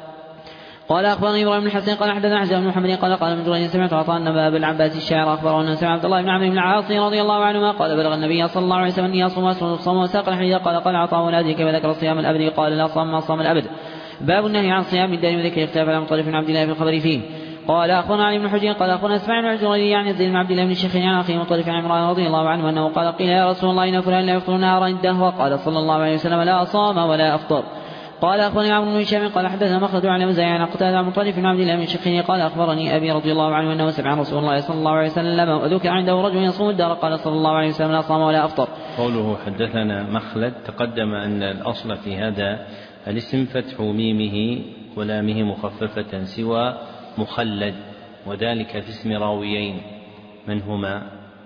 S2: قال أخبرني إبراهيم بن حسين قال حدثنا حسين بن محمد قال من جريج سمعت عطاء أن أبا العباس الشاعر أخبره أنه سمع عبد الله بن عمرو بن العاص رضي الله عنهما قال بلغ النبي صلى الله عليه وسلم أن يصوم الصوم وساق الحديث قال عطاء ونادي كما ذكر صيام الأبد قال لا صام ما صام الأبد. باب النهي عن صيام الدين وذكر اختلاف على مطرف بن عبد الله في الخبر فيه. قال أخبرنا علي بن حجر قال أخبرنا اسماعيل بن الجريري عن زيد بن عبد الله بن الشيخ عن أخيه مطرف عن عمران رضي الله عنه أنه قال قيل يا رسول الله إن فلان لا يفطر نهارا الدهر قال صلى الله عليه وسلم لا صام ولا أفطر. قال أخبرني عمرو بن هشام قال حدثنا مخلد عن الأوزاعي عن قتادة عن مطرف بن عبد الله بن الشيخ قال أخبرني أبي رضي الله عنه أنه سمع رسول الله صلى الله عليه وسلم وذكر عنده رجل يصوم الدهر قال صلى الله عليه وسلم لا صام ولا أفطر.
S1: قوله حدثنا مخلد تقدم أن الأصل في هذا الاسم فتح ميمه ولامه مخففة سوى مخلد وذلك في اسم راويين من هما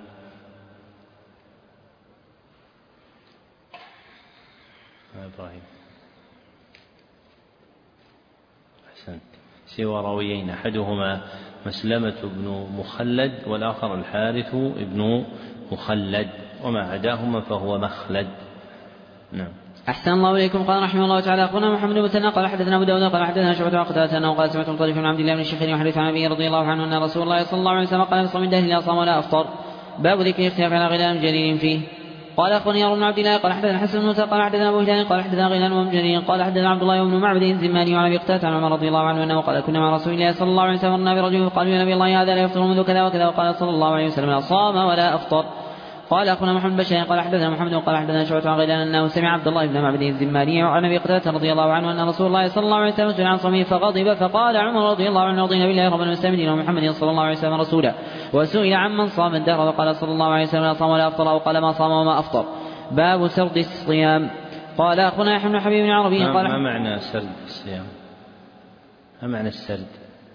S1: إبراهيم أحسنت سوى راويين أحدهما مسلمة بن مخلد، والآخر الحارث بن مخلد، وما عداهما فهو مخلد. نعم.
S2: أحسن الله إليكم. قال رحمه الله تعالى: أخونا محمد بن مثنى قال حدثنا أبو داود قال حدثنا شعبة عن قتادة أنه قال سمعت مطرف بن عبد الله بن الشخير يحدث عن أبيه رضي الله عنه أن رسول الله صلى الله عليه وسلم قال: صم من دهر لا صام ولا أفطر. باب ذكر الاختلاف على غلام جليل فيه. قال أخبرني يروى بن عبد الله قال حدثنا حسن بن موسى قال حدثنا أبو هلال قال حدثنا غيلان بن جرير قال حدثنا عبد الله بن معبد الزماني عن أبي قتادة عن عمر رضي الله عنه أنه قال: كنا مع رسول الله صلى الله عليه وسلم مرنا برجل فقالوا: يا نبي الله هذا لا يفطر منذ كذا وكذا. وقال صلى الله عليه وسلم: لا صام ولا أفطر. قال أخونا محمد بشير قال حدثنا محمد قال حدثنا شعبة عن غيلان أنه سمع عبد الله بن معبد الزماني عن أبي قتادة رضي الله عنه أن رسول الله صلى الله عليه وسلم سئل عن صومه فغضب فقال عمر رضي الله عنه: رضينا بالله ربا ومستعمدين ومحمد صلى الله عليه وسلم رسولا. وسئل عمن صام الدهر وقال صلى الله عليه وسلم: لا صام ولا أفطر، أو قال: ما صام وما أفطر. باب سرد الصيام. قال أخونا يحيى بن حبيب بن عربي قال:
S1: ما معنى سرد الصيام؟ ما معنى السرد؟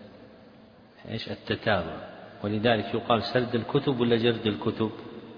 S1: ايش التتابع؟ ولذلك يقال سرد الكتب ولا جرد الكتب؟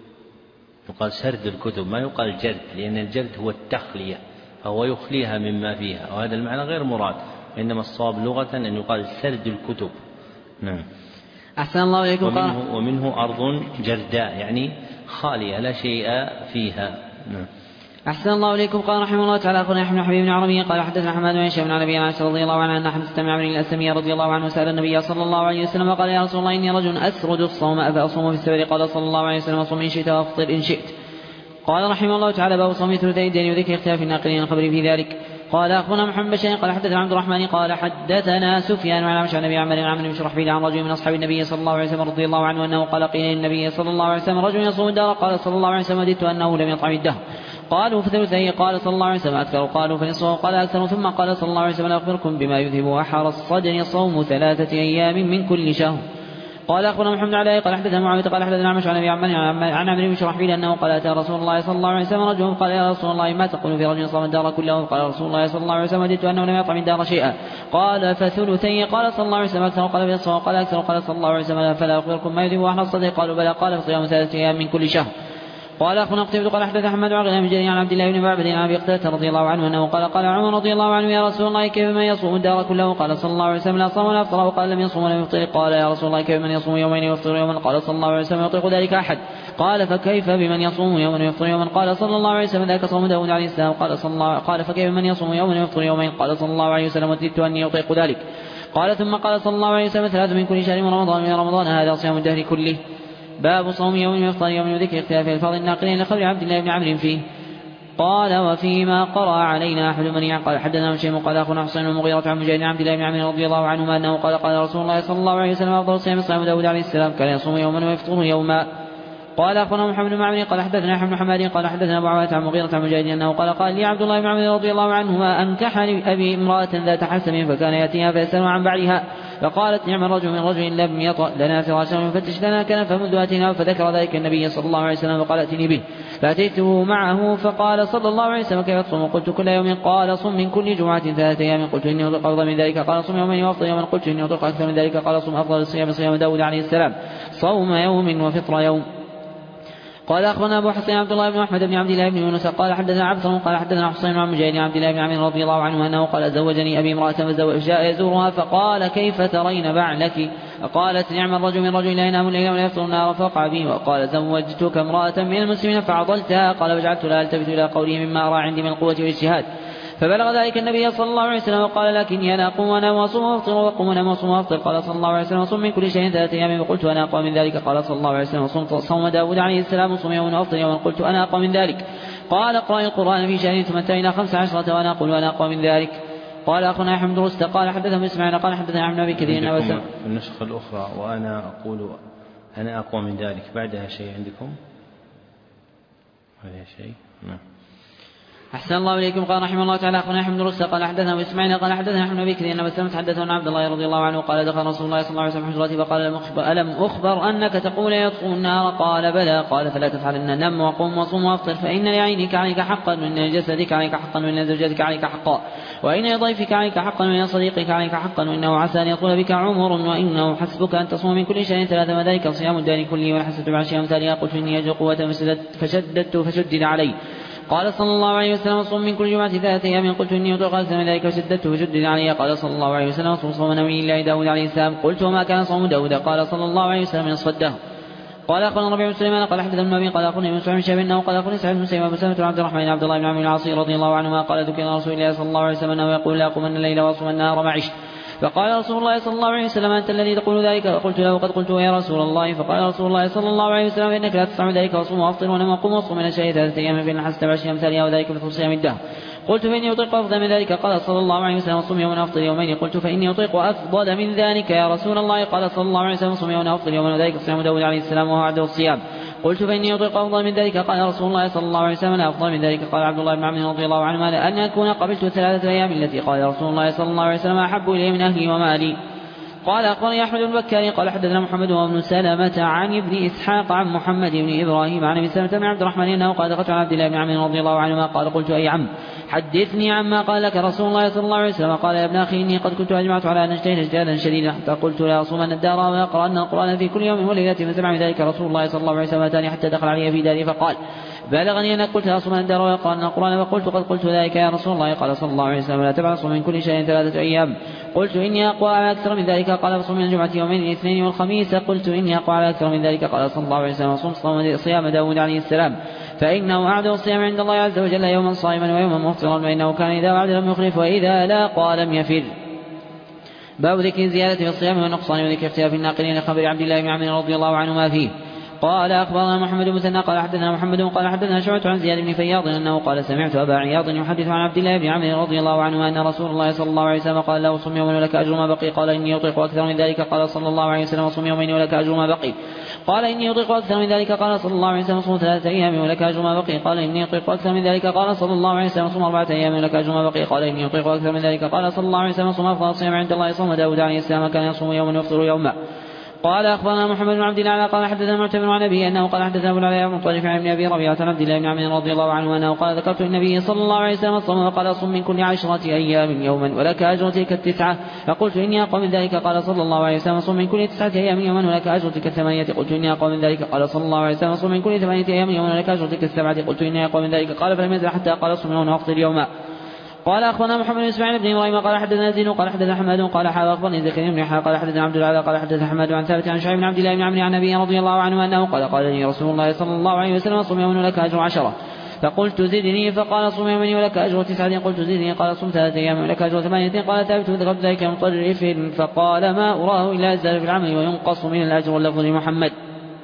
S1: يقال سرد الكتب، ما يقال جرد، لأن الجرد هو التخلية، فهو يخليها مما فيها، وهذا المعنى غير مراد، إنما الصواب لغة أن يقال سرد الكتب. نعم.
S2: أحسن الله إليكم.
S1: ومنه أرض جرداء، يعني خالية لا شيء فيها. نعم.
S2: أحسن الله إليكم. قال رحمه الله تعالى: أخونا يحيى بن حبيب بن عربي قال حدثنا حماد بن هشام عن أبي عائشة رضي الله عنها أن أحد استمع بن الأسلمي رضي الله عنه سأل النبي صلى الله عليه وسلم وقال: يا رسول الله إني رجل أسرد الصوم أفأصوم في السفر؟ قال صلى الله عليه وسلم: صم إن شئت وأفطر إن شئت. قال رحمه الله تعالى: باب صوم ثلثي الدين وذكر اختلاف الناقلين الخبر في ذلك. قال أخونا محمد بشير قال حدثنا عبد الرحمن قال حدثنا سفيان عن عمش عن أبي عمرو بن شرحبيل عن رجل من أصحاب النبي صلى الله عليه وسلم رضي الله عنه أنه قال: قيل للنبي صلى الله عليه وسلم: رجل يصوم الدهر. قال صلى الله عليه وسلم: وددت أنه لم يطعم الدهر. قالوا: فثلثيه. قال صلى الله عليه وسلم: أكثر. قالوا: فنصفه. قال: أكثر. ثم قال صلى الله عليه وسلم: أخبركم بما يذهب أحر الصدر صوم 3 أيام من كل شهر. قال أخونا محمد علي قال حدثنا معاوية قال حدثنا عمش عن أبي عن عمرو بن شرحبيل أنه قال: أتى رسول الله صلى الله عليه وسلم رجل قال: يا رسول الله ما تقول في رجل صام الدهر كله؟ قال رسول الله صلى الله عليه وسلم: وددت أنه لم يطعم الدهر شيئا. قال: فثلثي. قال صلى الله عليه وسلم: أكثر. قال: فنصفه. قال: أكثر. قال صلى الله عليه وسلم: فلا أخبركم ما يذهب أحر الصدر؟ قالوا: بلى. قال: فصيام 3 أيام من كل شهر. قال أخونا قتيبة قال حدث أحمد عن غيلان بن جرير عن عبد الله بن معبد عن أبي قتادة رضي الله عنه أنه قال: قال عمر رضي الله عنه: يا رسول الله كيف من يصوم الدهر كله؟ قال صلى الله عليه وسلم: لا صام ولا أفطر. وقال: لم يصوم ولم يفطر. قال: يا رسول الله كيف من يصوم يومين ويفطر يوما؟ قال صلى الله عليه وسلم: يطيق ذلك أحد. قال: فكيف بمن يصوم يوما ويفطر يوما؟ قال صلى الله عليه وسلم: ذاك صوم داود عليه السلام. قال: فكيف بمن يصوم يوما ويفطر يومين؟ قال صلى الله عليه وسلم: وددت أني يطيق ذلك. قال: ثم قال صلى الله عليه وسلم: 3 من كل شهر من رمضان هذا صيام الدهر كله. باب صوم يوم وافطار يوم وذكر اختلاف الفاظ الناقلين لخبر عبد الله بن عمرو فيه. قال: وفيما قرأ علينا أحد من قال حدثنا هشيم قال أخونا حسين المغيرة عن مجاهد عبد الله بن عمرو رضي الله عنهما أنه قال: قال رسول الله صلى الله عليه وسلم: أفضل الصيام صيام داود عليه السلام، كان يصوم يوما ويفطر يوما. قال أخونا محمد بن معمر قال حدثنا يحيى بن حماد قال حدثنا أبو عوانة عن مغيرة عن مجاهد أنه قال لي عبد الله بن عمرو رضي الله عنهما: أنكحني أبي امرأة ذات حسب، فكان يأتيها فيسأل عن بعلها، فقالت: نعم الرجل من رجل لم يطأ لنا فراشا ويفتش لنا كنفا منذ أتيناه. فذكر ذلك النبي صلى الله عليه وسلم فقال: ائتني به. فأتيته معه فقال صلى الله عليه وسلم: كيف تصوم؟ قلت: كل يوم. قال: صم من كل جمعة 3 أيام. قلت: إني أطيق أفضل من ذلك. قال: صم يومين وأفطر يوما. قلت: إني أطيق أكثر من ذلك. قال: صم أفضل الصيام صيام داود عليه السلام، صوم يوم وفطر يوم. قال أخبرنا أبو حسين عبد الله بن أحمد بن عبد الله بن يونس قال حدثنا عبثر قال حدثنا حسين عن مجاهد عبد الله بن عمرو رضي الله عنه أنه قال: زوجني أبي امرأة فجاء يزورها فقال: كيف ترين بعلك؟ فقالت: نعم الرجل من رجل لا ينام الليل ولا يفطر النهار. فوقع به وقال: زوجتك امرأة من المسلمين فعضلتها. قال: فجعلت لا ألتفت إلى قوله مما أرى عندي من القوة والاجتهاد. فبلغ ذلك النبي صلى الله عليه وسلم وقال: لكني أنا أقوم وأنام وأصوم وأفطر وأقوم وأنام وأصوم وأفطر. قال صلى الله عليه وسلم: صم من كل شيء 3 أيام. فقلت: أنا أقوى من ذلك. قال صلى الله عليه وسلم: صوم داود عليه السلام، صم يوما وأفطر يوما. قلت: أنا أقوى من ذلك. قال: اقرأ القرآن في شهر ثم إلى 15 وأنا أقول: أنا أقوى من ذلك. قال أخونا أحمد رست قال حدثنا إسماعيل قال حدثنا عن أبي كثير
S1: النسخة الأخرى: وأنا أقول أنا أقوى من ذلك، بعدها شيء عندكم؟ هذا شيء؟ نعم.
S2: أحسن الله إليكم. قال رحمه الله تعالى أخونا أحمد رست قال حدثنا إسماعيل قال حدثنا عن أبي كثير أن حدثنا عبد الله رضي الله عنه قال: دخل رسول الله صلى الله عليه وسلم حجرتي فقال: ألم أخبر أنك تقول يطفو النار؟ قال: بلى. قال: فلا تفعلن، نم وقم وصم وافطر، فإن لعينك عليك حقا، وإن لجسدك عليك حقا، وإن لزوجتك عليك حقا، وإن لضيفك عليك حقا، وإن لصديقك عليك حقا، وإنه عسى أن يطول بك عمر، وإنه حسبك أن تصوم من كل شيء 3 وذلك صيام الدار كله والحسنة بعشر أمثالها. قلت: إني أجد قوة فشددت فشدد علي. قال صلى الله عليه وسلم صم من كل جمعة 3 أيام قلت إني أطيق أكثر من ذلك فشددت فشدد علي قال صلى الله عليه وسلم صوم نبي الله داود عليه السلام قلت وما كان صوم داود قال صلى الله عليه وسلم من صده. قال أخبرنا ربيع بن سليمان قال حدثنا ابن أبي قال أخبرني ابن سعيد بن شهاب أنه قال أخبرني سعيد بن مسيب وأبو سلمة عبد الرحمن عبد الله بن عمرو العاص رضي الله عنهما قال ذكر رسول الله صلى الله عليه وسلم أنه يقول لا أقومن الليل وأصوم النهار ما عشت. فقال رسول الله صلى الله عليه وسلم أنت الذي تقول ذلك؟ فقلت له قد قلت يا رسول الله. فقال رسول الله صلى الله عليه وسلم إنك لا تسمع ذلك وصوم وأفطر ونم وقم وصوم من الشيء 3 أيام فإن حسنت بعشر أمثالها وذلك مثل صيام الدهر. قلت فإني أطيق أفضل من ذلك قال صلى الله عليه وسلم صم يوما وأفطر يومين. قلت فإني أطيق أفضل من ذلك يا رسول الله قال صلى الله عليه وسلم صم يوما وأفطر يوما وذلك صيام داود عليه السلام وهو عدو الصيام. قلت فإني أطيق أفضل من ذلك قال رسول الله صلى الله عليه وسلم لا أفضل من ذلك. قال عبد الله بن عمرو رضي الله عنهما أن أكون قبلت 3 أيام التي قال رسول الله صلى الله عليه وسلم أحب إلي من أهلي ومالي. قال أخبرني أحمد بن بكار قال حدثنا محمد وابن سلمة عن ابن إسحاق عن محمد بن إبراهيم عن ابن سلمة بن عبد الرحمن أنه قال دخلت على عبد الله بن عمرو رضي الله عنهما قال قلت أي عم حدثني عما قال لك رسول الله صلى الله عليه وسلم. قال يا ابن أخي إني قد كنت أجمعت على أن أجتهد اجتهادا شديدا حتى قلت لا أصومن الدار ويقرأن القرآن في كل يوم وليلة. فسمع من ذلك رسول الله صلى الله عليه وسلم أتاني حتى دخل علي في داري فقال بلغني أنك قلت لا أصومن الدار ويقرأن القرآن. فقلت قد قلت ذلك يا رسول الله. قال صلى الله عليه وسلم لا تبعث من كل شيء 3 أيام. قلت إني أقوى على أكثر من ذلك. قال فصوم من الجمعة يومين الاثنين والخميس. قلت إني أقوى على أكثر من ذلك. قال صلى الله عليه وسلم صم صيام داود عليه السلام فإنه أعدل الصيام عند الله عز وجل يوما صائما ويوما مفطرا وإنه كان إذا وعد لم يخلف وإذا لاقى لم يفر. باب ذكر الزيادة في الصيام والنقصان وذكر اختلاف الناقلين لخبر عبد الله بن عمرو رضي الله عنهما فيه. قال أخبرنا محمد بن مثنى قال حدثنا محمد قال حدثنا شعبة عن زياد بن فياض أنه قال سمعت أبا عياض يحدث عن عبد الله بن عمرو رضي الله عنه أن رسول الله صلى الله عليه وسلم قال له صم يوما ولك أجر ما بقي. قال إني أطيق أكثر من ذلك. قال صلى الله عليه وسلم صم يومين ولك أجر ما بقي. قال إني أطيق أكثر من ذلك. قال صلى الله عليه وسلم صم 3 أيام ولك أجر ما بقي. قال إني أطيق أكثر من ذلك. قال صلى الله عليه وسلم صم 4 أيام ولك أجر ما بقي. قال إني أطيق أكثر من ذلك. قال صلى الله عليه وسلم صم أفضل الصيام عند الله صوم داود عليه السلام كان يصوم يوما ويفطر يوما. قال أخبرنا محمد بن عبد الله قال حدثنا معتمر عن أبيه أنه قال حدثنا أبو العلاء بن طريف عن ابن أبي ربيعة عن عبد الله بن عمرو رضي الله عنه أنه قال ذكرت النبي صلى الله عليه وسلم الصوم وقال صم من كل 10 أيام يوما ولك أجر تلك 9. فقلت إني أقوى من ذلك. قال صلى الله عليه وسلم صم من كل 9 أيام يوما ولك أجر تلك 8. قلت إني أقوى من ذلك. قال صلى الله عليه وسلم صم من كل 8 أيام يوما ولك أجر تلك 7. قلت إني أقوى من ذلك. قال فلم يزل حتى قال صم يوما وأفطر يوما. قال أخبرنا محمد بن إسماعيل بن إبراهيم قال حدثنا زين قال حدثنا حماد قال أخبرني زكريا بن يحيى قال حدثنا عبد العال قال حدثنا حماد عن ثابت عن شعيب بن عبد الله بن عمرو عن النبي رضي الله عنه أنه قال لي رسول الله صلى الله عليه وسلم صم يوما ولك أجر 10. فقلت زدني. فقال صم يوما ولك أجر 9. قلت زدني. قال صم 3 أيام ولك أجر 8. قال ثابت ذكرت ذلك مطرف فقال ما أراه إلا يزداد في العمل وينقص من الأجر واللفظ لمحمد.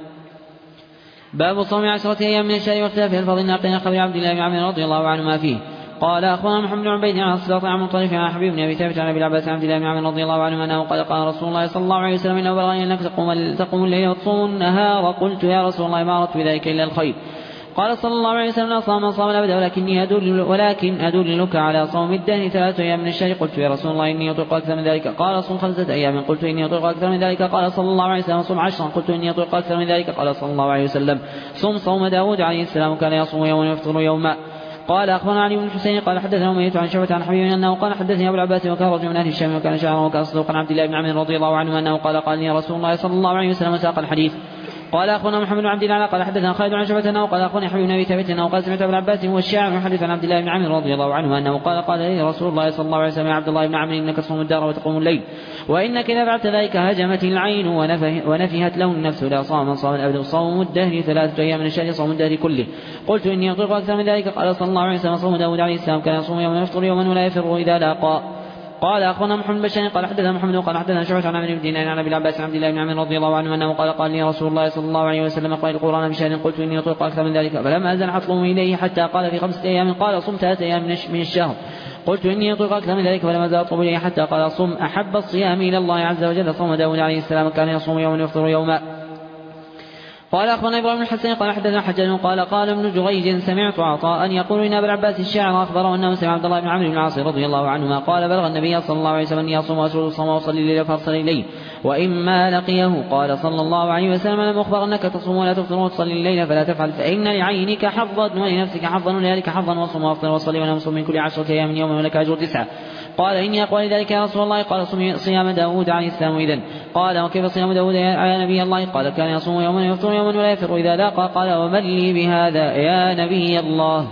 S2: باب صوم 10 أيام من الشهر واختلاف الفاظ الناقلين خبر عبد الله بن عمرو رضي الله عنه ما فيه. قال أخبرنا محمد بن عبيد عن الصلاة عن مطرف عن حبيب بن أبي ثابت عن أبي العباس عن عبد الله بن عمرو رضي الله عنه أنه قال رسول الله صلى الله عليه وسلم إنه بلغني أنك تقوم الليل وتصوم النهار. قلت يا رسول الله ما أردت بذلك إلا الخير. قال صلى الله عليه وسلم لا صام من صام الأبد ولكن أدلك على صوم الدهر 3 أيام من الشهر. قلت يا رسول الله إني أطيق أكثر من ذلك. قال صم 5 أيام. قلت إني أطيق أكثر من ذلك. قال صلى الله عليه وسلم صم 10. قلت إني أطيق أكثر من ذلك. قال صلى الله عليه وسلم صوم داود عليه السلام كان يصوم يوما ويفطر يوما. قال أخبرنا علي بن الحسين قال حدثنا أمية عن شعبة عن حبيب أنه قال حدثني أبو العباس وكان رجل من أهل الشام وكان شاعرا وكان صدوقا عبد الله بن عمرو رضي الله عنه أنه قال لي رسول الله صلى الله عليه وسلم ساق الحديث. قال أخبرنا محمد بن عبد الله قال حدثنا خالد عن شعبة أنه قال أخبرني حبيب بن أبي ثابت أنه قال سمعت أبو العباس هو الشاعر يحدث عن عبد الله بن عمرو رضي الله عنه أنه قال لي رسول الله صلى الله عليه وسلم يا عبد الله بن عمرو إنك تصوم الدار وتقوم الليل وإنك إذا فعلت ذلك هجمت العين ونفهت له النفس لا صام من صام الأبد صوم الدهر 3 أيام من الشهر صوم الدهر كله. قلت إني أطيق أكثر من ذلك. قال صلى الله عليه وسلم صوم داود عليه السلام كان يصوم يوما ويفطر يوما ولا يفر إذا لاقى. قال أخبرنا محمد بن بشار قال حدثنا محمد قال حدثنا شعبة عن عمرو بن دينار عن أبي العباس عن عبد الله بن عمرو رضي الله عنه أنه قال لي رسول الله صلى الله عليه وسلم اقرأ القرآن بشهر. قلت إني أطيق أكثر من ذلك. فلم أزل أطلب إليه حتى قال في 5 أيام. قال صم 3 أيام من الشهر. قلت إني أطيق أكثر من ذلك. فلم أزل أطلب إليه حتى قال صم أحب الصيام إلى الله عز وجل صوم داود عليه السلام كان يصوم يوما ويفطر يوما. قال أخبرنا إبراهيم بن الحسين قال حدثنا حجاج قال ابن جريج سمعت عطاء يقول إن أبا العباس الشاعر أخبره أنه سمع عبد الله بن عمرو بن العاص رضي الله عنهما قال بلغ النبي صلى الله عليه وسلم أن يصوم وأسرد الصوم وأصلي الليل فأصلي الليل وإما لقيه. قال صلى الله عليه وسلم لم أخبر أنك تصوم ولا تفطر وتصلي الليل فلا تفعل فإن لعينك حظا ولنفسك حظا ولذلك حظا وصم وأفطر وصلي ونصوم من كل 10 أيام من يوم ولك أجر 9. قال إني أقول ذلك يا رسول الله. قال صيام داود عليه السلام إذن. قال وكيف صيام داود يا نبي الله؟ قال كان يصوم يوما ويفطر يوما ولا يفر إذا لاقى. قال ومن لي بهذا يا نبي الله؟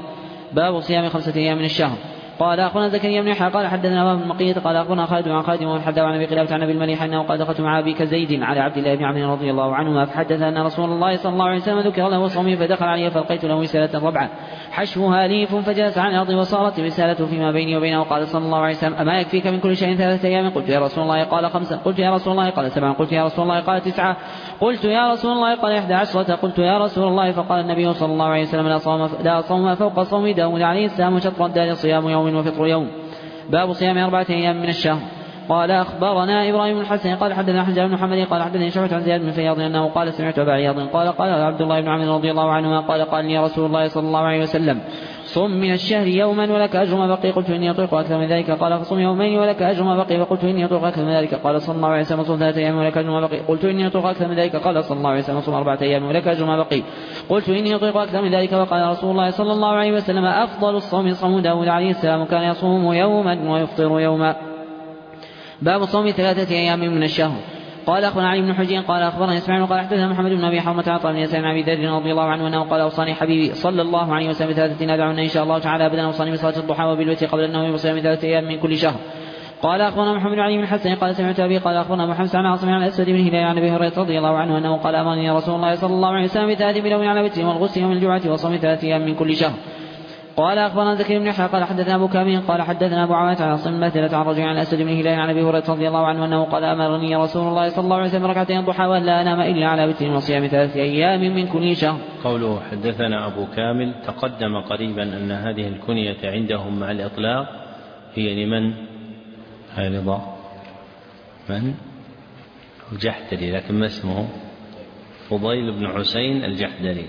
S2: باب صيام 5 أيام من الشهر. قال أخبرنا زكريا بن يحيى قال حدثنا وهب بن المقية قال أخبرنا خالد عن خالد ومن حدث عن أبي قلابة عن أبي المليح أنه قال دخلت مع أبي كزيد على عبد الله بن عمرو رضي الله عنهما فحدث أن رسول الله صلى الله عليه وسلم ذكر له صومه فدخل عليه فلقيت له رسالة ربعة حشوها ليف فجلس عن الأرض وصارت رسالة فيما بيني وبينه. قال صلى الله عليه وسلم أما يكفيك من كل شيء 3 أيام؟ قلت يا رسول الله قال 5. قلت يا رسول الله قال 7. قلت يا رسول الله قال 9. قلت يا رسول الله قال 11. قلت يا رسول الله فقال النبي صلى الله عليه وسلم لا صوم فوق صوم داود عليه السلام شطر الدار صيام يوم وفطر يوم. باب صيام 4 أيام من الشهر. قال أخبرنا إبراهيم الحسن قال حدثنا حجاج بن محمد قال حدثني شعبة عن زياد بن فياض أنه قال سمعت أبا عياض قال عبد الله بن عمرو رضي الله عنهما قال لي رسول الله صلى الله عليه وسلم صم من الشهر يوما ولك أجر ما بقي. قلت إني أطيق أكثر من ذلك. قال فصم يومين ولك أجر ما بقي. فقلت إني أطيق أكثر من ذلك. قال صلى الله عليه وسلم صم 3 أيام ولك أجر ما بقي. قلت إني أطيق أكثر من ذلك. قال صلى الله عليه وسلم صم 4 أيام ولك أجر ما بقي. قلت إني أطيق أكثر من ذلك. وقال رسول الله صلى الله عليه وسلم أفضل الصوم صوم داود عليه السلام كان يصوم يوما ويفطر يوما. باب صوم 3 أيام من الشهر. قال أخبرنا علي بن حجين قال أخبرنا إسماعيل قال حدثنا محمد بن أبي حرمة عن طلحة بن يسار عن أبي ذر رضي الله عنه أنه قال أوصاني حبيبي صلى الله عليه وسلم ب3 ندعونا إن شاء الله تعالى أبدا. أوصاني بصلاة الضحى وبالوتر قبل النوم بصيام 3 أيام من كل شهر. قال أخبرنا محمد بن علي بن الحسن قال سمعت أبي قال أخبرنا محمد عن عاصم عن الأسود بن هلال عن أبي هريرة رضي الله عنه أنه قال أمرني رسول الله صلى الله عليه وسلم ب3 يوم على وتر والغسل يوم الجمعة وصوم 3 أيام من كل شهر. قال أخبرنا زكريا بن يحيى قال حدثنا أبو كامل قال حدثنا أبو عوانة عن عاصم مثلة عن رجل عن الأسود بن هلال عن أبي هريرة رضي الله عنه أنه قال أمرني رسول الله صلى الله عليه وسلم 2 ركعتين ضحى ولا أنام إلا على وتر وصيام 3 أيام من كل شهر.
S1: قوله حدثنا أبو كامل تقدم قريبا أن هذه الكنية عندهم مع الإطلاق هي لمن؟ هاي رضا من؟ الجحدري، لكن ما اسمه؟ فضيل بن حسين الجحدري.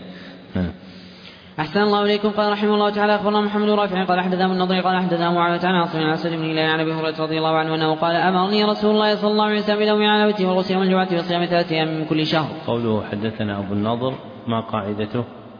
S2: أحسن الله إليكم. قال رحمه الله تعالى أخبرنا محمد رافع قال حدثنا من النضر قال حدثنا معاوية عن عاصم عن الأسود بن هلال عن أبي هريرة رضي الله عنه أنه قال أمرني رسول الله صلى الله عليه وسلم بنوم على وتر والغسل يوم الجمعة وصيام 3 أيام من كل شهر.
S1: قوله حدثنا أبو النضر ما قاعدته؟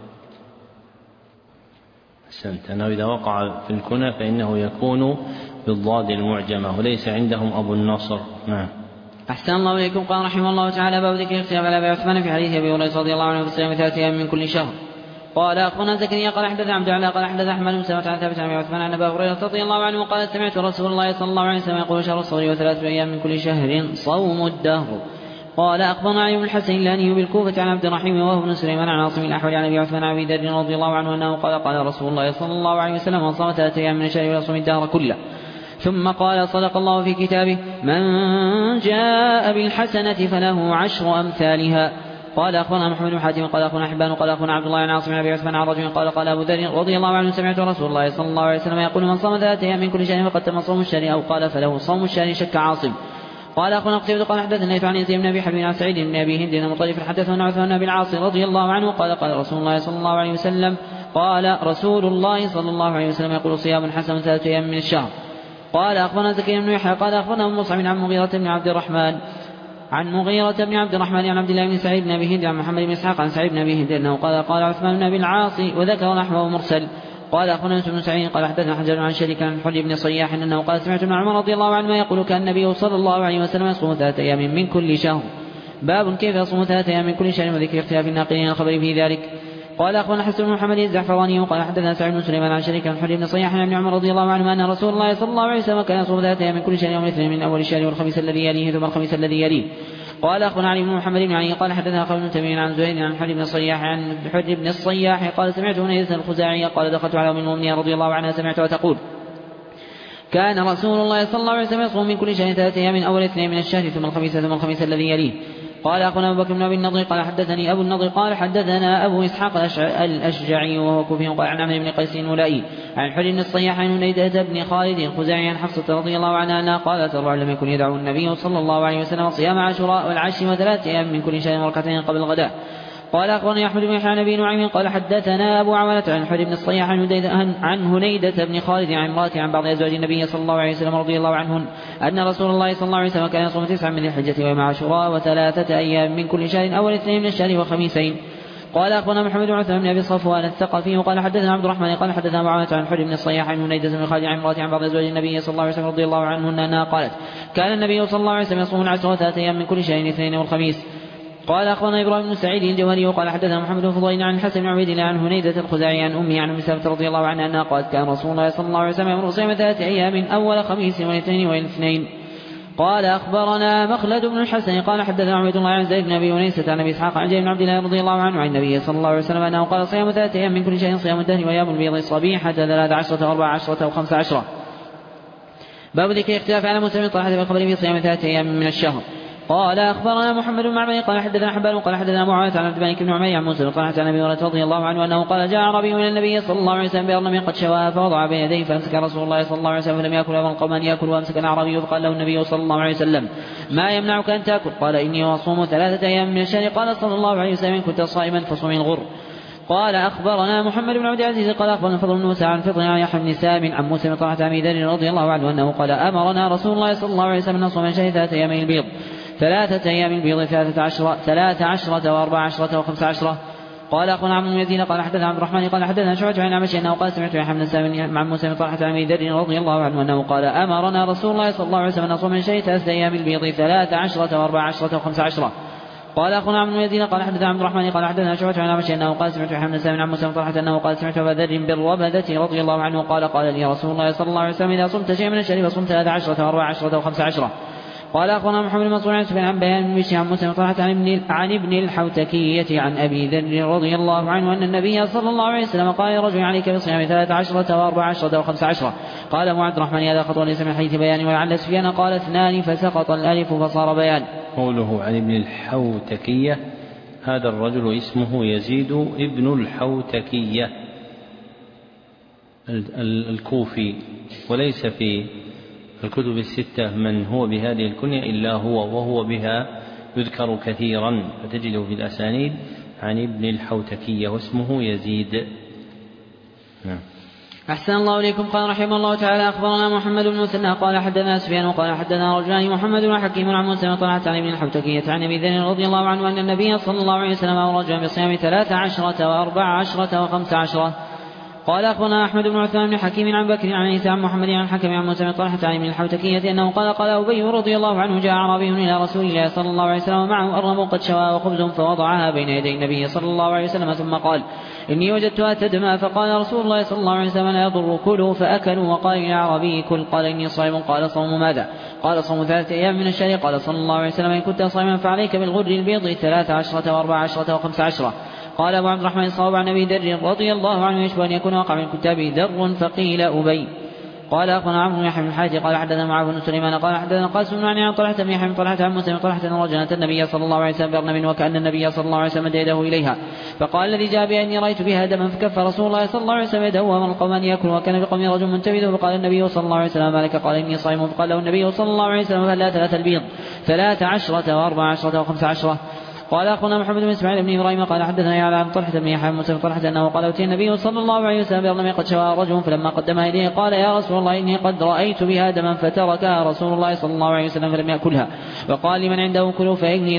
S1: أحسنت. أنه إذا وقع في الكنى فإنه يكون بالضاد المعجمة وليس عندهم أبو النصر. نعم.
S2: أحسن الله إليكم. قال رحمه الله تعالى باب ذكر الاختلاف على أبي عثمان في حديث أبي هريرة رضي الله عنه بصيام 3 أيام من كل شهر. قال أخبرنا زكريا قال حدثنا عبد الله قال حدثنا أحمد بن سلمة عن ثابت عن أبي عثمان عن أبي هريرة رضي الله عنه قال سمعت رسول الله صلى الله عليه وسلم يقول شهر الصوم 3 أيام من كل شهر صوم الدهر. قال أخبرنا علي بن الحسن اللاني بالكوفة عن عبد الرحيم وهو بن سليمان عن عاصم الأحول عن أبي عثمان عن أبي ذر رضي الله عنه أنه قال رسول الله صلى الله عليه وسلم من صام 3 أيام من الشهر ويصوم الدهر كله. ثم قال صدق الله في كتابه من جاء بالحسنة فله 10 أمثالها. قال أخبرنا محمد بن حاتم قال أخبرنا حبان قال أخبرنا عبد الله عن عاصم بن أبي عثمان عن رجل قال أبو ذر رضي الله عنه سمعت رسول الله صلى الله عليه وسلم يقول من صام 3 أيام من كل شهر فقد تم صوم الشهر أو قال فله صوم الشهر شك عاصم. قال أخبرنا قتيبة قال حدثنا عن يزيد بن أبي حبيب عن سعيد بن أبي هند بن مطرف حدثنا عثمان بن العاص رضي الله عنه قال رسول الله صلى الله عليه وسلم يقول صيام حسن 3 أيام من الشهر. قال أخبرنا زكريا بن يحيى قال أخبرنا مصعب عن مغيرة بن عبد الرحمن عن عبد الله بن سعيد بن أبي هند عن محمد بن إسحاق عن سعيد بن أبي هند أنه قال عثمان بن أبي العاص وذكر نحوه مرسل. قال أخبرنا بن سعيد قال حدثنا حجاج عن شريك عن حلي بن صياح أنه قال سمعت ابن عمر رضي الله عنهما يقول كان النبي صلى الله عليه وسلم يصوم 3 أيام من كل شهر. باب كيف يصوم 3 أيام من كل شهر وذكر اختلاف الناقلين الخبر في ذلك. قال أخبرنا حسن بن محمد الزعفراني قال حدثنا سعيد بن سليمان عن شريك عن حلي بن صياح عن ابن عمر رضي الله عنهما أن رسول الله صلى الله عليه وسلم كان يصوم 3 أيام من كل شهر يوم الاثنين من أول الشهر والخميس الذي يليه ثم الخميس الذي يليه. قال أخبرنا علي بن محمد بن علي قال حدثنا خالد بن تميم عن زهير عن حلي بن الصياح عن حلي بن الصياح قال سمعت هنيدة الخزاعية قال دخلت على أم المؤمنين رضي الله عنها سمعتها تقول كان رسول الله صلى الله عليه وسلم يصوم من كل شهر 3 أيام من أول اثنين من الشهر ثم الخميس الذي يليه. قال أخونا أبو بكر بن أبي النضر قال حدثني أبو النضر قال حدثنا أبو إسحاق الأشجعي وهو كوفي قال عن عمرو بن قيس الملائي عن حلي بن الصياح عن هنيدة بن خالد الخزاعي عن حفصة رضي الله عنها أنها قالت لم يكن يدعو النبي صلى الله عليه وسلم صيام عاشوراء والعشر و3 أيام من كل شهر ركعتين قبل الغداء. قال أخبرني أحمد بن يحيى عن أبي نعيم قال حدثنا أبو عوانة عن حلي بن الصياح عن هنيدة بن خالد عن امرأة عن بعض أزواج النبي صلى الله عليه وسلم رضي الله عنهن أن رسول الله صلى الله عليه وسلم كان يصوم 9 من الحجة ويوم عاشوراء و3 أيام من كل شهر أول 2 من الشهر وخميسين. قال أخبرنا محمد بن عثمان بن أبي صفوان الثقفي وقال حدثنا عبد الرحمن قال حدثنا أبو عوانة عن حلي بن الصياح عن هنيدة بن خالد عن امرأة عن بعض أزواج النبي صلى الله عليه وسلم رضي الله عنهن أنها قالت كان النبي صلى الله عليه وسلم يصوم العشر و3 أيام من كل شهر الاثنين والخميس. قال أخبرنا إبراهيم بن سعيد الجوهري وقال حدثنا محمد بن فضيل عن الحسن بن عبيد الله عن هنيدة الخزاعي عن أمه عن أم سلمة رضي الله عنها أنها قالت كان رسول الله صلى الله عليه وسلم يأمر صيام 3 أيام أول خميس والاثنين والاثنين. قال أخبرنا مخلد بن الحسن قال حدثنا عبيد الله عن زيد بن أبي أنيسة عن أبي إسحاق عن جابر بن عبد الله رضي الله عنه عن النبي صلى الله عليه وسلم أنه قال صيام 3 أيام من كل شيء صيام الدهر وأيام البيض الصبيحة 13 و14 و15. باب ذكر اختلاف على مسلم طلحة بالخبر في صيام 3 أيام من الشهر. قال أخبرنا محمد بن معمر قال حدثنا حبان قال حدثنا معاوية عن عبد الملك بن عمير عن موسى طلحة عن أبي هريرة رضي الله عنه أنه قال جاء أعرابي من النبي صلى الله عليه وسلم بأرنب قد شواها فوضع بين يديه فأمسك رسول الله صلى الله عليه وسلم فلم يأكل وأمر القوم أن يأكل وأمسك الأعرابي فقال له النبي صلى الله عليه وسلم ما يمنعك أن تأكل؟ قال إني أصوم 3 أيام من الشهر. قال صلى الله عليه وسلم إن كنت صائما فصم الغر. قال أخبرنا محمد بن عبد العزيز قال أخبرنا فضل بن موسى عن فضل عن يحيى بن سام عن موسى بن طلحة عن أبي ذر رضي الله عنه أنه قال أمرنا رسول الله صلى الله عليه وسلم أن نصوم من شهر 3 أيام البيض 3 أيام البيض 13 و14 و15. قال أخونا عمرو بن يزيد قال حدثنا عبد الرحمن قال حدثنا شعبة عن عمشي أنه قال سمعت يحيى بن سام مع موسى بن طلحة عن أبي ذر رضي الله عنه أنه قال أمرنا رسول الله صلى الله عليه وسلم أن نصوم من شهر 3 أيام البيض 13 و14 و15. قال أخونا عمرو بن يزيد قال حدثنا عبد الرحمن قال حدثنا شعبة عن عمشي أنه قال سمعت يحيى بن سام عن موسى بن طلحة أنه قال سمعت أبا ذر بالربذة رضي الله عنه قال لي رسول الله صلى الله عليه وسلم إذا صمت شيئا من الشهر فصم 13 و14 و15. قال أخبرنا محمد بن منصور عن سفيان عن بيان بن بشر عن موسى بن طلحة عن ابن الحوتكية عن أبي ذر رضي الله عنه أن النبي صلى الله عليه وسلم قال لرجل عليك بصيام 13 و14 و15. قال أبو عبد الرحمن هذا خطأ ليس من حديث بيان ولعل سفيان قال 2 فسقط الألف فصار بيان.
S1: قوله عن ابن الحوتكية هذا الرجل اسمه يزيد ابن الحوتكية الكوفي وليس في الكتب الستة من هو بهذه الكنية إلا هو وهو بها يذكر كثيرا فتجده في الأسانيد عن ابن الحوتكية واسمه يزيد.
S2: أحسن الله إليكم. قال رحمه الله تعالى أخبرنا محمد بن مثنى قال حدثنا سفيان قال حدثنا رجلان محمد بن حكيم عن موسى بن طلحة عن ابن الحوتكية عن أبي ذر رضي الله عنه أن النبي صلى الله عليه وسلم أمر رجلا بصيام 13 و14 و15. قال أخبرنا أحمد بن عثمان بن حكيم عن بكر عن عيسى عن محمد عن حكم عن موسى بن طلحة عن ابن الحوتكية أنه قال أبي رضي الله عنه جاء أعرابي إلى رسول الله صلى الله عليه وسلم ومعه أرنب قد شوى وخبز فوضعها بين يدي النبي صلى الله عليه وسلم ثم قال إني وجدتها تدمى. فقال رسول الله صلى الله عليه وسلم لا يضر كلوا فأكلوا. وقال للأعرابي كل. قال إني صائم. قال صوم ماذا؟ قال صوم 3 أيام من الشهر. قال صلى الله عليه وسلم إن كنت صائما فعليك بالغر البيض 13 و14 و15. قال أبو عبد الرحمن الصواب عن أبي ذر رضي الله عنه يشبه أن يكون وقع من كتاب ذر فقيل أبي. قال أخبرنا عمرو بن يحيى بن الحارث قال حدثنا معاذ بن سليمان قال حدثنا قاسم عن طلحة بن يحيى بن طلحة عن موسى بن طلحة أن رجلا أتى النبي صلى الله عليه وسلم بأرنب وكأن النبي صلى الله عليه وسلم مد يده إليها فقال الذي جاء بها إني رأيت بها دما فكف رسول الله صلى الله عليه وسلم يده وأمر القوم أن يأكلوا وكان في قوم رجل منتبذ فقال النبي صلى الله عليه وسلم مالك؟ قال إني صائم. فقال له النبي صلى الله عليه وسلم فلا 3 البيض 13 و14 و15. قال أخونا محمد بن إسماعيل بن إبراهيم قال حدثنا يعلى عن طلحة بن يحيى موسى بن طلحة أنه قال أتي النبي صلى الله عليه وسلم بأرنب قد شوى رجل فلما قدمها إليه قال يا رسول الله إني قد رأيت بها دما فتركها رسول الله صلى الله عليه وسلم فلم يأكلها. وقال لمن عنده كلوا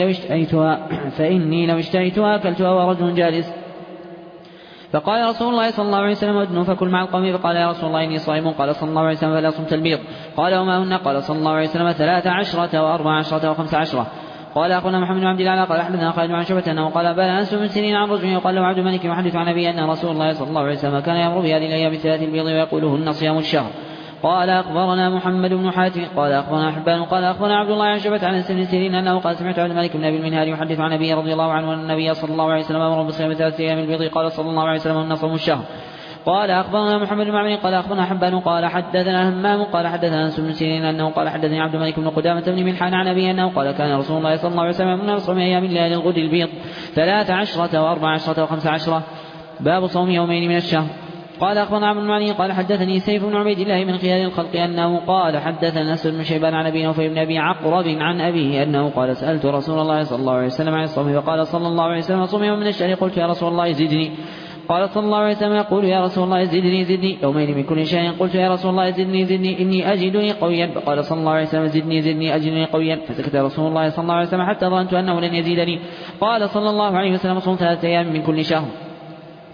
S2: فإني لو اشتريتها أكلتها ورجل جالس. فقال رسول الله صلى الله عليه وسلم ادنوا فكل مع القوم. فقال يا رسول الله إني صائم. قال صلى الله عليه وسلم فلا صمت البيض. قال وما هن؟ قال صلى الله عليه وسلم 13 و14 و15. قال أخونا محمد بن عبد الله قال حدثنا خالد عن شعبة أنه قال بلى أنس من سنين عن رجل يقال له عبد الملك يحدث عن أبي أن رسول الله صلى الله عليه وسلم كان يأمر بهذه الأيام 3 البيض ويقولهن صيام الشهر. قال أخبرنا محمد بن حاتم قال أخبرنا حبان قال أخبرنا عبد الله عن شعبة عن أنس بن سنين أنه قال سمعت عبد الملك بن أبي المنهار يحدث عن أبي رضي الله عنه أن النبي صلى الله عليه وسلم أمر بصيام 3 أيام البيض. قال صلى الله عليه وسلم صوم الشهر. قال أخبرنا محمد بن معمر قال أخبرنا حبان قال حدثنا همام قال حدثنا أنس بن سيرين أنه قال حدثني عبد الملك بن قدامة بن ملحان عن أبي أنه قال كان رسول الله صلى الله عليه وسلم من صوم أيام الله للغد البيض 13 و14 و15. باب صوم يومين من الشهر. قال أخبرنا عبد المعني قال حدثني سيف بن عبيد الله من خيار الخلق أنه قال حدثنا أنس بن شيبان عن أبي نوفل بن أبي عقرب عن أبيه أنه قال سألت رسول الله صلى الله عليه وسلم عن الصوم فقال صلى الله عليه وسلم صوم يوم من الشهر. قلت يا رسول الله زدني. قال صلى الله عليه وسلم يقول يا رسول الله زدني يومين من كل شيء. قلت يا رسول الله زدني إني أجدني قويا. فقال صلى الله عليه وسلم زدني أجدني قويا. فسكت رسول الله صلى الله عليه وسلم حتى ظننت أنه لن يزيدني. قال صلى الله عليه وسلم صوم 3 أيام من كل شهر.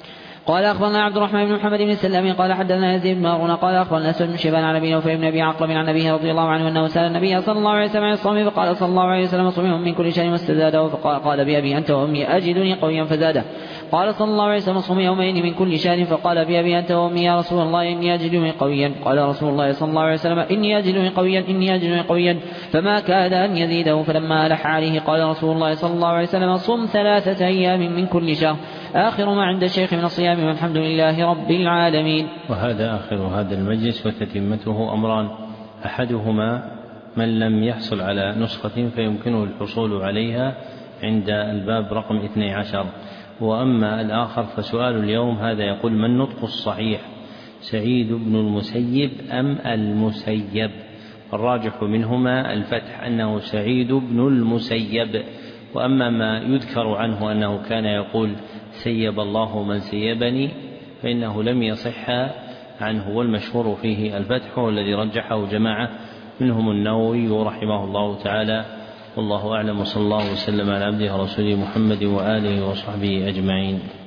S2: قال أخبرنا عبد الرحمن بن محمد بن سلام قال حدثنا يزيد بن هارون قال أخبرنا أسود بن شيبان عن أبي نوفل بن أبي عقرب عن أبيه رضي الله عنه أنه سأل النبي صلى الله عليه وسلم عن الصوم فقال صلى الله عليه وسلم صوم من كل شيء واستزاده فقال بأبي أنت وأمي أجدني قويا فزاده. قال صلى الله عليه وسلم صوم يومين من كل شهر فقال بأبي أنت وأمي يا رسول الله إني أجدني قويا. قال رسول الله صلى الله عليه وسلم إني أجدني قويا فما كاد أن يزيده فلما ألح عليه قال رسول الله صلى الله عليه وسلم صم 3 أيام من كل شهر آخر ما عند الشيخ من الصيام والحمد لله رب العالمين.
S1: وهذا آخر هذا المجلس وتتمته أمران: أحدهما من لم يحصل على نسخة فيمكنه الحصول عليها عند الباب رقم 12. وأما الآخر فسؤال اليوم هذا يقول: ما النطق الصحيح، سعيد بن المسيب أم المسيب؟ الراجح منهما الفتح، أنه سعيد بن المسيب. وأما ما يذكر عنه أنه كان يقول سيب الله من سيبني فإنه لم يصح عنه، والمشهور فيه الفتح والذي رجحه جماعة منهم النووي رحمه الله تعالى. والله أعلم، وصلى الله وسلم على عبده ورسوله محمد وآله وصحبه أجمعين.